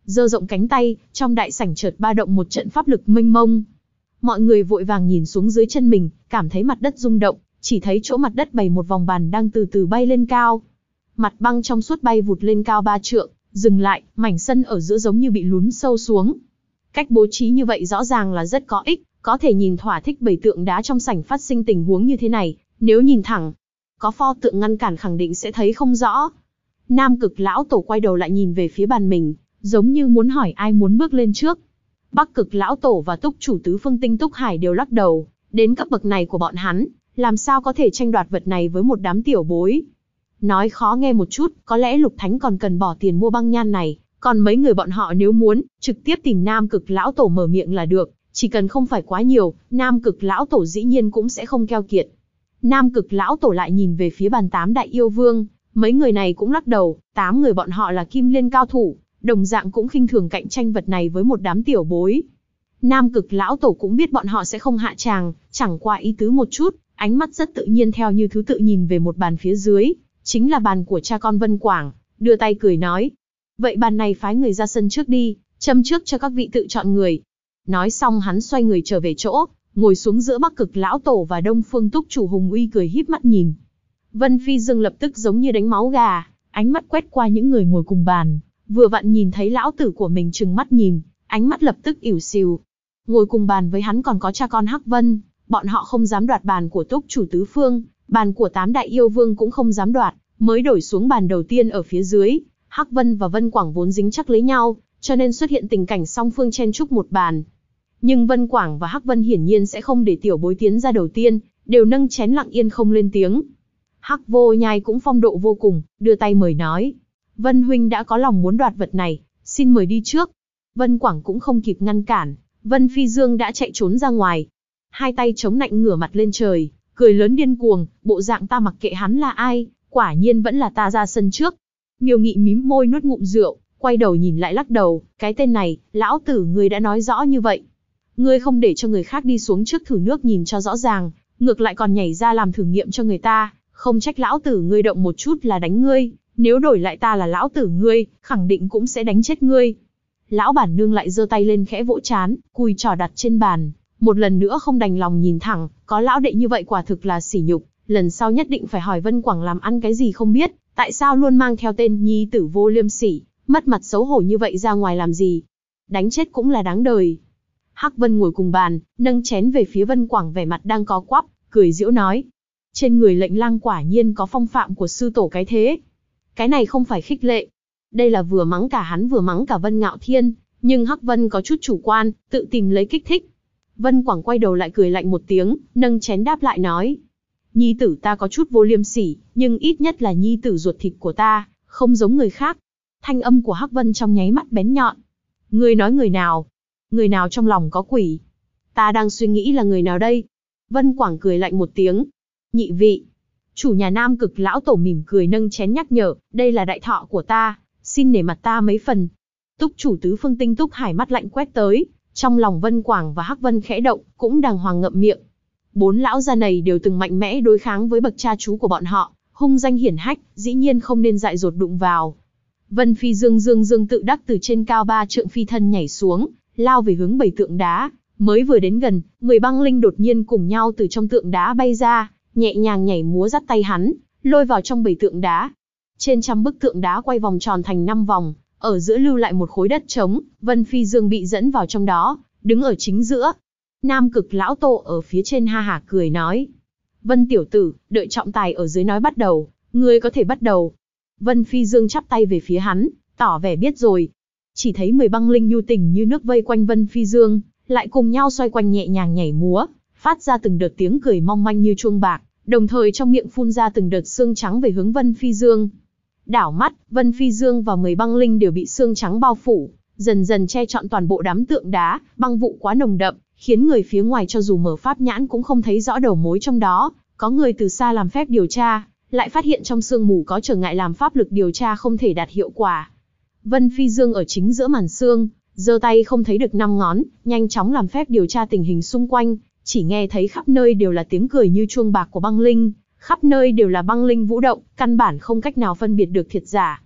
giơ rộng cánh tay, trong đại sảnh chợt ba động một trận pháp lực mênh mông. Mọi người vội vàng nhìn xuống dưới chân mình, cảm thấy mặt đất rung động, chỉ thấy chỗ mặt đất bày một vòng bàn đang từ từ bay lên cao. Mặt băng trong suốt bay vụt lên cao 3 trượng, dừng lại, mảnh sân ở giữa giống như bị lún sâu xuống. Cách bố trí như vậy rõ ràng là rất có ích, có thể nhìn thỏa thích bày tượng đá trong sảnh phát sinh tình huống như thế này, nếu nhìn thẳng, có pho tượng ngăn cản khẳng định sẽ thấy không rõ. Nam Cực lão tổ quay đầu lại nhìn về phía bàn mình, giống như muốn hỏi ai muốn bước lên trước. Bắc Cực lão tổ và túc chủ tứ phương tinh Túc Hải đều lắc đầu, đến cấp bậc này của bọn hắn, làm sao có thể tranh đoạt vật này với một đám tiểu bối. Nói khó nghe một chút, có lẽ Lục Thánh còn cần bỏ tiền mua băng nhan này, còn mấy người bọn họ nếu muốn, trực tiếp tìm Nam Cực lão tổ mở miệng là được, chỉ cần không phải quá nhiều, Nam Cực lão tổ dĩ nhiên cũng sẽ không keo kiệt. Nam Cực lão tổ lại nhìn về phía bàn 8 đại yêu vương, mấy người này cũng lắc đầu, 8 người bọn họ là kim liên cao thủ, đồng dạng cũng khinh thường cạnh tranh vật này với một đám tiểu bối. Nam Cực lão tổ cũng biết bọn họ sẽ không hạ tràng, chẳng qua ý tứ một chút, ánh mắt rất tự nhiên theo như thứ tự nhìn về một bàn phía dưới, chính là bàn của cha con Vân Quảng, đưa tay cười nói. Vậy bàn này phái người ra sân trước đi, châm trước cho các vị tự chọn người. Nói xong hắn xoay người trở về chỗ, ngồi xuống giữa Bắc Cực lão tổ và Đông Phương túc chủ Hùng Uy cười híp mắt nhìn. Vân Phi Dương lập tức giống như đánh máu gà, ánh mắt quét qua những người ngồi cùng bàn, vừa vặn nhìn thấy lão tử của mình trừng mắt nhìn, ánh mắt lập tức ỉu xìu. Ngồi cùng bàn với hắn còn có cha con Hắc Vân, bọn họ không dám đoạt bàn của túc chủ tứ phương, bàn của 8 đại yêu vương cũng không dám đoạt, mới đổi xuống bàn đầu tiên ở phía dưới. Hắc Vân và Vân Quảng vốn dính chắc lấy nhau, cho nên xuất hiện tình cảnh song phương chen chúc một bàn. Nhưng Vân Quảng và Hắc Vân hiển nhiên sẽ không để tiểu bối tiến ra đầu tiên, đều nâng chén lặng yên không lên tiếng. Hắc Vô Nhai cũng phong độ vô cùng, đưa tay mời nói. Vân huynh đã có lòng muốn đoạt vật này, xin mời đi trước. Vân Quảng cũng không kịp ngăn cản, Vân Phi Dương đã chạy trốn ra ngoài. Hai tay chống nạnh ngửa mặt lên trời, cười lớn điên cuồng, bộ dạng ta mặc kệ hắn là ai, quả nhiên vẫn là ta ra sân trước. Miêu Nghị mím môi nuốt ngụm rượu, quay đầu nhìn lại lắc đầu, cái tên này, lão tử ngươi đã nói rõ như vậy. Ngươi không để cho người khác đi xuống trước thử nước nhìn cho rõ ràng, ngược lại còn nhảy ra làm thử nghiệm cho người ta, không trách lão tử ngươi động một chút là đánh ngươi, nếu đổi lại ta là lão tử ngươi, khẳng định cũng sẽ đánh chết ngươi. Lão bản nương lại giơ tay lên khẽ vỗ trán, cùi trỏ đặt trên bàn, một lần nữa không đành lòng nhìn thẳng, có lão đệ như vậy quả thực là sỉ nhục, lần sau nhất định phải hỏi Vân Quảng làm ăn cái gì không biết, tại sao luôn mang theo tên nhi tử vô liêm sỉ, mất mặt xấu hổ như vậy ra ngoài làm gì? Đánh chết cũng là đáng đời. Hắc Vân ngồi cùng bàn, nâng chén về phía Vân Quảng vẻ mặt đang có quắp, cười giễu nói. Trên người lệnh lang quả nhiên có phong phạm của sư tổ cái thế. Cái này không phải khích lệ. Đây là vừa mắng cả hắn vừa mắng cả Vân Ngạo Thiên, nhưng Hắc Vân có chút chủ quan, tự tìm lấy kích thích. Vân Quảng quay đầu lại cười lạnh một tiếng, nâng chén đáp lại nói. Nhi tử ta có chút vô liêm sỉ, nhưng ít nhất là nhi tử ruột thịt của ta, không giống người khác. Thanh âm của Hắc Vân trong nháy mắt bén nhọn. Ngươi nói người nào? Người nào trong lòng có quỷ? Ta đang suy nghĩ là người nào đây? Vân Quảng cười lạnh một tiếng. Nhị vị. Chủ nhà Nam Cực lão tổ mỉm cười nâng chén nhắc nhở, đây là đại thọ của ta, xin nể mặt ta mấy phần. Túc chủ tứ phương tinh Túc Hải mắt lạnh quét tới, trong lòng Vân Quảng và Hắc Vân khẽ động, cũng đàng hoàng ngậm miệng. 4 lão gia này đều từng mạnh mẽ đối kháng với bậc cha chú của bọn họ, hung danh hiển hách, dĩ nhiên không nên dại dột đụng vào. Vân Phi Dương tự đắc từ trên cao 3 trượng phi thân nhảy xuống, lao về hướng 7 tượng đá, mới vừa đến gần, 10 băng linh đột nhiên cùng nhau từ trong tượng đá bay ra, nhẹ nhàng nhảy múa dắt tay hắn, lôi vào trong 7 tượng đá. Trên trăm bức tượng đá quay vòng tròn thành 5 vòng, ở giữa lưu lại một khối đất trống, Vân Phi Dương bị dẫn vào trong đó, đứng ở chính giữa. Nam Cực lão tổ ở phía trên ha hả cười nói. Vân tiểu tử, đợi trọng tài ở dưới nói bắt đầu, ngươi có thể bắt đầu. Vân Phi Dương chắp tay về phía hắn, tỏ vẻ biết rồi. Chỉ thấy 10 băng linh nhu tình như nước vây quanh Vân Phi Dương, lại cùng nhau xoay quanh nhẹ nhàng nhảy múa, phát ra từng đợt tiếng cười mong manh như chuông bạc, đồng thời trong miệng phun ra từng đợt xương trắng về hướng Vân Phi Dương. Đảo mắt, Vân Phi Dương và 10 băng linh đều bị xương trắng bao phủ, dần dần che trọn toàn bộ đám tượng đá, băng vụ quá nồng đậm, khiến người phía ngoài cho dù mở pháp nhãn cũng không thấy rõ đầu mối trong đó. Có người từ xa làm phép điều tra, lại phát hiện trong sương mù có trở ngại làm pháp lực điều tra không thể đạt hiệu quả. Vân Phi Dương ở chính giữa màn sương, giơ tay không thấy được 5 ngón, nhanh chóng làm phép điều tra tình hình xung quanh, chỉ nghe thấy khắp nơi đều là tiếng cười như chuông bạc của băng linh, khắp nơi đều là băng linh vũ động, căn bản không cách nào phân biệt được thiệt giả.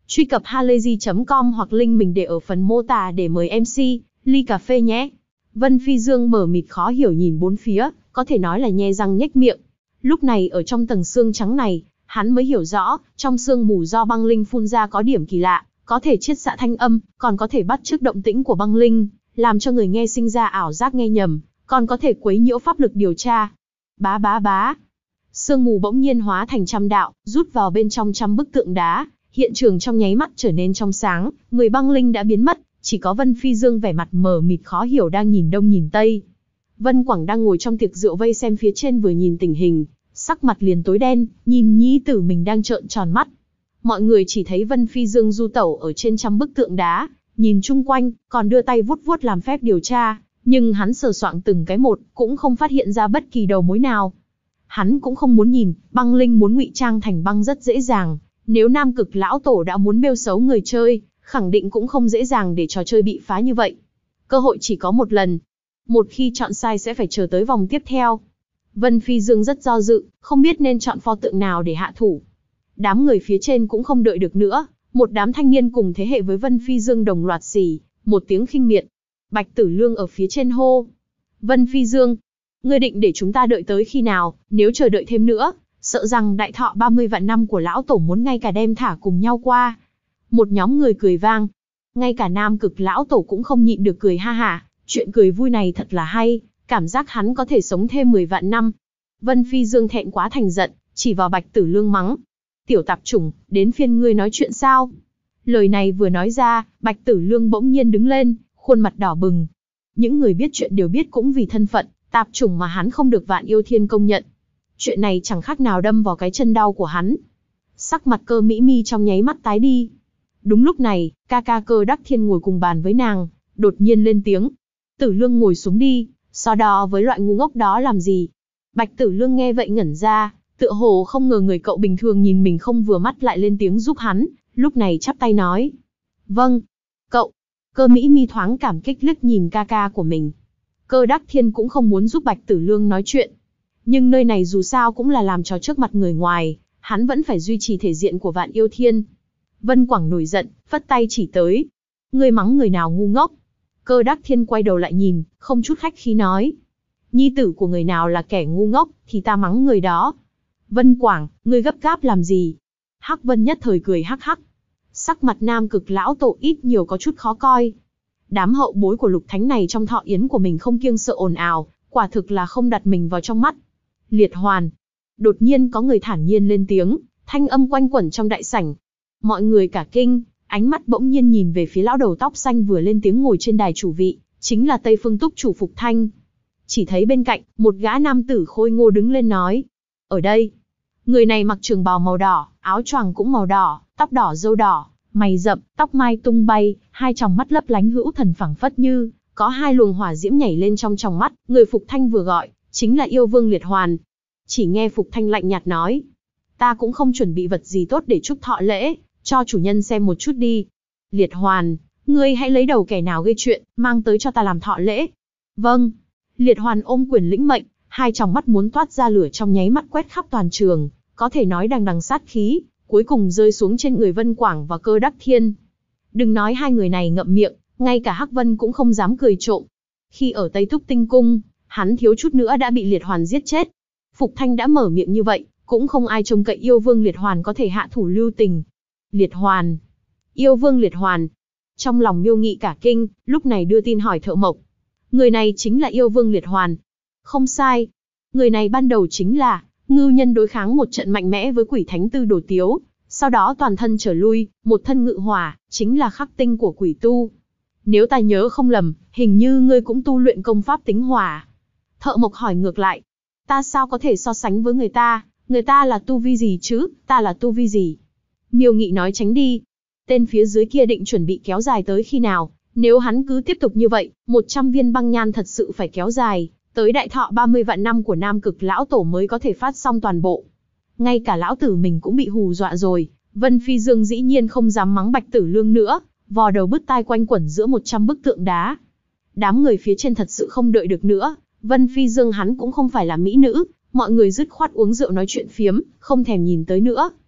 Truy cập halayzi.com hoặc link mình để ở phần mô tả để mời MC, ly cà phê nhé. Vân Phi Dương mờ mịt khó hiểu nhìn bốn phía, có thể nói là nhe răng nhếch miệng. Lúc này ở trong tầng xương trắng này, hắn mới hiểu rõ, trong sương mù do băng linh phun ra có điểm kỳ lạ, có thể chiết xạ thanh âm, còn có thể bắt chước động tĩnh của băng linh, làm cho người nghe sinh ra ảo giác nghe nhầm, còn có thể quấy nhiễu pháp lực điều tra. Bá bá bá. Sương mù bỗng nhiên hóa thành trăm đạo, rút vào bên trong trăm bức tượng đá, hiện trường trong nháy mắt trở nên trong sáng, người băng linh đã biến mất, chỉ có Vân Phi Dương vẻ mặt mờ mịt khó hiểu đang nhìn đông nhìn tây. Vân Quảng đang ngồi trong tiệc rượu vây xem phía trên vừa nhìn tình hình, sắc mặt liền tối đen, nhìn nhi tử mình đang trợn tròn mắt. Mọi người chỉ thấy Vân Phi Dương du tẩu ở trên trăm bức tượng đá, nhìn chung quanh, còn đưa tay vuốt vuốt làm phép điều tra, nhưng hắn sờ soạng từng cái một, cũng không phát hiện ra bất kỳ đầu mối nào. Hắn cũng không muốn nhìn, băng linh muốn ngụy trang thành băng rất dễ dàng, nếu Nam Cực lão tổ đã muốn bêu xấu người chơi, khẳng định cũng không dễ dàng để trò chơi bị phá như vậy. Cơ hội chỉ có một lần. Một khi chọn sai sẽ phải chờ tới vòng tiếp theo. Vân Phi Dương rất do dự, không biết nên chọn pho tượng nào để hạ thủ. Đám người phía trên cũng không đợi được nữa, một đám thanh niên cùng thế hệ với Vân Phi Dương đồng loạt xì, một tiếng khinh miệt. Bạch Tử Lương ở phía trên hô. Vân Phi Dương, ngươi định để chúng ta đợi tới khi nào, nếu chờ đợi thêm nữa, sợ rằng đại thọ 30 vạn năm của lão tổ muốn ngay cả đem thả cùng nhau qua. Một nhóm người cười vang. Ngay cả Nam Cực lão tổ cũng không nhịn được cười ha hả, chuyện cười vui này thật là hay, cảm giác hắn có thể sống thêm 10 vạn năm. Vân Phi Dương thẹn quá thành giận, chỉ vào Bạch Tử Lương mắng. Tiểu tạp chủng, đến phiên ngươi nói chuyện sao? Lời này vừa nói ra, Bạch Tử Lương bỗng nhiên đứng lên, khuôn mặt đỏ bừng. Những người biết chuyện đều biết cũng vì thân phận, tạp chủng mà hắn không được Vạn Yêu Thiên công nhận. Chuyện này chẳng khác nào đâm vào cái chân đau của hắn. Sắc mặt Cơ Mỹ Mi trong nháy mắt tái đi. Đúng lúc này, ca ca Cơ Đắc Thiên ngồi cùng bàn với nàng, đột nhiên lên tiếng. Tử Lương ngồi xuống đi, so đo với loại ngu ngốc đó làm gì? Bạch Tử Lương nghe vậy ngẩn ra, tựa hồ không ngờ người cậu bình thường nhìn mình không vừa mắt lại lên tiếng giúp hắn, lúc này chắp tay nói. Vâng, cậu. Cơ Mỹ Mi thoáng cảm kích liếc nhìn ca ca của mình. Cơ Đắc Thiên cũng không muốn giúp Bạch Tử Lương nói chuyện. Nhưng nơi này dù sao cũng là làm trò trước mặt người ngoài, hắn vẫn phải duy trì thể diện của Vạn Yêu Thiên. Vân Quảng nổi giận, phất tay chỉ tới. Ngươi mắng người nào ngu ngốc? Cơ Đắc Thiên quay đầu lại nhìn, không chút khách khí nói. Nhi tử của người nào là kẻ ngu ngốc, thì ta mắng người đó. Vân Quảng, ngươi gấp gáp làm gì? Hắc Vân nhất thời cười hắc hắc. Sắc mặt Nam Cực lão tổ ít nhiều có chút khó coi. Đám hậu bối của Lục Thánh này trong thọ yến của mình không kiêng sợ ồn ào, quả thực là không đặt mình vào trong mắt. Liệt hoàn. Đột nhiên có người thản nhiên lên tiếng, thanh âm quanh quẩn trong đại sảnh. Mọi người cả kinh, ánh mắt bỗng nhiên nhìn về phía lão đầu tóc xanh vừa lên tiếng ngồi trên đài chủ vị, chính là Tây Phương Túc chủ Phục Thanh. Chỉ thấy bên cạnh, một gã nam tử khôi ngô đứng lên nói. Ở đây, người này mặc trường bào màu đỏ, áo choàng cũng màu đỏ, tóc đỏ râu đỏ, mày rậm, tóc mai tung bay, hai tròng mắt lấp lánh hữu thần phẳng phất như có hai luồng hỏa diễm nhảy lên trong tròng mắt. Người Phục Thanh vừa gọi, chính là yêu vương Liệt Hoàn. Chỉ nghe Phục Thanh lạnh nhạt nói. Ta cũng không chuẩn bị vật gì tốt để chúc thọ lễ, cho chủ nhân xem một chút đi. Liệt Hoàn, ngươi hãy lấy đầu kẻ nào gây chuyện, mang tới cho ta làm thọ lễ. Vâng. Liệt Hoàn ôm quyền lĩnh mệnh, hai tròng mắt muốn toát ra lửa trong nháy mắt quét khắp toàn trường, có thể nói đằng đằng sát khí, cuối cùng rơi xuống trên người Vân Quảng và Cơ Đắc Thiên. Đừng nói hai người này ngậm miệng, ngay cả Hắc Vân cũng không dám cười trộm. Khi ở Tây Túc Tinh Cung, hắn thiếu chút nữa đã bị Liệt Hoàn giết chết. Phục Thanh đã mở miệng như vậy, cũng không ai trông cậy yêu vương Liệt Hoàn có thể hạ thủ lưu tình. Liệt Hoàn, yêu vương Liệt Hoàn. Trong lòng Miêu Nghị cả kinh, lúc này đưa tin hỏi Thợ Mộc. Người này chính là yêu vương Liệt Hoàn. Không sai. Người này ban đầu chính là ngưu nhân đối kháng một trận mạnh mẽ với quỷ thánh Tư Đồ Tiếu, sau đó toàn thân trở lui, một thân ngự hỏa, chính là khắc tinh của quỷ tu. Nếu ta nhớ không lầm, hình như ngươi cũng tu luyện công pháp tính hỏa. Thợ Mộc hỏi ngược lại. Ta sao có thể so sánh với người ta là tu vi gì chứ, ta là tu vi gì? Miêu Nghị nói tránh đi. Tên phía dưới kia định chuẩn bị kéo dài tới khi nào? Nếu hắn cứ tiếp tục như vậy, 100 viên băng nhan thật sự phải kéo dài, tới đại thọ 30 vạn năm của Nam Cực lão tổ mới có thể phát xong toàn bộ. Ngay cả lão tử mình cũng bị hù dọa rồi. Vân Phi Dương dĩ nhiên không dám mắng Bạch Tử Lương nữa, vò đầu bứt tai quanh quẩn giữa 100 bức tượng đá. Đám người phía trên thật sự không đợi được nữa, Vân Phi Dương hắn cũng không phải là mỹ nữ, mọi người dứt khoát uống rượu nói chuyện phiếm, không thèm nhìn tới nữa.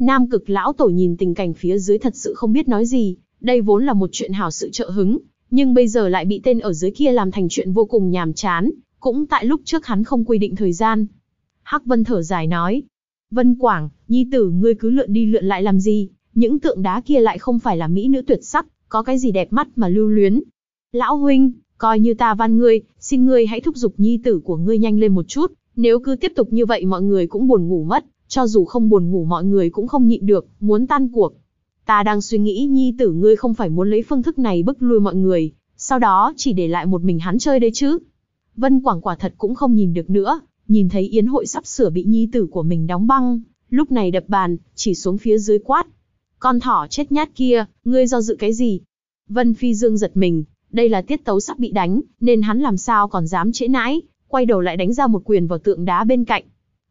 Nam Cực lão tổ nhìn tình cảnh phía dưới thật sự không biết nói gì, đây vốn là một chuyện hảo sự trợ hứng, nhưng bây giờ lại bị tên ở dưới kia làm thành chuyện vô cùng nhàm chán, cũng tại lúc trước hắn không quy định thời gian. Hắc Vân thở dài nói, Vân Quảng, nhi tử ngươi cứ lượn đi lượn lại làm gì, những tượng đá kia lại không phải là mỹ nữ tuyệt sắc, có cái gì đẹp mắt mà lưu luyến. Lão huynh, coi như ta van ngươi, xin ngươi hãy thúc giục nhi tử của ngươi nhanh lên một chút, nếu cứ tiếp tục như vậy mọi người cũng buồn ngủ mất, cho dù không buồn ngủ mọi người cũng không nhịn được, muốn tan cuộc. Ta đang suy nghĩ nhi tử ngươi không phải muốn lấy phương thức này bức lui mọi người, sau đó chỉ để lại một mình hắn chơi đấy chứ. Vân Quảng quả thật cũng không nhìn được nữa, nhìn thấy yến hội sắp sửa bị nhi tử của mình đóng băng, lúc này đập bàn, chỉ xuống phía dưới quát. Con thỏ chết nhát kia, ngươi do dự cái gì? Vân Phi Dương giật mình, đây là tiết tấu sắp bị đánh, nên hắn làm sao còn dám trễ nãi, quay đầu lại đánh ra một quyền vào tượng đá bên cạnh.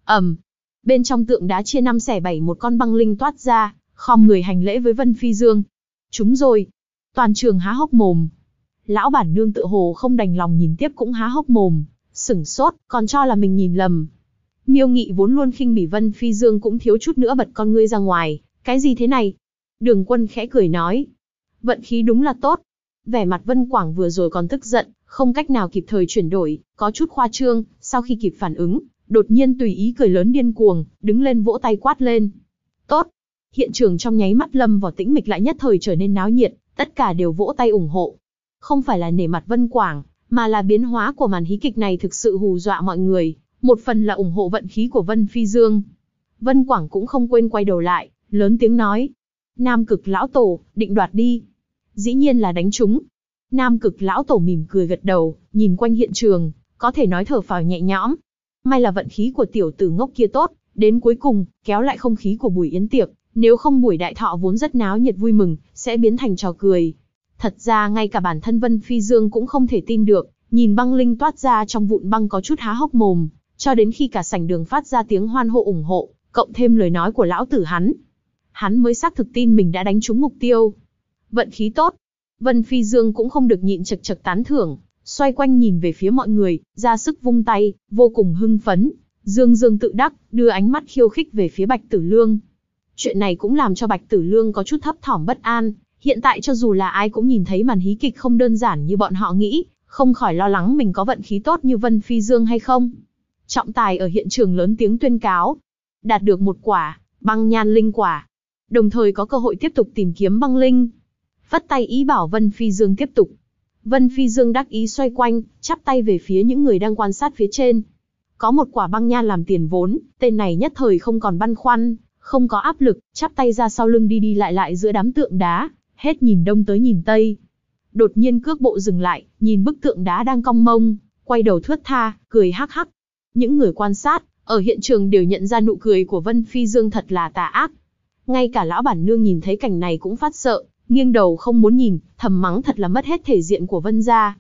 Bên trong tượng đá chia 5 xẻ 7 một con băng linh toát ra, khom người hành lễ với Vân Phi Dương. Chúng rồi. Toàn trường há hốc mồm. Lão bản nương tựa hồ không đành lòng nhìn tiếp cũng há hốc mồm, sửng sốt, còn cho là mình nhìn lầm. Miêu Nghị vốn luôn khinh bỉ Vân Phi Dương cũng thiếu chút nữa bật con ngươi ra ngoài, cái gì thế này? Đường Quân khẽ cười nói, vận khí đúng là tốt. Vẻ mặt Vân Quảng vừa rồi còn tức giận, không cách nào kịp thời chuyển đổi, có chút khoa trương, sau khi kịp phản ứng, đột nhiên tùy ý cười lớn điên cuồng, đứng lên vỗ tay quát lên. Tốt! Hiện trường trong nháy mắt lâm vào tĩnh mịch lại nhất thời trở nên náo nhiệt, tất cả đều vỗ tay ủng hộ. Không phải là nể mặt Vân Quảng, mà là biến hóa của màn hí kịch này thực sự hù dọa mọi người, một phần là ủng hộ vận khí của Vân Phi Dương. Vân Quảng cũng không quên quay đầu lại, lớn tiếng nói. Nam Cực lão tổ, định đoạt đi. Dĩ nhiên là đánh trúng. Nam Cực lão tổ mỉm cười gật đầu, nhìn quanh hiện trường, có thể nói thở phào nhẹ nhõm. May là vận khí của tiểu tử ngốc kia tốt, đến cuối cùng, kéo lại không khí của buổi yến tiệc, nếu không buổi đại thọ vốn rất náo nhiệt vui mừng, sẽ biến thành trò cười. Thật ra ngay cả bản thân Vân Phi Dương cũng không thể tin được, nhìn băng linh toát ra trong vụn băng có chút há hốc mồm, cho đến khi cả sảnh đường phát ra tiếng hoan hô ủng hộ, cộng thêm lời nói của lão tử hắn mới xác thực tin mình đã đánh trúng mục tiêu. Vận khí tốt. Vân Phi Dương cũng không được nhịn chật chật tán thưởng, xoay quanh nhìn về phía mọi người, ra sức vung tay, vô cùng hưng phấn, dương dương tự đắc, đưa ánh mắt khiêu khích về phía Bạch Tử Lương. Chuyện này cũng làm cho Bạch Tử Lương có chút thấp thỏm bất an, hiện tại cho dù là ai cũng nhìn thấy màn hí kịch không đơn giản như bọn họ nghĩ, không khỏi lo lắng mình có vận khí tốt như Vân Phi Dương hay không. Trọng tài ở hiện trường lớn tiếng tuyên cáo, đạt được một quả, băng nhan linh quả, đồng thời có cơ hội tiếp tục tìm kiếm băng linh. Phất tay ý bảo Vân Phi Dương tiếp tục. Vân Phi Dương đắc ý xoay quanh, chắp tay về phía những người đang quan sát phía trên. Có một quả băng nhan làm tiền vốn, tên này nhất thời không còn băn khoăn, không có áp lực, chắp tay ra sau lưng đi đi lại lại giữa đám tượng đá, hết nhìn đông tới nhìn tây. Đột nhiên cước bộ dừng lại, nhìn bức tượng đá đang cong mông, quay đầu thướt tha, cười hắc hắc. Những người quan sát, ở hiện trường đều nhận ra nụ cười của Vân Phi Dương thật là tà ác. Ngay cả lão bản nương nhìn thấy cảnh này cũng phát sợ, nghiêng đầu không muốn nhìn, thầm mắng thật là mất hết thể diện của Vân gia.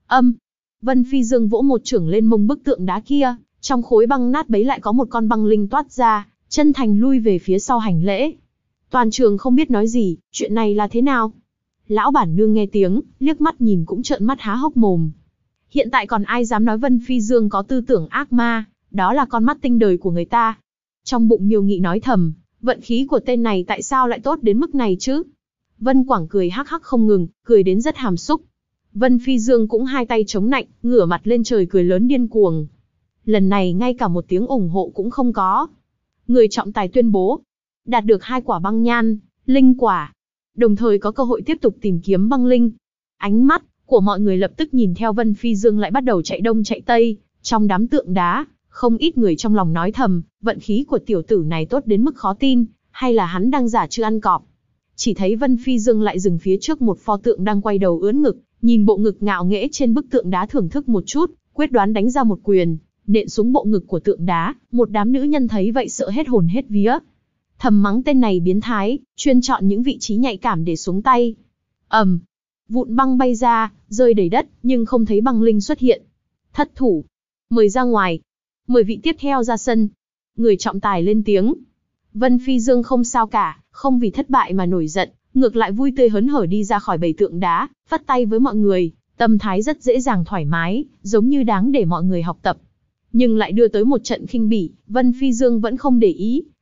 Vân Phi Dương vỗ một chưởng lên mông bức tượng đá kia, trong khối băng nát bấy lại có một con băng linh toát ra, chân thành lui về phía sau hành lễ. Toàn trường không biết nói gì, chuyện này là thế nào? Lão bản nương nghe tiếng, liếc mắt nhìn cũng trợn mắt há hốc mồm. Hiện tại còn ai dám nói Vân Phi Dương có tư tưởng ác ma, đó là con mắt tinh đời của người ta. Trong bụng Miêu Nghị nói thầm, vận khí của tên này tại sao lại tốt đến mức này chứ? Vân Quảng cười hắc hắc không ngừng, cười đến rất hàm xúc. Vân Phi Dương cũng hai tay chống nạnh, ngửa mặt lên trời cười lớn điên cuồng. Lần này ngay cả một tiếng ủng hộ cũng không có. Người trọng tài tuyên bố, đạt được 2 quả băng nhan, linh quả, đồng thời có cơ hội tiếp tục tìm kiếm băng linh. Ánh mắt của mọi người lập tức nhìn theo Vân Phi Dương lại bắt đầu chạy đông chạy tây, trong đám tượng đá, không ít người trong lòng nói thầm, vận khí của tiểu tử này tốt đến mức khó tin, hay là hắn đang giả chưa ăn cọp. Chỉ thấy Vân Phi Dương lại dừng phía trước một pho tượng đang quay đầu ưỡn ngực, nhìn bộ ngực ngạo nghễ trên bức tượng đá thưởng thức một chút, quyết đoán đánh ra một quyền, nện xuống bộ ngực của tượng đá, một đám nữ nhân thấy vậy sợ hết hồn hết vía. Thầm mắng tên này biến thái, chuyên chọn những vị trí nhạy cảm để xuống tay. Vụn băng bay ra, rơi đầy đất, nhưng không thấy băng linh xuất hiện. Thất thủ, mời ra ngoài, mời vị tiếp theo ra sân. Người trọng tài lên tiếng. Vân Phi Dương không sao cả, không vì thất bại mà nổi giận, ngược lại vui tươi hớn hở đi ra khỏi bầy tượng đá, phất tay với mọi người, tâm thái rất dễ dàng thoải mái, giống như đáng để mọi người học tập. Nhưng lại đưa tới một trận khinh bỉ, Vân Phi Dương vẫn không để ý,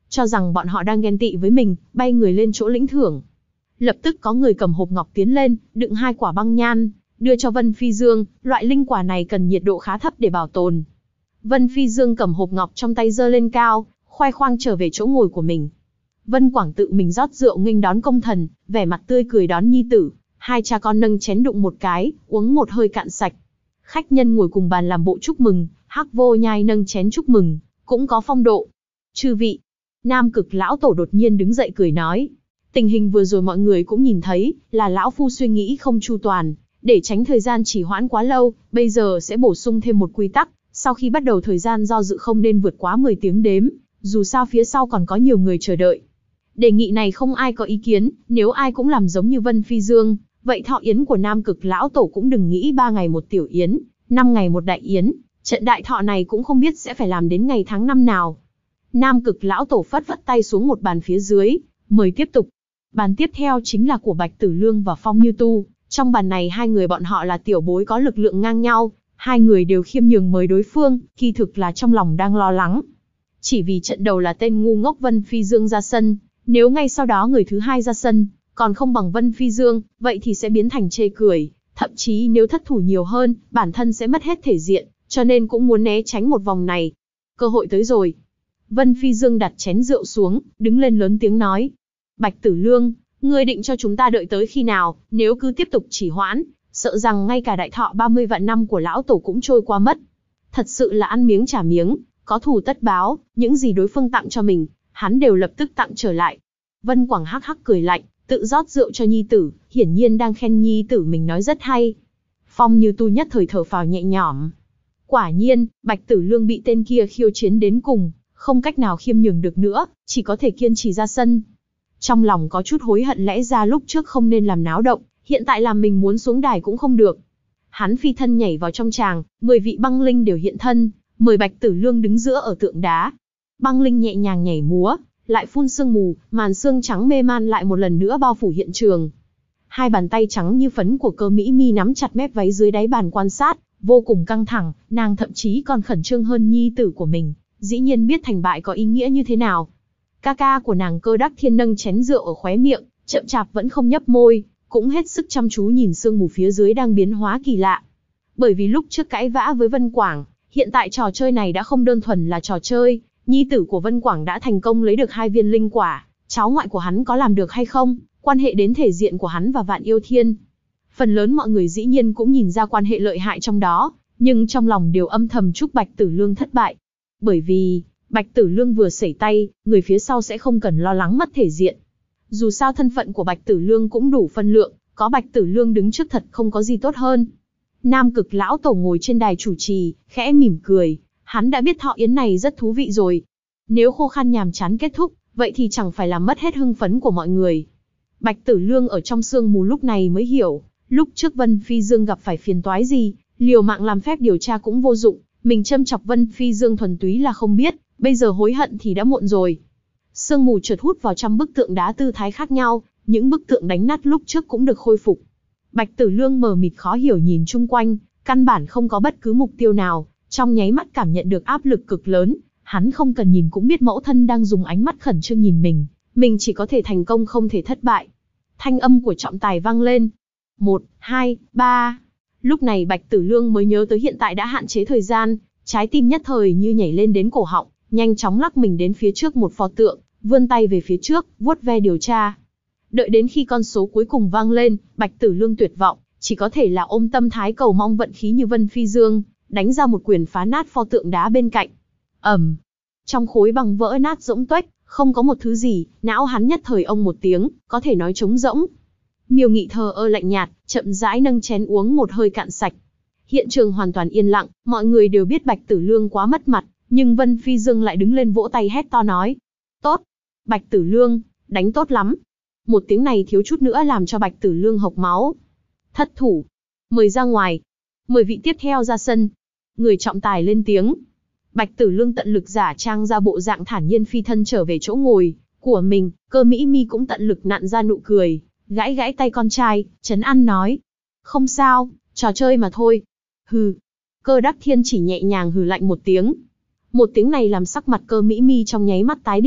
cho rằng bọn họ đang ghen tị với mình, bay người lên chỗ lĩnh thưởng. Lập tức có người cầm hộp ngọc tiến lên, đựng 2 quả băng nhan, đưa cho Vân Phi Dương, loại linh quả này cần nhiệt độ khá thấp để bảo tồn. Vân Phi Dương cầm hộp ngọc trong tay giơ lên cao, khoe khoang trở về chỗ ngồi của mình. Vân Quảng tự mình rót rượu nghênh đón công thần, vẻ mặt tươi cười đón nhi tử, 2 cha con nâng chén đụng một cái, uống một hơi cạn sạch. Khách nhân ngồi cùng bàn làm bộ chúc mừng, Hắc Vô Nhai nâng chén chúc mừng, cũng có phong độ. Chư vị, Nam Cực lão tổ đột nhiên đứng dậy cười nói, tình hình vừa rồi mọi người cũng nhìn thấy, là lão phu suy nghĩ không chu toàn, để tránh thời gian trì hoãn quá lâu, bây giờ sẽ bổ sung thêm một quy tắc, sau khi bắt đầu thời gian do dự không nên vượt quá 10 tiếng đếm, dù sao phía sau còn có nhiều người chờ đợi. Đề nghị này không ai có ý kiến, nếu ai cũng làm giống như Vân Phi Dương, vậy thọ yến của Nam Cực lão tổ cũng đừng nghĩ 3 ngày một tiểu yến, 5 ngày một đại yến, trận đại thọ này cũng không biết sẽ phải làm đến ngày tháng năm nào. Nam Cực lão tổ phất phất tay xuống một bàn phía dưới, mời tiếp tục. Bàn tiếp theo chính là của Bạch Tử Lương và Phong Như Tu, trong bàn này 2 người bọn họ là tiểu bối có lực lượng ngang nhau, 2 người đều khiêm nhường mời đối phương, kỳ thực là trong lòng đang lo lắng. Chỉ vì trận đầu là tên ngu ngốc Vân Phi Dương ra sân, nếu ngay sau đó người thứ 2 ra sân, còn không bằng Vân Phi Dương, vậy thì sẽ biến thành chê cười, thậm chí nếu thất thủ nhiều hơn, bản thân sẽ mất hết thể diện, cho nên cũng muốn né tránh một vòng này. Cơ hội tới rồi. Vân Phi Dương đặt chén rượu xuống, đứng lên lớn tiếng nói. Bạch Tử Lương, ngươi định cho chúng ta đợi tới khi nào, nếu cứ tiếp tục trì hoãn, sợ rằng ngay cả đại thọ 30 vạn năm của lão tổ cũng trôi qua mất. Thật sự là ăn miếng trả miếng, có thù tất báo, những gì đối phương tặng cho mình, hắn đều lập tức tặng trở lại. Vân Quảng hắc hắc cười lạnh, tự rót rượu cho nhi tử, hiển nhiên đang khen nhi tử mình nói rất hay. Phong Như Tu nhất thời thở phào nhẹ nhõm. Quả nhiên, Bạch Tử Lương bị tên kia khiêu chiến đến cùng, không cách nào khiêm nhường được nữa, chỉ có thể kiên trì ra sân. Trong lòng có chút hối hận, lẽ ra lúc trước không nên làm náo động, hiện tại làm mình muốn xuống đài cũng không được. Hắn phi thân nhảy vào trong tràng, 10 vị băng linh đều hiện thân, mời Bạch Tử Lương đứng giữa ở tượng đá. Băng linh nhẹ nhàng nhảy múa, lại phun sương mù, màn sương trắng mê man lại một lần nữa bao phủ hiện trường. 2 bàn tay trắng như phấn của Cơ Mỹ Mi nắm chặt mép váy dưới đáy bàn quan sát, vô cùng căng thẳng, nàng thậm chí còn khẩn trương hơn nhi tử của mình, dĩ nhiên biết thành bại có ý nghĩa như thế nào. Ca ca của nàng Cơ Đắc Thiên nâng chén rượu ở khóe miệng, chậm chạp vẫn không nhấp môi, cũng hết sức chăm chú nhìn sương mù phía dưới đang biến hóa kỳ lạ. Bởi vì lúc trước cãi vã với Vân Quảng, hiện tại trò chơi này đã không đơn thuần là trò chơi, nhi tử của Vân Quảng đã thành công lấy được 2 viên linh quả, cháu ngoại của hắn có làm được hay không, quan hệ đến thể diện của hắn và Vạn Yêu Thiên. Phần lớn mọi người dĩ nhiên cũng nhìn ra quan hệ lợi hại trong đó, nhưng trong lòng đều âm thầm chúc Bạch Tử Lương thất bại. Bởi vì, Bạch Tử Lương vừa sẩy tay, người phía sau sẽ không cần lo lắng mất thể diện. Dù sao thân phận của Bạch Tử Lương cũng đủ phân lượng, có Bạch Tử Lương đứng trước thật không có gì tốt hơn. Nam Cực lão tổ ngồi trên đài chủ trì, khẽ mỉm cười, hắn đã biết thọ yến này rất thú vị rồi. Nếu khô khan nhàm chán kết thúc, vậy thì chẳng phải làm mất hết hưng phấn của mọi người. Bạch Tử Lương ở trong sương mù lúc này mới hiểu, lúc trước Vân Phi Dương gặp phải phiền toái gì, liều mạng làm phép điều tra cũng vô dụng, mình châm chọc Vân Phi Dương thuần túy là không biết, bây giờ hối hận thì đã muộn rồi. Sương mù chợt hút vào trăm bức tượng đá tư thái khác nhau, những bức tượng đánh nát lúc trước cũng được khôi phục. Bạch Tử Lương mờ mịt khó hiểu nhìn chung quanh, căn bản không có bất cứ mục tiêu nào, trong nháy mắt cảm nhận được áp lực cực lớn, hắn không cần nhìn cũng biết mẫu thân đang dùng ánh mắt khẩn trương nhìn mình chỉ có thể thành công không thể thất bại. Thanh âm của trọng tài vang lên. 1, 2, 3. Lúc này Bạch Tử Lương mới nhớ tới hiện tại đã hạn chế thời gian, trái tim nhất thời như nhảy lên đến cổ họng, nhanh chóng lắc mình đến phía trước một pho tượng, vươn tay về phía trước, vuốt ve điều tra. Đợi đến khi con số cuối cùng vang lên, Bạch Tử Lương tuyệt vọng, chỉ có thể là ôm tâm thái cầu mong vận khí như Vân Phi Dương, đánh ra một quyền phá nát pho tượng đá bên cạnh. Ầm. Trong khối băng vỡ nát rỗng tuếch, không có một thứ gì, não hắn nhất thời ông một tiếng, có thể nói trống rỗng. Miêu Nghị thờ ơ lạnh nhạt, chậm rãi nâng chén uống một hơi cạn sạch. Hiện trường hoàn toàn yên lặng, mọi người đều biết Bạch Tử Lương quá mất mặt, nhưng Vân Phi Dương lại đứng lên vỗ tay hét to nói. Tốt! Bạch Tử Lương, đánh tốt lắm! Một tiếng này thiếu chút nữa làm cho Bạch Tử Lương hộc máu. Thất thủ! Mời ra ngoài! 10 vị tiếp theo ra sân. Người trọng tài lên tiếng. Bạch Tử Lương tận lực giả trang ra bộ dạng thản nhiên phi thân trở về chỗ ngồi của mình, Cơ Mỹ Mi cũng tận lực nặn ra nụ cười, gãi gãi tay con trai, trấn an nói. Không sao, trò chơi mà thôi. Hừ. Cơ Đắc Thiên chỉ nhẹ nhàng hừ lạnh một tiếng. Một tiếng này làm sắc mặt Cơ Mỹ Mi trong nháy mắt tái đi,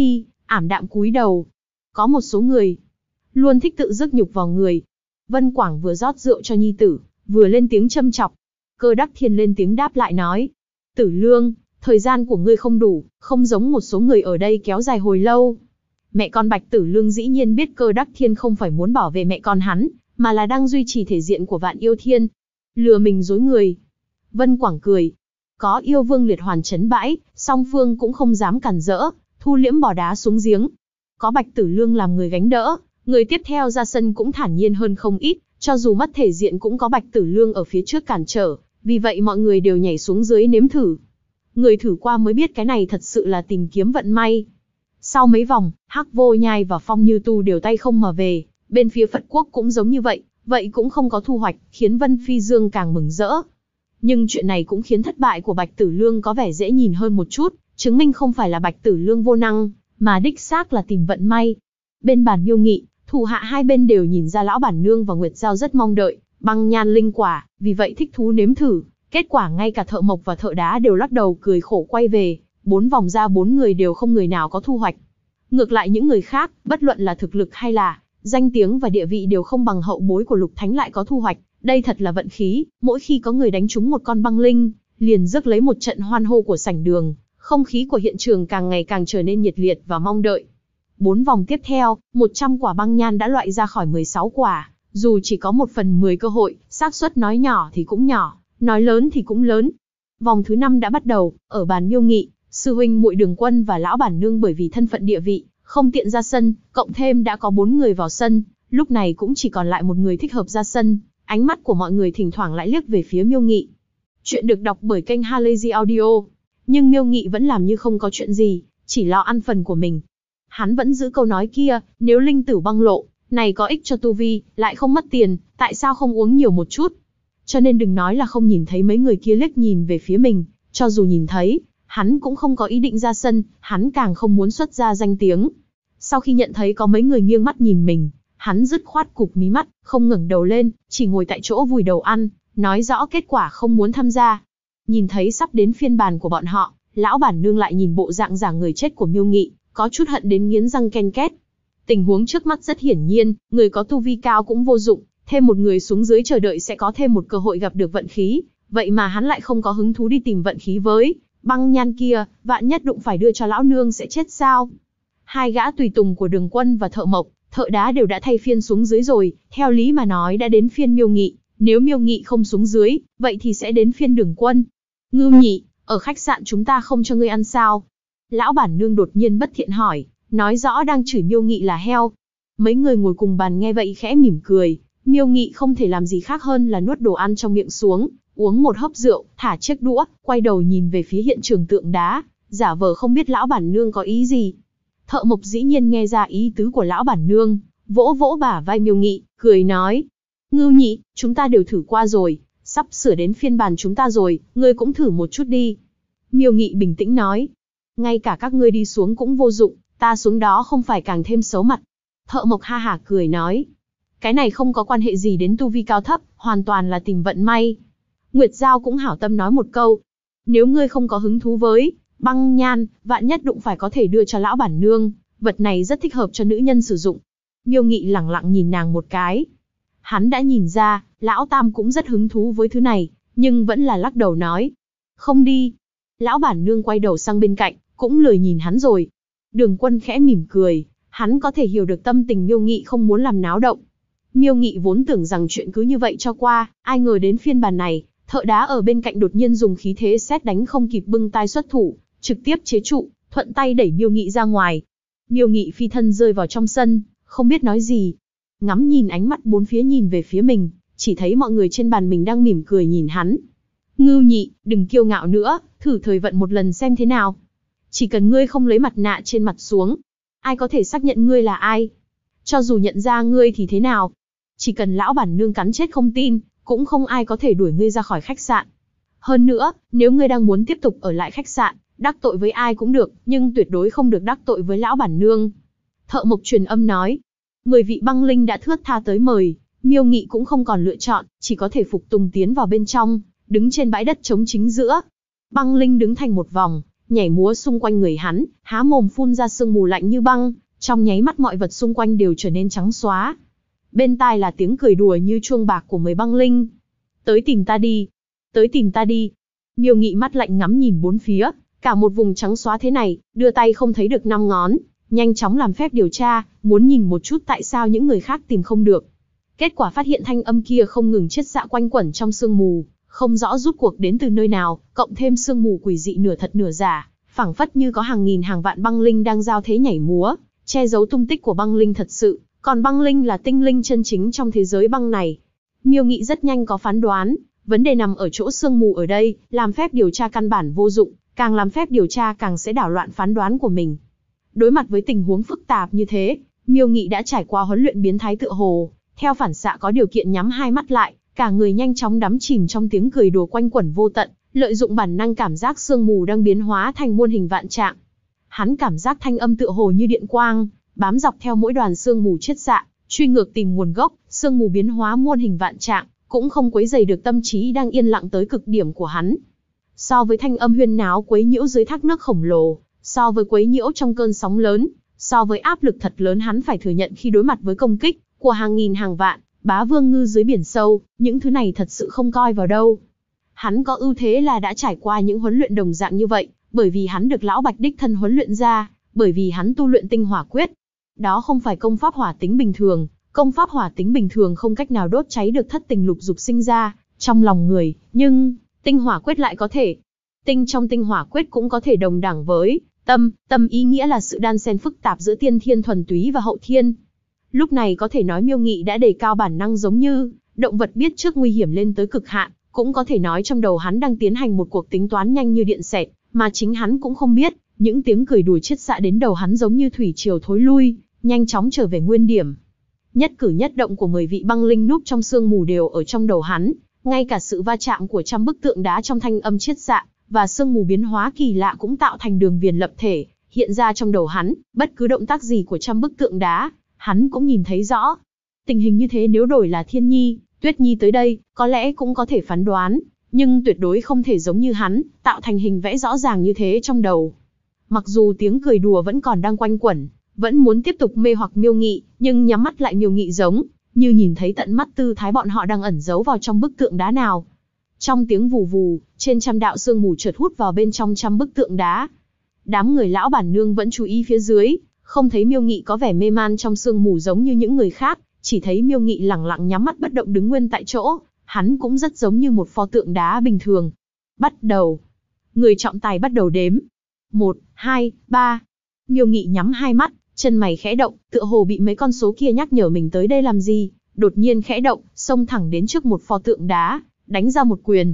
ảm đạm cúi đầu. Có một số người luôn thích tự dứt nhục vào người. Vân Quảng vừa rót rượu cho nhi tử, vừa lên tiếng châm chọc. Cơ Đắc Thiên lên tiếng đáp lại nói: Tử Lương, thời gian của ngươi không đủ, không giống một số người ở đây kéo dài hồi lâu. Mẹ con Bạch Tử Lương dĩ nhiên biết Cơ Đắc Thiên không phải muốn bảo vệ mẹ con hắn, mà là đang duy trì thể diện của Vạn Yêu Thiên. Lừa mình dối người. Vân Quảng cười. Có yêu vương liệt hoàn trấn bãi, song phương cũng không dám cản rỡ, thu liễm bỏ đá xuống giếng. Có Bạch Tử Lương làm người gánh đỡ, người tiếp theo ra sân cũng thản nhiên hơn không ít, cho dù mất thể diện cũng có Bạch Tử Lương ở phía trước cản trở, vì vậy mọi người đều nhảy xuống dưới nếm thử. Người thử qua mới biết cái này thật sự là tìm kiếm vận may. Sau mấy vòng, Hắc Vô Nhai và Phong Như Tu đều tay không mà về, bên phía Phật Quốc cũng giống như vậy, vậy cũng không có thu hoạch, khiến Vân Phi Dương càng mừng rỡ. Nhưng chuyện này cũng khiến thất bại của Bạch Tử Lương có vẻ dễ nhìn hơn một chút, chứng minh không phải là Bạch Tử Lương vô năng, mà đích xác là tìm vận may. Bên bàn miêu nghị, thủ hạ hai bên đều nhìn ra lão bản nương và Nguyệt Giao rất mong đợi băng nhan linh quả, vì vậy thích thú nếm thử. Kết quả ngay cả thợ mộc và thợ đá đều lắc đầu cười khổ quay về, 4 vòng ra 4 người đều không người nào có thu hoạch. Ngược lại những người khác, bất luận là thực lực hay là danh tiếng và địa vị đều không bằng hậu bối của Lục Thánh lại có thu hoạch. Đây thật là vận khí, mỗi khi có người đánh trúng một con băng linh, liền rước lấy một trận hoan hô của sảnh đường, không khí của hiện trường càng ngày càng trở nên nhiệt liệt và mong đợi. 4 vòng tiếp theo, 100 quả băng nhan đã loại ra khỏi 16 quả, dù chỉ có 1/10 cơ hội, xác suất nói nhỏ thì cũng nhỏ, nói lớn thì cũng lớn. Vòng thứ 5 đã bắt đầu, ở bàn miêu nghị, sư huynh muội Đường Quân và lão bản nương bởi vì thân phận địa vị, không tiện ra sân, cộng thêm đã có 4 người vào sân, lúc này cũng chỉ còn lại một người thích hợp ra sân. Ánh mắt của mọi người thỉnh thoảng lại liếc về phía miêu nghị. Chuyện được đọc bởi kênh Halazy Audio. Nhưng miêu nghị vẫn làm như không có chuyện gì, chỉ lo ăn phần của mình. Hắn vẫn giữ câu nói kia, nếu linh tử băng lộ, này có ích cho tu vi, lại không mất tiền, tại sao không uống nhiều một chút? Cho nên đừng nói là không nhìn thấy mấy người kia liếc nhìn về phía mình, cho dù nhìn thấy, hắn cũng không có ý định ra sân, hắn càng không muốn xuất ra danh tiếng. Sau khi nhận thấy có mấy người nghiêng mắt nhìn mình, hắn dứt khoát cụp mí mắt, không ngẩng đầu lên, chỉ ngồi tại chỗ vùi đầu ăn, nói rõ kết quả không muốn tham gia. Nhìn thấy sắp đến phiên bàn của bọn họ, lão bản nương lại nhìn bộ dạng giả người chết của miêu nghị, có chút hận đến nghiến răng ken két. Tình huống trước mắt rất hiển nhiên, người có tu vi cao cũng vô dụng, thêm một người xuống dưới chờ đợi sẽ có thêm một cơ hội gặp được vận khí, vậy mà hắn lại không có hứng thú đi tìm vận khí với băng nhan kia, vạn nhất đụng phải đưa cho lão nương sẽ chết sao? Hai gã tùy tùng của Đường Quân và thợ mộc, thợ đá đều đã thay phiên xuống dưới rồi, theo lý mà nói đã đến phiên miêu nghị, nếu miêu nghị không xuống dưới, vậy thì sẽ đến phiên Đường Quân. Ngưu Nhị, ở khách sạn chúng ta không cho ngươi ăn sao? Lão bản nương đột nhiên bất thiện hỏi, nói rõ đang chửi miêu nghị là heo. Mấy người ngồi cùng bàn nghe vậy khẽ mỉm cười, miêu nghị không thể làm gì khác hơn là nuốt đồ ăn trong miệng xuống, uống một hớp rượu, thả chiếc đũa, quay đầu nhìn về phía hiện trường tượng đá, giả vờ không biết lão bản nương có ý gì. Thợ mộc dĩ nhiên nghe ra ý tứ của lão bản nương, vỗ vỗ bả vai miêu nghị, cười nói. Ngưu Nhị, chúng ta đều thử qua rồi, sắp sửa đến phiên bản chúng ta rồi, ngươi cũng thử một chút đi. Miêu nghị bình tĩnh nói. Ngay cả các ngươi đi xuống cũng vô dụng, ta xuống đó không phải càng thêm xấu mặt. Thợ mộc ha hả cười nói. Cái này không có quan hệ gì đến tu vi cao thấp, hoàn toàn là tìm vận may. Nguyệt Giao cũng hảo tâm nói một câu. Nếu ngươi không có hứng thú với băng nhan, vạn nhất đụng phải có thể đưa cho lão bản nương, vật này rất thích hợp cho nữ nhân sử dụng. Miêu Nghị lẳng lặng nhìn nàng một cái. Hắn đã nhìn ra, lão tam cũng rất hứng thú với thứ này, nhưng vẫn là lắc đầu nói. Không đi. Lão bản nương quay đầu sang bên cạnh, cũng lười nhìn hắn rồi. Đường Quân khẽ mỉm cười, hắn có thể hiểu được tâm tình Miêu Nghị không muốn làm náo động. Miêu Nghị vốn tưởng rằng chuyện cứ như vậy cho qua, ai ngờ đến phiên bản này, thợ đá ở bên cạnh đột nhiên dùng khí thế sét đánh không kịp bưng tay xuất thủ, trực tiếp chế trụ, thuận tay đẩy Miêu Nghị ra ngoài. Miêu Nghị phi thân rơi vào trong sân, không biết nói gì. Ngắm nhìn ánh mắt bốn phía nhìn về phía mình, chỉ thấy mọi người trên bàn mình đang mỉm cười nhìn hắn. Ngưu Nhị, đừng kiêu ngạo nữa, thử thời vận một lần xem thế nào. Chỉ cần ngươi không lấy mặt nạ trên mặt xuống, ai có thể xác nhận ngươi là ai? Cho dù nhận ra ngươi thì thế nào? Chỉ cần lão bản nương cắn chết không tin, cũng không ai có thể đuổi ngươi ra khỏi khách sạn. Hơn nữa, nếu ngươi đang muốn tiếp tục ở lại khách sạn, đắc tội với ai cũng được, nhưng tuyệt đối không được đắc tội với lão bản nương. Thợ mộc truyền âm nói. 10 vị băng linh đã thướt tha tới mời, Miêu Nghị cũng không còn lựa chọn, chỉ có thể phục tùng tiến vào bên trong, đứng trên bãi đất trống chính giữa. Băng linh đứng thành một vòng, nhảy múa xung quanh người hắn, há mồm phun ra sương mù lạnh như băng, trong nháy mắt mọi vật xung quanh đều trở nên trắng xóa. Bên tai là tiếng cười đùa như chuông bạc của 10 băng linh. Tới tìm ta đi, tới tìm ta đi. Miêu Nghị mắt lạnh ngắm nhìn bốn phía, cả một vùng trắng xóa thế này, đưa tay không thấy được 5 ngón, nhanh chóng làm phép điều tra, muốn nhìn một chút tại sao những người khác tìm không được. Kết quả phát hiện thanh âm kia không ngừng chiết xạ quanh quẩn trong sương mù, không rõ rút cuộc đến từ nơi nào, cộng thêm sương mù quỷ dị nửa thật nửa giả, phảng phất như có hàng nghìn hàng vạn băng linh đang giao thế nhảy múa, che giấu tung tích của băng linh thật sự, còn băng linh là tinh linh chân chính trong thế giới băng này. Miêu Nghị rất nhanh có phán đoán, vấn đề nằm ở chỗ sương mù ở đây, làm phép điều tra căn bản vô dụng, càng làm phép điều tra càng sẽ đảo loạn phán đoán của mình. Đối mặt với tình huống phức tạp như thế, Miêu Nghị đã trải qua huấn luyện biến thái tựa hồ, theo phản xạ có điều kiện nhắm hai mắt lại, cả người nhanh chóng đắm chìm trong tiếng cười đùa quanh quẩn vô tận, lợi dụng bản năng cảm giác sương mù đang biến hóa thành muôn hình vạn trạng. Hắn cảm giác thanh âm tựa hồ như điện quang, bám dọc theo mỗi đoàn sương mù chiết xạ, truy ngược tìm nguồn gốc, sương mù biến hóa muôn hình vạn trạng, cũng không quấy rầy được tâm trí đang yên lặng tới cực điểm của hắn. So với thanh âm huyên náo quấy nhiễu dưới thác nước khổng lồ, so với quấy nhiễu trong cơn sóng lớn, so với áp lực thật lớn hắn phải thừa nhận khi đối mặt với công kích của hàng nghìn hàng vạn bá vương ngư dưới biển sâu, những thứ này thật sự không coi vào đâu. Hắn có ưu thế là đã trải qua những huấn luyện đồng dạng như vậy, bởi vì hắn được lão Bạch đích thân huấn luyện ra, bởi vì hắn tu luyện tinh hỏa quyết. Đó không phải công pháp hỏa tính bình thường, công pháp hỏa tính bình thường không cách nào đốt cháy được thất tình lục dục sinh ra trong lòng người, nhưng tinh hỏa quyết lại có thể. Tinh trong tinh hỏa quyết cũng có thể đồng đẳng với tâm, tâm ý nghĩa là sự đan xen phức tạp giữa tiên thiên thuần túy và hậu thiên. Lúc này có thể nói Miêu Nghị đã đề cao bản năng giống như động vật biết trước nguy hiểm lên tới cực hạn, cũng có thể nói trong đầu hắn đang tiến hành một cuộc tính toán nhanh như điện xẹt, mà chính hắn cũng không biết, những tiếng cười đùa chiết xạ đến đầu hắn giống như thủy triều thối lui, nhanh chóng trở về nguyên điểm. Nhất cử nhất động của 10 vị băng linh núp trong sương mù đều ở trong đầu hắn, ngay cả sự va chạm của trăm bức tượng đá trong thanh âm chiết xạ và sương mù biến hóa kỳ lạ cũng tạo thành đường viền lập thể, hiện ra trong đầu hắn, bất cứ động tác gì của trăm bức tượng đá, hắn cũng nhìn thấy rõ. Tình hình như thế nếu đổi là Thiên Nhi, Tuyết Nhi tới đây, có lẽ cũng có thể phán đoán, nhưng tuyệt đối không thể giống như hắn, tạo thành hình vẽ rõ ràng như thế trong đầu. Mặc dù tiếng cười đùa vẫn còn đang quanh quẩn, vẫn muốn tiếp tục mê hoặc Miêu Nghị, nhưng nhắm mắt lại Miêu Nghị giống như nhìn thấy tận mắt tư thái bọn họ đang ẩn giấu vào trong bức tượng đá nào. Trong tiếng vù vù, trên trăm đạo sương mù chợt hút vào bên trong trăm bức tượng đá. Đám người lão bản nương vẫn chú ý phía dưới, không thấy Miêu Nghị có vẻ mê man trong sương mù giống như những người khác, chỉ thấy Miêu Nghị lẳng lặng nhắm mắt bất động đứng nguyên tại chỗ, hắn cũng rất giống như một pho tượng đá bình thường. Bắt đầu. Người trọng tài bắt đầu đếm. 1, 2, 3. Miêu Nghị nhắm hai mắt, chân mày khẽ động, tựa hồ bị mấy con số kia nhắc nhở mình tới đây làm gì, đột nhiên khẽ động, xông thẳng đến trước một pho tượng đá, đánh ra một quyền.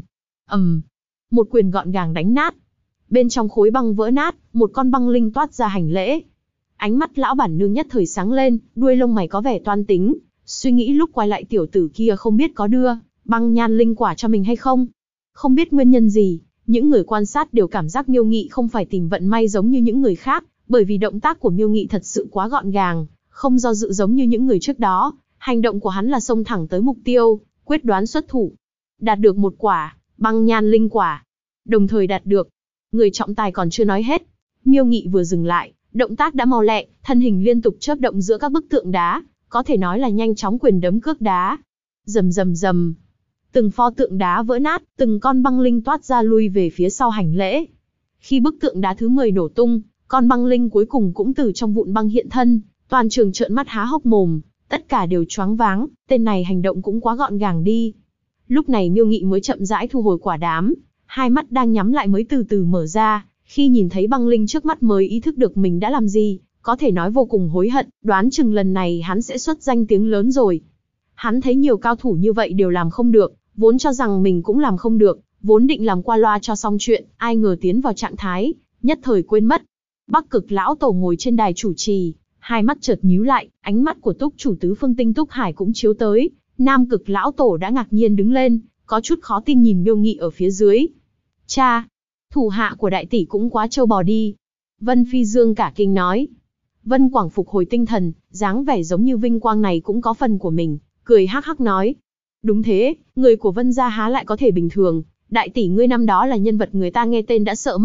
Một quyền gọn gàng đánh nát. Bên trong khối băng vỡ nát, một con băng linh toát ra hành lễ. Ánh mắt lão bản nương nhất thời sáng lên, đuôi lông mày có vẻ toan tính, suy nghĩ lúc quay lại tiểu tử kia không biết có đưa băng nhan linh quả cho mình hay không. Không biết nguyên nhân gì, những người quan sát đều cảm giác Miêu Nghị không phải tìm vận may giống như những người khác, bởi vì động tác của Miêu Nghị thật sự quá gọn gàng, không do dự giống như những người trước đó, hành động của hắn là xông thẳng tới mục tiêu, quyết đoán xuất thủ. Đạt được một quả băng nhan linh quả, đồng thời đạt được. Người trọng tài còn chưa nói hết, Miêu Nghị vừa dừng lại, động tác đã mau lẹ, thân hình liên tục chớp động giữa các bức tượng đá, có thể nói là nhanh chóng quyền đấm cước đá. Rầm rầm rầm, từng pho tượng đá vỡ nát, từng con băng linh toát ra lui về phía sau hành lễ. Khi bức tượng đá thứ 10 nổ tung, con băng linh cuối cùng cũng từ trong vụn băng hiện thân, toàn trường trợn mắt há hốc mồm, tất cả đều choáng váng, tên này hành động cũng quá gọn gàng đi. Lúc này Miêu Nghị mới chậm rãi thu hồi quả đám, hai mắt đang nhắm lại mới từ từ mở ra, khi nhìn thấy băng linh trước mắt mới ý thức được mình đã làm gì, có thể nói vô cùng hối hận, đoán chừng lần này hắn sẽ xuất danh tiếng lớn rồi. Hắn thấy nhiều cao thủ như vậy đều làm không được, vốn cho rằng mình cũng làm không được, vốn định làm qua loa cho xong chuyện, ai ngờ tiến vào trạng thái, nhất thời quên mất. Bắc Cực lão tổ ngồi trên đài chủ trì, hai mắt chợt nhíu lại, ánh mắt của Túc chủ tứ phương Tinh Túc Hải cũng chiếu tới, Nam Cực lão tổ đã ngạc nhiên đứng lên, có chút khó tin nhìn Miêu Nghị ở phía dưới. Cha, thủ hạ của đại tỷ cũng quá trâu bò đi. Vân Phi Dương cả kinh nói. Vân Quảng phục hồi tinh thần, dáng vẻ giống như vinh quang này cũng có phần của mình, cười hắc hắc nói. Đúng thế, người của Vân gia há lại có thể bình thường, đại tỷ ngươi năm đó là nhân vật người ta nghe tên đã sợ mất mật,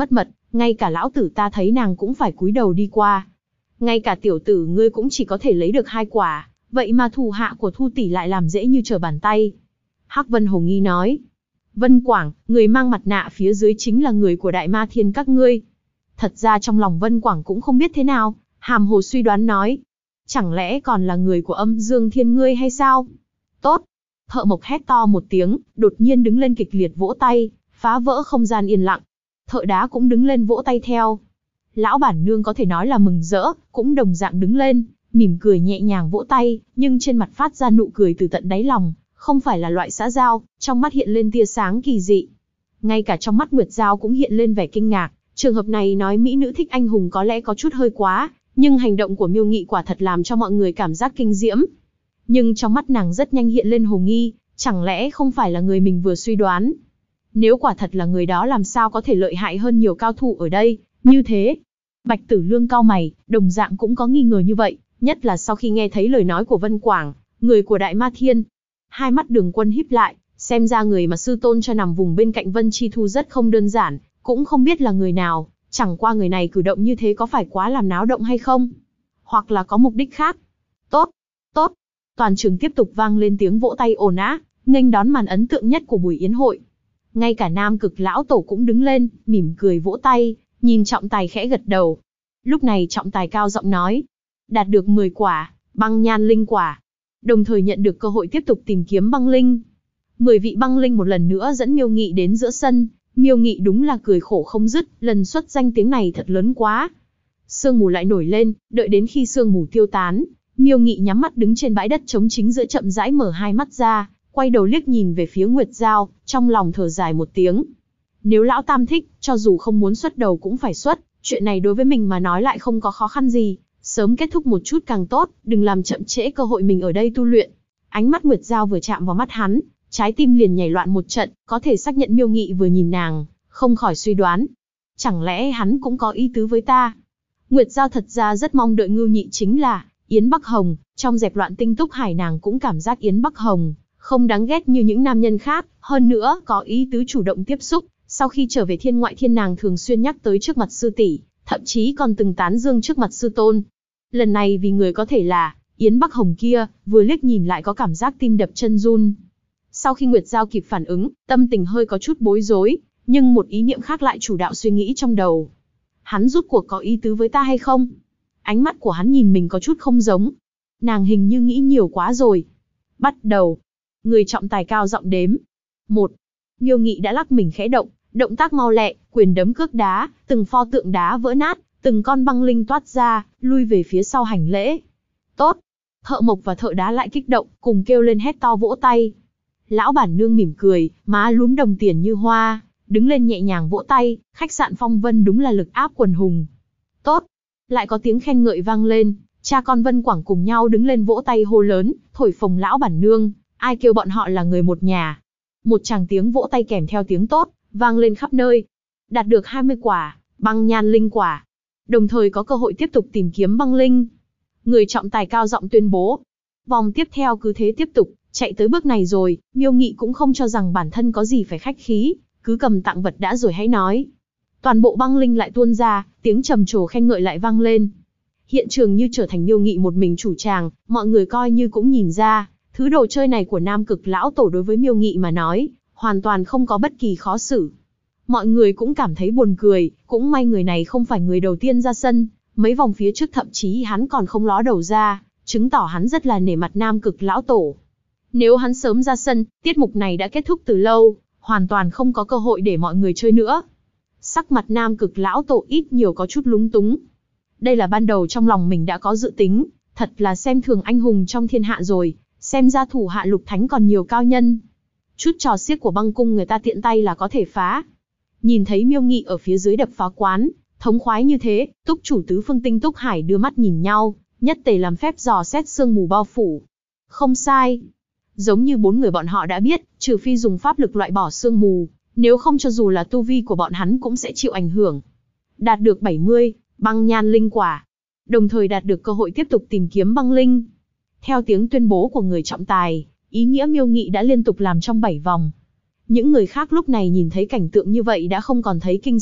Ngay cả lão tử ta thấy nàng cũng phải cúi đầu đi qua. Ngay cả tiểu tử ngươi cũng chỉ có thể lấy được 2 quả, vậy mà thủ hạ của Thu tỷ lại làm dễ như trở bàn tay. Hắc Vân Hồ nghi nói. Vân Quảng, người mang mặt nạ phía dưới chính là người của Đại Ma Thiên các ngươi. Thật ra trong lòng Vân Quảng cũng không biết thế nào, hàm hồ suy đoán nói. Chẳng lẽ còn là người của Âm Dương Thiên ngươi hay sao? Tốt. Thợ mộc hét to một tiếng, đột nhiên đứng lên kịch liệt vỗ tay, phá vỡ không gian yên lặng. Thợ đá cũng đứng lên vỗ tay theo. Lão bản nương có thể nói là mừng rỡ, cũng đồng dạng đứng lên, mỉm cười nhẹ nhàng vỗ tay, nhưng trên mặt phát ra nụ cười từ tận đáy lòng, không phải là loại xã giao, trong mắt hiện lên tia sáng kỳ dị. Ngay cả trong mắt Nguyệt Giao cũng hiện lên vẻ kinh ngạc, trường hợp này nói mỹ nữ thích anh hùng có lẽ có chút hơi quá, nhưng hành động của Miêu Nghị quả thật làm cho mọi người cảm giác kinh diễm. Nhưng trong mắt nàng rất nhanh hiện lên hồ nghi, chẳng lẽ không phải là người mình vừa suy đoán. Nếu quả thật là người đó làm sao có thể lợi hại hơn nhiều cao thủ ở đây, như thế. Bạch Tử Lương cau mày, đồng dạng cũng có nghi ngờ như vậy, nhất là sau khi nghe thấy lời nói của Vân Quảng, người của Đại Ma Thiên. Hai mắt Đường Quân híp lại, xem ra người mà sư tôn cho nằm vùng bên cạnh Vân Chi Thu rất không đơn giản, cũng không biết là người nào, chẳng qua người này cử động như thế có phải quá làm náo động hay không? Hoặc là có mục đích khác? Tốt, tốt. Toàn trường tiếp tục vang lên tiếng vỗ tay ồn ào, nghênh đón màn ấn tượng nhất của buổi yến hội. Ngay cả Nam Cực lão tổ cũng đứng lên, mỉm cười vỗ tay, nhìn Trọng Tài khẽ gật đầu. Lúc này Trọng Tài cao giọng nói, đạt được 10 quả, băng nhan linh quả, đồng thời nhận được cơ hội tiếp tục tìm kiếm băng linh. 10 vị băng linh một lần nữa dẫn Miêu Nghị đến giữa sân, Miêu Nghị đúng là cười khổ không dứt, lần xuất danh tiếng này thật lớn quá. Sương mù lại nổi lên, đợi đến khi sương mù tiêu tán, Miêu Nghị nhắm mắt đứng trên bãi đất trống chính giữa chậm rãi mở hai mắt ra, quay đầu liếc nhìn về phía Nguyệt Giao, trong lòng thở dài một tiếng. Nếu lão tam thích, cho dù không muốn xuất đầu cũng phải xuất, chuyện này đối với mình mà nói lại không có khó khăn gì, sớm kết thúc một chút càng tốt, đừng làm chậm trễ cơ hội mình ở đây tu luyện. Ánh mắt Nguyệt Giao vừa chạm vào mắt hắn, trái tim liền nhảy loạn một trận, có thể xác nhận Miêu Nghị vừa nhìn nàng, không khỏi suy đoán. Chẳng lẽ hắn cũng có ý tứ với ta? Nguyệt Giao thật ra rất mong đợi Ngưu Nhị chính là Yến Bắc Hồng, trong dẹp loạn tinh túc hải nàng cũng cảm giác Yến Bắc Hồng không đáng ghét như những nam nhân khác, hơn nữa có ý tứ chủ động tiếp xúc, sau khi trở về Thiên Ngoại Thiên nàng thường xuyên nhắc tới trước mặt sư tỷ, thậm chí còn từng tán dương trước mặt sư tôn. Lần này vì người có thể là Yến Bắc Hồng kia, vừa liếc nhìn lại có cảm giác tim đập chân run. Sau khi Nguyệt Giao kịp phản ứng, tâm tình hơi có chút bối rối, nhưng một ý niệm khác lại chủ đạo suy nghĩ trong đầu. Hắn rút cuộc có ý tứ với ta hay không? Ánh mắt của hắn nhìn mình có chút không giống. Nàng hình như nghĩ nhiều quá rồi. Bắt đầu. Người Trọng Tài cao giọng đếm. 1. Miêu Nghị đã lắc mình khẽ động, động tác mau lẹ, quyền đấm cước đá, từng pho tượng đá vỡ nát, từng con băng linh toát ra, lui về phía sau hành lễ. Tốt. Thợ mộc và thợ đá lại kích động, cùng kêu lên hét to vỗ tay. Lão bản nương mỉm cười, má lúm đồng tiền như hoa, đứng lên nhẹ nhàng vỗ tay, khách sạn Phong Vân đúng là lực áp quần hùng. Tốt. Lại có tiếng khen ngợi vang lên, cha con Vân Quảng cùng nhau đứng lên vỗ tay hô lớn, thổi phồng lão bản nương, ai kêu bọn họ là người một nhà. Một tràng tiếng vỗ tay kèm theo tiếng tốt, vang lên khắp nơi. Đạt được 20 quả, băng nhan linh quả. Đồng thời có cơ hội tiếp tục tìm kiếm băng linh. Người Trọng Tài cao giọng tuyên bố. Vòng tiếp theo cứ thế tiếp tục, chạy tới bước này rồi, Miêu Nghị cũng không cho rằng bản thân có gì phải khách khí, cứ cầm tặng vật đã rồi hãy nói. Toàn bộ băng linh lại tuôn ra, tiếng trầm trồ khen ngợi lại vang lên. Hiện trường như trở thành Miêu Nghị một mình chủ tràng, mọi người coi như cũng nhìn ra, thứ đồ chơi này của Nam Cực lão tổ đối với Miêu Nghị mà nói, hoàn toàn không có bất kỳ khó xử. Mọi người cũng cảm thấy buồn cười, cũng may người này không phải người đầu tiên ra sân, mấy vòng phía trước thậm chí hắn còn không ló đầu ra, chứng tỏ hắn rất là nể mặt Nam Cực lão tổ. Nếu hắn sớm ra sân, tiết mục này đã kết thúc từ lâu, hoàn toàn không có cơ hội để mọi người chơi nữa. Sắc mặt Nam Cực lão tổ ít nhiều có chút lúng túng. Đây là ban đầu trong lòng mình đã có dự tính, thật là xem thường anh hùng trong thiên hạ rồi, xem ra thủ hạ Lục Thánh còn nhiều cao nhân. Chút trò xiếc của băng cung người ta tiện tay là có thể phá. Nhìn thấy Miêu Nghị ở phía dưới đập phá quán, thống khoái như thế, túc chủ tứ phương tinh túc hải đưa mắt nhìn nhau, nhất tề làm phép dò xét sương mù bao phủ. Không sai. Giống như 4 người bọn họ đã biết, trừ phi dùng pháp lực loại bỏ sương mù, nếu không cho dù là tu vi của bọn hắn cũng sẽ chịu ảnh hưởng. Đạt được 70, băng nhan linh quả. Đồng thời đạt được cơ hội tiếp tục tìm kiếm băng linh. Theo tiếng tuyên bố của người Trọng Tài, ý nghĩa Miêu Nghị đã liên tục làm trong 7 vòng. Những người khác lúc này nhìn thấy cảnh tượng như vậy đã không còn thấy kinh sợ,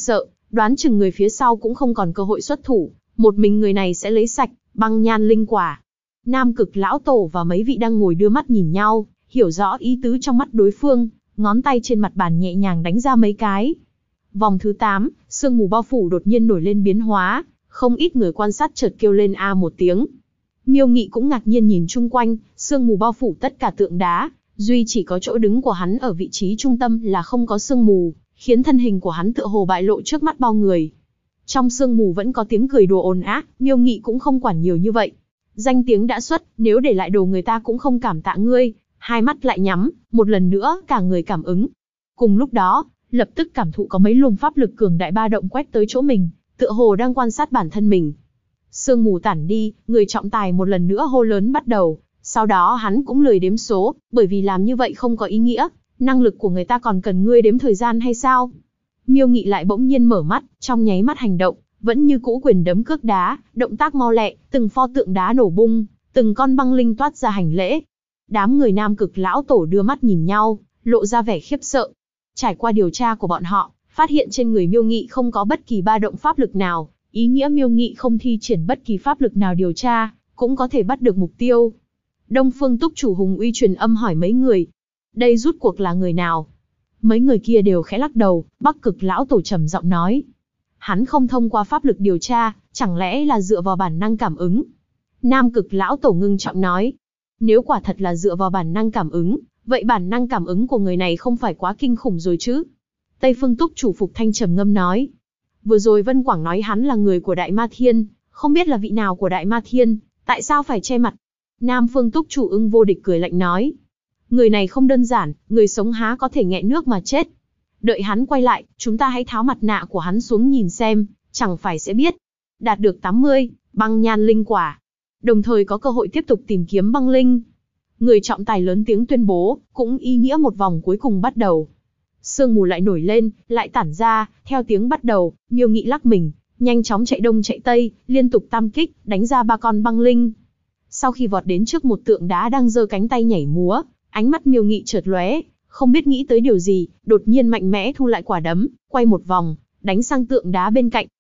đoán chừng người phía sau cũng không còn cơ hội xuất thủ, một mình người này sẽ lấy sạch băng nhan linh quả. Nam Cực lão tổ và mấy vị đang ngồi đưa mắt nhìn nhau, hiểu rõ ý tứ trong mắt đối phương, ngón tay trên mặt bàn nhẹ nhàng đánh ra mấy cái. Vòng thứ 8, sương mù bao phủ đột nhiên nổi lên biến hóa, không ít người quan sát chợt kêu lên a một tiếng. Miêu Nghị cũng ngạc nhiên nhìn chung quanh, sương mù bao phủ tất cả tượng đá, duy chỉ có chỗ đứng của hắn ở vị trí trung tâm là không có sương mù, khiến thân hình của hắn tựa hồ bại lộ trước mắt bao người. Trong sương mù vẫn có tiếng cười đùa ồn ào, Miêu Nghị cũng không quản nhiều như vậy. Danh tiếng đã xuất, nếu để lại đồ người ta cũng không cảm tạ ngươi. Hai mắt lại nhắm, một lần nữa cả người cảm ứng. Cùng lúc đó, lập tức cảm thụ có mấy luồng pháp lực cường đại ba động quét tới chỗ mình, tựa hồ đang quan sát bản thân mình. Sương mù tản đi, người trọng tài một lần nữa hô lớn bắt đầu. Sau đó hắn cũng lười đếm số, bởi vì làm như vậy không có ý nghĩa. Năng lực của người ta còn cần ngươi đếm thời gian hay sao? Miêu Nghị lại bỗng nhiên mở mắt, trong nháy mắt hành động, vẫn như cũ quyền đấm cước đá, động tác mau lẹ, từng pho tượng đá nổ bung, từng con băng linh toát ra hành lễ. Đám người Nam Cực lão tổ đưa mắt nhìn nhau, lộ ra vẻ khiếp sợ. Trải qua điều tra của bọn họ, phát hiện trên người Miêu Nghị không có bất kỳ ba động pháp lực nào, ý nghĩa Miêu Nghị không thi triển bất kỳ pháp lực nào điều tra, cũng có thể bắt được mục tiêu. Đông Phương Túc chủ Hùng Uy truyền âm hỏi mấy người, đây rút cuộc là người nào? Mấy người kia đều khẽ lắc đầu. Bắc Cực lão tổ trầm giọng nói, hắn không thông qua pháp lực điều tra, chẳng lẽ là dựa vào bản năng cảm ứng? Nam Cực lão tổ ngưng trọng nói, nếu quả thật là dựa vào bản năng cảm ứng, vậy bản năng cảm ứng của người này không phải quá kinh khủng rồi chứ? Tây Phương Túc chủ Phục Thanh trầm ngâm nói, vừa rồi Vân Quảng nói hắn là người của Đại Ma Thiên, không biết là vị nào của Đại Ma Thiên, tại sao phải che mặt? Nam Phương Túc chủ Ưng Vô Địch cười lạnh nói, người này không đơn giản, người sống há có thể nghẹn nước mà chết. Đợi hắn quay lại, chúng ta hãy tháo mặt nạ của hắn xuống nhìn xem, chẳng phải sẽ biết. Đạt được 80 băng nhan linh quả, đồng thời có cơ hội tiếp tục tìm kiếm băng linh. Người trọng tài lớn tiếng tuyên bố, cũng ý nghĩa một vòng cuối cùng bắt đầu. Sương mù lại nổi lên, lại tản ra, theo tiếng bắt đầu, Miêu Nghị lắc mình, nhanh chóng chạy đông chạy tây, liên tục tam kích, đánh ra 3 con băng linh. Sau khi vọt đến trước một tượng đá đang giơ cánh tay nhảy múa, ánh mắt Miêu Nghị chợt lóe, không biết nghĩ tới điều gì, đột nhiên mạnh mẽ thu lại quả đấm, quay một vòng, đánh sang tượng đá bên cạnh.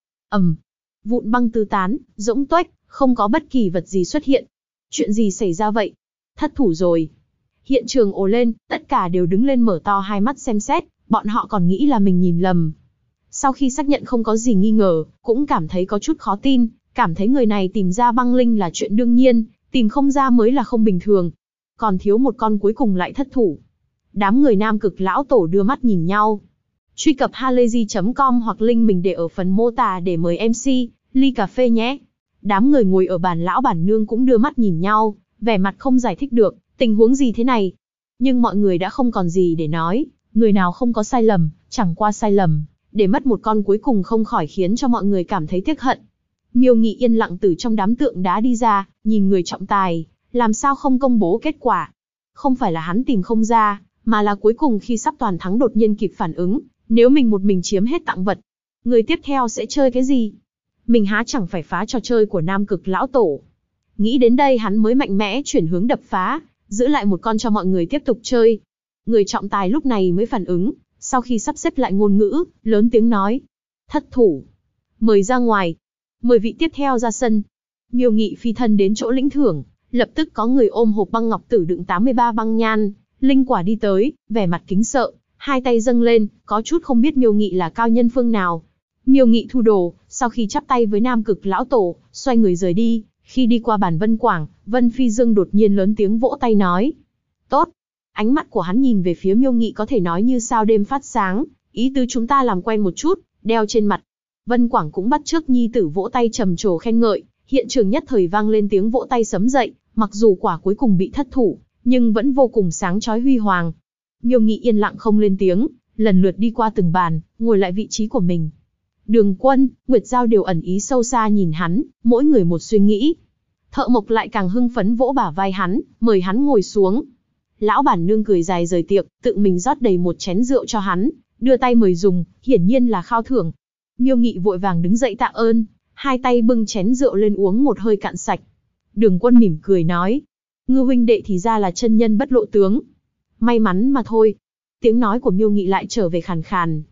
Vụn băng tứ tán, rỗng tuếch, không có bất kỳ vật gì xuất hiện. Chuyện gì xảy ra vậy? Thất thủ rồi. Hiện trường ồ lên, tất cả đều đứng lên mở to hai mắt xem xét, bọn họ còn nghĩ là mình nhìn lầm. Sau khi xác nhận không có gì nghi ngờ, cũng cảm thấy có chút khó tin, cảm thấy người này tìm ra băng linh là chuyện đương nhiên, tìm không ra mới là không bình thường. Còn thiếu một con cuối cùng lại thất thủ. Đám người Nam Cực lão tổ đưa mắt nhìn nhau. Truy cập halayzi.com hoặc link mình để ở phần mô tả để mời MC, ly cà phê nhé. Đám người ngồi ở bàn lão bản nương cũng đưa mắt nhìn nhau, vẻ mặt không giải thích được, tình huống gì thế này. Nhưng mọi người đã không còn gì để nói, người nào không có sai lầm, chẳng qua sai lầm, để mất một con cuối cùng không khỏi khiến cho mọi người cảm thấy tiếc hận. Miêu Nghị yên lặng từ trong đám tượng đá đi ra, nhìn người trọng tài, làm sao không công bố kết quả. Không phải là hắn tìm không ra, mà là cuối cùng khi sắp toàn thắng đột nhiên kịp phản ứng, nếu mình một mình chiếm hết tặng vật, người tiếp theo sẽ chơi cái gì? Mình há chẳng phải phá trò chơi của Nam Cực lão tổ. Nghĩ đến đây hắn mới mạnh mẽ chuyển hướng đập phá, giữ lại một con cho mọi người tiếp tục chơi. Người trọng tài lúc này mới phản ứng, sau khi sắp xếp lại ngôn ngữ, lớn tiếng nói, thất thủ, mời ra ngoài, mời vị tiếp theo ra sân. Miêu Nghị phi thân đến chỗ lĩnh thưởng, lập tức có người ôm hộp băng ngọc tử đựng 83 băng nhan linh quả đi tới, vẻ mặt kính sợ, hai tay dâng lên, có chút không biết Miêu Nghị là cao nhân phương nào. Miêu Nghị thu đồ, sau khi chắp tay với Nam Cực lão tổ, xoay người rời đi. Khi đi qua bàn Vân Quảng, Vân Phi Dương đột nhiên lớn tiếng vỗ tay nói, tốt. Ánh mắt của hắn nhìn về phía Miêu Nghị có thể nói như sao đêm phát sáng, ý tứ chúng ta làm quen một chút, đeo trên mặt. Vân Quảng cũng bắt chước nhi tử vỗ tay trầm trồ khen ngợi, hiện trường nhất thời vang lên tiếng vỗ tay sấm dậy, mặc dù quả cuối cùng bị thất thủ, nhưng vẫn vô cùng sáng chói huy hoàng. Miêu Nghị yên lặng không lên tiếng, lần lượt đi qua từng bàn, ngồi lại vị trí của mình. Đường Quân, Nguyệt Giao đều ẩn ý sâu xa nhìn hắn, mỗi người một suy nghĩ. Thợ Mộc lại càng hưng phấn vỗ bả vai hắn, mời hắn ngồi xuống. Lão bản nương cười dài rời tiệc, tự mình rót đầy một chén rượu cho hắn, đưa tay mời dùng, hiển nhiên là khao thưởng. Miêu Nghị vội vàng đứng dậy tạ ơn, hai tay bưng chén rượu lên uống một hơi cạn sạch. Đường Quân mỉm cười nói, Ngư huynh đệ thì ra là chân nhân bất lộ tướng. May mắn mà thôi. Tiếng nói của Miêu Nghị lại trở về khàn khàn.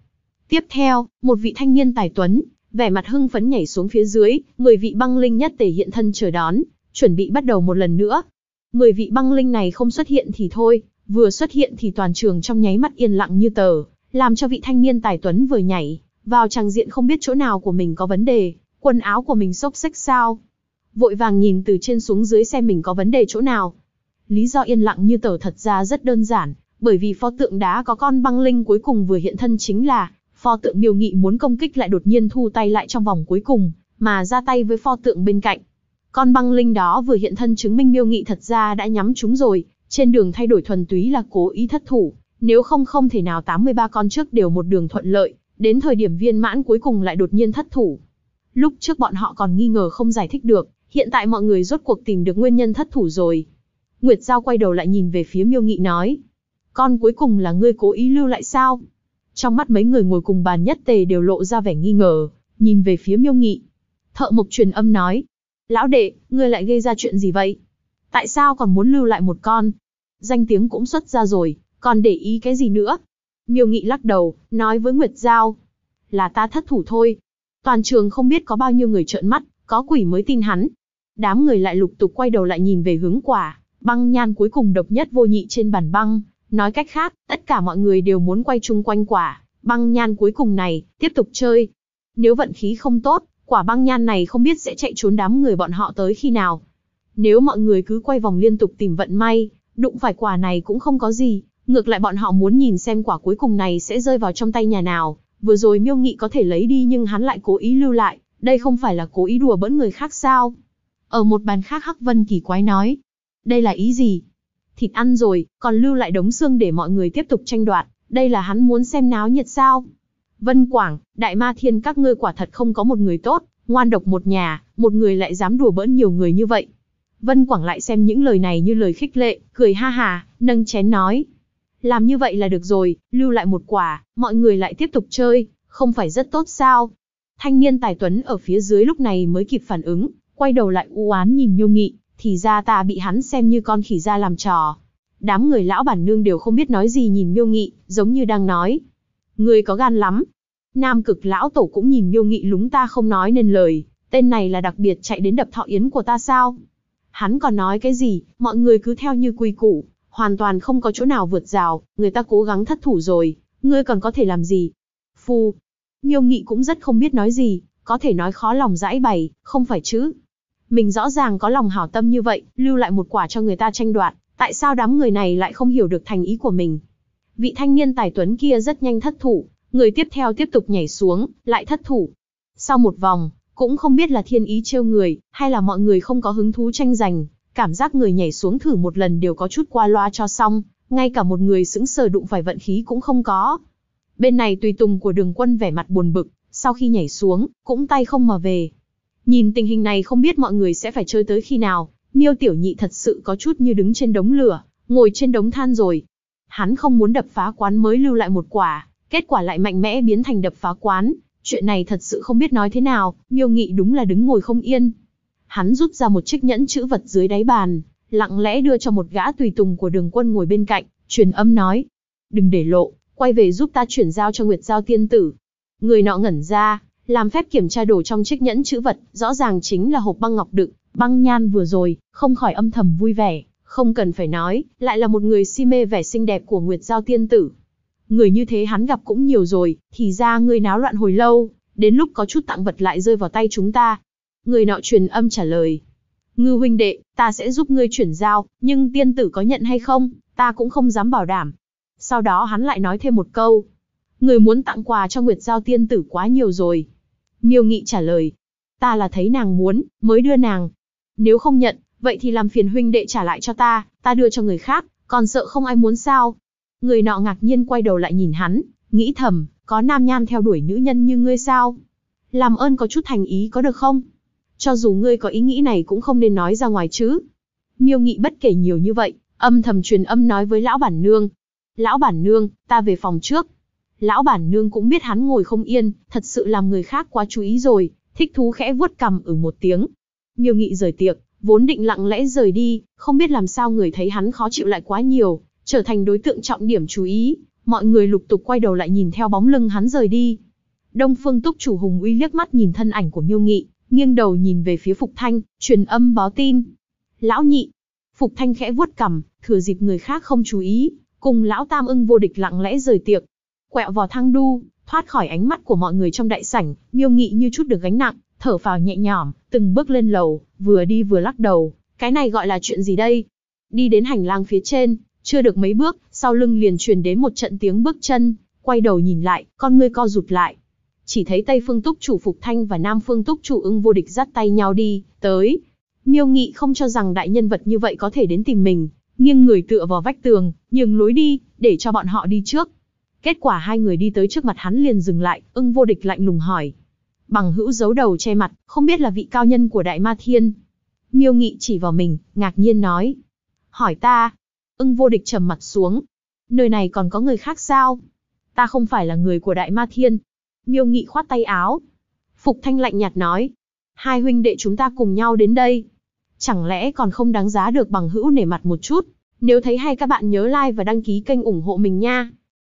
Tiếp theo, một vị thanh niên tài tuấn, vẻ mặt hưng phấn nhảy xuống phía dưới, 10 vị băng linh nhất tề hiện thân chờ đón, chuẩn bị bắt đầu một lần nữa. 10 vị băng linh này không xuất hiện thì thôi, vừa xuất hiện thì toàn trường trong nháy mắt yên lặng như tờ, làm cho vị thanh niên tài tuấn vừa nhảy vào tràng diện không biết chỗ nào của mình có vấn đề, quần áo của mình xốc xếch sao. Vội vàng nhìn từ trên xuống dưới xem mình có vấn đề chỗ nào. Lý do yên lặng như tờ thật ra rất đơn giản, bởi vì pho tượng đá có con băng linh cuối cùng vừa hiện thân chính là pho tượng Miêu Nghị muốn công kích lại đột nhiên thu tay lại trong vòng cuối cùng, mà ra tay với pho tượng bên cạnh. Con băng linh đó vừa hiện thân chứng minh Miêu Nghị thật ra đã nhắm trúng rồi, trên đường thay đổi thuần túy là cố ý thất thủ, nếu không không thể nào 83 con trước đều một đường thuận lợi, đến thời điểm viên mãn cuối cùng lại đột nhiên thất thủ. Lúc trước bọn họ còn nghi ngờ không giải thích được, hiện tại mọi người rốt cuộc tìm được nguyên nhân thất thủ rồi. Nguyệt Giao quay đầu lại nhìn về phía Miêu Nghị nói, con cuối cùng là ngươi cố ý lưu lại sao? Trong mắt mấy người ngồi cùng bàn nhất tề đều lộ ra vẻ nghi ngờ, nhìn về phía Miêu Nghị. Thợ mộc truyền âm nói, lão đệ, ngươi lại gây ra chuyện gì vậy? Tại sao còn muốn lưu lại một con? Danh tiếng cũng xuất ra rồi, còn để ý cái gì nữa? Miêu Nghị lắc đầu, nói với Nguyệt Giao, là ta thất thủ thôi. Toàn trường không biết có bao nhiêu người trợn mắt, có quỷ mới tin hắn. Đám người lại lục tục quay đầu lại nhìn về hướng quả băng nhan cuối cùng độc nhất vô nhị trên bàn băng. Nói cách khác, tất cả mọi người đều muốn quay chung quanh quả băng nhan cuối cùng này, tiếp tục chơi. Nếu vận khí không tốt, quả băng nhan này không biết sẽ chạy trốn đám người bọn họ tới khi nào. Nếu mọi người cứ quay vòng liên tục tìm vận may, đụng phải quả này cũng không có gì, ngược lại bọn họ muốn nhìn xem quả cuối cùng này sẽ rơi vào trong tay nhà nào. Vừa rồi Miêu Nghị có thể lấy đi nhưng hắn lại cố ý lưu lại, đây không phải là cố ý đùa bỡn người khác sao? Ở một bàn khác Hắc Vân kỳ quái nói, đây là ý gì? Thịt ăn rồi, còn lưu lại đống xương để mọi người tiếp tục tranh đoạt, đây là hắn muốn xem náo nhiệt sao? Vân Quảng, Đại Ma Thiên các ngươi quả thật không có một người tốt, ngoan độc một nhà, một người lại dám đùa bỡn nhiều người như vậy. Vân Quảng lại xem những lời này như lời khích lệ, cười ha hà, nâng chén nói, làm như vậy là được rồi, lưu lại một quả, mọi người lại tiếp tục chơi, không phải rất tốt sao? Thanh niên tài tuấn ở phía dưới lúc này mới kịp phản ứng, quay đầu lại u oán nhìn Miêu Nghị, thì ra ta bị hắn xem như con khỉ ra làm trò. Đám người lão bản nương đều không biết nói gì nhìn Miêu Nghị, giống như đang nói, ngươi có gan lắm. Nam Cực lão tổ cũng nhìn Miêu Nghị lúng ta không nói nên lời, tên này là đặc biệt chạy đến đập thọ yến của ta sao? Hắn còn nói cái gì, mọi người cứ theo như quy củ, hoàn toàn không có chỗ nào vượt rào, người ta cố gắng thất thủ rồi, ngươi còn có thể làm gì? Phu. Miêu Nghị cũng rất không biết nói gì, có thể nói khó lòng giãi bày, không phải chứ? Mình rõ ràng có lòng hảo tâm như vậy, lưu lại một quả cho người ta tranh đoạt, tại sao đám người này lại không hiểu được thành ý của mình? Vị thanh niên tài tuấn kia rất nhanh thất thủ, người tiếp theo tiếp tục nhảy xuống, lại thất thủ. Sau một vòng, cũng không biết là thiên ý trêu người, hay là mọi người không có hứng thú tranh giành, cảm giác người nhảy xuống thử một lần đều có chút qua loa cho xong, ngay cả một người sững sờ đụng phải vận khí cũng không có. Bên này tùy tùng của Đường Quân vẻ mặt buồn bực, sau khi nhảy xuống, cũng tay không mà về. Nhìn tình hình này không biết mọi người sẽ phải chơi tới khi nào, Miêu Tiểu Nhị thật sự có chút như đứng trên đống lửa, ngồi trên đống than rồi. Hắn không muốn đập phá quán mới lưu lại một quả, kết quả lại mạnh mẽ biến thành đập phá quán. Chuyện này thật sự không biết nói thế nào, Miêu Nghị đúng là đứng ngồi không yên. Hắn rút ra một chiếc nhẫn chữ vật dưới đáy bàn, lặng lẽ đưa cho một gã tùy tùng của Đường Quân ngồi bên cạnh, truyền âm nói, đừng để lộ, quay về giúp ta chuyển giao cho Nguyệt Giao tiên tử. Người nọ ngẩn ra, làm phép kiểm tra đồ trong chiếc nhẫn chữ vật, rõ ràng chính là hộp băng ngọc đựng băng nhan vừa rồi, không khỏi âm thầm vui vẻ, không cần phải nói, lại là một người si mê vẻ xinh đẹp của Nguyệt Giao tiên tử. Người như thế hắn gặp cũng nhiều rồi, thì ra ngươi náo loạn hồi lâu, đến lúc có chút tặng vật lại rơi vào tay chúng ta. Người nọ truyền âm trả lời, Ngư huynh đệ, ta sẽ giúp ngươi chuyển giao, nhưng tiên tử có nhận hay không, ta cũng không dám bảo đảm. Sau đó hắn lại nói thêm một câu, người muốn tặng quà cho Nguyệt Giao tiên tử quá nhiều rồi. Miêu Nghị trả lời, ta là thấy nàng muốn, mới đưa nàng. Nếu không nhận, vậy thì làm phiền huynh đệ trả lại cho ta đưa cho người khác, còn sợ không ai muốn sao? Người nọ ngạc nhiên quay đầu lại nhìn hắn, nghĩ thầm, có nam nhan theo đuổi nữ nhân như ngươi sao? Làm ơn có chút thành ý có được không? Cho dù ngươi có ý nghĩ này cũng không nên nói ra ngoài chứ. Miêu Nghị bất kể nhiều như vậy, âm thầm truyền âm nói với lão bản nương. Lão bản nương, ta về phòng trước. Lão bản nương cũng biết hắn ngồi không yên, thật sự làm người khác quá chú ý rồi, thích thú khẽ vuốt cằm một tiếng. Miêu Nghị rời tiệc, vốn định lặng lẽ rời đi, không biết làm sao người thấy hắn khó chịu lại quá nhiều, trở thành đối tượng trọng điểm chú ý, Mọi người lục tục quay đầu lại nhìn theo bóng lưng hắn rời đi. Đông Phương Túc chủ Hùng Uy liếc mắt nhìn thân ảnh của Miêu Nghị, nghiêng đầu nhìn về phía Phục Thanh, truyền âm báo tin. Lão nhị. Phục Thanh khẽ vuốt cằm, thừa dịp người khác không chú ý, cùng lão tam Ưng Vô Địch lặng lẽ rời tiệc. Quẹo vào thang đu, thoát khỏi ánh mắt của mọi người trong đại sảnh, Miêu Nghị như chút được gánh nặng, thở phào nhẹ nhõm, từng bước lên lầu, vừa đi vừa lắc đầu, cái này gọi là chuyện gì đây? Đi đến hành lang phía trên, chưa được mấy bước, sau lưng liền truyền đến một trận tiếng bước chân, quay đầu nhìn lại, con ngươi co rụt lại. Chỉ thấy Tây Phương Túc chủ Phục Thanh và Nam Phương Túc chủ Ưng Vô Địch dắt tay nhau đi tới. Miêu Nghị không cho rằng đại nhân vật như vậy có thể đến tìm mình, nghiêng người tựa vào vách tường, nhường lối đi, để cho bọn họ đi trước. Kết quả hai người đi tới trước mặt hắn liền dừng lại, Ưng Vô Địch lạnh lùng hỏi. Bằng hữu giấu đầu che mặt, không biết là vị cao nhân của Đại Ma Thiên. Miêu Nghị chỉ vào mình, ngạc nhiên nói. Hỏi ta. Ưng Vô Địch trầm mặt xuống. Nơi này còn có người khác sao? Ta không phải là người của Đại Ma Thiên. Miêu Nghị khoát tay áo. Phục Thanh lạnh nhạt nói. Hai huynh đệ chúng ta cùng nhau đến đây. Chẳng lẽ còn không đáng giá được bằng hữu nể mặt một chút? Nếu thấy hay các bạn nhớ like và đăng ký kênh ủng hộ mình nha.